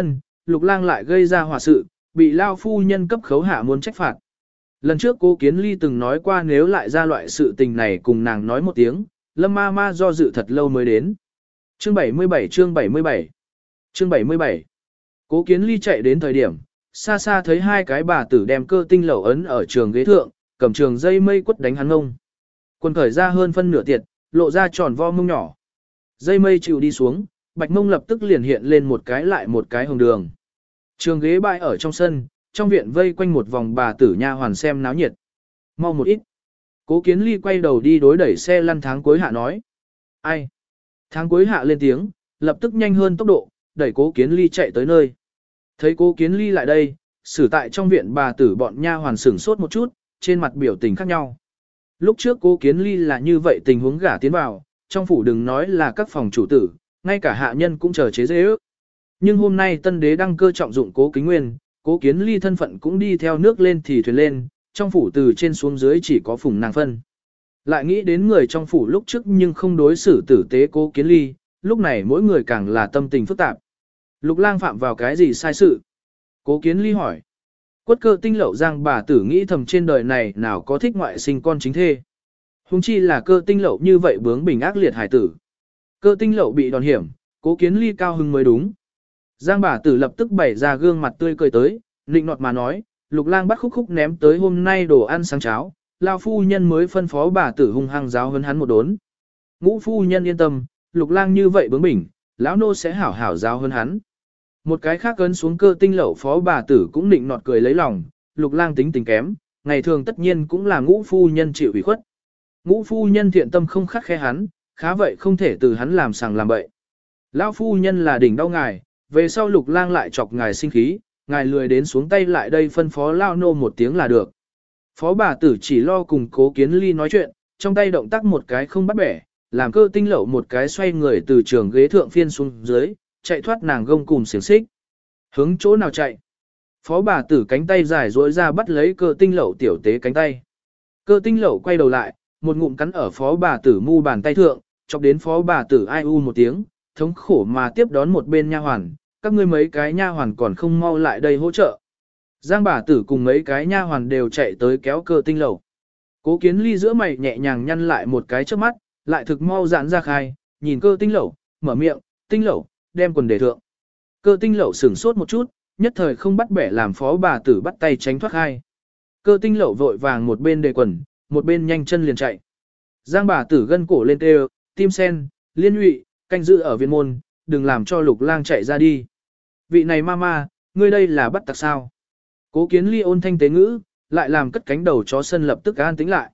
Lục Lang lại gây ra hỏa sự, bị lao phu nhân cấp khấu hạ muốn trách phạt. Lần trước Cố Kiến Ly từng nói qua nếu lại ra loại sự tình này cùng nàng nói một tiếng, Lâm ma ma do dự thật lâu mới đến. Chương 77 chương 77 chương 77 Cố Kiến Ly chạy đến thời điểm, xa xa thấy hai cái bà tử đem Cơ Tinh Lẩu ấn ở trường ghế thượng, cầm trường dây mây quất đánh hắn ngông. Quần khởi ra hơn phân nửa tiệt, lộ ra tròn vo mông nhỏ. Dây mây chịu đi xuống, bạch mông lập tức liền hiện lên một cái lại một cái hồng đường. Trường ghế bãi ở trong sân, trong viện vây quanh một vòng bà tử nha hoàn xem náo nhiệt. Mau một ít. Cố Kiến Ly quay đầu đi đối đẩy xe lăn Tháng Cuối Hạ nói. Ai? Tháng Cuối Hạ lên tiếng, lập tức nhanh hơn tốc độ, đẩy Cố Kiến Ly chạy tới nơi. Thấy Cố Kiến Ly lại đây, xử tại trong viện bà tử bọn nha hoàn sửng sốt một chút, trên mặt biểu tình khác nhau. Lúc trước Cố Kiến Ly là như vậy tình huống gả tiến vào, trong phủ đừng nói là các phòng chủ tử, ngay cả hạ nhân cũng chờ chế dễ ước. Nhưng hôm nay tân đế đăng cơ trọng dụng Cố Kính Nguyên, Cố Kiến Ly thân phận cũng đi theo nước lên thì thuyền lên, trong phủ từ trên xuống dưới chỉ có phùng nàng phân. Lại nghĩ đến người trong phủ lúc trước nhưng không đối xử tử tế Cố Kiến Ly, lúc này mỗi người càng là tâm tình phức tạp. Lục Lang phạm vào cái gì sai sự? Cố Kiến Ly hỏi. Quất Cơ Tinh Lậu Giang bà tử nghĩ thầm trên đời này nào có thích ngoại sinh con chính thê. Hùng chi là Cơ Tinh Lậu như vậy bướng bỉnh ác liệt hải tử. Cơ Tinh Lậu bị đòn hiểm, Cố Kiến Ly cao hưng mới đúng. Giang bà tử lập tức bày ra gương mặt tươi cười tới, nịnh nọt mà nói, Lục Lang bắt khúc khúc ném tới hôm nay đồ ăn sáng cháo, lao phu nhân mới phân phó bà tử hung hăng giáo huấn hắn một đốn. Ngũ phu nhân yên tâm, Lục Lang như vậy bướng bỉnh, lão nô sẽ hảo hảo giáo huấn hắn. Một cái khác ấn xuống Cơ Tinh Lậu phó bà tử cũng nịnh nọt cười lấy lòng, Lục Lang tính tình kém, ngày thường tất nhiên cũng là ngũ phu nhân chịu ủy khuất. Ngũ phu nhân thiện tâm không khắc khe hắn, khá vậy không thể từ hắn làm sàng làm bậy. Lão phu nhân là đỉnh đau ngài, về sau Lục Lang lại chọc ngài sinh khí, ngài lười đến xuống tay lại đây phân phó lao nô một tiếng là được. Phó bà tử chỉ lo cùng Cố Kiến Ly nói chuyện, trong tay động tác một cái không bắt bẻ, làm Cơ Tinh Lậu một cái xoay người từ trường ghế thượng phiên xuống dưới, chạy thoát nàng gông cùm xiềng xích. Hướng chỗ nào chạy? Phó bà tử cánh tay dài duỗi ra bắt lấy Cơ Tinh Lậu tiểu tế cánh tay. Cơ Tinh Lậu quay đầu lại, một ngụm cắn ở phó bà tử mu bàn tay thượng, chọc đến phó bà tử ai u một tiếng, thống khổ mà tiếp đón một bên nha hoàn, các ngươi mấy cái nha hoàn còn không mau lại đây hỗ trợ. Giang bà tử cùng mấy cái nha hoàn đều chạy tới kéo Cơ Tinh Lậu. Cố Kiến Ly giữa mày nhẹ nhàng nhăn lại một cái trước mắt, lại thực mau giãn ra khai, nhìn Cơ Tinh Lậu, mở miệng, Tinh Lậu, đem quần để thượng. Cơ Tinh Lậu sửng sốt một chút, nhất thời không bắt bẻ làm phó bà tử bắt tay tránh thoát khai. Cơ Tinh Lậu vội vàng một bên để quần, một bên nhanh chân liền chạy. Giang bà tử gân cổ lên kêu, tim sen, liên nhụy, canh giữ ở viên môn, đừng làm cho Lục Lang chạy ra đi. Vị này mama, ngươi đây là bắt tặc sao? Cố Kiến Ly ôn thanh tế ngữ, lại làm cất cánh đầu chó sân lập tức an tĩnh lại.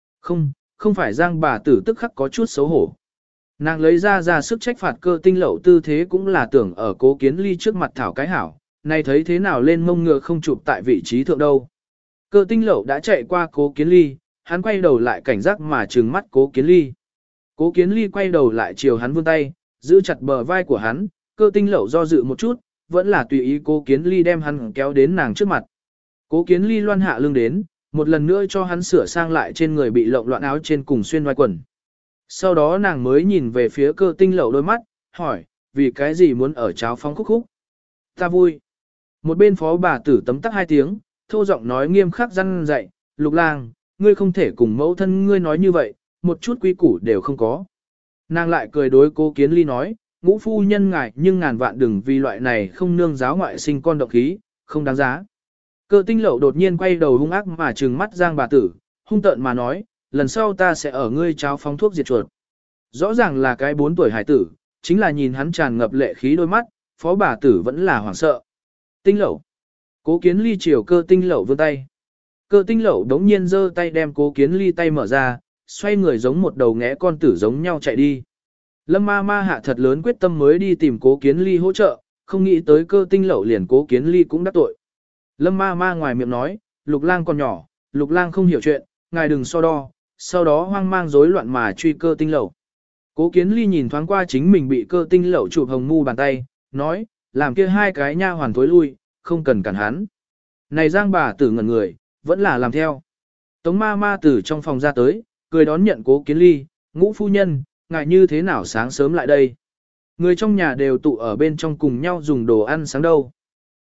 Không phải Giang bà tử tức khắc có chút xấu hổ. Nàng lấy ra sức trách phạt Cơ Tinh Lậu tư thế cũng là tưởng ở Cố Kiến Ly trước mặt thảo cái hảo, này thấy thế nào lên mông ngựa không chụp tại vị trí thượng đâu. Cơ Tinh Lậu đã chạy qua Cố Kiến Ly, hắn quay đầu lại cảnh giác mà trừng mắt Cố Kiến Ly. Cố Kiến Ly quay đầu lại chiều hắn vươn tay, giữ chặt bờ vai của hắn, Cơ Tinh Lậu do dự một chút, vẫn là tùy ý Cố Kiến Ly đem hắn kéo đến nàng trước mặt. Cố Kiến Ly loan hạ lưng đến, một lần nữa cho hắn sửa sang lại trên người bị lộn loạn áo trên cùng xuyên ngoài quần. Sau đó nàng mới nhìn về phía Cơ Tinh Lậu đôi mắt, hỏi, vì cái gì muốn ở cháo phóng khúc khúc? Ta vui. Một bên phó bà tử tấm tắc hai tiếng, thô giọng nói nghiêm khắc răn dạy, Lục Lang, ngươi không thể cùng mẫu thân ngươi nói như vậy, một chút quy củ đều không có. Nàng lại cười đối Cố Kiến Ly nói, ngũ phu nhân ngài nhưng ngàn vạn đừng vì loại này không nương giáo ngoại sinh con độc khí, không đáng giá. Cơ Tinh Lậu đột nhiên quay đầu hung ác mà trừng mắt Giang bà tử, hung tợn mà nói, lần sau ta sẽ ở ngươi cháo phóng thuốc diệt chuột. Rõ ràng là cái 4 tuổi hải tử, chính là nhìn hắn tràn ngập lệ khí đôi mắt, phó bà tử vẫn là hoảng sợ. Tinh Lậu. Cố Kiến Ly chiều Cơ Tinh Lậu vươn tay. Cơ Tinh Lậu đống nhiên giơ tay đem Cố Kiến Ly tay mở ra, xoay người giống một đầu ngẽ con tử giống nhau chạy đi. Lâm ma ma hạ thật lớn quyết tâm mới đi tìm Cố Kiến Ly hỗ trợ, không nghĩ tới Cơ Tinh Lậu liền Cố Kiến Ly cũng đắc tội. Lâm ma ma ngoài miệng nói, Lục Lang còn nhỏ, Lục Lang không hiểu chuyện, ngài đừng so đo, sau đó hoang mang rối loạn mà truy Cơ Tinh Lậu. Cố Kiến Ly nhìn thoáng qua chính mình bị Cơ Tinh Lậu chụp hồng mu bàn tay, nói, làm kia hai cái nha hoàn thối lui, không cần cản hắn. Này Giang bà tử ngẩn người, vẫn là làm theo. Tống ma ma từ trong phòng ra tới, cười đón nhận Cố Kiến Ly, ngũ phu nhân, ngài như thế nào sáng sớm lại đây? Người trong nhà đều tụ ở bên trong cùng nhau dùng đồ ăn sáng đâu.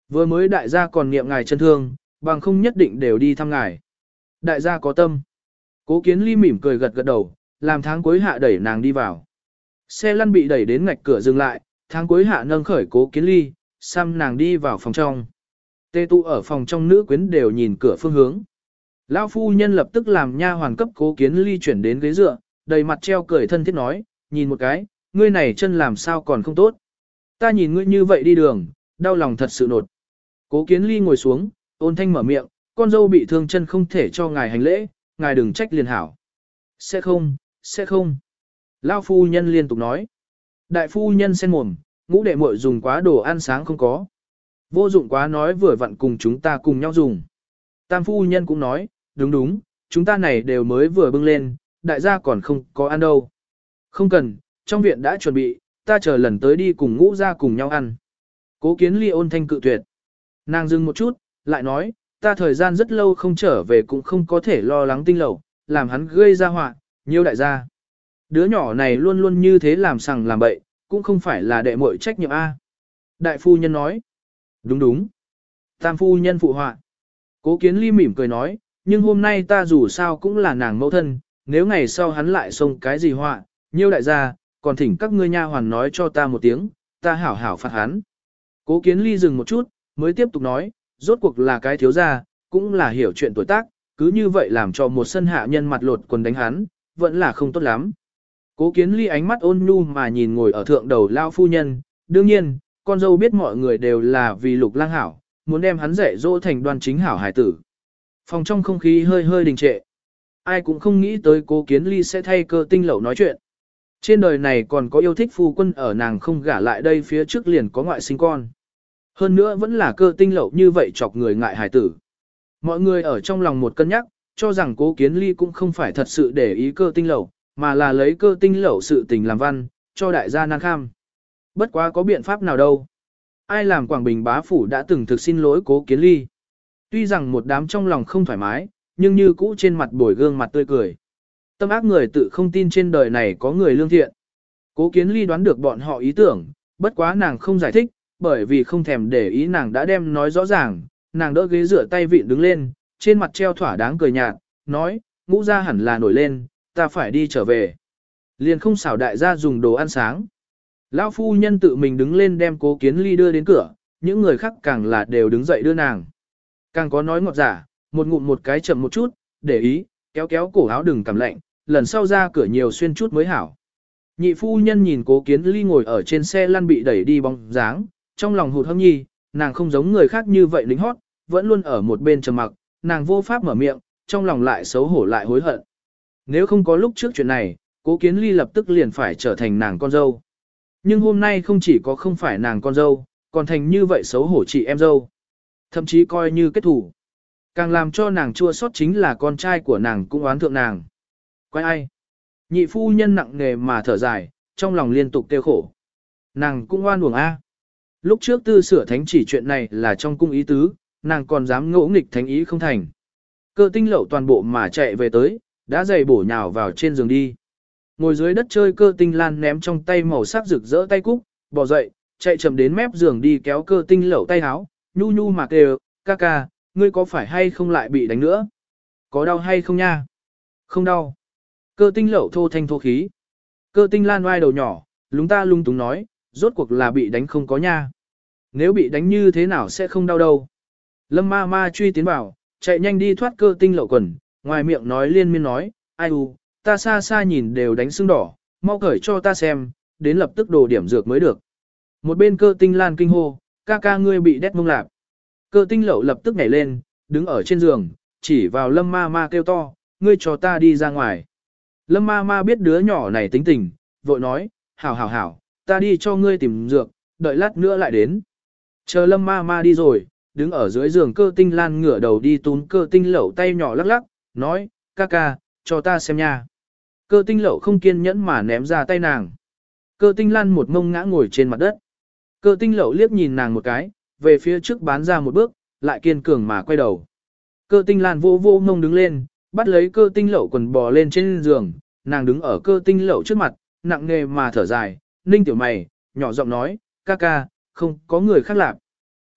Vừa mới đại gia còn niệm ngài chân thương, bằng không nhất định đều đi thăm ngài. Đại gia có tâm. Cố Kiến Ly mỉm cười gật gật đầu, làm tháng cuối hạ đẩy nàng đi vào. Xe lăn bị đẩy đến ngạch cửa dừng lại, tháng cuối hạ nâng khởi Cố Kiến Ly, xăm nàng đi vào phòng trong. Tê tụ ở phòng trong nữ quyến đều nhìn cửa phương hướng. Lão phu nhân lập tức làm nha hoàn cấp Cố Kiến Ly chuyển đến ghế dựa, đầy mặt treo cười thân thiết nói, nhìn một cái, ngươi này chân làm sao còn không tốt. Ta nhìn ngươi như vậy đi đường, đau lòng thật sự nột. Cố Kiến Ly ngồi xuống, ôn thanh mở miệng, con dâu bị thương chân không thể cho ngài hành lễ, ngài đừng trách liền hảo. Sẽ không, sẽ không. Lão phu nhân liên tục nói. Đại phu nhân sen mồm, ngũ đệ muội dùng quá đồ ăn sáng không có. Vô dụng quá nói vừa vặn cùng chúng ta cùng nhau dùng. Tam phu nhân cũng nói, đúng đúng, chúng ta này đều mới vừa bưng lên, đại gia còn không có ăn đâu. Không cần, trong viện đã chuẩn bị, ta chờ lần tới đi cùng ngũ ra cùng nhau ăn. Cố Kiến Ly ôn thanh cự tuyệt. Nàng dừng một chút, lại nói, ta thời gian rất lâu không trở về cũng không có thể lo lắng tinh lẩu, làm hắn gây ra họa, nhiều đại gia. Đứa nhỏ này luôn luôn như thế làm sằng làm bậy, cũng không phải là đệ muội trách nhiệm A. Đại phu nhân nói, đúng đúng. Tam phu nhân phụ họa. Cố Kiến Ly mỉm cười nói, nhưng hôm nay ta dù sao cũng là nàng mẫu thân, nếu ngày sau hắn lại xông cái gì họa, nhiêu đại gia, còn thỉnh các ngươi nha hoàn nói cho ta một tiếng, ta hảo hảo phạt hắn. Cố Kiến Ly dừng một chút, mới tiếp tục nói, rốt cuộc là cái thiếu gia, cũng là hiểu chuyện tuổi tác, cứ như vậy làm cho một sân hạ nhân mặt lột quần đánh hắn, vẫn là không tốt lắm. Cố Kiến Ly ánh mắt ôn nhu mà nhìn ngồi ở thượng đầu lao phu nhân, đương nhiên, con dâu biết mọi người đều là vì Lục Lang hảo, muốn đem hắn dạy dỗ thành đoan chính hảo hải tử. Phòng trong không khí hơi hơi đình trệ. Ai cũng không nghĩ tới Cố Kiến Ly sẽ thay Cơ Tinh Lẩu nói chuyện. Trên đời này còn có yêu thích phu quân ở nàng không gả lại đây phía trước liền có ngoại sinh con. Hơn nữa vẫn là Cơ Tinh Lẩu như vậy chọc người ngại hải tử. Mọi người ở trong lòng một cân nhắc, cho rằng Cố Kiến Ly cũng không phải thật sự để ý Cơ Tinh Lẩu, mà là lấy Cơ Tinh Lẩu sự tình làm văn, cho đại gia nan kham. Bất quá có biện pháp nào đâu. Ai làm Quảng Bình bá phủ đã từng thực xin lỗi Cố Kiến Ly. Tuy rằng một đám trong lòng không thoải mái, nhưng như cũ trên mặt bồi gương mặt tươi cười. Tâm ác người tự không tin trên đời này có người lương thiện. Cố Kiến Ly đoán được bọn họ ý tưởng, bất quá nàng không giải thích, bởi vì không thèm để ý nàng đã đem nói rõ ràng, nàng đỡ ghế rửa tay vịn đứng lên, trên mặt treo thỏa đáng cười nhạt, nói, ngũ gia hẳn là nổi lên, ta phải đi trở về. Liền không xảo đại gia dùng đồ ăn sáng. Lão phu nhân tự mình đứng lên đem Cố Kiến Ly đưa đến cửa, những người khác càng là đều đứng dậy đưa nàng. Càng có nói ngọt giả, một ngụm một cái chậm một chút, để ý, kéo kéo cổ áo đừng cảm lạnh, lần sau ra cửa nhiều xuyên chút mới hảo. Nhị phu nhân nhìn Cố Kiến Ly ngồi ở trên xe lăn bị đẩy đi bóng dáng, trong lòng hụt hẫng nhi, nàng không giống người khác như vậy lính hót, vẫn luôn ở một bên trầm mặc, nàng vô pháp mở miệng, trong lòng lại xấu hổ lại hối hận. Nếu không có lúc trước chuyện này, Cố Kiến Ly lập tức liền phải trở thành nàng con dâu. Nhưng hôm nay không chỉ có không phải nàng con dâu, còn thành như vậy xấu hổ chị em dâu. Thậm chí coi như kết thủ. Càng làm cho nàng chua xót chính là con trai của nàng cũng oán thượng nàng. Quay ai? Nhị phu nhân nặng nề mà thở dài, trong lòng liên tục kêu khổ. Nàng cũng oan uổng a. Lúc trước tư sửa thánh chỉ chuyện này là trong cung ý tứ, nàng còn dám ngỗ nghịch thánh ý không thành. Cơ Tinh Lẩu toàn bộ mà chạy về tới, đã giày bổ nhào vào trên giường đi. Ngồi dưới đất chơi Cơ Tinh Lan ném trong tay màu sắc rực rỡ tay cúc, bò dậy, chạy chậm đến mép giường đi kéo Cơ Tinh Lẩu tay háo, nhu nhu mà kêu, ca ca, ngươi có phải hay không lại bị đánh nữa? Có đau hay không nha? Không đau. Cơ Tinh Lẩu thô thanh thô khí. Cơ Tinh Lan oai đầu nhỏ, lúng ta lung túng nói, rốt cuộc là bị đánh không có nha. Nếu bị đánh như thế nào sẽ không đau đâu. Lâm ma ma truy tiến vào, chạy nhanh đi thoát Cơ Tinh Lẩu quần, ngoài miệng nói liên miên nói, ai u, ta xa xa nhìn đều đánh sưng đỏ, mau cởi cho ta xem, đến lập tức đồ điểm dược mới được. Một bên Cơ Tinh Lan kinh hô, ca ca ngươi bị đét mông lạp. Cơ Tinh Lẩu lập tức nhảy lên, đứng ở trên giường, chỉ vào Lâm ma ma kêu to, ngươi cho ta đi ra ngoài. Lâm ma ma biết đứa nhỏ này tính tình, vội nói, hảo hảo hảo, ta đi cho ngươi tìm dược, đợi lát nữa lại đến. Chờ Lâm ma ma đi rồi, đứng ở dưới giường Cơ Tinh Lan ngửa đầu đi túm Cơ Tinh Lẩu tay nhỏ lắc lắc, nói, ca ca, cho ta xem nha. Cơ Tinh Lẩu không kiên nhẫn mà ném ra tay nàng. Cơ Tinh Lan một mông ngã ngồi trên mặt đất. Cơ Tinh Lẩu liếc nhìn nàng một cái, về phía trước bán ra một bước, lại kiên cường mà quay đầu. Cơ Tinh Lan vô vô mông đứng lên, bắt lấy Cơ Tinh Lẩu quần bò lên trên giường, nàng đứng ở Cơ Tinh Lẩu trước mặt, nặng nề mà thở dài, ninh tiểu mày, nhỏ giọng nói, ca ca, không có người khác làm.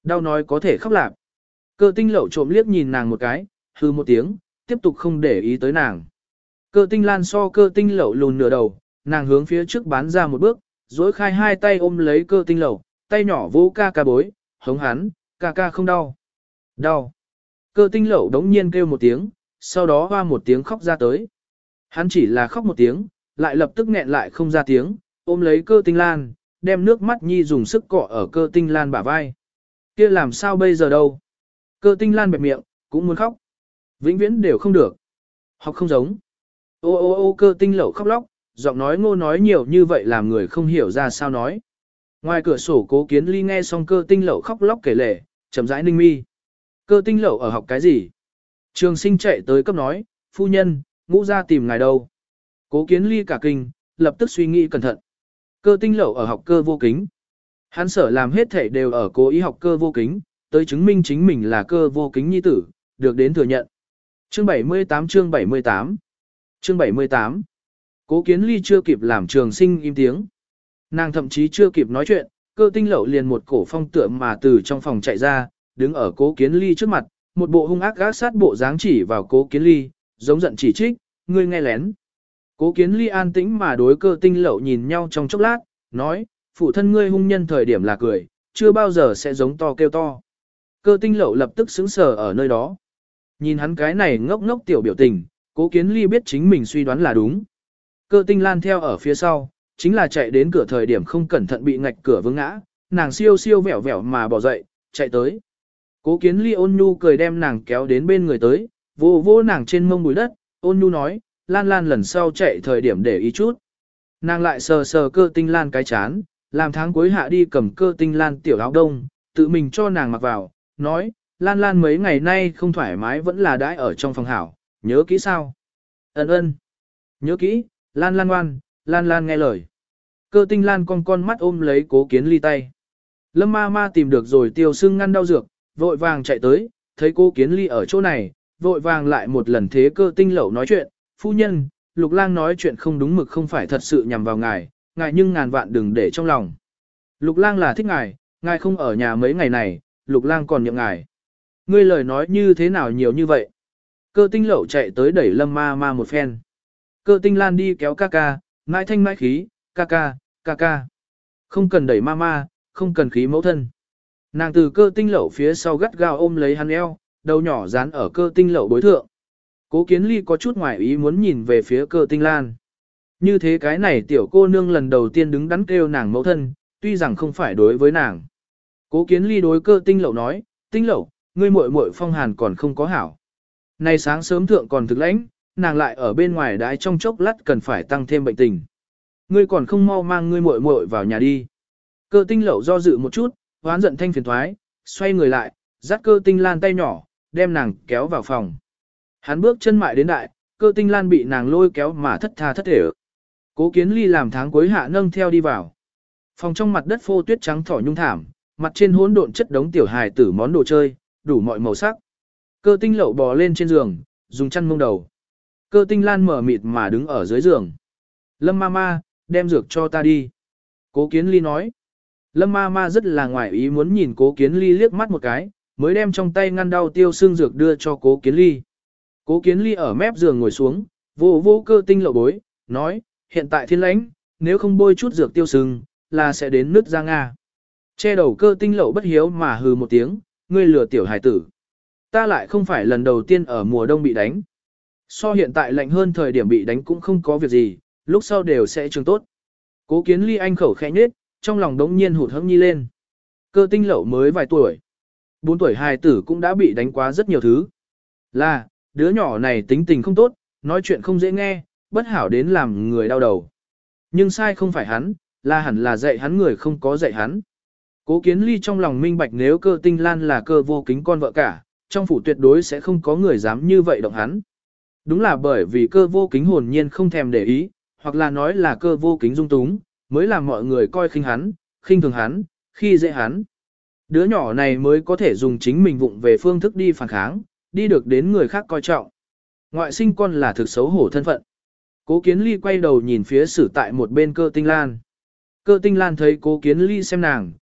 Đau nói có thể khóc lạp. Cơ tinh lậu trộm liếc nhìn nàng một cái, hư một tiếng, tiếp tục không để ý tới nàng. Cơ tinh lan so cơ tinh lậu lùn nửa đầu, nàng hướng phía trước bán ra một bước, dối khai hai tay ôm lấy cơ tinh lậu, tay nhỏ vỗ ca ca bối, hống hắn, ca ca không đau. Đau. Cơ tinh lậu đống nhiên kêu một tiếng, sau đó hoa một tiếng khóc ra tới. Hắn chỉ là khóc một tiếng, lại lập tức nghẹn lại không ra tiếng, ôm lấy cơ tinh lan, đem nước mắt nhi dùng sức cọ ở cơ tinh lan bả vai. Kia làm sao bây giờ đâu? Cơ tinh lan bẹp miệng, cũng muốn khóc. Vĩnh viễn đều không được. Học không giống. Ô ô ô cơ tinh lậu khóc lóc, giọng nói ngô nói nhiều như vậy làm người không hiểu ra sao nói. Ngoài cửa sổ Cố Kiến Ly nghe xong cơ tinh lậu khóc lóc kể lể, chậm rãi ninh mi. Cơ tinh lậu ở học cái gì? Trường sinh chạy tới cấp nói, phu nhân, ngũ ra tìm ngài đâu. Cố Kiến Ly cả kinh, lập tức suy nghĩ cẩn thận. Cơ tinh lậu ở học cơ vô kính. Hắn sở làm hết thể đều ở cố ý học cơ vô kính, tới chứng minh chính mình là cơ vô kính nhi tử, được đến thừa nhận. Chương 78 chương 78 Chương 78 Cố Kiến Ly chưa kịp làm trường sinh im tiếng. Nàng thậm chí chưa kịp nói chuyện, cơ tinh lậu liền một cổ phong tượng mà từ trong phòng chạy ra, đứng ở Cố Kiến Ly trước mặt, một bộ hung ác gác sát bộ dáng chỉ vào Cố Kiến Ly, giống giận chỉ trích, ngươi nghe lén. Cố Kiến Ly an tĩnh mà đối cơ tinh lậu nhìn nhau trong chốc lát, nói, phụ thân ngươi hung nhân thời điểm là cười, chưa bao giờ sẽ giống to kêu to. Cơ tinh lậu lập tức sững sờ ở nơi đó. Nhìn hắn cái này ngốc ngốc tiểu biểu tình, Cố Kiến Ly biết chính mình suy đoán là đúng. Cơ tinh lan theo ở phía sau, chính là chạy đến cửa thời điểm không cẩn thận bị ngạch cửa vướng ngã, nàng siêu siêu vẻo vẻo mà bỏ dậy, chạy tới. Cố Kiến Ly ôn nhu cười đem nàng kéo đến bên người tới, vô vô nàng trên mông bụi đất, ôn nhu nói, Lan Lan lần sau chạy thời điểm để ý chút. Nàng lại sờ sờ cơ tinh lan cái chán, làm tháng cuối hạ đi cầm cơ tinh lan tiểu áo đông, tự mình cho nàng mặc vào, nói, Lan Lan mấy ngày nay không thoải mái vẫn là đãi ở trong phòng hảo, nhớ kỹ sao? Ấn ơn. Nhớ kỹ, Lan Lan ngoan, Lan Lan nghe lời. Cơ tinh lan con mắt ôm lấy Cố Kiến Ly tay. Lâm ma ma tìm được rồi tiêu sưng ngăn đau dược, vội vàng chạy tới, thấy Cố Kiến Ly ở chỗ này, vội vàng lại một lần thế cơ tinh lậu nói chuyện, phu nhân, Lục Lang nói chuyện không đúng mực không phải thật sự nhằm vào ngài, ngài nhưng ngàn vạn đừng để trong lòng. Lục Lang là thích ngài không ở nhà mấy ngày này, Lục Lang còn nhậm ngài. Ngươi lời nói như thế nào nhiều như vậy? Cơ tinh lậu chạy tới đẩy Lâm ma ma một phen. Cơ tinh lan đi kéo ca ca, mãi thanh mãi khí, ca ca. Không cần đẩy ma ma, không cần khí mẫu thân. Nàng từ cơ tinh lậu phía sau gắt gao ôm lấy hắn eo, đầu nhỏ dán ở cơ tinh lậu bối thượng. Cố Kiến Ly có chút ngoài ý muốn nhìn về phía cơ tinh lan. Như thế cái này tiểu cô nương lần đầu tiên đứng đắn kêu nàng mẫu thân, tuy rằng không phải đối với nàng. Cố Kiến Ly đối cơ tinh lậu nói, tinh lậu, ngươi muội muội phong hàn còn không có hảo. Nay sáng sớm thượng còn thực lãnh, nàng lại ở bên ngoài đái trong chốc lát cần phải tăng thêm bệnh tình. Ngươi còn không mau mang ngươi muội muội vào nhà đi. Cơ tinh lậu do dự một chút, hoán giận thanh phiền thoái, xoay người lại, dắt cơ tinh lan tay nhỏ, đem nàng kéo vào phòng. Hắn bước chân mại đến đại, cơ tinh lan bị nàng lôi kéo mà thất tha thất thể. Cố Kiến Ly làm tháng cuối hạ nâng theo đi vào. Phòng trong mặt đất phô tuyết trắng thỏ nhung thảm, mặt trên hỗn độn chất đống tiểu hài tử món đồ chơi, đủ mọi màu sắc. Cơ tinh lậu bò lên trên giường, dùng chăn mông đầu. Cơ tinh lan mở mịt mà đứng ở dưới giường. Lâm ma ma, đem dược cho ta đi. Cố Kiến Ly nói. Lâm ma ma rất là ngoài ý muốn nhìn Cố Kiến Ly liếc mắt một cái, mới đem trong tay ngăn đau tiêu xương dược đưa cho Cố Kiến Ly. Cố Kiến Ly ở mép giường ngồi xuống, vô vô cơ tinh lậu bối, nói, hiện tại thiên lãnh, nếu không bôi chút dược tiêu sưng, là sẽ đến nứt ra Nga. Che đầu cơ tinh lậu bất hiếu mà hừ một tiếng, ngươi lừa tiểu hải tử. Ta lại không phải lần đầu tiên ở mùa đông bị đánh. So hiện tại lạnh hơn thời điểm bị đánh cũng không có việc gì, lúc sau đều sẽ trường tốt. Cố Kiến Ly anh khẩu khẽ nhếch, trong lòng đống nhiên hụt hẫng nhi lên. Cơ tinh lậu mới vài tuổi. 4 tuổi hài tử cũng đã bị đánh quá rất nhiều thứ. Là, đứa nhỏ này tính tình không tốt, nói chuyện không dễ nghe, bất hảo đến làm người đau đầu. Nhưng sai không phải hắn, là hẳn là dạy hắn người không có dạy hắn. Cố Kiến Ly trong lòng minh bạch nếu cơ tinh lan là cơ vô kính con vợ cả, trong phủ tuyệt đối sẽ không có người dám như vậy động hắn. Đúng là bởi vì cơ vô kính hồn nhiên không thèm để ý, hoặc là nói là cơ vô kính dung túng, mới làm mọi người coi khinh hắn, khinh thường hắn, khi dễ hắn. Đứa nhỏ này mới có thể dùng chính mình vụng về phương thức đi phản kháng, đi được đến người khác coi trọng. Ngoại sinh con là thực xấu hổ thân phận. Cố Kiến Ly quay đầu nhìn phía sử tại một bên cơ tinh lan. Cơ tinh lan thấy Cố Kiến Ly xem nàng,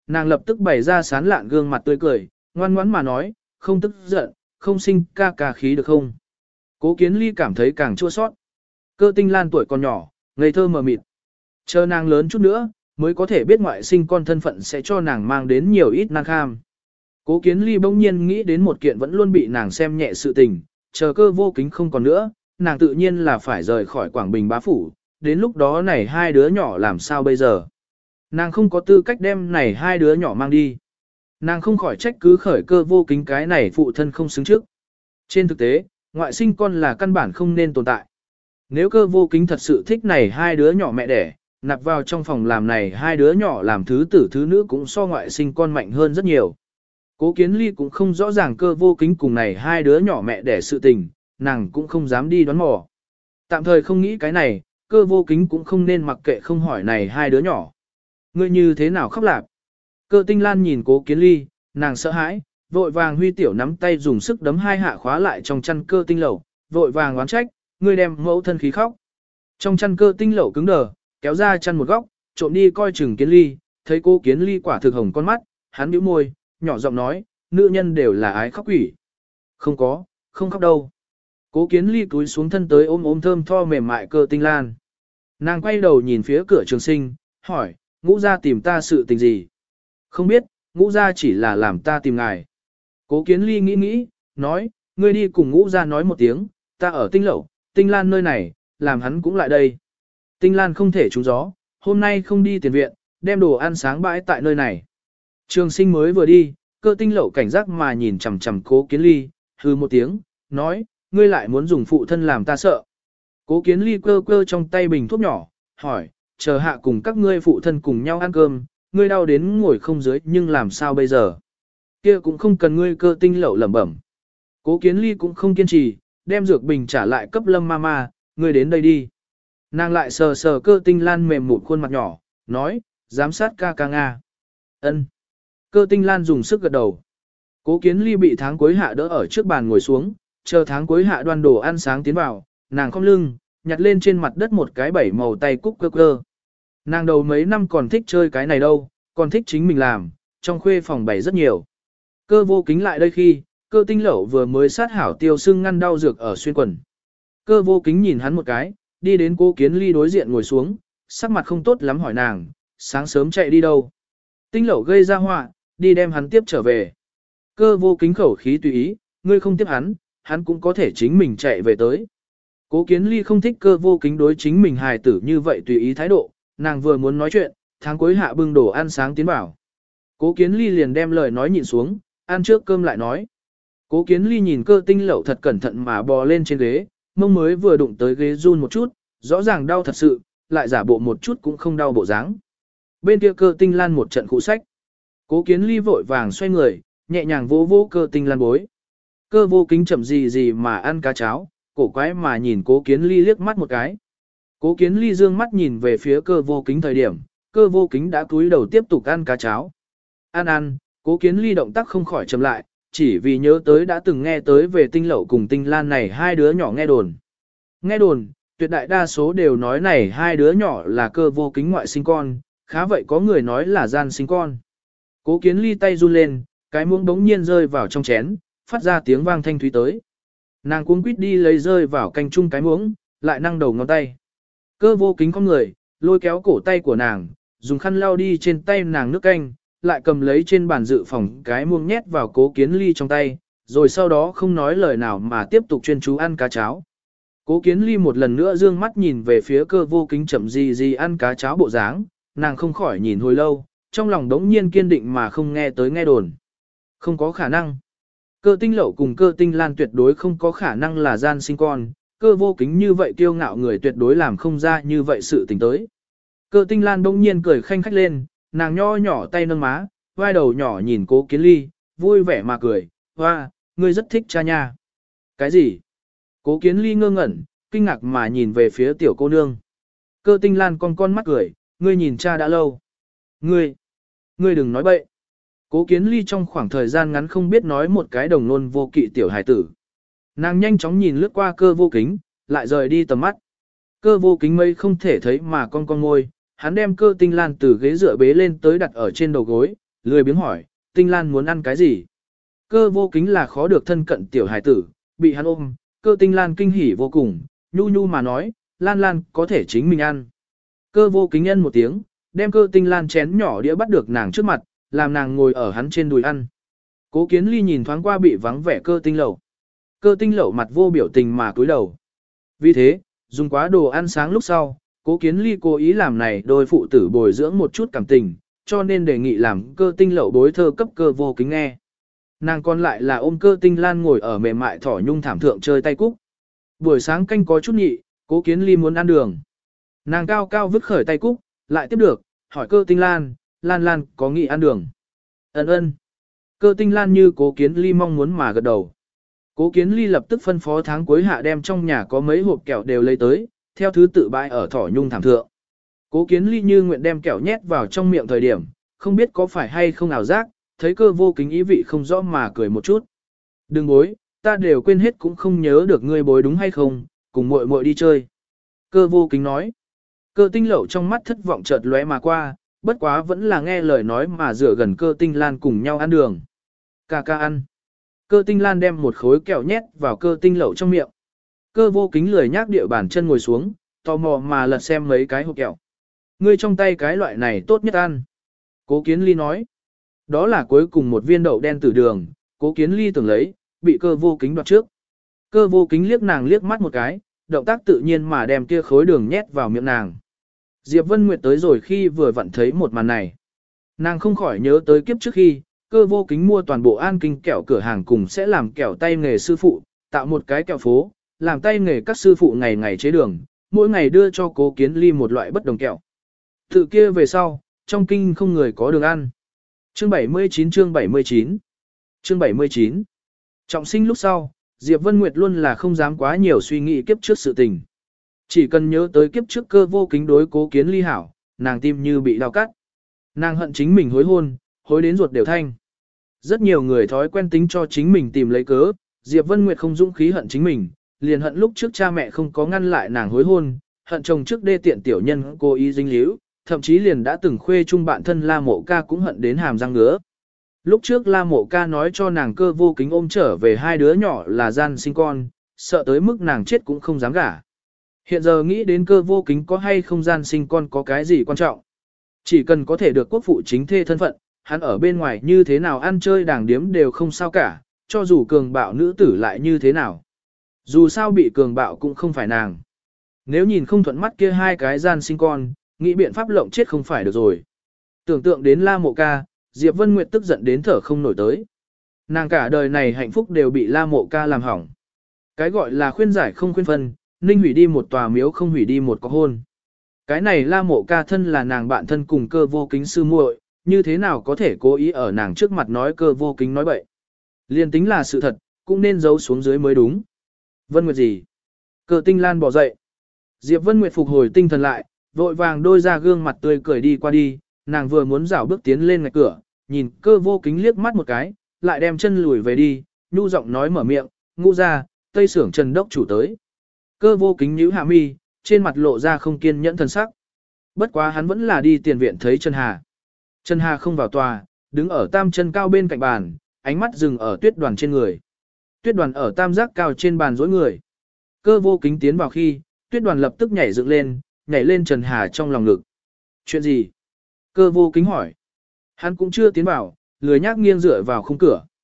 nàng lập tức bày ra sán lạn gương mặt tươi cười, ngoan ngoãn mà nói, không tức giận, không sinh ca ca khí được không? Cố Kiến Ly cảm thấy càng chua sót. Cơ Tinh Lan tuổi còn nhỏ, ngây thơ mờ mịt. Chờ nàng lớn chút nữa, mới có thể biết ngoại sinh con thân phận sẽ cho nàng mang đến nhiều ít nan kham. Cố Kiến Ly bỗng nhiên nghĩ đến một kiện vẫn luôn bị nàng xem nhẹ sự tình, chờ Cơ Vô Kính không còn nữa, nàng tự nhiên là phải rời khỏi Quảng Bình bá phủ, đến lúc đó này hai đứa nhỏ làm sao bây giờ? Nàng không có tư cách đem này hai đứa nhỏ mang đi. Nàng không khỏi trách cứ khởi Cơ Vô Kính cái này phụ thân không xứng trước. Trên thực tế, ngoại sinh con là căn bản không nên tồn tại. Nếu Cơ Vô Kính thật sự thích này hai đứa nhỏ mẹ đẻ, nạp vào trong phòng làm này hai đứa nhỏ làm thứ tử thứ nữ cũng so ngoại sinh con mạnh hơn rất nhiều. Cố Kiến Ly cũng không rõ ràng Cơ Vô Kính cùng này hai đứa nhỏ mẹ đẻ sự tình, nàng cũng không dám đi đoán mò. Tạm thời không nghĩ cái này, Cơ Vô Kính cũng không nên mặc kệ không hỏi này hai đứa nhỏ. Ngươi như thế nào khóc lạp? Cơ Tinh Lan nhìn Cố Kiến Ly, nàng sợ hãi, vội vàng huy tiểu nắm tay dùng sức đấm hai hạ khóa lại trong chăn Cơ Tinh Lẩu, vội vàng oán trách, ngươi đem mẫu thân khí khóc. Trong chăn Cơ Tinh Lẩu cứng đờ, kéo ra chăn một góc, trộm đi coi chừng Kiến Ly, thấy Cố Kiến Ly quả thực hồng con mắt, hắn bĩu môi, nhỏ giọng nói, nữ nhân đều là ái khóc quỷ. Không có, không khóc đâu. Cố Kiến Ly cúi xuống thân tới ôm ôm thơm tho mềm mại Cơ Tinh Lan. Nàng quay đầu nhìn phía cửa trường sinh, hỏi, ngũ gia tìm ta sự tình gì? Không biết, ngũ gia chỉ là làm ta tìm ngài. Cố Kiến Ly nghĩ nghĩ, nói, ngươi đi cùng ngũ gia nói một tiếng, ta ở Tinh Lẩu, Tinh Lan nơi này, làm hắn cũng lại đây. Tinh Lan không thể trúng gió, hôm nay không đi tiền viện, đem đồ ăn sáng bãi tại nơi này. Trường sinh mới vừa đi, Cơ Tinh Lẩu cảnh giác mà nhìn chằm chằm Cố Kiến Ly, hừ một tiếng, nói, ngươi lại muốn dùng phụ thân làm ta sợ. Cố Kiến Ly cơ cơ trong tay bình thuốc nhỏ, hỏi, chờ hạ cùng các ngươi phụ thân cùng nhau ăn cơm, ngươi đau đến ngồi không dưới nhưng làm sao bây giờ? Kia cũng không cần ngươi Cơ Tinh Lẩu lẩm bẩm. Cố Kiến Ly cũng không kiên trì, đem dược bình trả lại cấp Lâm Mama, ngươi đến đây đi. Nàng lại sờ sờ Cơ Tinh Lan mềm mụn khuôn mặt nhỏ, nói, giám sát ca ca Nga. Ân. Cơ Tinh Lan dùng sức gật đầu. Cố Kiến Ly bị tháng cuối hạ đỡ ở trước bàn ngồi xuống, chờ tháng cuối hạ đoan đồ ăn sáng tiến vào, nàng khom lưng, nhặt lên trên mặt đất một cái bảy màu tay cúc cơ cơ. Nàng đầu mấy năm còn thích chơi cái này đâu, còn thích chính mình làm, trong khuê phòng bày rất nhiều. Cơ Vô Kính lại đây khi, Cơ Tinh Lẩu vừa mới sát hảo tiêu sưng ngăn đau dược ở xuyên quần. Cơ Vô Kính nhìn hắn một cái, đi đến Cố Kiến Ly đối diện ngồi xuống, sắc mặt không tốt lắm hỏi nàng, sáng sớm chạy đi đâu? Tinh Lẩu gây ra họa, đi đem hắn tiếp trở về. Cơ Vô Kính khẩu khí tùy ý, ngươi không tiếp hắn cũng có thể chính mình chạy về tới. Cố Kiến Ly không thích Cơ Vô Kính đối chính mình hài tử như vậy tùy ý thái độ, nàng vừa muốn nói chuyện, tháng cuối hạ bưng đồ ăn sáng tiến vào. Cố Kiến Ly liền đem lời nói nhịn xuống, ăn trước cơm lại nói. Cố Kiến Ly nhìn Cơ Tinh Lẩu thật cẩn thận mà bò lên trên ghế, mông mới vừa đụng tới ghế run một chút, rõ ràng đau thật sự, lại giả bộ một chút cũng không đau bộ dáng. Bên kia Cơ Tinh Lan một trận cụ sách. Cố Kiến Ly vội vàng xoay người, nhẹ nhàng vỗ vỗ Cơ Tinh Lan bối. Cơ Vô Kính chậm gì mà ăn cá cháo, cổ quái mà nhìn Cố Kiến Ly liếc mắt một cái. Cố Kiến Ly dương mắt nhìn về phía Cơ Vô Kính thời điểm, Cơ Vô Kính đã cúi đầu tiếp tục ăn cá cháo. Ăn, Cố Kiến Ly động tác không khỏi chậm lại, chỉ vì nhớ tới đã từng nghe tới về Tinh Lẩu cùng Tinh Lan này hai đứa nhỏ nghe đồn. Nghe đồn, tuyệt đại đa số đều nói này hai đứa nhỏ là Cơ Vô Kính ngoại sinh con, khá vậy có người nói là gian sinh con. Cố Kiến Ly tay run lên, cái muỗng đống nhiên rơi vào trong chén, phát ra tiếng vang thanh thúy tới. Nàng cuống quýt đi lấy rơi vào canh chung cái muỗng, lại năng đầu ngón tay. Cơ Vô Kính con người, lôi kéo cổ tay của nàng, dùng khăn lau đi trên tay nàng nước canh, lại cầm lấy trên bàn dự phòng cái muỗng nhét vào Cố Kiến Ly trong tay, rồi sau đó không nói lời nào mà tiếp tục chuyên chú ăn cá cháo. Cố Kiến Ly một lần nữa dương mắt nhìn về phía Cơ Vô Kính chậm gì ăn cá cháo bộ dáng, nàng không khỏi nhìn hồi lâu, trong lòng đống nhiên kiên định mà không nghe tới nghe đồn. Không có khả năng. Cơ Tinh Lẩu cùng Cơ Tinh Lan tuyệt đối không có khả năng là gian sinh con, Cơ Vô Kính như vậy kiêu ngạo người tuyệt đối làm không ra như vậy sự tình tới. Cơ Tinh Lan bỗng nhiên cười khanh khách lên, nàng nho nhỏ tay nâng má, vai đầu nhỏ nhìn Cố Kiến Ly, vui vẻ mà cười, hoa, ngươi rất thích cha nha. Cái gì? Cố Kiến Ly ngơ ngẩn, kinh ngạc mà nhìn về phía tiểu cô nương. Cơ Tinh Lan con mắt cười, ngươi nhìn cha đã lâu. Ngươi đừng nói bậy. Cố Kiến Ly trong khoảng thời gian ngắn không biết nói một cái đồng nôn vô kỵ tiểu hài tử. Nàng nhanh chóng nhìn lướt qua Cơ Vô Kính, lại rời đi tầm mắt. Cơ Vô Kính mây không thể thấy mà con môi, hắn đem Cơ Tinh Lan từ ghế dựa bế lên tới đặt ở trên đầu gối, lười biếng hỏi, Tinh Lan muốn ăn cái gì? Cơ vô kính là khó được thân cận tiểu hải tử, bị hắn ôm, cơ Tinh Lan kinh hỉ vô cùng, nhu nhu mà nói, Lan Lan có thể chính mình ăn. Cơ vô kính nhân một tiếng, đem cơ Tinh Lan chén nhỏ đĩa bắt được nàng trước mặt, làm nàng ngồi ở hắn trên đùi ăn. Cố Kiến Ly nhìn thoáng qua bị vắng vẻ cơ tinh lẩu. Cơ tinh lẩu mặt vô biểu tình mà cúi đầu. Vì thế, dùng quá đồ ăn sáng lúc sau, Cố Kiến Ly cố ý làm này đôi phụ tử bồi dưỡng một chút cảm tình, cho nên đề nghị làm cơ tinh lẩu bối thơ cấp cơ vô kính nghe. Nàng còn lại là ôm cơ Tinh Lan ngồi ở mềm mại thỏ nhung thảm thượng chơi tay cúc. Buổi sáng canh có chút nhị, Cố Kiến Ly muốn ăn đường. Nàng cao cao vứt khởi tay cúc, lại tiếp được, hỏi cơ Tinh Lan, Lan Lan có nghị ăn đường. Ấn ơn. Cơ Tinh Lan như Cố Kiến Ly mong muốn mà gật đầu. Cố Kiến Ly lập tức phân phó tháng cuối hạ đem trong nhà có mấy hộp kẹo đều lấy tới, theo thứ tự bãi ở thỏ nhung thảm thượng. Cố Kiến Ly như nguyện đem kẹo nhét vào trong miệng thời điểm, không biết có phải hay không ảo giác, thấy cơ vô kính ý vị không rõ mà cười một chút. Đừng bối, ta đều quên hết cũng không nhớ được ngươi bối đúng hay không, cùng muội muội đi chơi. Cơ vô kính nói. Cơ tinh lẩu trong mắt thất vọng chợt lóe mà qua, bất quá vẫn là nghe lời nói mà dựa gần cơ tinh lan cùng nhau ăn đường. Ca ca ăn. Cơ tinh lan đem một khối kẹo nhét vào cơ tinh lẩu trong miệng. Cơ vô kính lười nhác địa bàn chân ngồi xuống, tò mò mà lật xem mấy cái hộp kẹo. Ngươi trong tay cái loại này tốt nhất ăn. Cố Kiến Ly nói. Đó là cuối cùng một viên đậu đen tử đường, Cố Kiến Ly tưởng lấy, bị cơ vô kính đoạt trước. Cơ vô kính liếc nàng liếc mắt một cái, động tác tự nhiên mà đem kia khối đường nhét vào miệng nàng. Diệp Vân Nguyệt tới rồi khi vừa vặn thấy một màn này. Nàng không khỏi nhớ tới kiếp trước khi, cơ vô kính mua toàn bộ an kinh kẹo cửa hàng cùng sẽ làm kẹo tay nghề sư phụ, tạo một cái kẹo phố, làm tay nghề các sư phụ ngày ngày chế đường, mỗi ngày đưa cho Cố Kiến Ly một loại bất đồng kẹo. Tự kia về sau, trong kinh không người có đường ăn. Chương 79 chương 79 Chương 79 Trọng sinh lúc sau, Diệp Vân Nguyệt luôn là không dám quá nhiều suy nghĩ kiếp trước sự tình. Chỉ cần nhớ tới kiếp trước cơ vô kính đối Cố Kiến Ly hảo, nàng tim như bị đau cắt. Nàng hận chính mình hối hôn, hối đến ruột đều thanh. Rất nhiều người thói quen tính cho chính mình tìm lấy cớ, Diệp Vân Nguyệt không dũng khí hận chính mình, liền hận lúc trước cha mẹ không có ngăn lại nàng hối hôn, hận chồng trước đê tiện tiểu nhân cố ý dính líu, thậm chí liền đã từng khuê chung bạn thân La Mộ Ca cũng hận đến hàm răng ngứa. Lúc trước La Mộ Ca nói cho nàng cơ vô kính ôm trở về hai đứa nhỏ là gian sinh con, sợ tới mức nàng chết cũng không dám gả. Hiện giờ nghĩ đến cơ vô kính có hay không gian sinh con có cái gì quan trọng. Chỉ cần có thể được quốc phụ chính thê thân phận, hắn ở bên ngoài như thế nào ăn chơi đàng điếm đều không sao cả, cho dù cường bạo nữ tử lại như thế nào. Dù sao bị cường bạo cũng không phải nàng. Nếu nhìn không thuận mắt kia hai cái gian sinh con, nghĩ biện pháp lộng chết không phải được rồi. Tưởng tượng đến La Mộ Ca, Diệp Vân Nguyệt tức giận đến thở không nổi tới. Nàng cả đời này hạnh phúc đều bị La Mộ Ca làm hỏng. Cái gọi là khuyên giải không khuyên phân, ninh hủy đi một tòa miếu không hủy đi một có hôn. Cái này La Mộ Ca thân là nàng bạn thân cùng cơ vô kính sư muội, như thế nào có thể cố ý ở nàng trước mặt nói cơ vô kính nói bậy. Liên tính là sự thật, cũng nên giấu xuống dưới mới đúng. Vân Nguyệt gì? Cơ Tinh Lan bỏ dậy. Diệp Vân Nguyệt phục hồi tinh thần lại, vội vàng đôi ra gương mặt tươi cười đi qua đi, nàng vừa muốn rảo bước tiến lên ngạch cửa, nhìn cơ vô kính liếc mắt một cái, lại đem chân lùi về đi, nhu giọng nói mở miệng, ngũ ra, tây xưởng Trần Đốc chủ tới. Cơ vô kính nhíu hạ mi, trên mặt lộ ra không kiên nhẫn thần sắc. Bất quá hắn vẫn là đi tiền viện thấy Trần Hà. Trần Hà không vào tòa, đứng ở tam chân cao bên cạnh bàn, ánh mắt dừng ở Tuyết Đoàn trên người. Tuyết Đoàn ở tam giác cao trên bàn dối người. Cơ vô kính tiến vào khi, Tuyết Đoàn lập tức nhảy dựng lên, nhảy lên Trần Hà trong lòng ngực. Chuyện gì? Cơ vô kính hỏi. Hắn cũng chưa tiến vào, lười nhác nghiêng dựa vào khung cửa.